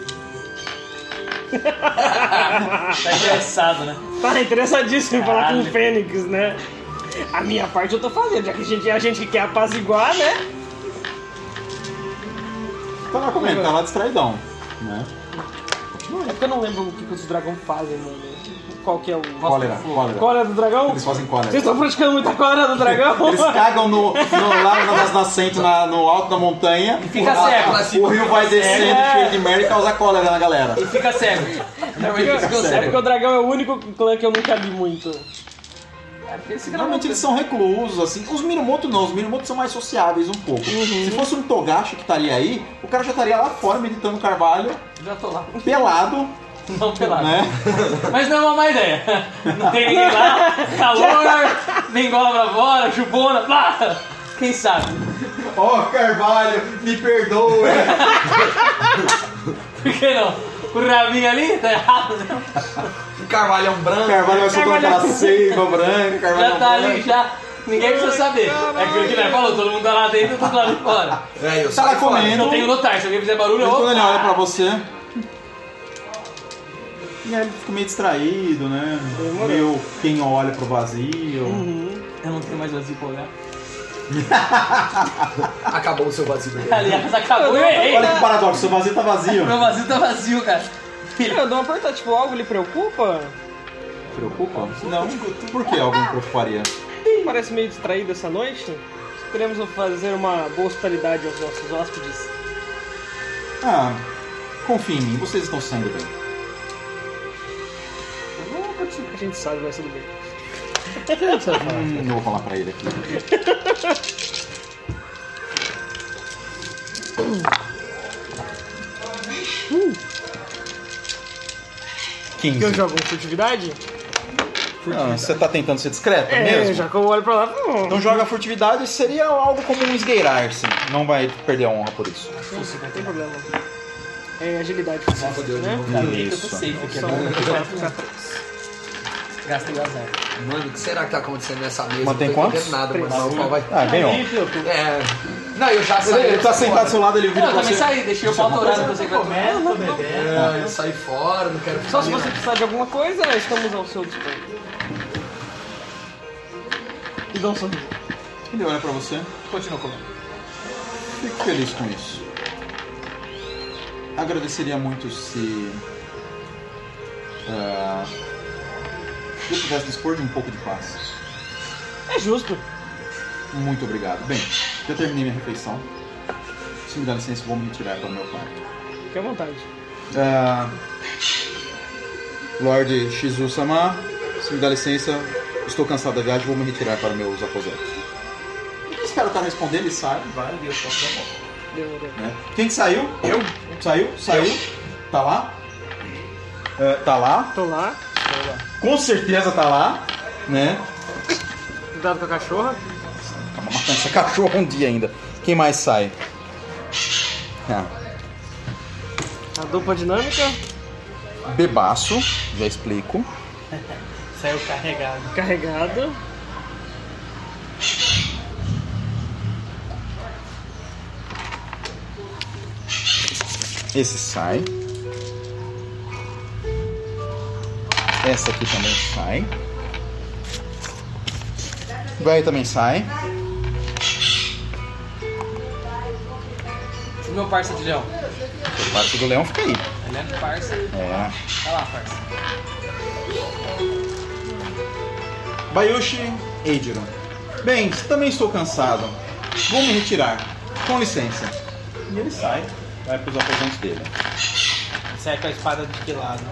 Tá interessado, né? Tá interessadíssimo em falar com o Caralho. Fênix, né? A minha parte eu tô fazendo, já que a gente, a gente quer apaziguar, né? Tá lá comendo, tá lá distraidão, né? É porque eu não lembro o que, que os dragões fazem, mano. Qual que é o... Cólera, cólera. Cólera do dragão? Eles fazem cólera. Vocês estão praticando muita cólera do dragão? Eles cagam no, no, lá nas nascentes, na, no alto da montanha. Fica cego. O rio vai descendo É. cheio de merda e causa cólera na galera. E fica cego. Normalmente Porque, fica é cego. porque o dragão é o único clã que eu nunca li muito. É porque esse Normalmente eles são reclusos, assim. Os Mirumoto não, os Mirumoto são mais sociáveis um pouco. Se fosse um Togashi que estaria aí, o cara já estaria lá fora meditando carvalho, Já tô lá. pelado, Não pelado. né? Mas não é uma má ideia. Não tem ninguém lá, calor, bengala pra fora, chupona, pá. Quem sabe? Ó, Carvalho, me perdoa. Por que não? O rabinho ali, tá errado. né? Um carvalhão branco. Carvalho vai soltando aquela seiva branca, Carvalho Já tá ali, branco. já. Ninguém precisa saber. É aquilo que nós falou, todo mundo tá lá dentro e todo lá de fora. É, eu Tá lá saio fora. comendo. Eu tenho que notar, se alguém fizer barulho, Mas eu quando ele olha pra vou. você. E aí ele fica meio distraído, né? Demorou. Meio quem olha pro vazio. Eu não tenho mais vazio pra olhar. Acabou o seu vazio. Aliás, acabou, eu errei. Olha que paradoxo, seu vazio tá vazio. Meu vazio tá vazio, cara. Eu dou uma pergunta, tipo, algo lhe preocupa? Preocupa? Não. Por que alguém preocuparia? Parece meio distraído essa noite. Queremos fazer uma boa hospitalidade aos nossos hóspedes. Ah, confie em mim, vocês estão saindo bem. A gente sabe, mas tudo bem. Hum, não vou falar pra ele aqui. Que eu quinze. jogo com furtividade? Ah, você tá tentando ser discreto É, mesmo? já que eu olho pra lá... hum. Então joga furtividade, seria algo como um esgueirar-se. Não vai perder a honra por isso. Isso, não tem problema. É agilidade, né? Ainda bem que eu tô Isso. safe aqui São agora. quatro, quatro. Gastei o azar. Mano, o que será que tá acontecendo nessa mesa? Mantém não tô quantos? entendendo nada, Três. mano. Qual vai... Ah, ganhou. É... Não, eu já saí. Ele, ele tá sentado do seu lado, ele Não, vira eu pra também você. saí, deixei o pau atorado pra você que vai tomar. É, eu saí fora, não quero ficar Só se ali, você não. precisar de alguma coisa, estamos ao seu dispor. E dá um sorriso. Ele olha pra você. Continua comendo. Fico feliz com isso. Agradeceria muito se ah, eu pudesse dispor de um pouco de paz. É justo. Muito obrigado. Bem, já terminei minha refeição. Se me dá licença, vou me retirar para o meu quarto. Fique à vontade. Uh, Lord Shizu-sama, se me dá licença, estou cansado da viagem, vou me retirar para meus aposentos. Esse cara tá respondendo, ele sai, vai e eu posso dar volta. Demorou. Né? Quem que saiu? Eu. Saiu? Saiu? Tá lá? Uh, tá lá? Tô lá. Com certeza tá lá, né? Cuidado com a cachorra. Acaba matando essa cachorra um dia ainda. Quem mais sai? É. A dupla dinâmica. Bebaço, já explico. Saiu carregado. Carregado. Esse sai. Essa aqui também sai. Vai também sai. E meu parça de leão? O parça do leão fica aí. Ele é parça. É. Vai lá, parça. Bayushi Eijiro. Bem, também estou cansado. Vou me retirar. Com licença. E ele sai. Vai para os aposentos dele. Sai com a espada de que lado?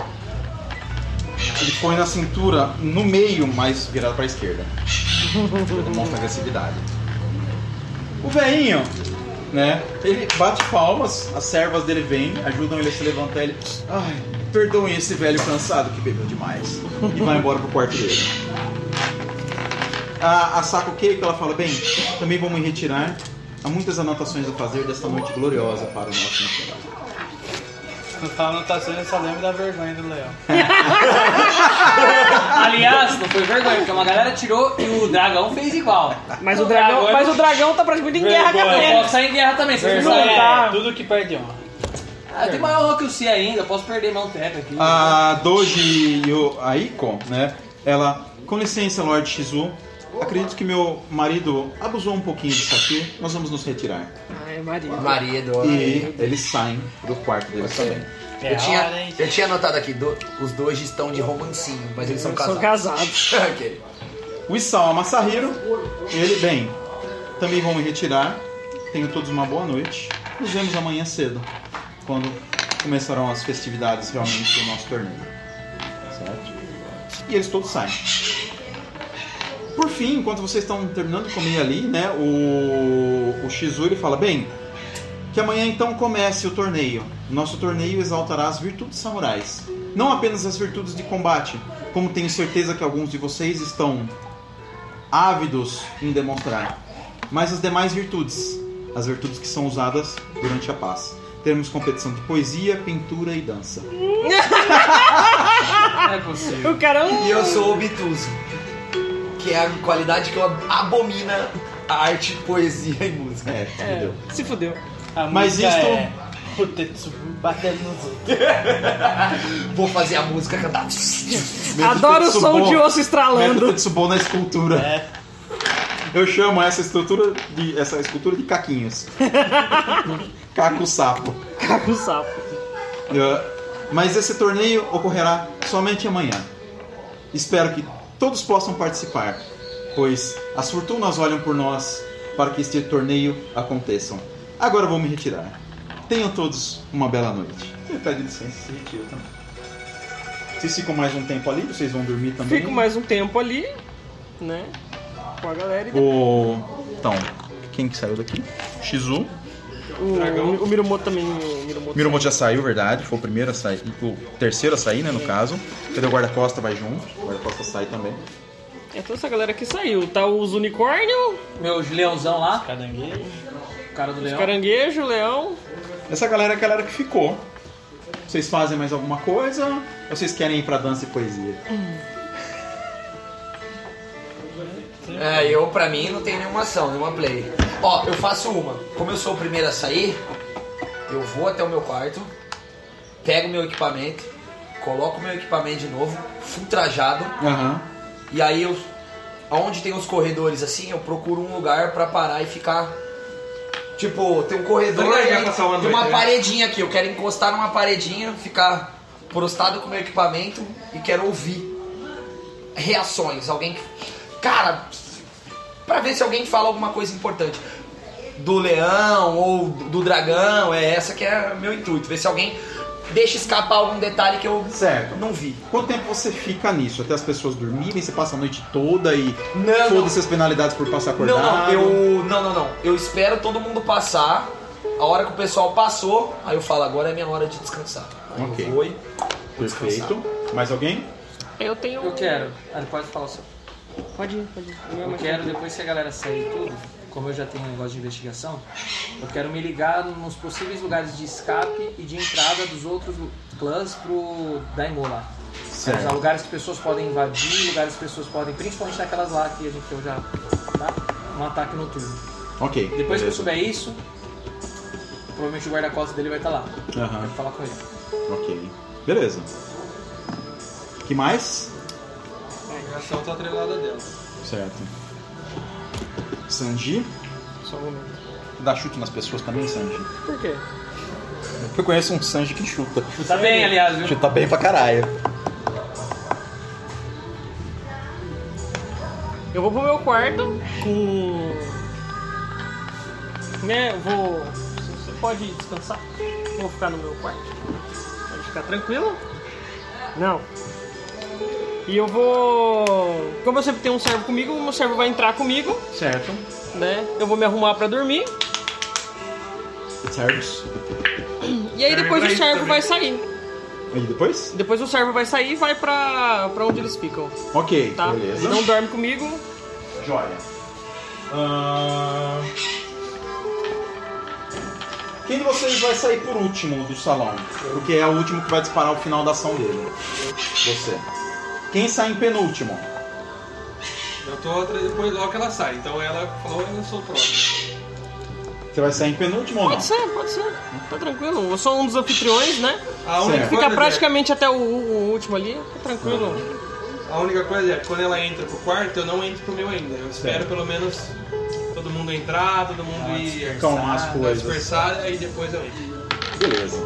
Ele põe na cintura, no meio, mas virado para a esquerda. Ele demonstra agressividade. O velhinho, né? Ele bate palmas, as servas dele vêm, ajudam ele a se levantar. Ele, ai, perdoem esse velho cansado que bebeu demais. E vai embora pro quarto dele. A, a Sako Keiko, ela fala, bem, também vou me retirar. Há muitas anotações a fazer desta noite gloriosa para o nosso nacional. Quando fala anotações, eu só lembro da vergonha do leão. Aliás, não foi vergonha, porque uma galera tirou e o dragão fez igual. Mas o dragão, Agora- mas o dragão tá praticamente em guerra com a Eu ele. posso sair em guerra também, vocês não Vergonha sabem. é tudo que perde honra. Ah, eu tenho maior honra que o C ainda, eu posso perder meu teto aqui. A Doji Yo Aiko, né? Ela, com licença, Lord Shizu. Acredito que meu marido abusou um pouquinho disso aqui. Nós vamos nos retirar. Ai, Maria. Marido. E eles saem do quarto deles também. É Eu tinha, hora, hein? eu tinha anotado aqui, do- os dois estão de romancinho, mas eles são Eles são casados. casados. Ok. O Isao Masahiro, ele, bem, também vão me retirar. Tenham todos uma boa noite. Nos vemos amanhã cedo, quando começarão as festividades realmente do nosso torneio. Certo? E eles todos saem. Por fim, enquanto vocês estão terminando de comer ali, né, o, o Shizu ele fala, bem, que amanhã então comece o torneio. Nosso torneio exaltará as virtudes samurais. Não apenas as virtudes de combate, como tenho certeza que alguns de vocês estão ávidos em demonstrar, mas as demais virtudes, as virtudes que são usadas durante a paz. Teremos competição de poesia, pintura e dança. É possível. O cara é um... E eu sou obtuso, que é a qualidade que eu abomino a arte, poesia e música. É, entendeu? Se fudeu. A Mas música isto- é o Tetsubo batendo nos outros. Vou fazer a música cantar. Adoro o som de osso estralando. Método Tetsubo na escultura. É. Eu chamo essa estrutura de essa escultura de caquinhos. Caco sapo. Caco sapo. Uh, mas esse torneio ocorrerá somente amanhã. Espero que todos possam participar, pois as fortunas olham por nós para que este torneio aconteça. Agora vou me retirar. Tenham todos uma bela noite. Você pede licença, se retira também. Vocês ficam mais um tempo ali? Vocês vão dormir também? Fico mais um tempo ali, né? Com a galera e O... Então, quem que saiu daqui? Shizu. o, o Mirumoto também. O Mirumoto Mirumoto já saiu, verdade. Foi o primeiro a sair. O terceiro a sair, né, no caso. Cadê o guarda-costa? Vai junto. O guarda-costa sai também. É toda essa galera que saiu. Tá os unicórnio, Meu leãozão lá, Caranguejo. o cara do leão. caranguejo, leão. Essa galera é a galera que ficou. Vocês fazem mais alguma coisa? Ou vocês querem ir pra dança e poesia? É, eu pra mim não tenho nenhuma ação, nenhuma play. Ó, eu faço uma. Como eu sou o primeiro a sair, eu vou até o meu quarto, pego meu equipamento, coloco meu equipamento de novo, full trajado, Aham. e aí eu, onde tem os corredores assim, eu procuro um lugar pra parar e ficar. Tipo, tem um corredor Legal, e já aí passar uma tem uma noite, né? paredinha aqui. Eu quero encostar numa paredinha, ficar prostado com o meu equipamento e quero ouvir reações. Alguém que. Cara, pra ver se alguém fala alguma coisa importante. Do leão ou do dragão, é essa que é o meu intuito. Ver se alguém deixa escapar algum detalhe que eu Certo. não vi. Quanto tempo você fica nisso? Até as pessoas dormirem? Você passa a noite toda e Não, foda-se as penalidades por passar acordado? Não, não, eu. Não, não, não. Eu espero todo mundo passar. A hora que o pessoal passou, aí eu falo, agora é minha hora de descansar. Aí Ok. eu vou e Perfeito. Mais alguém? Eu tenho. Eu quero. Ah, pode falar o seu. Pode ir, pode ir. Não é Eu mais quero, tranquilo. depois que a galera sair tudo, como eu já tenho um negócio de investigação, eu quero me ligar nos possíveis lugares de escape e de entrada dos outros clãs pro Daimyo lá. Certo. Os lugares que pessoas podem invadir, lugares que pessoas podem, principalmente naquelas lá que a gente eu já tá? Um ataque noturno. Ok. Depois que eu beleza. souber isso, provavelmente o guarda-costas dele vai estar lá. Aham. Vai falar com ele. Ok. Beleza. Que mais? A reação tá atrelada dela. Certo. Sanji. Só um momento. Dá chute nas pessoas também, Sanji? Por quê? Eu conheço um Sanji que chuta. Tá bem, aliás, viu? Chuta bem pra caralho. Eu vou pro meu quarto com. Né, eu vou. Você pode descansar? Vou ficar no meu quarto. Pode ficar tranquilo? Não. E eu vou. Como eu sempre tenho um servo comigo, o meu servo vai entrar comigo, Certo. né? Eu vou me arrumar pra dormir. Servos. E aí depois o servo vai sair. E depois? Depois o servo vai sair e vai pra, pra onde eles ficam. Ok, Tá? beleza. Ele não dorme comigo. Joia. Ahn, Quem de vocês vai sair por último do salão? Porque é o último que vai disparar o final da ação dele. Você. Quem sai em penúltimo? Eu tô atrás depois logo que ela sai. Então ela falou, eu sou o próximo. Você vai sair em penúltimo ou não? Pode ser, pode ser. Tá tranquilo. Eu sou um dos anfitriões, né? A única Certo. Fica coisa, praticamente até o, o último ali. Tá tranquilo. Jack, a única coisa é que quando ela entra pro quarto, eu não entro pro meu ainda. Eu espero Certo. pelo menos todo mundo entrar, todo mundo ir Acalmar as coisas. dispersar, aí depois eu entro. Beleza.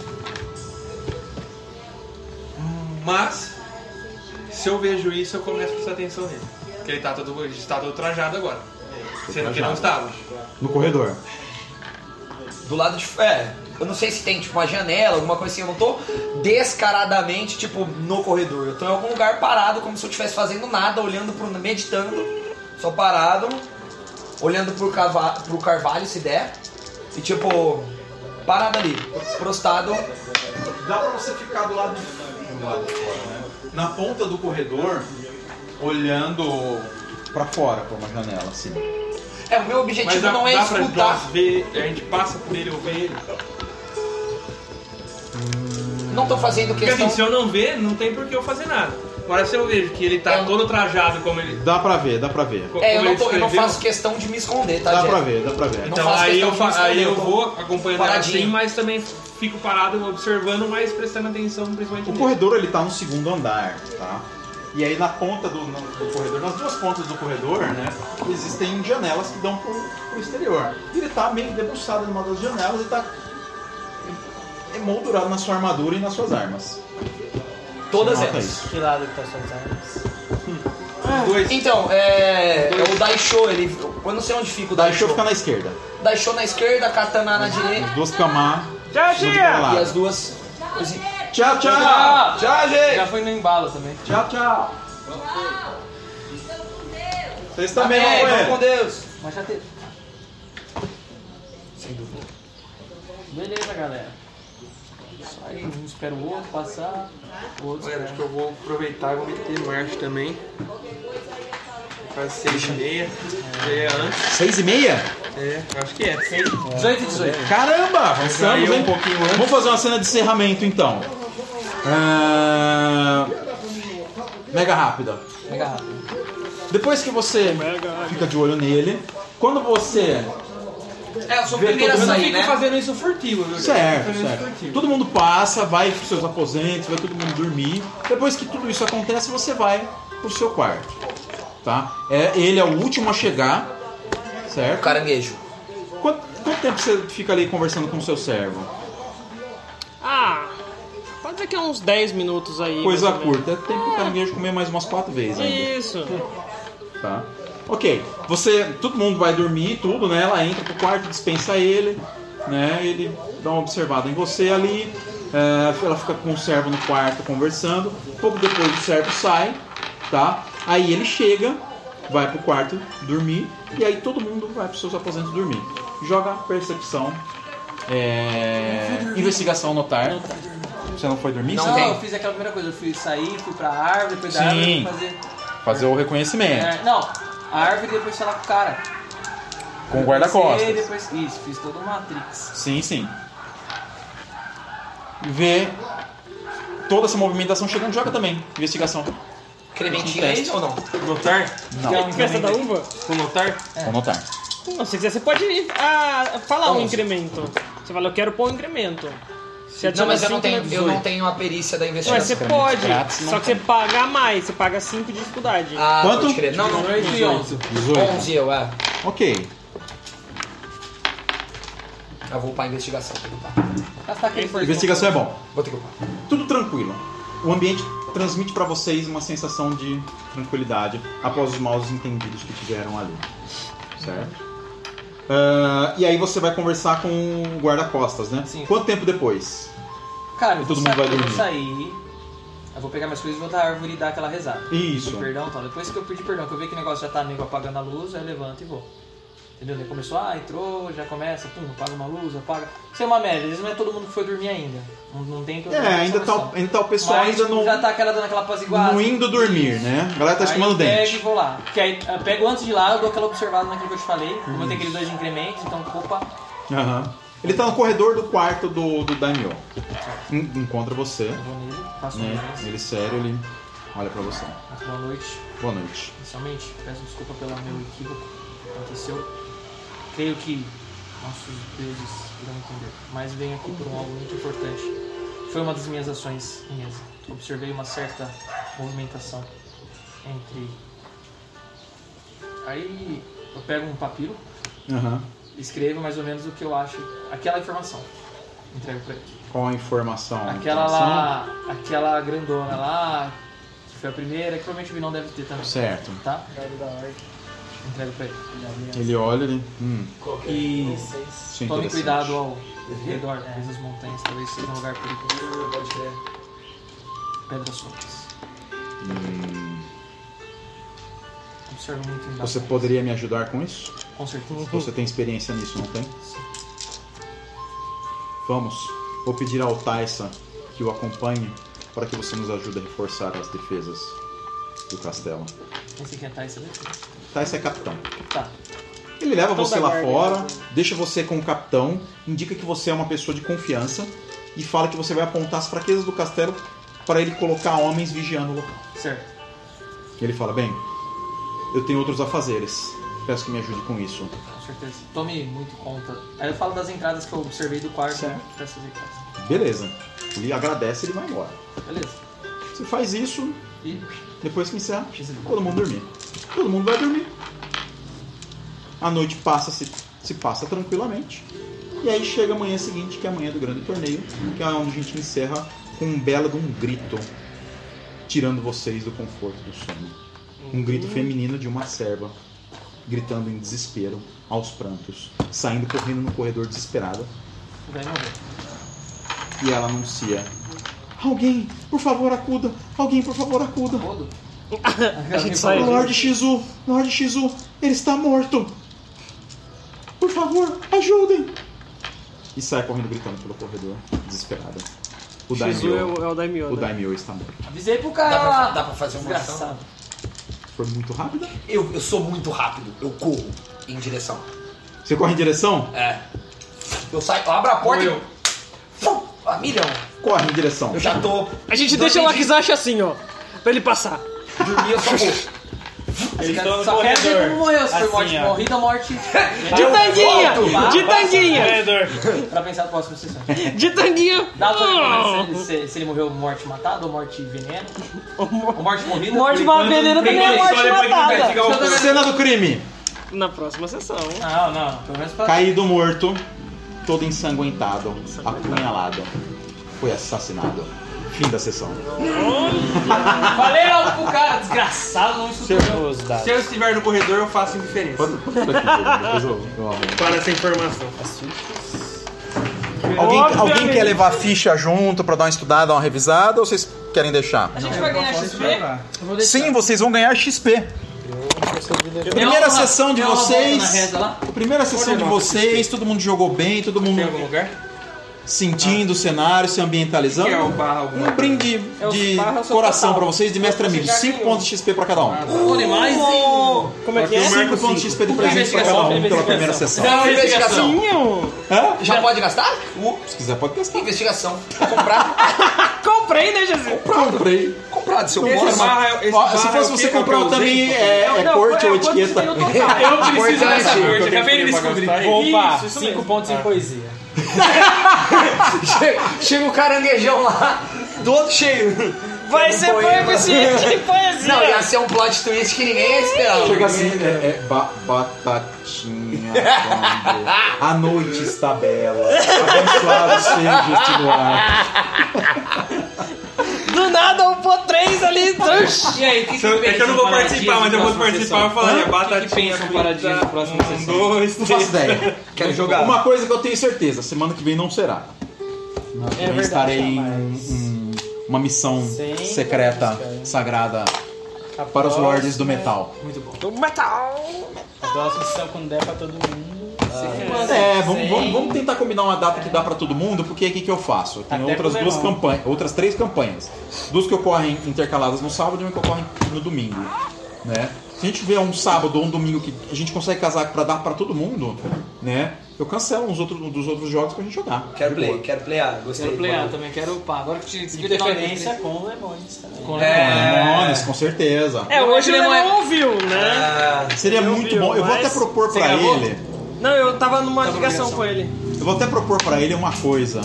Mas, se eu vejo isso, eu começo a prestar atenção nele. Porque ele tá todo, ele está todo trajado agora. Sendo que não estava. No corredor. do lado de... É, eu não sei se tem tipo uma janela, alguma coisa assim. Eu não tô descaradamente, tipo, no corredor. Eu tô em algum lugar parado, como se eu estivesse fazendo nada, olhando pro... meditando. Só parado, olhando pro, cava, pro carvalho, se der. E tipo, parado ali, prostado. Dá pra você ficar do lado de, do lado de fora, né? Na ponta do corredor, olhando pra fora, por uma janela, assim. É, o meu objetivo Mas dá, não é dá pra escutar. nós ver, a gente passa por ele ou vê ele. Não tô fazendo Porque questão. assim, se eu não ver, não tem por que eu fazer nada. Agora se eu vejo que ele tá É. todo trajado como ele... Dá pra ver, dá pra ver. co- É, eu como não, ele tô, eu não descreveu. faço questão de me esconder, tá, Dá Jeff? pra ver, dá pra ver. não Então faço aí questão eu, de fa- me esconder, aí eu eu tô vou acompanhando ela paradinho. assim, mas também fico parado observando, mas prestando atenção principalmente O nele. corredor ele tá no segundo andar, tá? E aí na ponta do, no- do corredor, nas duas pontas do corredor, né, existem janelas que dão pro, pro exterior. E ele tá meio debruçado numa das janelas e tá emoldurado na sua armadura e nas suas armas. Todas Você nota elas. isso. Que lado que tá suas armas? Dois. Então, é, é o Daisho, ele, eu não sei onde fica o Daí Daisho. deixa eu ficar na esquerda. Daisho na esquerda, Katana na direita As duas camar. Tchau, tia! e as duas... coisinhas. Tchau, tchau! Tchau, Tchau, gente! Já foi no embalo também. Tchau, tchau! Vocês também Amém, vão vamos ver. com Deus. Mas já teve. Beleza, galera. Isso aí, um espera o outro passar, o outro Galera, acho que espera. eu vou aproveitar e vou meter marcha também. Quase seis e meia. Já é antes. Seis e meia? É, acho que é. dezoito e dezoito. Caramba! Avançamos, Saiu hein? um pouquinho antes. Vamos fazer uma cena de encerramento então. Ah, Mega rápida. Mega rápido. Depois que você fica de olho nele, quando você... É, eu sou o Vê primeiro a todo mundo sair, Fico né? fazendo isso furtivo, viu? Certo, Fico fazendo isso certo. furtivo. Todo mundo passa, vai pros seus aposentos, vai todo mundo dormir. Depois que tudo isso acontece, você vai pro seu quarto. Tá? É, ele é o último a chegar, certo? Caranguejo. Quanto, quanto tempo você fica ali conversando com o seu servo? Ah, pode ser que é uns dez minutos aí. Coisa mais ou menos. curta. É tempo pro caranguejo comer mais umas quatro vezes ainda. Isso. Tá? Ok, você, todo mundo vai dormir e tudo, né? Ela entra pro quarto, dispensa ele, né? Ele dá uma observada em você ali, é, ela fica com o servo no quarto conversando. Pouco depois o servo sai, tá? Aí ele chega, vai pro quarto dormir e aí todo mundo vai pros seus aposentos dormir. Joga percepção, é, investigação notar. Você não foi dormir? Não, Você tem? eu fiz aquela primeira coisa, eu fui sair, fui pra árvore, depois da árvore Sim. eu fui fazer... Fazer o reconhecimento. É, não, a árvore e depois falar com o cara. Com o guarda-costas. Eu depois, isso, fiz todo o Matrix. Sim, sim. Vê toda essa movimentação chegando, joga também. Investigação. Incrementinho aí ou não? Notar? Não. Festa da uva? Com notar? Vou notar. Não, se quiser, você pode ah, falar um onze. incremento. Você fala, eu quero pôr um incremento. Você Não, adiciona mas eu não, cinco, tenho, né, eu dezoito. não tenho a perícia da Mas investigação. você pode, grátis, não só que você paga a mais, você paga cinco de dificuldade. Ah, Quanto? pode crer. Não, não, oito e onze. dezoito. onze eu, é. Ok. Eu vou upar a investigação. Vou ter que upar. Gastar aquele portão. Investigação é bom. Vou ter que upar. Tudo tranquilo. O ambiente transmite pra vocês uma sensação de tranquilidade após os maus entendidos que tiveram ali. Certo? Ah, e aí você vai conversar com o guarda-costas, né? Sim. Quanto tempo depois? Cara, eu vou, Todo mundo sair, vai eu vou dormir. sair, eu vou pegar minhas coisas e vou dar a árvore e dar aquela rezada. Isso. Pedir perdão e tal. Depois que eu pedir perdão, que eu ver que o negócio já tá nego apagando a luz, aí eu levanto e vou. Entendeu? Ele começou, ah, entrou, já começa, pum, apaga uma luz, apaga. Isso é uma média, às vezes não é todo mundo que foi dormir ainda. Não, não tem que eu É, ainda tá, ainda tá o pessoal Mas ainda não, já tá aquela dando aquela apaziguada. não indo dormir, né? A galera tá Aí escovando o eu pego dente. e vou lá. Porque aí eu pego antes de ir lá, eu dou aquela observada naquilo que eu te falei. Como eu tenho aqueles dois incrementos, então, opa, Aham. Ele tá no corredor do quarto do, do Daimyo. En- Encontra você, eu vou nele, faço um né? mês. Ele sério, ele olha pra você. Boa noite. Boa noite. Inicialmente, peço desculpa pelo meu equívoco que aconteceu. Creio que nossos deuses irão entender. Mas venho aqui por um algo muito importante. Foi uma das minhas ações em mesa. Observei uma certa movimentação entre... Aí eu pego um papiro, Aham. escrevo mais ou menos o que eu acho, aquela informação. Entrego pra ele. Qual a informação? Aquela Informação? lá, aquela grandona lá, que foi a primeira, que provavelmente o Vinão deve ter também. Certo. Tá? Entrego pra ele. Ele olha ali. Hum. E Isso é tome interessante. cuidado ao redor, talvez as montanhas, talvez seja um lugar perigoso. Pode crer. Pedras soltas. Hum. Observo muito em Você batalhas. poderia me ajudar com isso? Com certeza. Você tem experiência nisso, não tem? Vamos. Vou pedir ao Taissa que o acompanhe para que você nos ajude a reforçar as defesas do castelo. Esse aqui é Taissa, né? Taissa é capitão. Tá. Ele leva Capitão você da lá guarda, fora, né? deixa você com o capitão, indica que você é uma pessoa de confiança e fala que você vai apontar as fraquezas do castelo para ele colocar homens vigiando o local. Certo. E ele fala, bem, eu tenho outros afazeres, peço que me ajude com isso. Com certeza. Tome muito conta. Aí eu falo das entradas que eu observei do quarto, Certo. né? Dessas entradas. Beleza. Ele agradece e ele vai embora. Beleza. Você faz isso, E depois que encerra, todo mundo dormir. Todo mundo vai dormir. A noite passa, se, se passa tranquilamente. E aí chega a manhã seguinte, que é a manhã do grande torneio, que é onde a gente encerra com um belo de um grito, tirando vocês do conforto do sono. Um grito feminino de uma serva, gritando em desespero, aos prantos, saindo correndo no corredor desesperada. vai morrer. E ela anuncia: alguém, por favor, acuda! Alguém, por favor, acuda! Rodo? A gente sai. Lorde Shizu, Lorde Shizu, ele está morto! Por favor, ajudem! E sai correndo gritando pelo corredor, desesperada. O Shizu é Daimyo, o, é o Daimyo. o né? Daimyo está morto. Avisei pro cara Dá pra, lá. dá pra fazer uma ação? Desgraçado. Foi muito rápida? Eu, eu sou muito rápido. Eu corro em direção. Você corre em direção? É. Eu saio, eu abro a porta Eu. e... Fum, a milhão. Corre em direção. Eu já tô... A gente tô deixa o entendi. Wakizashi assim, ó. Pra ele passar. Dormir, eu só vou. Eles estão no Só quero ver corredor. como morreu. Se foi Assim, morte ó. morrida, morte. De tanguinha! volto. De tanguinha! Corredor. Pra pensar na próxima sessão. De tanguinha! Dá pra ver se, se, se ele morreu morte matada ou morte veneno. Ou morte morrida. Morte por enquanto, veneno também é ninguém- morte Só depois que matada. investigar o corpo. Cena do crime. Na próxima sessão. Não, não. Pelo menos pra... Caído morto, todo ensanguentado, apunhalado. Foi assassinado. Fim da sessão. Falei algo pro cara, desgraçado, não escutou. Os dados. Se eu estiver no corredor, eu faço indiferença. Pode, pode ficar aqui, Pedro, depois eu, eu arrumo. Para essa informação. Alguém, alguém Obviamente. quer levar a ficha junto pra dar uma estudada, dar uma revisada, ou vocês querem deixar? A gente vai ganhar X P? Sim, vocês vão ganhar X P. Primeira uma- sessão de tem uma volta na vocês. reza lá? Primeira sessão de vocês, todo mundo jogou bem, todo mundo Tem algum lugar? sentindo o cenário, se ambientalizando. O que é o barra alguma Um brinde É os de barra só coração total. pra vocês, de mestre amigo. cinco pontos de X P pra cada um. Bom demais, hein? Como é que é? cinco pontos de X P de presente pra cada um pela primeira sessão. Dá uma investigação. Sim, Hã? Já pode gastar? Se quiser, pode testar. Investigação. Comprar. comprei, né, Jesus? Comprei. Comprado, seu Esse posto. barra, esse Ó, barra se é fosse o você quê? Qual que comprar eu o também usei? é, é Não, corte ou é, quanto etiqueta. tem no total? Eu preciso Importante. dessa corte, Eu acabei de tenho que descobrir. pagar os Opa, Isso, isso cinco mesmo. pontos em poesia. Chega, chega o caranguejão lá, todo cheio. Vai ser poema esse de poesia. Não, ia ser um plot twist que ninguém ia esperar. Chega assim, é, é ba- batatinha, quando a noite está bela, abençoado seja este luar. Do nada, um pô três ali. E aí, o que, que É que eu não vou participar, mas eu vou participar. Eu falaria O que, que batatinha pensam para dias da próxima Um, sessão? dois, Não faço três. ideia. Quero jogar. Uma coisa que eu tenho certeza, semana que vem não será. Eu verdade, estarei em mas- um- uma missão Sempre secreta, buscar. sagrada A para os próxima- lords do metal. Do metal. A próxima sessão, quando der pra todo mundo. É, vamos, vamos, vamos tentar combinar uma data que dá pra todo mundo, porque o que, que eu faço? Eu tenho Até outras pro duas Leon. campanhas, outras três campanhas. Duas que ocorrem intercaladas no sábado e uma que ocorre no domingo. Né? Se a gente vê um sábado ou um domingo que a gente consegue casar pra dar pra todo mundo, né? Eu cancelo uns outros, um dos outros jogos pra gente jogar. Quero play, quero playar, gostei. Quero playar também, quero upar. Agora que te De preferência com lemões também. Com Lemones, com certeza. É, hoje o Leon Leon é- ouviu, né? Ah, Seria eu muito vi, bom. Eu vou mas- até propor Você pra gravou? ele. Não, eu tava numa ligação com ele. Eu vou até propor pra ele uma coisa.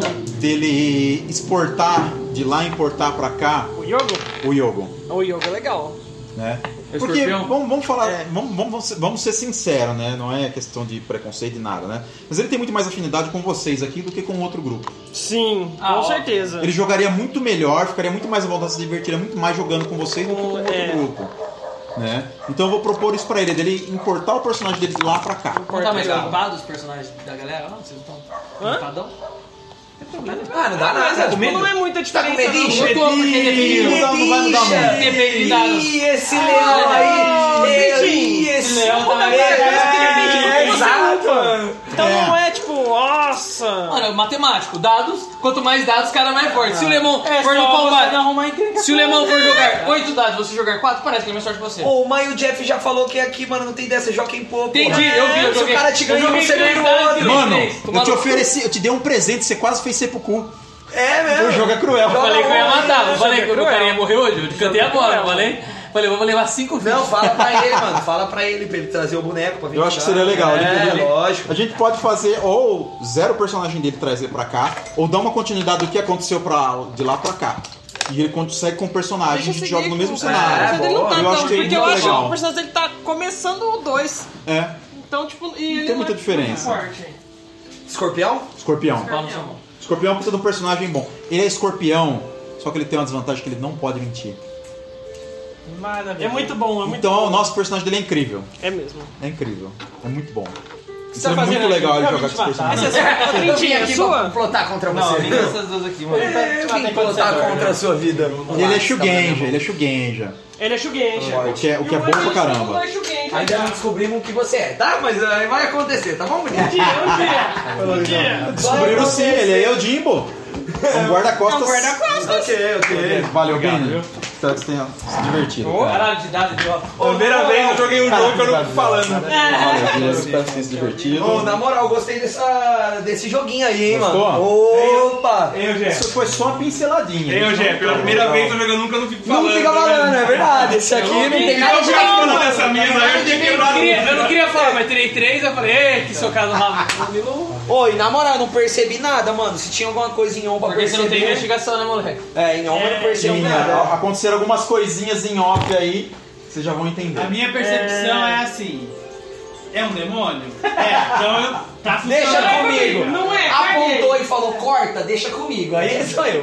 Dele exportar, de lá importar pra cá O Yogo? o Yogo. O Yogo é legal. Né? É Porque, escorpião? vamos, vamos falar, É. vamos, vamos, ser- vamos ser sinceros, né? Não é questão de preconceito e nada, né? Mas ele tem muito mais afinidade com vocês aqui do que com outro grupo. Sim, Ah, com óbvio. certeza. Ele jogaria muito melhor, ficaria muito mais à vontade, se divertiria muito mais jogando com vocês do que com outro É. grupo. Né? Então eu vou propor isso pra ele, dele importar o personagem dele de lá pra cá. Não tá mais Legal. ocupado os personagens da galera? Não, vocês não estão Hã? ocupadão? ah, não dá nada. Tipo, não é muita Tá com diferença. medinho? Eu tô porque depende. Não, não vai mudar muito. Depende de dados. Ih, esse leão aí. Ih, esse leão também. É, exato. Então É. não é tipo, nossa. Mano, matemático, dados, quanto mais dados, cara mais forte. Se o Lemon É for no só você combate, não arrumar encrenca. se o Lemon for jogar oito dados, você jogar quatro, parece que ele é mais forte que você. Ô, mas o Jeff já falou que aqui, mano, não tem dessa, joga em pô. Entendi, porra. eu vi, eu Se joguei. o cara te eu ganhou, joguei você três ganhou dados, outro. tirei Mano, três. Tô eu te maluco. ofereci, eu te dei um presente, você quase fez ser pro cu. É mesmo. O jogo é cruel. Eu falei que eu ia matar, eu falei que o cruel. cara ia morrer hoje, eu cantei agora, eu falei. Falei, vamos levar cinco vídeos. Não, fala pra ele, mano. Fala pra ele, pra ele trazer o boneco pra vir Eu acho que jogar. seria legal. É, Ele- lógico. A gente pode fazer ou zero personagem dele trazer pra cá, ou dar uma continuidade do que aconteceu pra, de lá pra cá. E ele consegue com o personagem, a gente joga no mesmo cenário. Ele não tá eu tão, acho que é porque muito eu acho que legal. o personagem dele tá começando o dois. É, Então, tipo, e não ele tem muita é diferença. muito forte. Escorpião? Escorpião. Pau no seu mão. Escorpião precisa de um personagem bom. Ele é escorpião, só que ele tem uma desvantagem que ele não pode mentir. É muito bom, é muito Então bom. o nosso personagem dele é incrível. É mesmo. É incrível. É muito bom. Isso tá é muito fazendo legal aqui? ele Pra jogar me com esse matar? personagem. A Eu vim trintinha é aqui pra sua? plotar contra Não, você. nem essas duas aqui, mano. Eu vim plotar contra a sua vida. E ele é Shugenja, ele é Shugenja. Ele é Shugenja. O que é, o que é bom pra caramba. É Shugenja. Ainda não descobrimos o que você é, tá? Mas aí vai acontecer, tá bom, menino? Um dia, um dia. Descobriram sim, ele é o Jimbo. É um guarda-costas. É um guarda-costas. Ok, ok. Valeu, Benny. Espero que você tenha se divertido. cara. Caralho de dado de óculos. Primeira vez eu joguei um jogo que eu não tô falando. Valeu, Benny. Espero que você tenha se divertido. Ô, na moral, gostei dessa, desse joguinho aí, hein, Gostou? mano. Opa! Eu, Jeff. Isso foi só uma pinceladinha. Eu, Jeff. Pela primeira vez eu jogando, nunca não fico falando. Não fica falando, é verdade. Esse aqui não tem nada de falando não. dessa mesa, eu tinha Eu não, quebrado. queria, eu não queria falar, mas tirei três, eu falei, ei, que socado no rabo. Ô, e na moral, eu não percebi nada, mano. Se tinha alguma coisa em on pra Porque você perceber. não tem investigação, né, moleque? É, em on eu não percebi Tinha, nada. aconteceram algumas coisinhas em off aí, vocês já vão entender. A minha percepção é, assim. É um demônio? É, então eu, tá funcionando. Deixa comigo. Não é, Apontou e falou, corta, deixa comigo. Aí sou eu.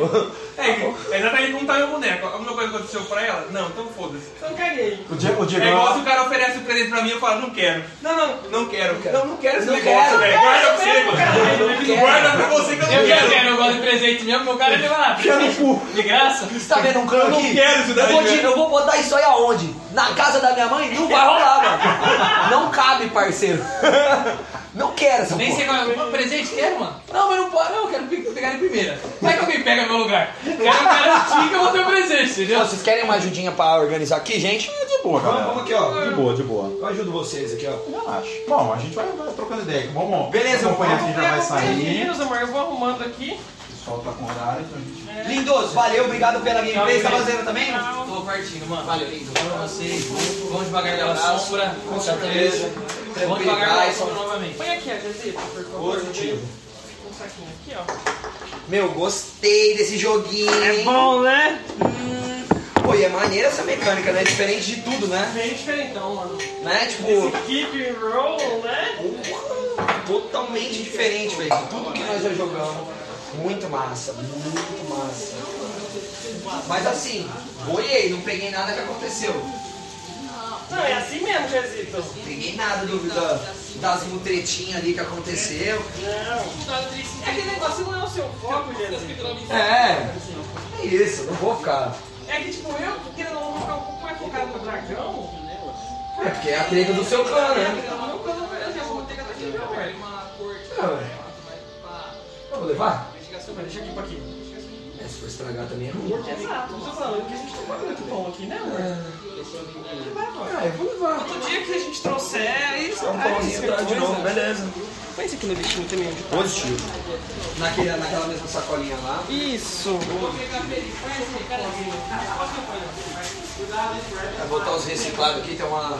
É, a Nathalie não tá meu boneco. Alguma coisa aconteceu pra ela? Não, então foda-se. Então caguei. O Diego, o Diego É igual se o cara oferece um presente pra mim e eu falo, não quero. Não, não, não quero. Não, não quero esse Não negócio, quero, velho. não Guarda pra quero, você, cara. mano. Guarda pra você que eu não Eu quero. quero, eu gosto de presente mesmo, meu cara ele vai lá. De graça? Você tá vendo um cano Eu não aqui? quero isso eu, daí, vou te- velho. eu vou botar isso aí aonde? Na casa da minha mãe? Não vai rolar, mano. Não cabe, parceiro. Não quero essa Nem porra. sei qual é o presente, quero, mano. Não, mas não pode, não, eu quero pe- pegar em primeira. Vai que alguém pega no meu lugar. Quero garantir que eu vou ter o presente, entendeu? Ó, vocês querem uma ajudinha pra organizar aqui, gente? de boa, galera. Vamos, vamos aqui, ó. De boa, de boa. Eu ajudo vocês aqui, ó. Relaxa. Bom, a gente vai, vai trocando ideia. Vamos. Beleza, o acompanhante vamos já vai sair. Meninos, amor, eu vou arrumando aqui. O pessoal tá com horário, então a gente. Lindos, valeu, obrigado pela gameplay. Você tá fazendo também? Tô partindo, mano. Valeu, lindo. Pra vocês. Vamos devagar pela sombra. Com certeza. Vamos devagar pela sombra novamente. Põe aqui, Jazito, por favor. Positivo. Um saquinho aqui, ó. Meu, gostei desse joguinho. É bom, né? Hum. Pô, e é maneira essa mecânica, né? Diferente de tudo, né? Bem diferentão, mano. Né? Tipo, Esse keep and roll, né? totalmente diferente, velho. De tudo que nós já jogamos. Muito massa, muito massa. Mas assim, boiei, não peguei nada que aconteceu. Não, é assim mesmo, Jazito. Não peguei nada do, da, das mutretinhas ali que aconteceu. Não. Aquele negócio não é o seu foco, Jazito. É, é isso, não vou ficar. É que, tipo, eu, querendo ou não, vou ficar um pouco mais focado no dragão. É porque é a treta do seu clã, né? Meu clã, eu já vou ter que daquele meu, velho. Não, velho. Vamos levar? Deixa aqui pra aqui. É, se for estragar também é ruim. Exato, não tô falando que a gente tem um muito bom aqui, né, amor? Ah, eu vou levar. Outro dia que a gente trouxer, aí É um pãozinho tá de novo, beleza. Põe esse aqui no lixinho também, onde tá. Positivo. Naquele, naquela mesma sacolinha lá. Isso. Vai botar os reciclados aqui, tem uma.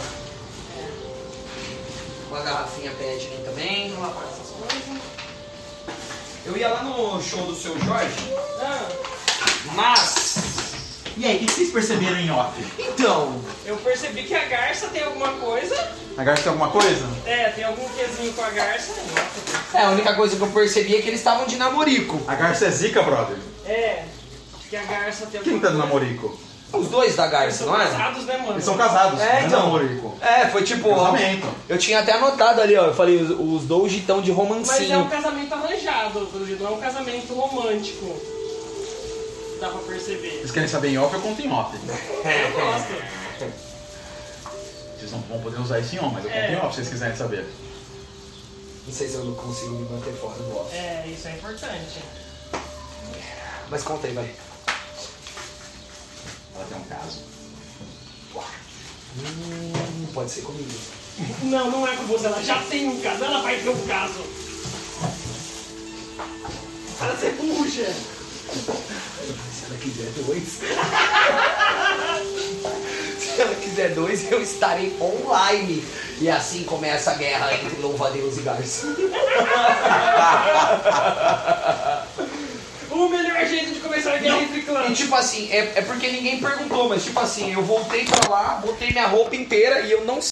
Uma garrafinha pet aqui também. Vamos lá para essas coisas. Eu ia lá no show do seu Jorge, mas. E aí, o que vocês perceberam em off? Então. Eu percebi que a garça tem alguma coisa. A Garça tem alguma coisa? É, tem algum quezinho com a garça. É, a única coisa que eu percebi é que eles estavam de namorico. A Garça é zica, brother. É, que a garça tem Quem alguma tá de coisa. namorico? Os dois da Garça, não é? Casados, né, mano? Eles são casados, É, não é então. namorico. É, foi tipo. Casamento. Eu tinha até anotado ali, ó. Eu falei, os, os dois estão de Mas é romancinho. um casamento arranjado, pelo jeito, não é um casamento romântico. Dá pra perceber. Vocês querem saber em off, eu conto em off. Eu gosto. Vocês não vão poder usar isso em on, mas eu conto É. em off se vocês quiserem saber. Não sei se eu não consigo me manter fora do off. É, isso é importante. Mas conta aí, vai. Ela tem um caso. Hum, pode ser comigo. Não, não é com você, ela já tem um caso, ela vai ter um caso. Para ser bucha. Se ela quiser dois. Se ela quiser dois, eu estarei online. E assim começa a guerra entre louva-a-Deus e Garça. O melhor jeito de começar a guerra entre E clãs. tipo assim, é, é porque ninguém perguntou, mas tipo assim, eu voltei pra lá, botei minha roupa inteira e eu não